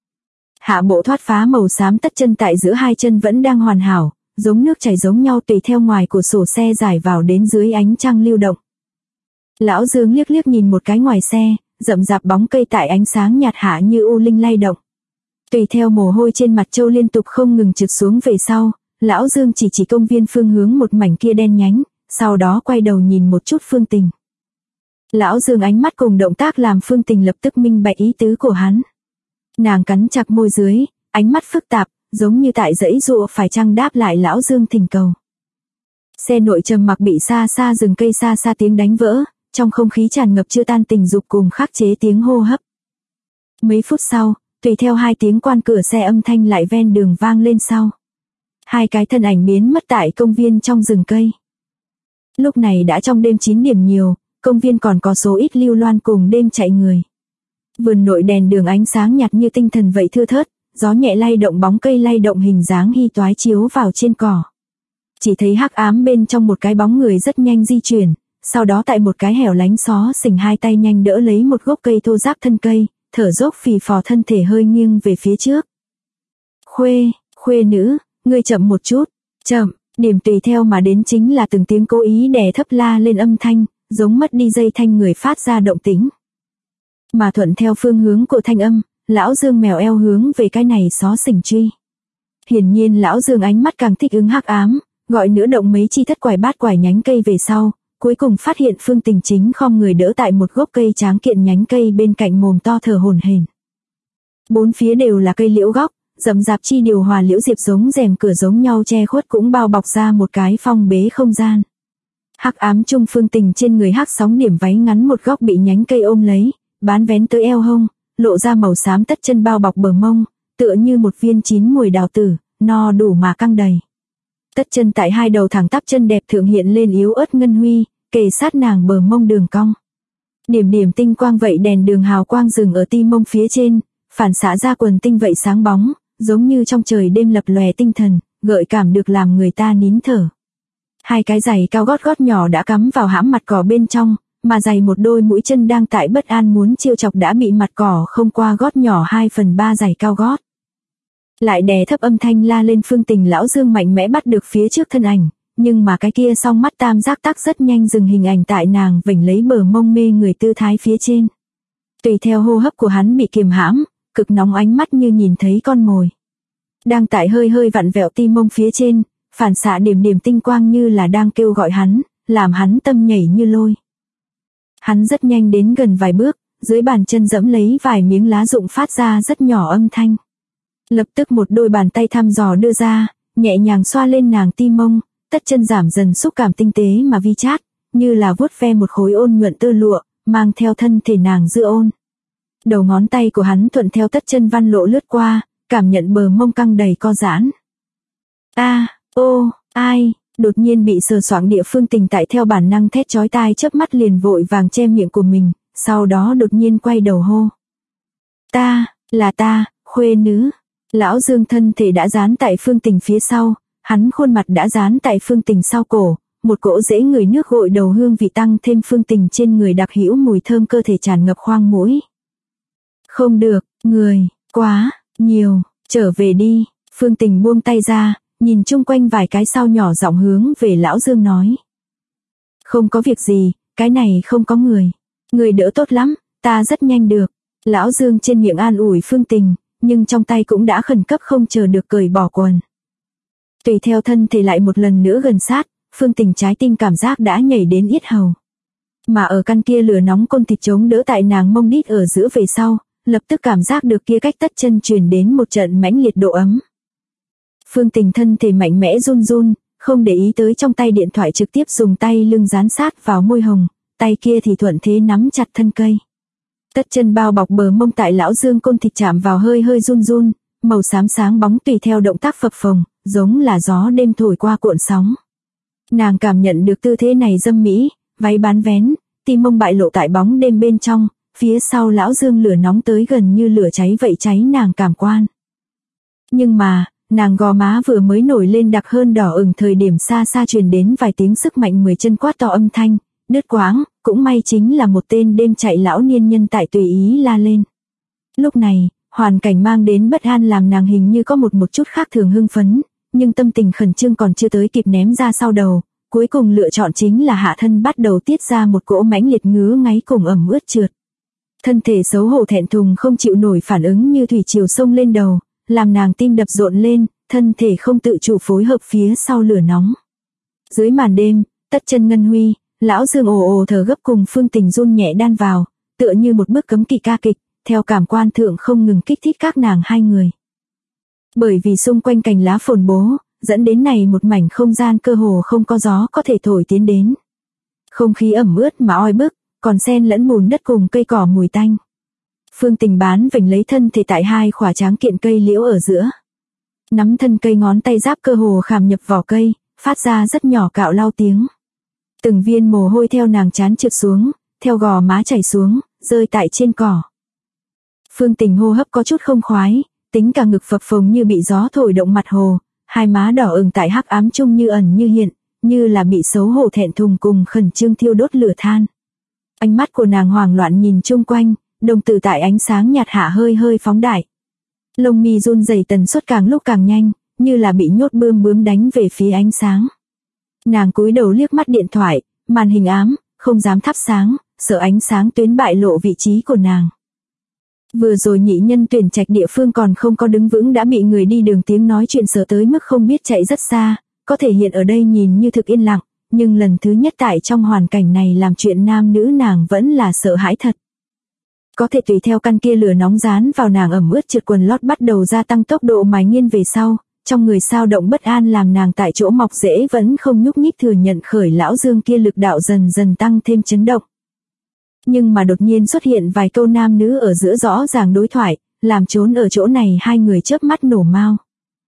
Hạ bộ thoát phá màu xám tất chân tại giữa hai chân vẫn đang hoàn hảo, giống nước chảy giống nhau tùy theo ngoài của sổ xe giải vào đến dưới ánh trăng lưu động. Lão Dương liếc liếc nhìn một cái ngoài xe, rậm rạp bóng cây tại ánh sáng nhạt hạ như u linh lay động. Tùy theo mồ hôi trên mặt trâu liên tục không ngừng trượt xuống về sau, lão Dương chỉ công viên phương hướng một mảnh kia đen nhánh, sau đó quay đầu nhìn một chút Phương Tình. Lão Dương ánh mắt cùng động tác làm Phương Tình lập tức minh bạch ý tứ của hắn. Nàng cắn chặt môi dưới, ánh mắt phức tạp, giống như tại giãy giụa phải chăng đáp lại lão Dương thỉnh cầu. Xe nội trầm mặc bị xa xa rừng cây xa xa tiếng đánh vỡ, trong không khí tràn ngập chưa tan tình dục cùng khắc chế tiếng hô hấp. Mấy phút sau, tùy theo hai tiếng quan cửa xe âm thanh lại ven đường vang lên sau. Hai cái thân ảnh biến mất tại công viên trong rừng cây. Lúc này đã trong đêm 9 điểm nhiều, công viên còn có số ít lưu loan cùng đêm chạy người. Vườn nội đèn đường ánh sáng nhạt như tinh thần vậy thưa thớt, gió nhẹ lay động bóng cây lay động hình dáng hy toái chiếu vào trên cỏ. Chỉ thấy hắc ám bên trong một cái bóng người rất nhanh di chuyển, sau đó tại một cái hẻo lánh xó xỉnh hai tay nhanh đỡ lấy một gốc cây thô ráp thân cây, thở dốc phì phò thân thể hơi nghiêng về phía trước. Khuê nữ, ngươi chậm một chút, chậm, điểm tùy theo mà đến chính là từng tiếng cố ý đè thấp la lên âm thanh, giống mất đi dây thanh người phát ra động tĩnh. Mà thuận theo phương hướng của thanh âm, lão Dương mèo eo hướng về cái này xó xỉnh truy. Hiển nhiên lão Dương ánh mắt càng thích ứng hắc ám, gọi nữa động mấy chi thất quải bát quải nhánh cây về sau, cuối cùng phát hiện Phương Tình chính khom người đỡ tại một gốc cây tráng kiện nhánh cây bên cạnh mồm to thở hổn hển. Bốn phía đều là cây liễu góc, rậm rạp chi điều hòa liễu diệp giống rèm cửa giống nhau che khuất cũng bao bọc ra một cái phong bế không gian. Hắc ám trung Phương Tình trên người hắc sóng điểm váy ngắn một góc bị nhánh cây ôm lấy, bán vén tới eo hông, lộ ra màu xám tất chân bao bọc bờ mông, tựa như một viên chín mùi đào tử, no đủ mà căng đầy. Tất chân tại hai đầu thẳng tắp chân đẹp thượng hiện lên yếu ớt ngân huy, kề sát nàng bờ mông đường cong. Điểm điểm tinh quang vậy đèn đường hào quang rừng ở ti mông phía trên, phản xạ ra quần tinh vậy sáng bóng, giống như trong trời đêm lập lòe tinh thần, gợi cảm được làm người ta nín thở. Hai cái giày cao gót nhỏ đã cắm vào hãm mặt cỏ bên trong, mà giày một đôi mũi chân đang tại bất an muốn chiêu chọc đã bị mặt cỏ không qua gót nhỏ 2/3 giày cao gót. Lại đè thấp âm thanh la lên Phương Tình. Lão Dương mạnh mẽ bắt được phía trước thân ảnh, nhưng mà cái kia song mắt tam giác tắc rất nhanh dừng hình ảnh tại nàng vểnh lấy bờ mông mê người tư thái phía trên. Tùy theo hô hấp của hắn bị kiềm hãm, cực nóng ánh mắt như nhìn thấy con mồi. Đang tại hơi vặn vẹo ti mông phía trên, phản xạ điểm điểm tinh quang như là đang kêu gọi hắn, làm hắn tâm nhảy như lôi. Hắn rất nhanh đến gần vài bước, dưới bàn chân dẫm lấy vài miếng lá rụng phát ra rất nhỏ âm thanh. Lập tức một đôi bàn tay thăm dò đưa ra, nhẹ nhàng xoa lên nàng ti mông, tất chân giảm dần xúc cảm tinh tế mà vi chát, như là vuốt ve một khối ôn nhuận tơ lụa, mang theo thân thể nàng dựa ôn. Đầu ngón tay của hắn thuận theo tất chân văn lộ lướt qua, cảm nhận bờ mông căng đầy co giãn. Ai, đột nhiên bị sờ soạng địa Phương Tình tại theo bản năng thét chói tai chớp mắt liền vội vàng che miệng của mình, sau đó đột nhiên quay đầu hô. Là ta, khuê nữ. Lão Dương thân thể đã dán tại Phương Tình phía sau, hắn khuôn mặt đã dán tại Phương Tình sau cổ, một cỗ dễ ngửi nước gội đầu hương vị tăng thêm Phương Tình trên người đặc hữu mùi thơm cơ thể tràn ngập khoang mũi. Không được, người, quá, nhiều, trở về đi, Phương Tình buông tay ra, nhìn chung quanh vài cái sau nhỏ giọng hướng về Lão Dương nói. Không có việc gì, cái này không có người. Người đỡ tốt lắm, ta rất nhanh được. Lão Dương trên miệng an ủi Phương Tình, nhưng trong tay cũng đã khẩn cấp không chờ được cởi bỏ quần. Tùy theo thân thể lại một lần nữa gần sát, Phương Tình trái tim cảm giác đã nhảy đến yết hầu. Mà ở căn kia lửa nóng côn thịt chống đỡ tại nàng mông đít ở giữa về sau, lập tức cảm giác được kia cách tất chân truyền đến một trận mãnh liệt độ ấm. Phương Tình thân thể mạnh mẽ run run, không để ý tới trong tay điện thoại, trực tiếp dùng tay lưng dán sát vào môi hồng, tay kia thì thuận thế nắm chặt thân cây. Tất chân bao bọc bờ mông tại Lão Dương côn thịt chạm vào hơi hơi run run, màu xám sáng bóng tùy theo động tác phập phồng, giống là gió đêm thổi qua cuộn sóng. Nàng cảm nhận được tư thế này dâm mỹ, váy bán vén, tim mông bại lộ tại bóng đêm bên trong, phía sau Lão Dương lửa nóng tới gần như lửa cháy vậy cháy nàng cảm quan. Nhưng mà, nàng gò má vừa mới nổi lên đặc hơn đỏ ửng thời điểm xa xa truyền đến vài tiếng sức mạnh 10 chân quát to âm thanh, đứt quãng, cũng may chính là một tên đêm chạy lão niên nhân tại tùy ý la lên. Lúc này, hoàn cảnh mang đến bất an làm nàng hình như có một chút khác thường hưng phấn, nhưng tâm tình khẩn trương còn chưa tới kịp ném ra sau đầu, cuối cùng lựa chọn chính là hạ thân bắt đầu tiết ra một cỗ mãnh liệt ngứa ngáy cùng ẩm ướt trượt. Thân thể xấu hổ thẹn thùng không chịu nổi phản ứng như thủy triều sông lên đầu, làm nàng tim đập rộn lên, thân thể không tự chủ phối hợp phía sau lửa nóng. Dưới màn đêm, tất chân ngân huy, Lão Dương ồ ồ thở gấp cùng Phương Tình run nhẹ đan vào, tựa như một bước cấm kỵ ca kịch, theo cảm quan thượng không ngừng kích thích các nàng hai người. Bởi vì xung quanh cành lá phồn bố, dẫn đến này một mảnh không gian cơ hồ không có gió có thể thổi tiến đến. Không khí ẩm ướt mà oi bức, còn xen lẫn bùn đất cùng cây cỏ mùi tanh. Phương Tình bán vểnh lấy thân thể tại hai khỏa tráng kiện cây liễu ở giữa. Nắm thân cây ngón tay giáp cơ hồ khảm nhập vỏ cây, phát ra rất nhỏ cạo lau tiếng. Từng viên mồ hôi theo nàng trán trượt xuống, theo gò má chảy xuống, rơi tại trên cỏ. Phương Tình hô hấp có chút không khoái, tính cả ngực phập phồng như bị gió thổi động mặt hồ, hai má đỏ ửng tại hắc ám chung như ẩn như hiện, như là bị xấu hổ thẹn thùng cùng khẩn trương thiêu đốt lửa than. Ánh mắt của nàng hoảng loạn nhìn chung quanh, đồng tử tại ánh sáng nhạt hạ hơi hơi phóng đại. Lông mi run rẩy tần suất càng lúc càng nhanh, như là bị nhốt bướm đánh về phía ánh sáng. Nàng cúi đầu liếc mắt điện thoại, màn hình ám, không dám thắp sáng, sợ ánh sáng tuyến bại lộ vị trí của nàng. Vừa rồi nhị nhân tuyển trạch địa phương còn không có đứng vững đã bị người đi đường tiếng nói chuyện sợ tới mức không biết chạy rất xa, có thể hiện ở đây nhìn như thực yên lặng, nhưng lần thứ nhất tại trong hoàn cảnh này làm chuyện nam nữ nàng vẫn là sợ hãi thật. Có thể tùy theo căn kia lửa nóng dán vào nàng ẩm ướt trượt quần lót bắt đầu gia tăng tốc độ mài nghiên về sau, trong người sao động bất an làm nàng tại chỗ mọc rễ vẫn không nhúc nhích thừa nhận khởi Lão Dương kia lực đạo dần dần tăng thêm chấn động. Nhưng mà đột nhiên xuất hiện vài câu nam nữ ở giữa rõ ràng đối thoại, làm trốn ở chỗ này hai người chớp mắt nổ mao.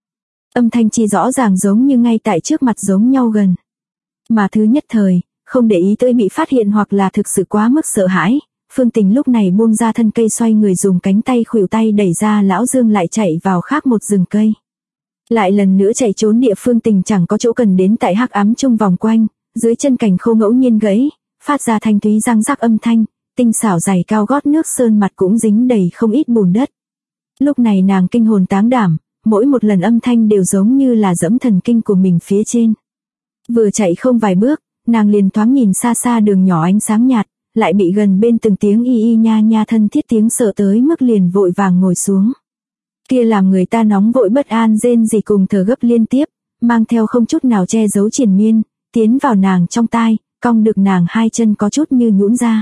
Âm thanh chi rõ ràng giống như ngay tại trước mặt giống nhau gần. Mà thứ nhất thời, không để ý tới bị phát hiện hoặc là thực sự quá mức sợ hãi, Phương Tình lúc này buông ra thân cây xoay người dùng cánh tay khuỷu tay đẩy ra Lão Dương lại chạy vào khác một rừng cây. Lại lần nữa chạy trốn địa Phương Tình chẳng có chỗ cần đến tại hắc ám chung vòng quanh, dưới chân cành khô ngẫu nhiên gãy, phát ra thanh thúy răng rắc âm thanh, tinh xảo giày cao gót nước sơn mặt cũng dính đầy không ít bùn đất. Lúc này nàng kinh hồn táng đảm, mỗi một lần âm thanh đều giống như là dẫm thần kinh của mình phía trên. Vừa chạy không vài bước, nàng liền thoáng nhìn xa xa đường nhỏ ánh sáng nhạt, lại bị gần bên từng tiếng y y nha nha thân thiết tiếng sợ tới mức liền vội vàng ngồi xuống. Kia làm người ta nóng vội bất an rên rỉ cùng thở gấp liên tiếp, mang theo không chút nào che giấu triền miên, tiến vào nàng trong tai, cong được nàng hai chân có chút như nhũn ra.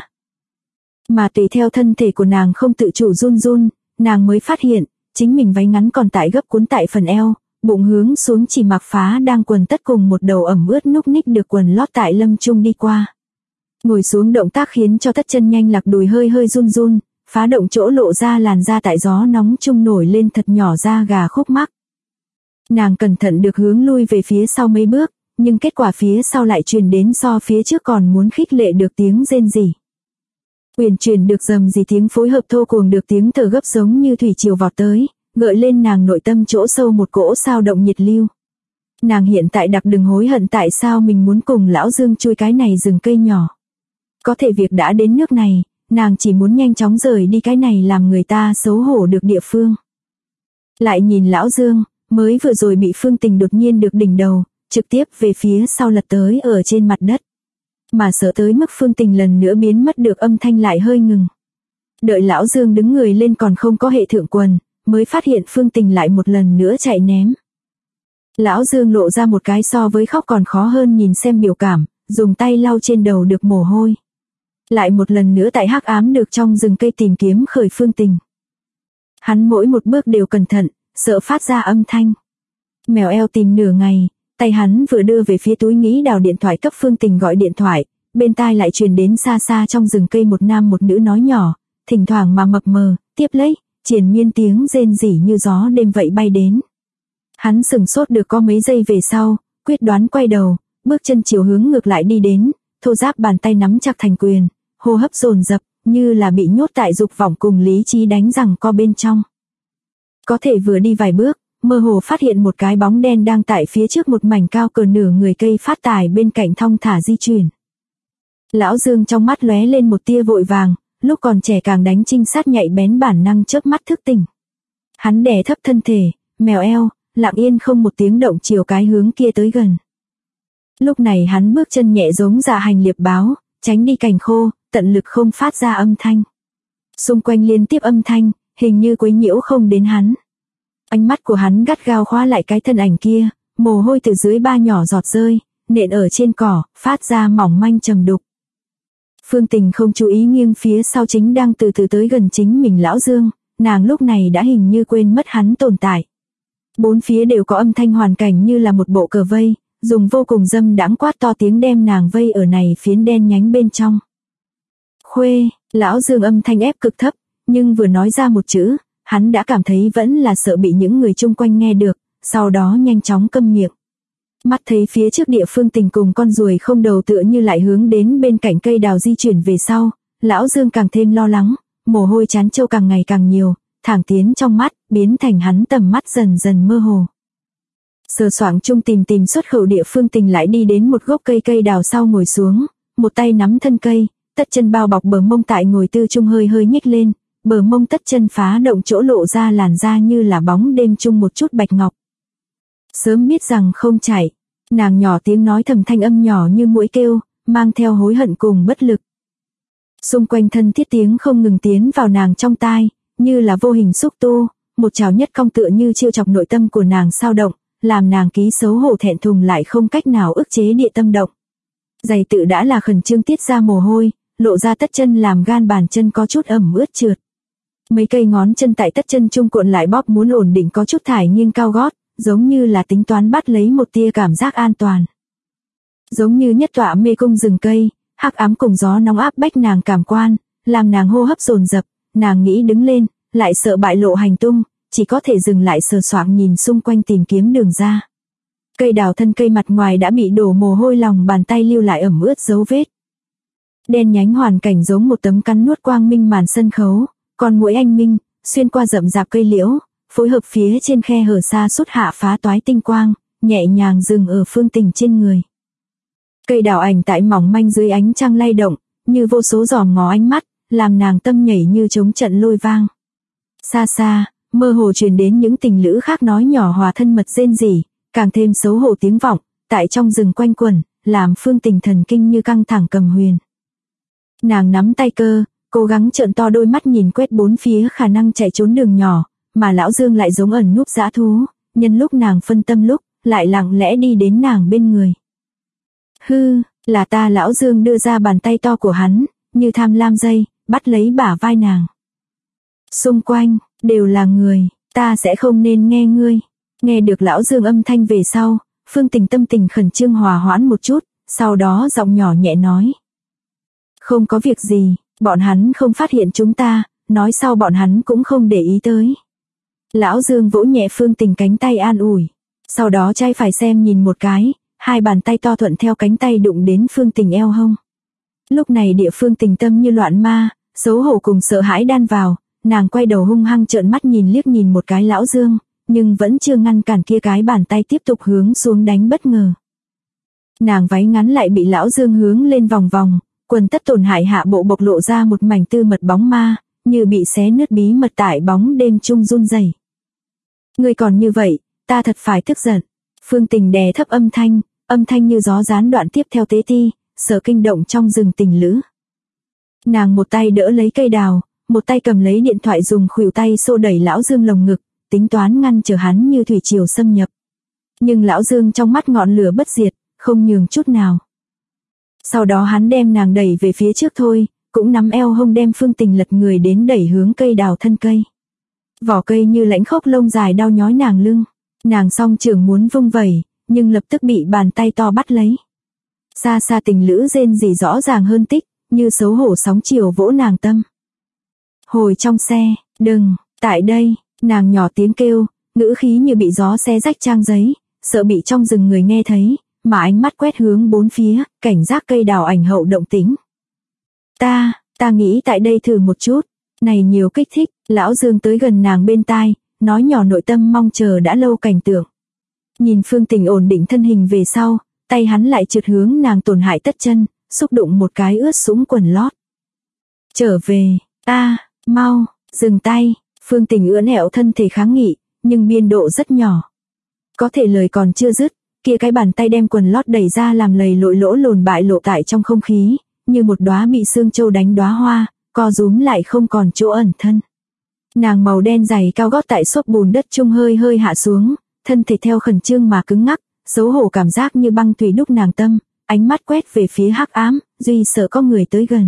Mà tùy theo thân thể của nàng không tự chủ run run, nàng mới phát hiện, chính mình váy ngắn còn tại gấp cuốn tại phần eo, bụng hướng xuống chỉ mặc phá đang quần tất cùng một đầu ẩm ướt núc ních được quần lót tại lâm trung đi qua. Ngồi xuống động tác khiến cho tất chân nhanh lạc đùi hơi hơi run run, phá động chỗ lộ ra làn da tại gió nóng trung nổi lên thật nhỏ da gà khúc mắc. Nàng cẩn thận được hướng lui về phía sau mấy bước, nhưng kết quả phía sau lại truyền đến so phía trước còn muốn khích lệ được tiếng rên rỉ. Uyển chuyển được dầm gì tiếng phối hợp thô cuồng được tiếng thở gấp giống như thủy triều vọt tới, gợi lên nàng nội tâm chỗ sâu một cỗ sao động nhiệt lưu. Nàng hiện tại đặc đừng hối hận tại sao mình muốn cùng lão Dương chui cái này rừng cây nhỏ. Có thể việc đã đến nước này, nàng chỉ muốn nhanh chóng rời đi cái này làm người ta xấu hổ được địa phương. Lại nhìn lão Dương, mới vừa rồi bị Phương Tình đột nhiên được đỉnh đầu, trực tiếp về phía sau lật tới ở trên mặt đất. Mà sợ tới mức Phương Tình lần nữa biến mất được âm thanh lại hơi ngừng. Đợi lão Dương đứng người lên còn không có hệ thượng quần, mới phát hiện Phương Tình lại một lần nữa chạy ném. Lão Dương lộ ra một cái so với khóc còn khó hơn nhìn xem biểu cảm, dùng tay lau trên đầu được mồ hôi. Lại một lần nữa tại hắc ám được trong rừng cây tìm kiếm khởi Phương Tình. Hắn mỗi một bước đều cẩn thận, sợ phát ra âm thanh. Mèo eo tìm nửa ngày, tay hắn vừa đưa về phía túi nghĩ đào điện thoại cấp Phương Tình gọi điện thoại, bên tai lại truyền đến xa xa trong rừng cây một nam một nữ nói nhỏ, thỉnh thoảng mà mập mờ, tiếp lấy, triền miên tiếng rên rỉ như gió đêm vậy bay đến. Hắn sừng sốt được có mấy giây về sau, quyết đoán quay đầu, bước chân chiều hướng ngược lại đi đến, thô ráp bàn tay nắm chặt thành quyền, hô hấp dồn dập, như là bị nhốt tại dục vọng cùng lý trí đánh giằng co bên trong. Có thể vừa đi vài bước, mơ hồ phát hiện một cái bóng đen đang tại phía trước một mảnh cao cỡ nửa người cây phát tài bên cạnh thong thả di chuyển. Lão Dương trong mắt lóe lên một tia vội vàng, lúc còn trẻ càng đánh trinh sát nhạy bén bản năng chớp mắt thức tỉnh. Hắn đè thấp thân thể, mèo eo, lặng yên không một tiếng động chiều cái hướng kia tới gần. Lúc này hắn bước chân nhẹ giống dạ hành liệp báo, tránh đi cành khô, tận lực không phát ra âm thanh. Xung quanh liên tiếp âm thanh, hình như quấy nhiễu không đến hắn. Ánh mắt của hắn gắt gao khóa lại cái thân ảnh kia, mồ hôi từ dưới ba nhỏ giọt rơi, nện ở trên cỏ, phát ra mỏng manh trầm đục. Phương Tình không chú ý nghiêng phía sau chính đang từ từ tới gần chính mình lão Dương, nàng lúc này đã hình như quên mất hắn tồn tại. Bốn phía đều có âm thanh hoàn cảnh như là một bộ cờ vây, dùng vô cùng dâm đãng quát to tiếng đem nàng vây ở này phiến đen nhánh bên trong. Khuê, lão Dương âm thanh ép cực thấp, nhưng vừa nói ra một chữ, hắn đã cảm thấy vẫn là sợ bị những người chung quanh nghe được, sau đó nhanh chóng câm miệng. Mắt thấy phía trước địa Phương Tình cùng con ruồi không đầu tựa như lại hướng đến bên cạnh cây đào di chuyển về sau, lão Dương càng thêm lo lắng, mồ hôi chán trâu càng ngày càng nhiều, thẳng tiến trong mắt, biến thành hắn tầm mắt dần dần mơ hồ. Sờ soạng chung tìm xuất khẩu địa Phương Tình lại đi đến một gốc cây đào sau ngồi xuống, một tay nắm thân cây, tất chân bao bọc bờ mông tại ngồi tư chung hơi hơi nhích lên, bờ mông tất chân phá động chỗ lộ ra làn da như là bóng đêm chung một chút bạch ngọc. Sớm biết rằng không chạy, nàng nhỏ tiếng nói thầm thanh âm nhỏ như muỗi kêu, mang theo hối hận cùng bất lực. Xung quanh thân thiết tiếng không ngừng tiến vào nàng trong tai, như là vô hình xúc tu, một trào nhất cong tựa như chiêu chọc nội tâm của nàng sao động, làm nàng ký xấu hổ thẹn thùng lại không cách nào ức chế địa tâm động. Giày tự đã là khẩn trương tiết ra mồ hôi, lộ ra tất chân làm gan bàn chân có chút ẩm ướt trượt. Mấy cây ngón chân tại tất chân chung cuộn lại bóp muốn ổn định có chút thải nghiêng cao gót, giống như là tính toán bắt lấy một tia cảm giác an toàn. Giống như nhất tọa mê cung rừng cây, hắc ám cùng gió nóng áp bách nàng cảm quan, làm nàng hô hấp dồn dập, nàng nghĩ đứng lên, lại sợ bại lộ hành tung, chỉ có thể dừng lại sờ soạng nhìn xung quanh tìm kiếm đường ra. Cây đào thân cây mặt ngoài đã bị đổ mồ hôi lòng bàn tay lưu lại ẩm ướt dấu vết. Đen nhánh hoàn cảnh giống một tấm cắn nuốt quang minh màn sân khấu, con muỗi anh minh, xuyên qua rậm rạp cây liễu, phối hợp phía trên khe hở xa sút hạ phá toái tinh quang, nhẹ nhàng dừng ở Phương Tình trên người. Cây đào ảnh tại mỏng manh dưới ánh trăng lay động, như vô số giòm ngó ánh mắt, làm nàng tâm nhảy như trống trận lôi vang. Xa xa, mơ hồ truyền đến những tình lữ khác nói nhỏ hòa thân mật rên rỉ, càng thêm xấu hổ tiếng vọng, tại trong rừng quanh quẩn, làm Phương Tình thần kinh như căng thẳng cầm huyền. Nàng nắm tay cơ, cố gắng trợn to đôi mắt nhìn quét bốn phía khả năng chạy trốn đường nhỏ, mà lão Dương lại giống ẩn núp dã thú, nhân lúc nàng phân tâm lúc, lại lặng lẽ đi đến nàng bên người. Hư, là ta. Lão Dương đưa ra bàn tay to của hắn, như tham lam dây, bắt lấy bả vai nàng. Xung quanh, đều là người, ta sẽ không nên nghe ngươi. Nghe được lão Dương âm thanh về sau, Phương Tình tâm tình khẩn trương hòa hoãn một chút, sau đó giọng nhỏ nhẹ nói. Không có việc gì, bọn hắn không phát hiện chúng ta, nói sau bọn hắn cũng không để ý tới. Lão Dương vỗ nhẹ Phương Tình cánh tay an ủi, sau đó trái phải xem nhìn một cái, hai bàn tay to thuận theo cánh tay đụng đến Phương Tình eo hông. Lúc này địa Phương Tình tâm như loạn ma, xấu hổ cùng sợ hãi đan vào, nàng quay đầu hung hăng trợn mắt nhìn liếc nhìn một cái lão Dương, nhưng vẫn chưa ngăn cản kia cái bàn tay tiếp tục hướng xuống đánh bất ngờ. Nàng váy ngắn lại bị Lão Dương hướng lên vòng vòng, quần tất tổn hại hạ bộ bộc lộ ra một mảnh tư mật bóng ma, như bị xé nứt bí mật tại bóng đêm chung run rẩy. Ngươi còn như vậy, ta thật phải tức giận. Phương Tình đè thấp âm thanh như gió gián đoạn tiếp theo tế ti, sợ kinh động trong rừng tình lữ. Nàng một tay đỡ lấy cây đào, một tay cầm lấy điện thoại dùng khuỷu tay xô đẩy Lão Dương lồng ngực, tính toán ngăn trở hắn như thủy triều xâm nhập. Nhưng Lão Dương trong mắt ngọn lửa bất diệt, không nhường chút nào. Sau đó hắn đem nàng đẩy về phía trước thôi, cũng nắm eo hông đem Phương Tình lật người đến đẩy hướng cây đào thân cây. Vỏ cây như lãnh khốc lông dài đau nhói nàng lưng. Nàng song trường muốn vung vẩy, nhưng lập tức bị bàn tay to bắt lấy. Xa xa tình lữ rên rỉ rõ ràng hơn tích, như xấu hổ sóng chiều vỗ nàng tâm. Hồi trong xe, đừng, tại đây, nàng nhỏ tiếng kêu, ngữ khí như bị gió xé rách trang giấy, sợ bị trong rừng người nghe thấy, mà ánh mắt quét hướng bốn phía, cảnh giác cây đào ảnh hậu động tĩnh. Ta nghĩ tại đây thử một chút, này nhiều kích thích. Lão Dương tới gần nàng bên tai, nói nhỏ nội tâm mong chờ đã lâu cảnh tượng. Nhìn Phương Tình ổn định thân hình về sau, tay hắn lại trượt hướng nàng tổn hại tất chân, xúc đụng một cái ướt sũng quần lót. Trở về, mau, dừng tay. Phương Tình ưỡn ẹo thân thể kháng nghị, nhưng biên độ rất nhỏ. Có thể lời còn chưa dứt, kia cái bàn tay đem quần lót đẩy ra làm lầy lội lỗ lồn bại lộ tại trong không khí, như một đóa bị sương châu đánh đóa hoa, co rúm lại không còn chỗ ẩn thân. Nàng màu đen giày cao gót tại xốp bùn đất chung hơi hơi hạ xuống, thân thể theo khẩn trương mà cứng ngắc, xấu hổ cảm giác như băng thủy đúc nàng tâm, ánh mắt quét về phía hắc ám, duy sợ có người tới gần.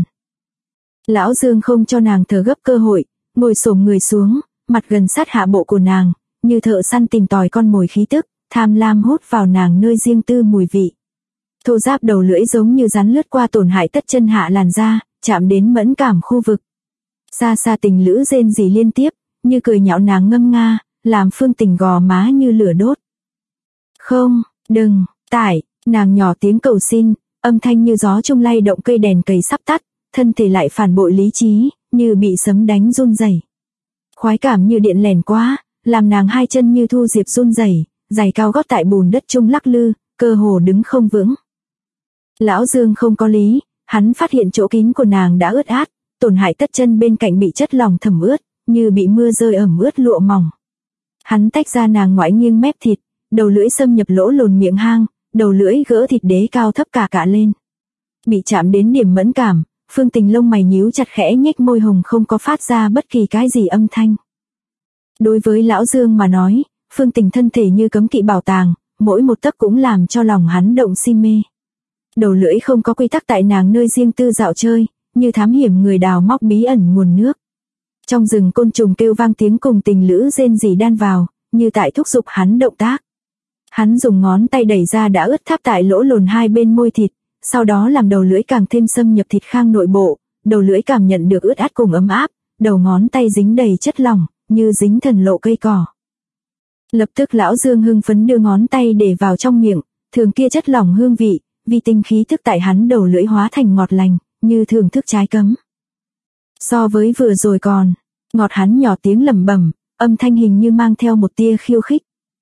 Lão Dương không cho nàng thở gấp cơ hội, ngồi xổm người xuống, mặt gần sát hạ bộ của nàng, như thợ săn tìm tòi con mồi khí tức, tham lam hút vào nàng nơi riêng tư mùi vị. Thô ráp đầu lưỡi giống như rắn lướt qua tổn hại tất chân hạ làn da, chạm đến mẫn cảm khu vực. Xa xa tình lữ rên rỉ liên tiếp, như cười nhạo nàng ngâm nga, làm Phương Tình gò má như lửa đốt. Không, đừng, nàng nhỏ tiếng cầu xin, âm thanh như gió trung lay động cây đèn cầy sắp tắt, thân thể lại phản bội lý trí, như bị sấm đánh run rẩy. Khoái cảm như điện lẻn quá, làm nàng hai chân như thu diệp run rẩy, giày cao gót tại bùn đất trung lắc lư, cơ hồ đứng không vững. Lão Dương không có lý, hắn phát hiện chỗ kín của nàng đã ướt át, tổn hại tất chân bên cạnh bị chất lỏng thẩm ướt, như bị mưa rơi ẩm ướt lụa mỏng. Hắn tách ra nàng ngoãi nghiêng mép thịt, đầu lưỡi xâm nhập lỗ lồn miệng hang, đầu lưỡi gỡ thịt đế cao thấp cả lên. Bị chạm đến điểm mẫn cảm, Phương Tình lông mày nhíu chặt khẽ nhếch môi hồng không có phát ra bất kỳ cái gì âm thanh. Đối với Lão Dương mà nói, Phương Tình thân thể như cấm kỵ bảo tàng, mỗi một tấc cũng làm cho lòng hắn động si mê. Đầu lưỡi không có quy tắc tại nàng nơi riêng tư dạo chơi, như thám hiểm người đào móc bí ẩn nguồn nước. Trong rừng côn trùng kêu vang tiếng cùng tình lữ rên rỉ đan vào, như tại thúc giục hắn động tác. Hắn dùng ngón tay đẩy ra đã ướt tháp tại lỗ lồn hai bên môi thịt, sau đó làm đầu lưỡi càng thêm xâm nhập thịt khang nội bộ, đầu lưỡi cảm nhận được ướt át cùng ấm áp, đầu ngón tay dính đầy chất lỏng, như dính thần lộ cây cỏ. Lập tức Lão Dương hưng phấn đưa ngón tay để vào trong miệng, thường kia chất lỏng hương vị, vi tinh khí thức tại hắn đầu lưỡi hóa thành ngọt lành, như thưởng thức trái cấm. So với vừa rồi còn, ngọt hắn nhỏ tiếng lẩm bẩm, âm thanh hình như mang theo một tia khiêu khích.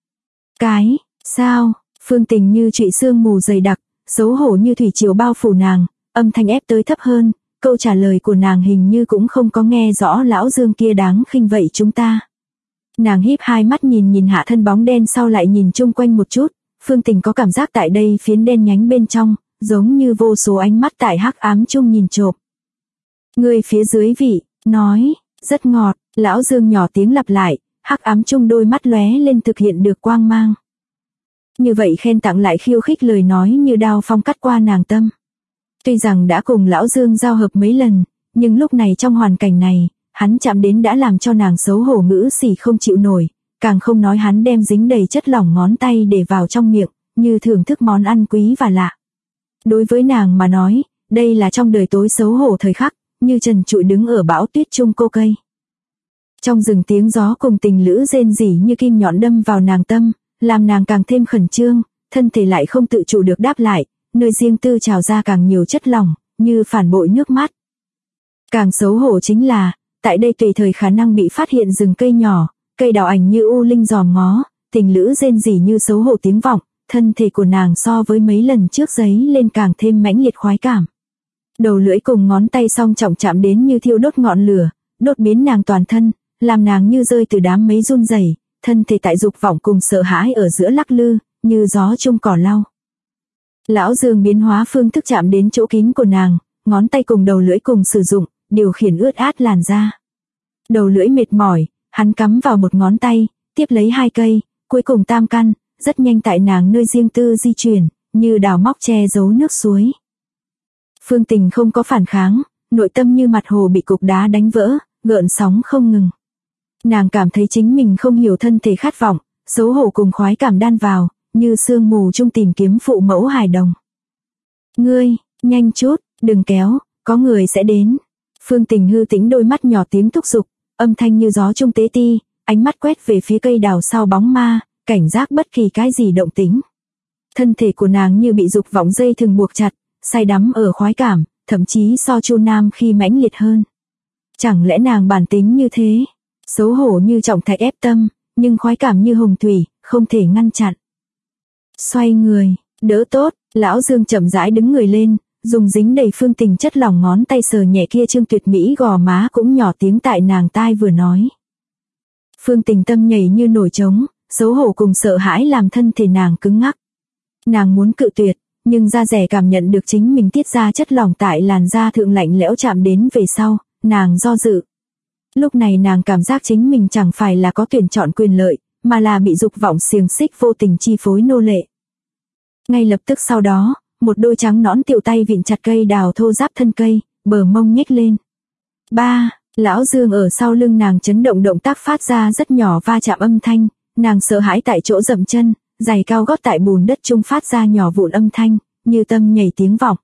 Sao, Phương Tình như trụy sương mù dày đặc, xấu hổ như thủy triều bao phủ nàng, âm thanh ép tới thấp hơn, câu trả lời của nàng hình như cũng không có nghe rõ Lão Dương kia đáng khinh vậy chúng ta. Nàng híp hai mắt nhìn hạ thân bóng đen sau lại nhìn chung quanh một chút, Phương Tình có cảm giác tại đây phiến đen nhánh bên trong, giống như vô số ánh mắt tại hắc ám chung nhìn trộm. Người phía dưới vị, nói, rất ngọt, Lão Dương nhỏ tiếng lặp lại, hắc ám chung đôi mắt lóe lên thực hiện được quang mang. Như vậy khen tặng lại khiêu khích lời nói như đao phong cắt qua nàng tâm. Tuy rằng đã cùng Lão Dương giao hợp mấy lần, nhưng lúc này trong hoàn cảnh này, hắn chạm đến đã làm cho nàng xấu hổ ngữ xỉ không chịu nổi, càng không nói hắn đem dính đầy chất lỏng ngón tay để vào trong miệng, như thưởng thức món ăn quý và lạ. Đối với nàng mà nói, đây là trong đời tối xấu hổ thời khắc, như trần trụi đứng ở bão tuyết chung cô cây. Trong rừng tiếng gió cùng tình lữ rên rỉ như kim nhọn đâm vào nàng tâm, làm nàng càng thêm khẩn trương, thân thể lại không tự chủ được đáp lại, nơi riêng tư trào ra càng nhiều chất lỏng, như phản bội nước mắt. Càng xấu hổ chính là, tại đây tùy thời khả năng bị phát hiện rừng cây nhỏ, cây đào ảnh như u linh giòm ngó, tình lữ rên rỉ như xấu hổ tiếng vọng, thân thể của nàng so với mấy lần trước giấy lên càng thêm mãnh liệt khoái cảm. Đầu lưỡi cùng ngón tay song trọng chạm đến như thiêu đốt ngọn lửa, đốt biến nàng toàn thân, làm nàng như rơi từ đám mây run rẩy, thân thể tại dục vọng cùng sợ hãi ở giữa lắc lư, như gió chung cỏ lau. Lão Dương biến hóa phương thức chạm đến chỗ kín của nàng, ngón tay cùng đầu lưỡi cùng sử dụng, điều khiển ướt át làn da. Đầu lưỡi mệt mỏi, hắn cắm vào một ngón tay, tiếp lấy 2 cây, cuối cùng tam căn, rất nhanh tại nàng nơi riêng tư di chuyển, như đào móc che giấu nước suối. Phương Tình không có phản kháng, nội tâm như mặt hồ bị cục đá đánh vỡ, gợn sóng không ngừng. Nàng cảm thấy chính mình không hiểu thân thể khát vọng, xấu hổ cùng khoái cảm đan vào, như sương mù chung tìm kiếm phụ mẫu hài đồng. Ngươi, nhanh chút, đừng kéo, có người sẽ đến. Phương Tình hư tĩnh đôi mắt nhỏ tiếng thúc giục, âm thanh như gió chung tế ti, ánh mắt quét về phía cây đào sau bóng ma, cảnh giác bất kỳ cái gì động tĩnh. Thân thể của nàng như bị dục vọng dây thừng buộc chặt, say đắm ở khoái cảm, thậm chí so Chu Nam khi mãnh liệt hơn. Chẳng lẽ nàng bản tính như thế? Xấu hổ như trọng thạch ép tâm, nhưng khoái cảm như hồng thủy, không thể ngăn chặn. Xoay người, đỡ tốt, lão Dương chậm rãi đứng người lên, dùng dính đầy Phương Tình chất lỏng ngón tay sờ nhẹ kia trương tuyệt mỹ gò má cũng nhỏ tiếng tại nàng tai vừa nói. Phương Tình tâm nhảy như nổi trống, xấu hổ cùng sợ hãi làm thân thể nàng cứng ngắc. Nàng muốn cự tuyệt, nhưng da dẻ cảm nhận được chính mình tiết ra chất lỏng tại làn da thượng lạnh lẽo chạm đến về sau, nàng do dự. Lúc này nàng cảm giác chính mình chẳng phải là có tuyển chọn quyền lợi, mà là bị dục vọng xiềng xích vô tình chi phối nô lệ. Ngay lập tức sau đó, một đôi trắng nõn tiểu tay vịn chặt cây đào thô ráp thân cây, bờ mông nhếch lên. Ba, lão Dương ở sau lưng nàng chấn động, động tác phát ra rất nhỏ va chạm âm thanh, nàng sợ hãi tại chỗ dậm chân, giày cao gót tại bùn đất chung phát ra nhỏ vụn âm thanh, như tâm nhảy tiếng vọng.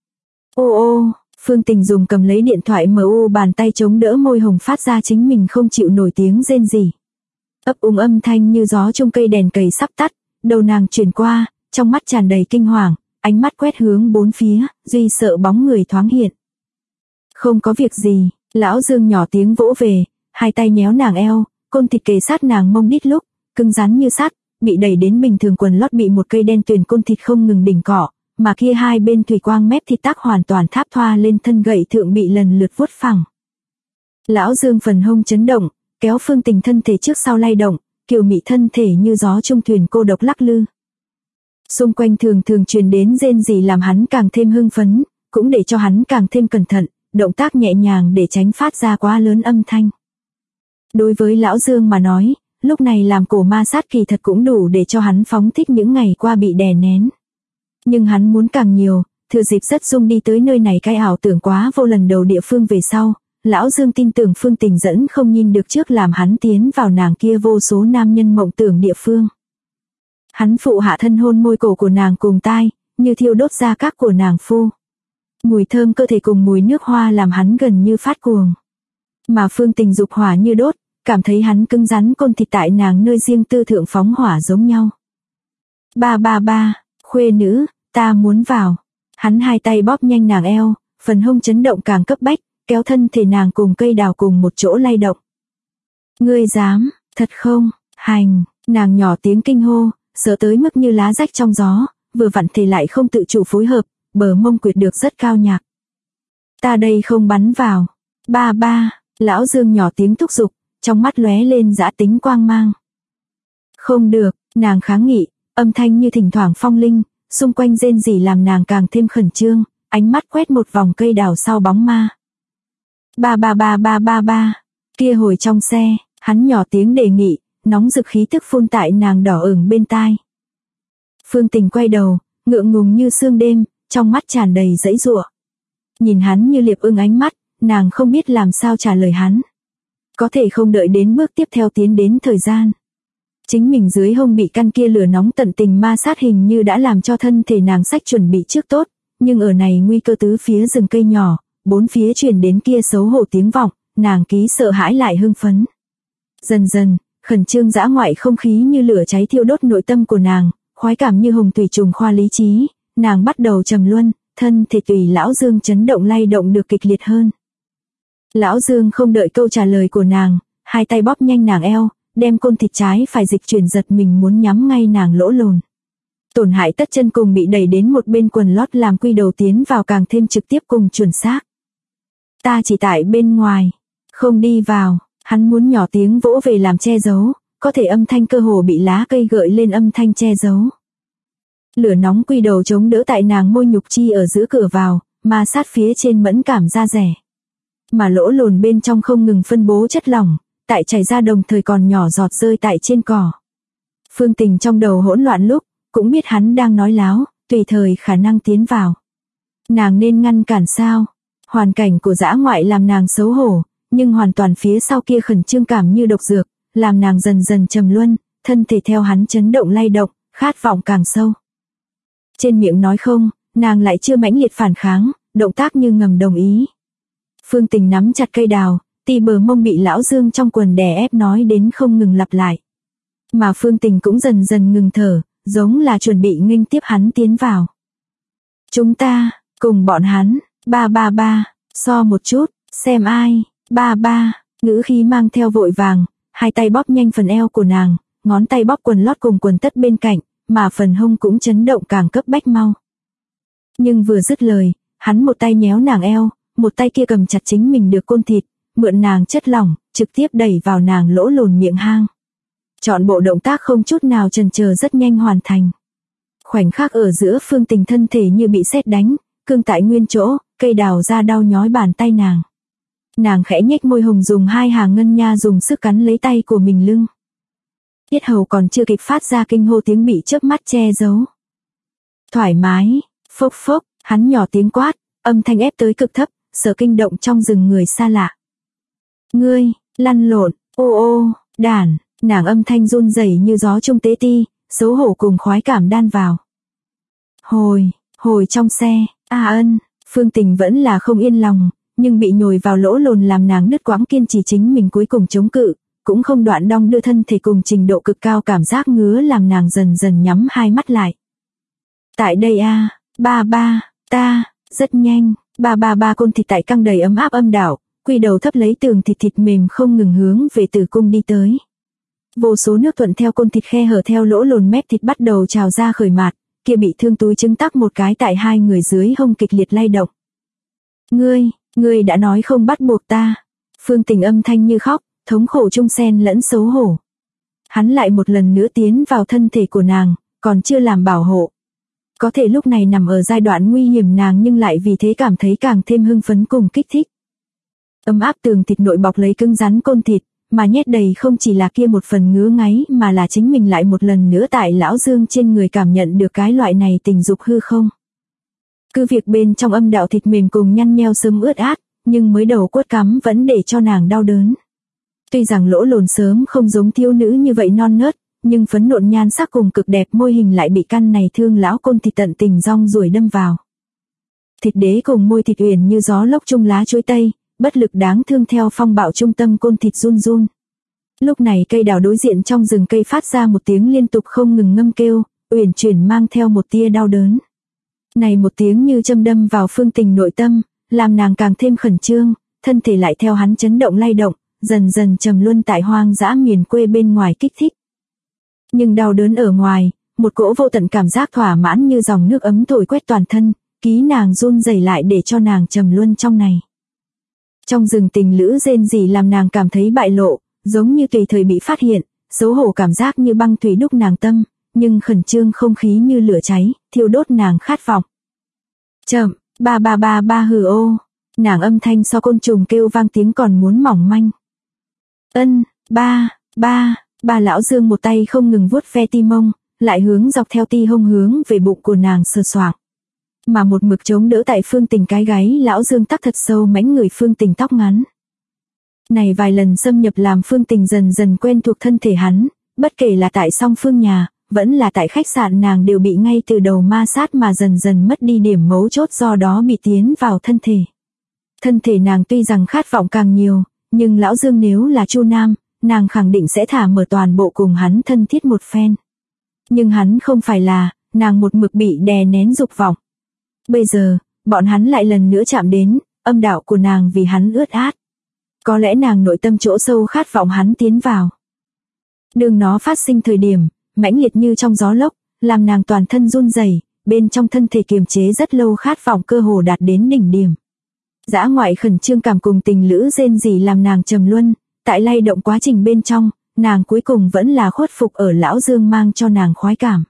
Ô ô, Phương Tình dùng cầm lấy điện thoại MU bàn tay chống đỡ môi hồng phát ra chính mình không chịu nổi tiếng rên rỉ. Ấp úng âm thanh như gió chung cây đèn cầy sắp tắt, đầu nàng chuyển qua, trong mắt tràn đầy kinh hoàng, ánh mắt quét hướng bốn phía, duy sợ bóng người thoáng hiện. Không có việc gì, lão Dương nhỏ tiếng vỗ về, 2 tay nhéo nàng eo, côn thịt kề sát nàng mông đít lúc, cứng rắn như sắt, bị đẩy đến bình thường quần lót bị một cây đen tuyền côn thịt không ngừng đỉnh cọ, mà kia 2 bên thủy quang mép thịt tác hoàn toàn tháp thoa lên thân gậy thượng bị lần lượt vuốt phẳng. Lão Dương phần hông chấn động, kéo Phương Tình thân thể trước sau lay động, kiều mị thân thể như gió chung thuyền cô độc lắc lư. Xung quanh thường truyền đến rên rỉ làm hắn càng thêm hưng phấn, cũng để cho hắn càng thêm cẩn thận, động tác nhẹ nhàng để tránh phát ra quá lớn âm thanh. Đối với lão Dương mà nói, lúc này làm cổ ma sát kỳ thật cũng đủ để cho hắn phóng thích những ngày qua bị đè nén. Nhưng hắn muốn càng nhiều, thừa dịp rất dung đi tới nơi này cái ảo tưởng quá vô lần đầu địa phương về sau, lão Dương tin tưởng Phương Tình dẫn không nhìn được trước làm hắn tiến vào nàng kia vô số nam nhân mộng tưởng địa phương. Hắn phụ hạ thân hôn môi cổ của nàng cùng tai, như thiêu đốt da các của nàng phu. Mùi thơm cơ thể cùng mùi nước hoa làm hắn gần như phát cuồng. Mà Phương Tình dục hỏa như đốt, cảm thấy hắn cứng rắn côn thịt tại nàng nơi riêng tư thượng phóng hỏa giống nhau. Ba, khuê nữ, ta muốn vào. Hắn 2 tay bóp nhanh nàng eo, phần hông chấn động càng cấp bách, kéo thân thể nàng cùng cây đào cùng một chỗ lay động. Ngươi dám, thật không, hành, nàng nhỏ tiếng kinh hô, sợ tới mức như lá rách trong gió, vừa vặn thể lại không tự chủ phối hợp, bờ mông quyệt được rất cao nhạc. Ta đây không bắn vào. Ba, lão Dương nhỏ tiếng thúc giục, trong mắt lóe lên dã tính quang mang. Không được, nàng kháng nghị, âm thanh như thỉnh thoảng phong linh, xung quanh rên rỉ làm nàng càng thêm khẩn trương, ánh mắt quét một vòng cây đào sau bóng ma. Ba, kia hồi trong xe, hắn nhỏ tiếng đề nghị, nóng rực khí tức phun tại nàng đỏ ửng bên tai. Phương Tình quay đầu, ngượng ngùng như sương đêm, trong mắt tràn đầy dãy giụa. Nhìn hắn như liệp ưng ánh mắt, nàng không biết làm sao trả lời hắn. Có thể không đợi đến bước tiếp theo tiến đến thời gian. Chính mình dưới hông bị căn kia lửa nóng tận tình ma sát hình như đã làm cho thân thể nàng sách chuẩn bị trước tốt, nhưng ở này nguy cơ tứ phía rừng cây nhỏ, bốn phía truyền đến kia xấu hổ tiếng vọng, nàng ký sợ hãi lại hưng phấn. Dần dần, khẩn trương dã ngoại không khí như lửa cháy thiêu đốt nội tâm của nàng, khoái cảm như hồng thủy trùng khoa lý trí, nàng bắt đầu trầm luân, thân thể tùy lão Dương chấn động lay động được kịch liệt hơn. Lão Dương không đợi câu trả lời của nàng, 2 tay bóp nhanh nàng eo, đem côn thịt trái phải dịch chuyển giật mình muốn nhắm ngay nàng lỗ lồn. Tổn hại tất chân cùng bị đẩy đến một bên quần lót làm quy đầu tiến vào càng thêm trực tiếp cùng chuẩn xác. Ta chỉ tại bên ngoài, không đi vào, hắn muốn nhỏ tiếng vỗ về làm che giấu, có thể âm thanh cơ hồ bị lá cây gợi lên âm thanh che giấu. Lửa nóng quy đầu chống đỡ tại nàng môi nhục chi ở giữa cửa vào, ma sát phía trên mẫn cảm da rẻ. Mà lỗ lồn bên trong không ngừng phân bố chất lỏng, tại chảy ra đồng thời còn nhỏ giọt rơi tại trên cỏ. Phương Tình trong đầu hỗn loạn lúc, cũng biết hắn đang nói láo, tùy thời khả năng tiến vào. Nàng nên ngăn cản sao? Hoàn cảnh của dã ngoại làm nàng xấu hổ, nhưng hoàn toàn phía sau kia khẩn trương cảm như độc dược, làm nàng dần dần trầm luân, thân thể theo hắn chấn động lay động, khát vọng càng sâu. Trên miệng nói không, nàng lại chưa mãnh liệt phản kháng, động tác như ngầm đồng ý. Phương Tình nắm chặt cây đào, ti bờ mông bị lão Dương trong quần đè ép nói đến không ngừng lặp lại. Mà Phương Tình cũng dần dần ngừng thở, giống là chuẩn bị nghênh tiếp hắn tiến vào. Chúng ta, cùng bọn hắn, ba, so một chút, xem ai, ba, ngữ khí mang theo vội vàng, hai tay bóp nhanh phần eo của nàng, ngón tay bóp quần lót cùng quần tất bên cạnh, mà phần hông cũng chấn động càng cấp bách mau. Nhưng vừa dứt lời, hắn một tay nhéo nàng eo, một tay kia cầm chặt chính mình được côn thịt, mượn nàng chất lỏng, trực tiếp đẩy vào nàng lỗ lồn miệng hang. Chọn bộ động tác không chút nào chần chờ rất nhanh hoàn thành. Khoảnh khắc ở giữa Phương Tình thân thể như bị sét đánh, cương tại nguyên chỗ, cây đào ra đau nhói bàn tay nàng. Nàng khẽ nhếch môi hồng dùng hai hàng ngân nha dùng sức cắn lấy tay của mình lưng. Yết hầu còn chưa kịp phát ra kinh hô tiếng bị chớp mắt che giấu. Thoải mái, phốc phốc, hắn nhỏ tiếng quát, âm thanh ép tới cực thấp, sợ kinh động trong rừng người xa lạ. Ngươi, lăn lộn, ô, đàn, nàng âm thanh run rẩy như gió trung tế ti, xấu hổ cùng khoái cảm đan vào. Hồi trong xe, Phương Tình vẫn là không yên lòng, nhưng bị nhồi vào lỗ lồn làm nàng nứt quãng kiên trì chính mình cuối cùng chống cự, cũng không đoạn đong đưa thân thể cùng trình độ cực cao cảm giác ngứa làm nàng dần dần nhắm hai mắt lại. Tại đây ba, ta, rất nhanh, ba côn thịt tại căng đầy ấm áp âm đạo, quy đầu thấp lấy tường thịt mềm không ngừng hướng về tử cung đi tới. Vô số nước thuận theo côn thịt khe hở theo lỗ lồn mép thịt bắt đầu trào ra khởi mạt, kia bị thương túi trứng tắc một cái tại hai người dưới hông kịch liệt lay động. Ngươi đã nói không bắt buộc ta. Phương Tình âm thanh như khóc, thống khổ trung xen lẫn xấu hổ. Hắn lại một lần nữa tiến vào thân thể của nàng, còn chưa làm bảo hộ. Có thể lúc này nằm ở giai đoạn nguy hiểm nàng nhưng lại vì thế cảm thấy càng thêm hưng phấn cùng kích thích. Ấm áp tường thịt nội bọc lấy cứng rắn côn thịt, mà nhét đầy không chỉ là kia một phần ngứa ngáy mà là chính mình lại một lần nữa tại lão Dương trên người cảm nhận được cái loại này tình dục hư không. Cứ việc bên trong âm đạo thịt mềm cùng nhăn nheo sớm ướt át, nhưng mới đầu quất cắm vẫn để cho nàng đau đớn. Tuy rằng lỗ lồn sớm không giống thiếu nữ như vậy non nớt, nhưng phấn nộn nhan sắc cùng cực đẹp môi hình lại bị căn này thương lão côn thịt tận tình rong ruổi đâm vào. Thịt đế cùng môi thịt uyển như gió lốc chung lá chuối tây, bất lực đáng thương theo phong bạo trung tâm côn thịt run run. Lúc này cây đào đối diện trong rừng cây phát ra một tiếng liên tục không ngừng ngâm kêu, uyển chuyển mang theo một tia đau đớn. Này một tiếng như châm đâm vào Phương Tình nội tâm, làm nàng càng thêm khẩn trương, thân thể lại theo hắn chấn động lay động, dần dần trầm luân tại hoang dã miền quê bên ngoài kích thích. Nhưng đau đớn ở ngoài, một cỗ vô tận cảm giác thỏa mãn như dòng nước ấm thổi quét toàn thân, ký nàng run rẩy lại để cho nàng trầm luân trong này. Trong rừng tình lữ rên rỉ làm nàng cảm thấy bại lộ, giống như tùy thời bị phát hiện, xấu hổ cảm giác như băng thủy đúc nàng tâm, nhưng khẩn trương không khí như lửa cháy, thiêu đốt nàng khát vọng. Chậm, ba hừ ô, nàng âm thanh so côn trùng kêu vang tiếng còn muốn mỏng manh. Ba lão Dương một tay không ngừng vuốt ve ti mông, lại hướng dọc theo ti hông hướng về bụng của nàng sờ soạng. Mà một mực chống đỡ tại Phương Tình cái gáy lão Dương tắc thật sâu mánh người Phương Tình tóc ngắn. Này vài lần xâm nhập làm Phương Tình dần dần quen thuộc thân thể hắn, bất kể là tại song phương nhà, vẫn là tại khách sạn nàng đều bị ngay từ đầu ma sát mà dần dần mất đi điểm mấu chốt do đó bị tiến vào thân thể. Thân thể nàng tuy rằng khát vọng càng nhiều, nhưng lão Dương nếu là Chu Nam, nàng khẳng định sẽ thả mở toàn bộ cùng hắn thân thiết một phen. Nhưng hắn không phải là, nàng một mực bị đè nén dục vọng. Bây giờ, bọn hắn lại lần nữa chạm đến, âm đạo của nàng vì hắn ướt át. Có lẽ nàng nội tâm chỗ sâu khát vọng hắn tiến vào. Đường nó phát sinh thời điểm, mãnh liệt như trong gió lốc, làm nàng toàn thân run rẩy, bên trong thân thể kiềm chế rất lâu khát vọng cơ hồ đạt đến đỉnh điểm. Dã ngoại khẩn trương cảm cùng tình lữ rên rỉ làm nàng trầm luân, tại lay động quá trình bên trong, nàng cuối cùng vẫn là khuất phục ở Lão Dương mang cho nàng khoái cảm.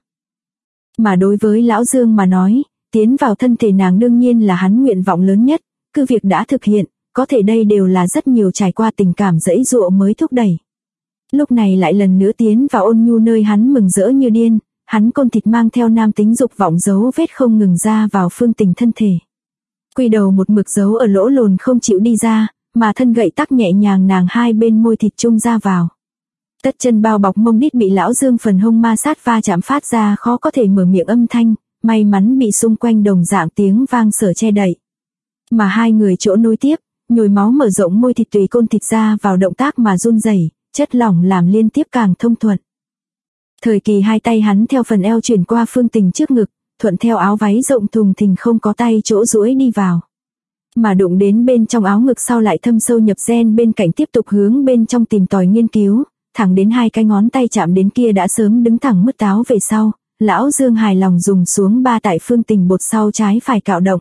Mà đối với Lão Dương mà nói, tiến vào thân thể nàng đương nhiên là hắn nguyện vọng lớn nhất, cứ việc đã thực hiện, có thể đây đều là rất nhiều trải qua tình cảm dẫy dụa mới thúc đẩy. Lúc này lại lần nữa tiến vào ôn nhu nơi hắn mừng rỡ như điên, hắn côn thịt mang theo nam tính dục vọng dấu vết không ngừng ra vào Phương Tình thân thể. Quy đầu một mực giấu ở lỗ lồn không chịu đi ra, mà thân gậy tắc nhẹ nhàng nàng hai bên môi thịt chung ra vào. Tất chân bao bọc mông đít bị Lão Dương phần hông ma sát va chạm phát ra khó có thể mở miệng âm thanh, may mắn bị xung quanh đồng dạng tiếng vang sở che đậy. Mà hai người chỗ nối tiếp, nhồi máu mở rộng môi thịt tùy côn thịt ra vào động tác mà run rẩy, chất lỏng làm liên tiếp càng thông thuận. Thời kỳ hai tay hắn theo phần eo chuyển qua Phương Tình trước ngực, thuận theo áo váy rộng thùng thình không có tay chỗ duỗi đi vào. Mà đụng đến bên trong áo ngực sau lại thâm sâu nhập gen bên cạnh tiếp tục hướng bên trong tìm tòi nghiên cứu, thẳng đến hai cái ngón tay chạm đến kia đã sớm đứng thẳng mứt táo về sau, Lão Dương hài lòng dùng xuống ba tại Phương Tình bột sau trái phải cạo động.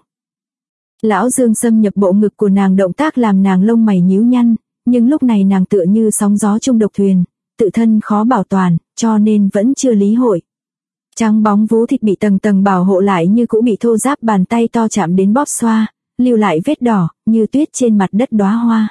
Lão Dương xâm nhập bộ ngực của nàng động tác làm nàng lông mày nhíu nhăn, nhưng lúc này nàng tựa như sóng gió chung độc thuyền, tự thân khó bảo toàn, cho nên vẫn chưa lý hội. Trắng bóng vú thịt bị tầng tầng bảo hộ lại như cũ bị thô ráp bàn tay to chạm đến bóp xoa, lưu lại vết đỏ, như tuyết trên mặt đất đóa hoa.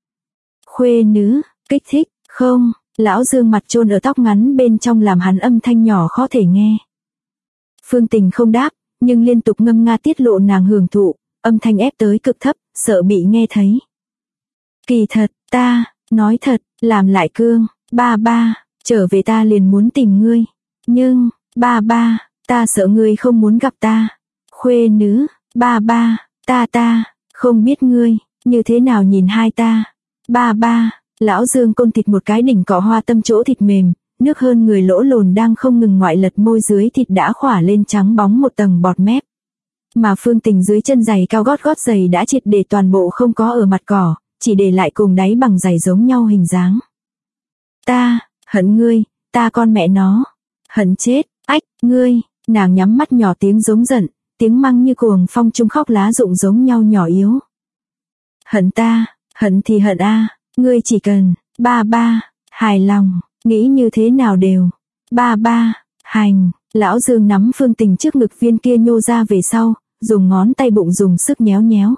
Khuê nữ, kích thích, không, Lão Dương mặt chôn ở tóc ngắn bên trong làm hắn âm thanh nhỏ khó thể nghe. Phương Tình không đáp, nhưng liên tục ngâm nga tiết lộ nàng hưởng thụ, âm thanh ép tới cực thấp, sợ bị nghe thấy. Kỳ thật, ta, nói thật, làm lại cương, ba ba, trở về ta liền muốn tìm ngươi. Nhưng, ba ba, ta sợ ngươi không muốn gặp ta. Khuê nữ, ba ba, ta, không biết ngươi, như thế nào nhìn hai ta. Ba ba, Lão Dương côn thịt một cái đỉnh cọ hoa tâm chỗ thịt mềm, nước hơn người lỗ lồn đang không ngừng ngoại lật môi dưới thịt đã khỏa lên trắng bóng một tầng bọt mép. Mà Phương Tình dưới chân giày cao gót giày đã triệt để toàn bộ không có ở mặt cỏ, chỉ để lại cùng đáy bằng giày giống nhau hình dáng. Ta, hận ngươi, ta con mẹ nó, hận chết, ách, ngươi, nàng nhắm mắt nhỏ tiếng giống giận, tiếng măng như cuồng phong trung khóc lá rụng giống nhau nhỏ yếu. Hận ta, hận thì hận a, ngươi chỉ cần, ba ba, hài lòng, nghĩ như thế nào đều, ba ba, hành. Lão Dương nắm Phương Tình trước ngực viên kia nhô ra về sau, dùng ngón tay bụng dùng sức nhéo nhéo.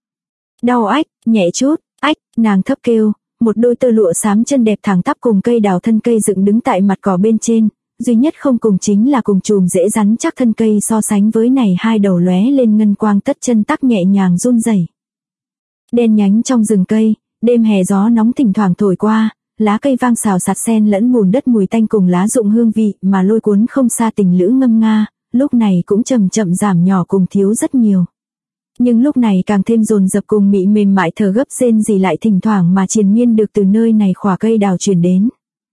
Đau ách, nhẹ chút, ách, nàng thấp kêu, một đôi tơ lụa xám chân đẹp thẳng tắp cùng cây đào thân cây dựng đứng tại mặt cỏ bên trên, duy nhất không cùng chính là cùng chùm dễ rắn chắc thân cây so sánh với này hai đầu lóe lên ngân quang tất chân tắc nhẹ nhàng run rẩy. Đen nhánh trong rừng cây, đêm hè gió nóng thỉnh thoảng thổi qua, lá cây vang xào xạc xen lẫn bùn đất mùi tanh cùng lá rụng hương vị mà lôi cuốn không xa tình lữ ngâm nga, lúc này cũng chậm chậm giảm nhỏ cùng thiếu rất nhiều. Nhưng lúc này càng thêm dồn dập cùng mị mềm mại thở gấp rên rỉ lại thỉnh thoảng mà triền miên được từ nơi này khỏa cây đào truyền đến.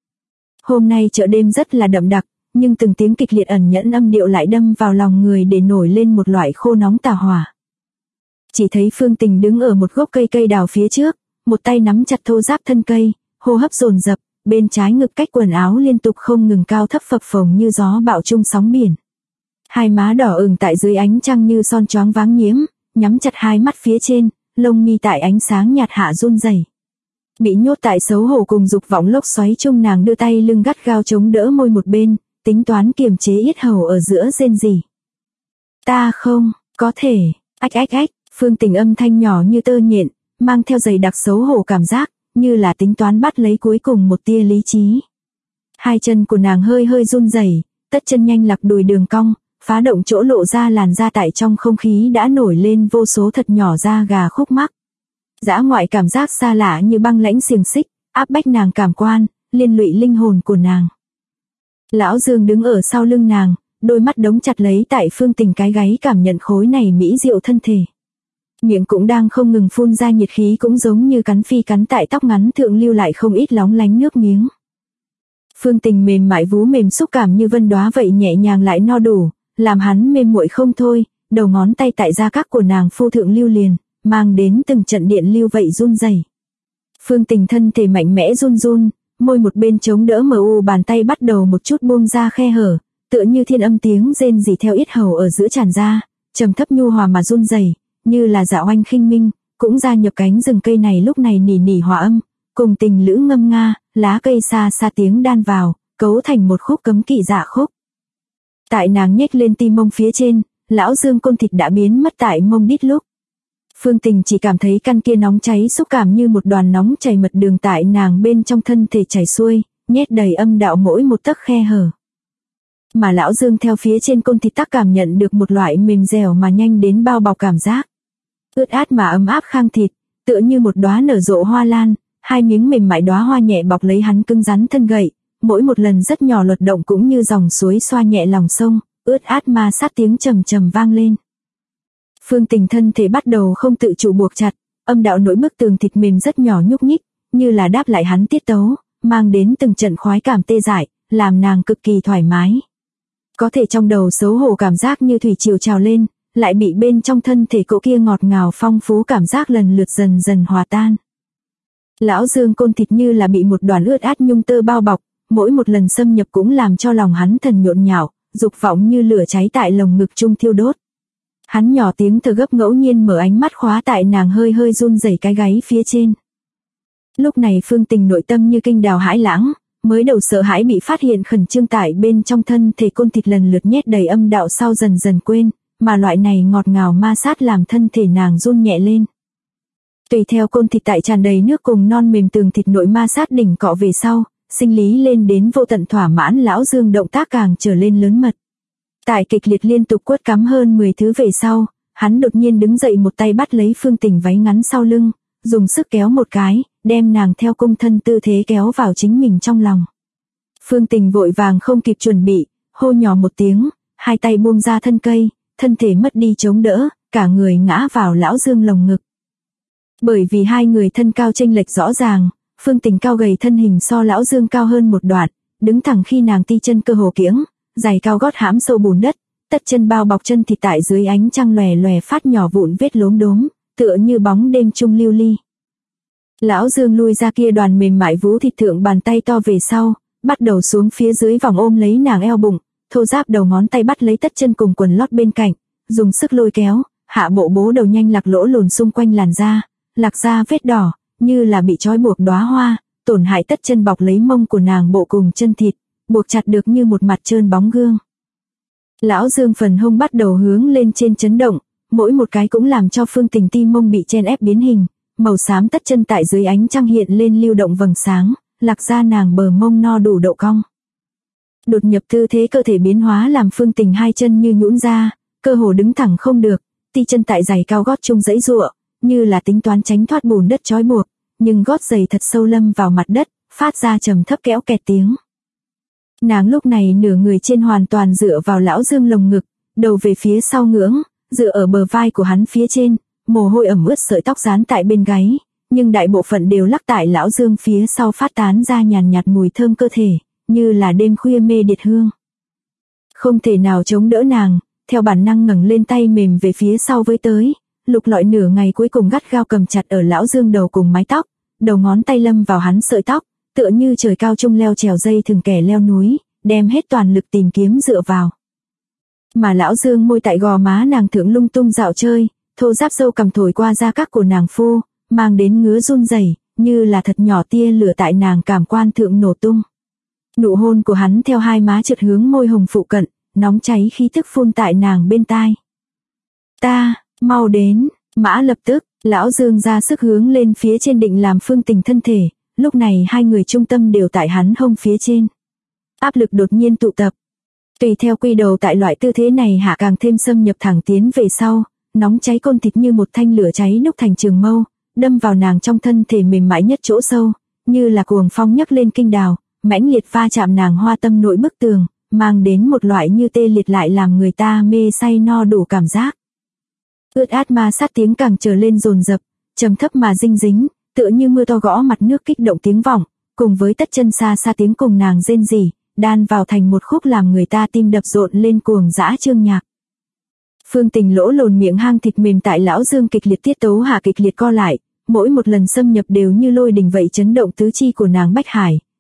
Hôm nay chợ đêm rất là đậm đặc, nhưng từng tiếng kịch liệt ẩn nhẫn âm điệu lại đâm vào lòng người để nổi lên một loại khô nóng tà hỏa. Chỉ thấy Phương Tình đứng ở một gốc cây đào phía trước, một tay nắm chặt thô ráp thân cây, hô hấp dồn dập, bên trái ngực cách quần áo liên tục không ngừng cao thấp phập phồng như gió bão chung sóng biển. Hai má đỏ ửng tại dưới ánh trăng như son choáng váng nhiễm, nhắm chặt hai mắt phía trên, lông mi tại ánh sáng nhạt hạ run rẩy. Bị nhốt tại xấu hổ cùng dục vọng lốc xoáy chung nàng đưa tay lưng gắt gao chống đỡ môi một bên, tính toán kiềm chế yết hầu ở giữa rên rỉ. Ta không, có thể, ách ách ách, Phương Tình âm thanh nhỏ như tơ nhện, mang theo dày đặc xấu hổ cảm giác, như là tính toán bắt lấy cuối cùng một tia lý trí. Hai chân của nàng hơi hơi run rẩy, tất chân nhanh lạc đùi đường cong, phá động chỗ lộ ra làn da tại trong không khí đã nổi lên vô số thật nhỏ da gà khúc mắc. Dã ngoại cảm giác xa lạ như băng lãnh xiềng xích, áp bách nàng cảm quan, liên lụy linh hồn của nàng. Lão Dương đứng ở sau lưng nàng, đôi mắt đóng chặt lấy tại Phương Tình cái gáy cảm nhận khối này mỹ diệu thân thể. Miệng cũng đang không ngừng phun ra nhiệt khí cũng giống như cắn phi cắn tại tóc ngắn thượng lưu lại không ít lóng lánh nước miếng. Phương Tình mềm mại vú mềm xúc cảm như vân đóa vậy nhẹ nhàng lại no đủ, làm hắn mê muội không thôi, đầu ngón tay tại da các của nàng phu thượng lưu liền, mang đến từng trận điện lưu vậy run rẩy. Phương Tình thân thể mạnh mẽ run run, môi một bên chống đỡ mờ u bàn tay bắt đầu một chút buông ra khe hở, tựa như thiên âm tiếng rên rỉ theo yết hầu ở giữa tràn ra, trầm thấp nhu hòa mà run rẩy, như là dạ oanh khinh minh, cũng gia nhập cánh rừng cây này lúc này nỉ nỉ hòa âm, cùng tình lữ ngâm nga, lá cây xa xa tiếng đan vào, cấu thành một khúc cấm kỵ dạ khúc. Tại nàng nhếch lên tim mông phía trên, lão dương côn thịt đã biến mất tại mông đít lúc. Phương Tình chỉ cảm thấy căn kia nóng cháy xúc cảm như một đoàn nóng chảy mật đường tại nàng bên trong thân thể chảy xuôi, nhét đầy âm đạo mỗi một tấc khe hở. Mà lão dương theo phía trên côn thịt tắc cảm nhận được một loại mềm dẻo mà nhanh đến bao bọc cảm giác. Ướt át mà ấm áp khang thịt, tựa như một đóa nở rộ hoa lan, hai miếng mềm mại đóa hoa nhẹ bọc lấy hắn cứng rắn thân gậy, mỗi một lần rất nhỏ luật động cũng như dòng suối xoa nhẹ lòng sông, ướt át ma sát tiếng trầm trầm vang lên. Phương Tình thân thể bắt đầu không tự chủ buộc chặt, âm đạo nỗi bức tường thịt mềm rất nhỏ nhúc nhích, như là đáp lại hắn tiết tấu, mang đến từng trận khoái cảm tê dại, làm nàng cực kỳ thoải mái. Có thể trong đầu xấu hổ cảm giác như thủy triều trào lên, lại bị bên trong thân thể cỗ kia ngọt ngào phong phú cảm giác lần lượt dần dần hòa tan. Lão dương côn thịt như là bị một đoàn ướt át nhung tơ bao bọc, mỗi một lần xâm nhập cũng làm cho lòng hắn thần nhộn nhạo, dục vọng như lửa cháy tại lồng ngực trung thiêu đốt. Hắn nhỏ tiếng thở gấp ngẫu nhiên mở ánh mắt khóa tại nàng hơi hơi run rẩy cái gáy phía trên. Lúc này Phương Tình nội tâm như kinh đào hãi lãng, mới đầu sợ hãi bị phát hiện khẩn trương tại bên trong thân thể côn thịt lần lượt nhét đầy âm đạo sau dần dần quên, mà loại này ngọt ngào ma sát làm thân thể nàng run nhẹ lên. Tùy theo côn thịt tại tràn đầy nước cùng non mềm tường thịt nội ma sát đỉnh cọ về sau, sinh lý lên đến vô tận thỏa mãn lão dương động tác càng trở lên lớn mật. Tại kịch liệt liên tục quất cắm hơn 10 thứ về sau, hắn đột nhiên đứng dậy một tay bắt lấy Phương Tình váy ngắn sau lưng, dùng sức kéo một cái, đem nàng theo cung thân tư thế kéo vào chính mình trong lòng. Phương Tình vội vàng không kịp chuẩn bị, hô nhỏ một tiếng, hai tay buông ra thân cây, thân thể mất đi chống đỡ, cả người ngã vào lão dương lồng ngực. Bởi vì hai người thân cao chênh lệch rõ ràng, Phương Tình cao gầy thân hình so lão dương cao hơn một đoạn, đứng thẳng khi nàng ti chân cơ hồ kiễng, giày cao gót hãm sâu bùn đất, tất chân bao bọc chân thịt tại dưới ánh trăng lòe lòe phát nhỏ vụn vết lốm đốm, tựa như bóng đêm trung lưu ly. Lão dương lui ra kia đoàn mềm mại vú thịt thượng bàn tay to về sau, bắt đầu xuống phía dưới vòng ôm lấy nàng eo bụng, thô ráp đầu ngón tay bắt lấy tất chân cùng quần lót bên cạnh, dùng sức lôi kéo, hạ bộ bố đầu nhanh lạc lỗ lồn xung quanh làn da, lạc ra vết đỏ, như là bị trói buộc đóa hoa, tổn hại tất chân bọc lấy mông của nàng bộ cùng chân thịt, buộc chặt được như một mặt trơn bóng gương. Lão dương phần hông bắt đầu hướng lên trên chấn động, mỗi một cái cũng làm cho Phương Tình tim mông bị chen ép biến hình, màu xám tất chân tại dưới ánh trăng hiện lên lưu động vầng sáng, lạc ra nàng bờ mông no đủ độ cong. Đột nhập tư thế cơ thể biến hóa làm Phương Tình hai chân như nhũn ra, cơ hồ đứng thẳng không được, ti chân tại giày cao gót chung giãy giụa, như là tính toán tránh thoát bùn đất trói buộc, nhưng gót giày thật sâu lâm vào mặt đất, phát ra trầm thấp kéo kẹt tiếng. Nàng lúc này nửa người trên hoàn toàn dựa vào lão dương lồng ngực, đầu về phía sau ngưỡng, dựa ở bờ vai của hắn phía trên, mồ hôi ẩm ướt sợi tóc dán tại bên gáy, nhưng đại bộ phận đều lắc tại lão dương phía sau phát tán ra nhàn nhạt mùi thơm cơ thể, như là đêm khuya mê điệt hương. Không thể nào chống đỡ nàng, theo bản năng ngẩng lên tay mềm về phía sau với tới, lục lọi nửa ngày cuối cùng gắt gao cầm chặt ở lão dương đầu cùng mái tóc, đầu ngón tay lâm vào hắn sợi tóc, tựa như trời cao trung leo trèo dây thường kẻ leo núi, đem hết toàn lực tìm kiếm dựa vào. Mà lão dương môi tại gò má nàng thượng lung tung dạo chơi, thô ráp sâu cầm thổi qua da các của nàng phu, mang đến ngứa run rẩy, như là thật nhỏ tia lửa tại nàng cảm quan thượng nổ tung. Nụ hôn của hắn theo hai má trượt hướng môi hồng phụ cận, nóng cháy khí tức phun tại nàng bên tai. Ta, mau đến, mã lập tức, lão dương ra sức hướng lên phía trên định làm Phương Tình thân thể, lúc này hai người trung tâm đều tại hắn hông phía trên. Áp lực đột nhiên tụ tập. Tùy theo quy đầu tại loại tư thế này hạ càng thêm xâm nhập thẳng tiến về sau, nóng cháy côn thịt như một thanh lửa cháy đúc thành trường mâu, đâm vào nàng trong thân thể mềm mại nhất chỗ sâu, như là cuồng phong nhấc lên kinh đào, mãnh liệt va chạm nàng hoa tâm nội bức tường, mang đến một loại như tê liệt lại làm người ta mê say no đủ cảm giác. Ướt át ma sát tiếng càng trở lên dồn dập, trầm thấp mà dinh dính, tựa như mưa to gõ mặt nước kích động tiếng vọng, cùng với tất chân xa xa tiếng cùng nàng rên rỉ, đan vào thành một khúc làm người ta tim đập rộn lên cuồng dã chương nhạc. Phương Tình lỗ lồn miệng hang thịt mềm tại lão dương kịch liệt tiết tấu hạ kịch liệt co lại, mỗi một lần xâm nhập đều như lôi đình vậy chấn động tứ chi của nàng bách hải,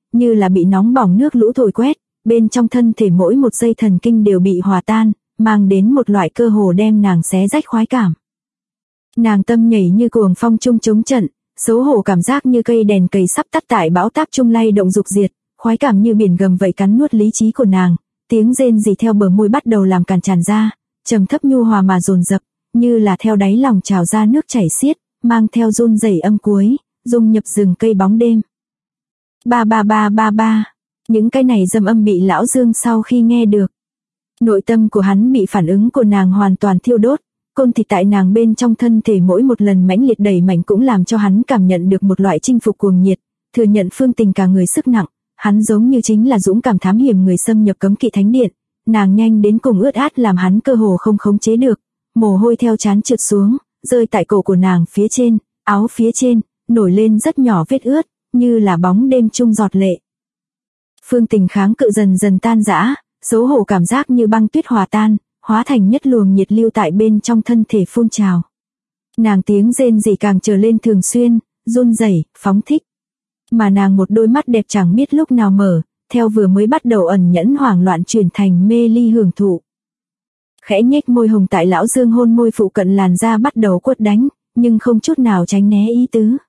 như là bị nóng bỏng nước lũ thổi quét, bên trong thân thể mỗi một dây thần kinh đều bị hòa tan, mang đến một loại cơ hồ đem nàng xé rách khoái cảm. Nàng tâm nhảy như cuồng phong trung chống trận, xấu hổ cảm giác như cây đèn cầy sắp tắt tại bão táp trung lay động dục diệt, khoái cảm như biển gầm vậy cắn nuốt lý trí của nàng, tiếng rên rỉ theo bờ môi bắt đầu làm càn tràn ra, trầm thấp nhu hòa mà dồn dập, như là theo đáy lòng trào ra nước chảy xiết, mang theo run rẩy âm cuối, dung nhập rừng cây bóng đêm. Ba ba ba ba ba, những cái này dâm âm bị lão Dương sau khi nghe được. Nội tâm của hắn bị phản ứng của nàng hoàn toàn thiêu đốt, côn thịt tại nàng bên trong thân thể mỗi một lần mãnh liệt đẩy mạnh cũng làm cho hắn cảm nhận được một loại chinh phục cuồng nhiệt, thừa nhận Phương Tình cả người sức nặng, hắn giống như chính là dũng cảm thám hiểm người xâm nhập cấm kỵ thánh điện, nàng nhanh đến cùng ướt át làm hắn cơ hồ không khống chế được, mồ hôi theo trán trượt xuống, rơi tại cổ của nàng phía trên, áo phía trên, nổi lên rất nhỏ vết ướt, như là bóng đêm chung giọt lệ. Phương Tình kháng cự dần dần tan rã, xấu hổ cảm giác như băng tuyết hòa tan, hóa thành nhất luồng nhiệt lưu tại bên trong thân thể phun trào. Nàng tiếng rên rỉ càng trở lên thường xuyên, run rẩy, phóng thích. Mà nàng một đôi mắt đẹp chẳng biết lúc nào mở, theo vừa mới bắt đầu ẩn nhẫn hoảng loạn chuyển thành mê ly hưởng thụ. Khẽ nhếch môi hồng tại lão Dương hôn môi phụ cận làn da bắt đầu quất đánh, nhưng không chút nào tránh né ý tứ.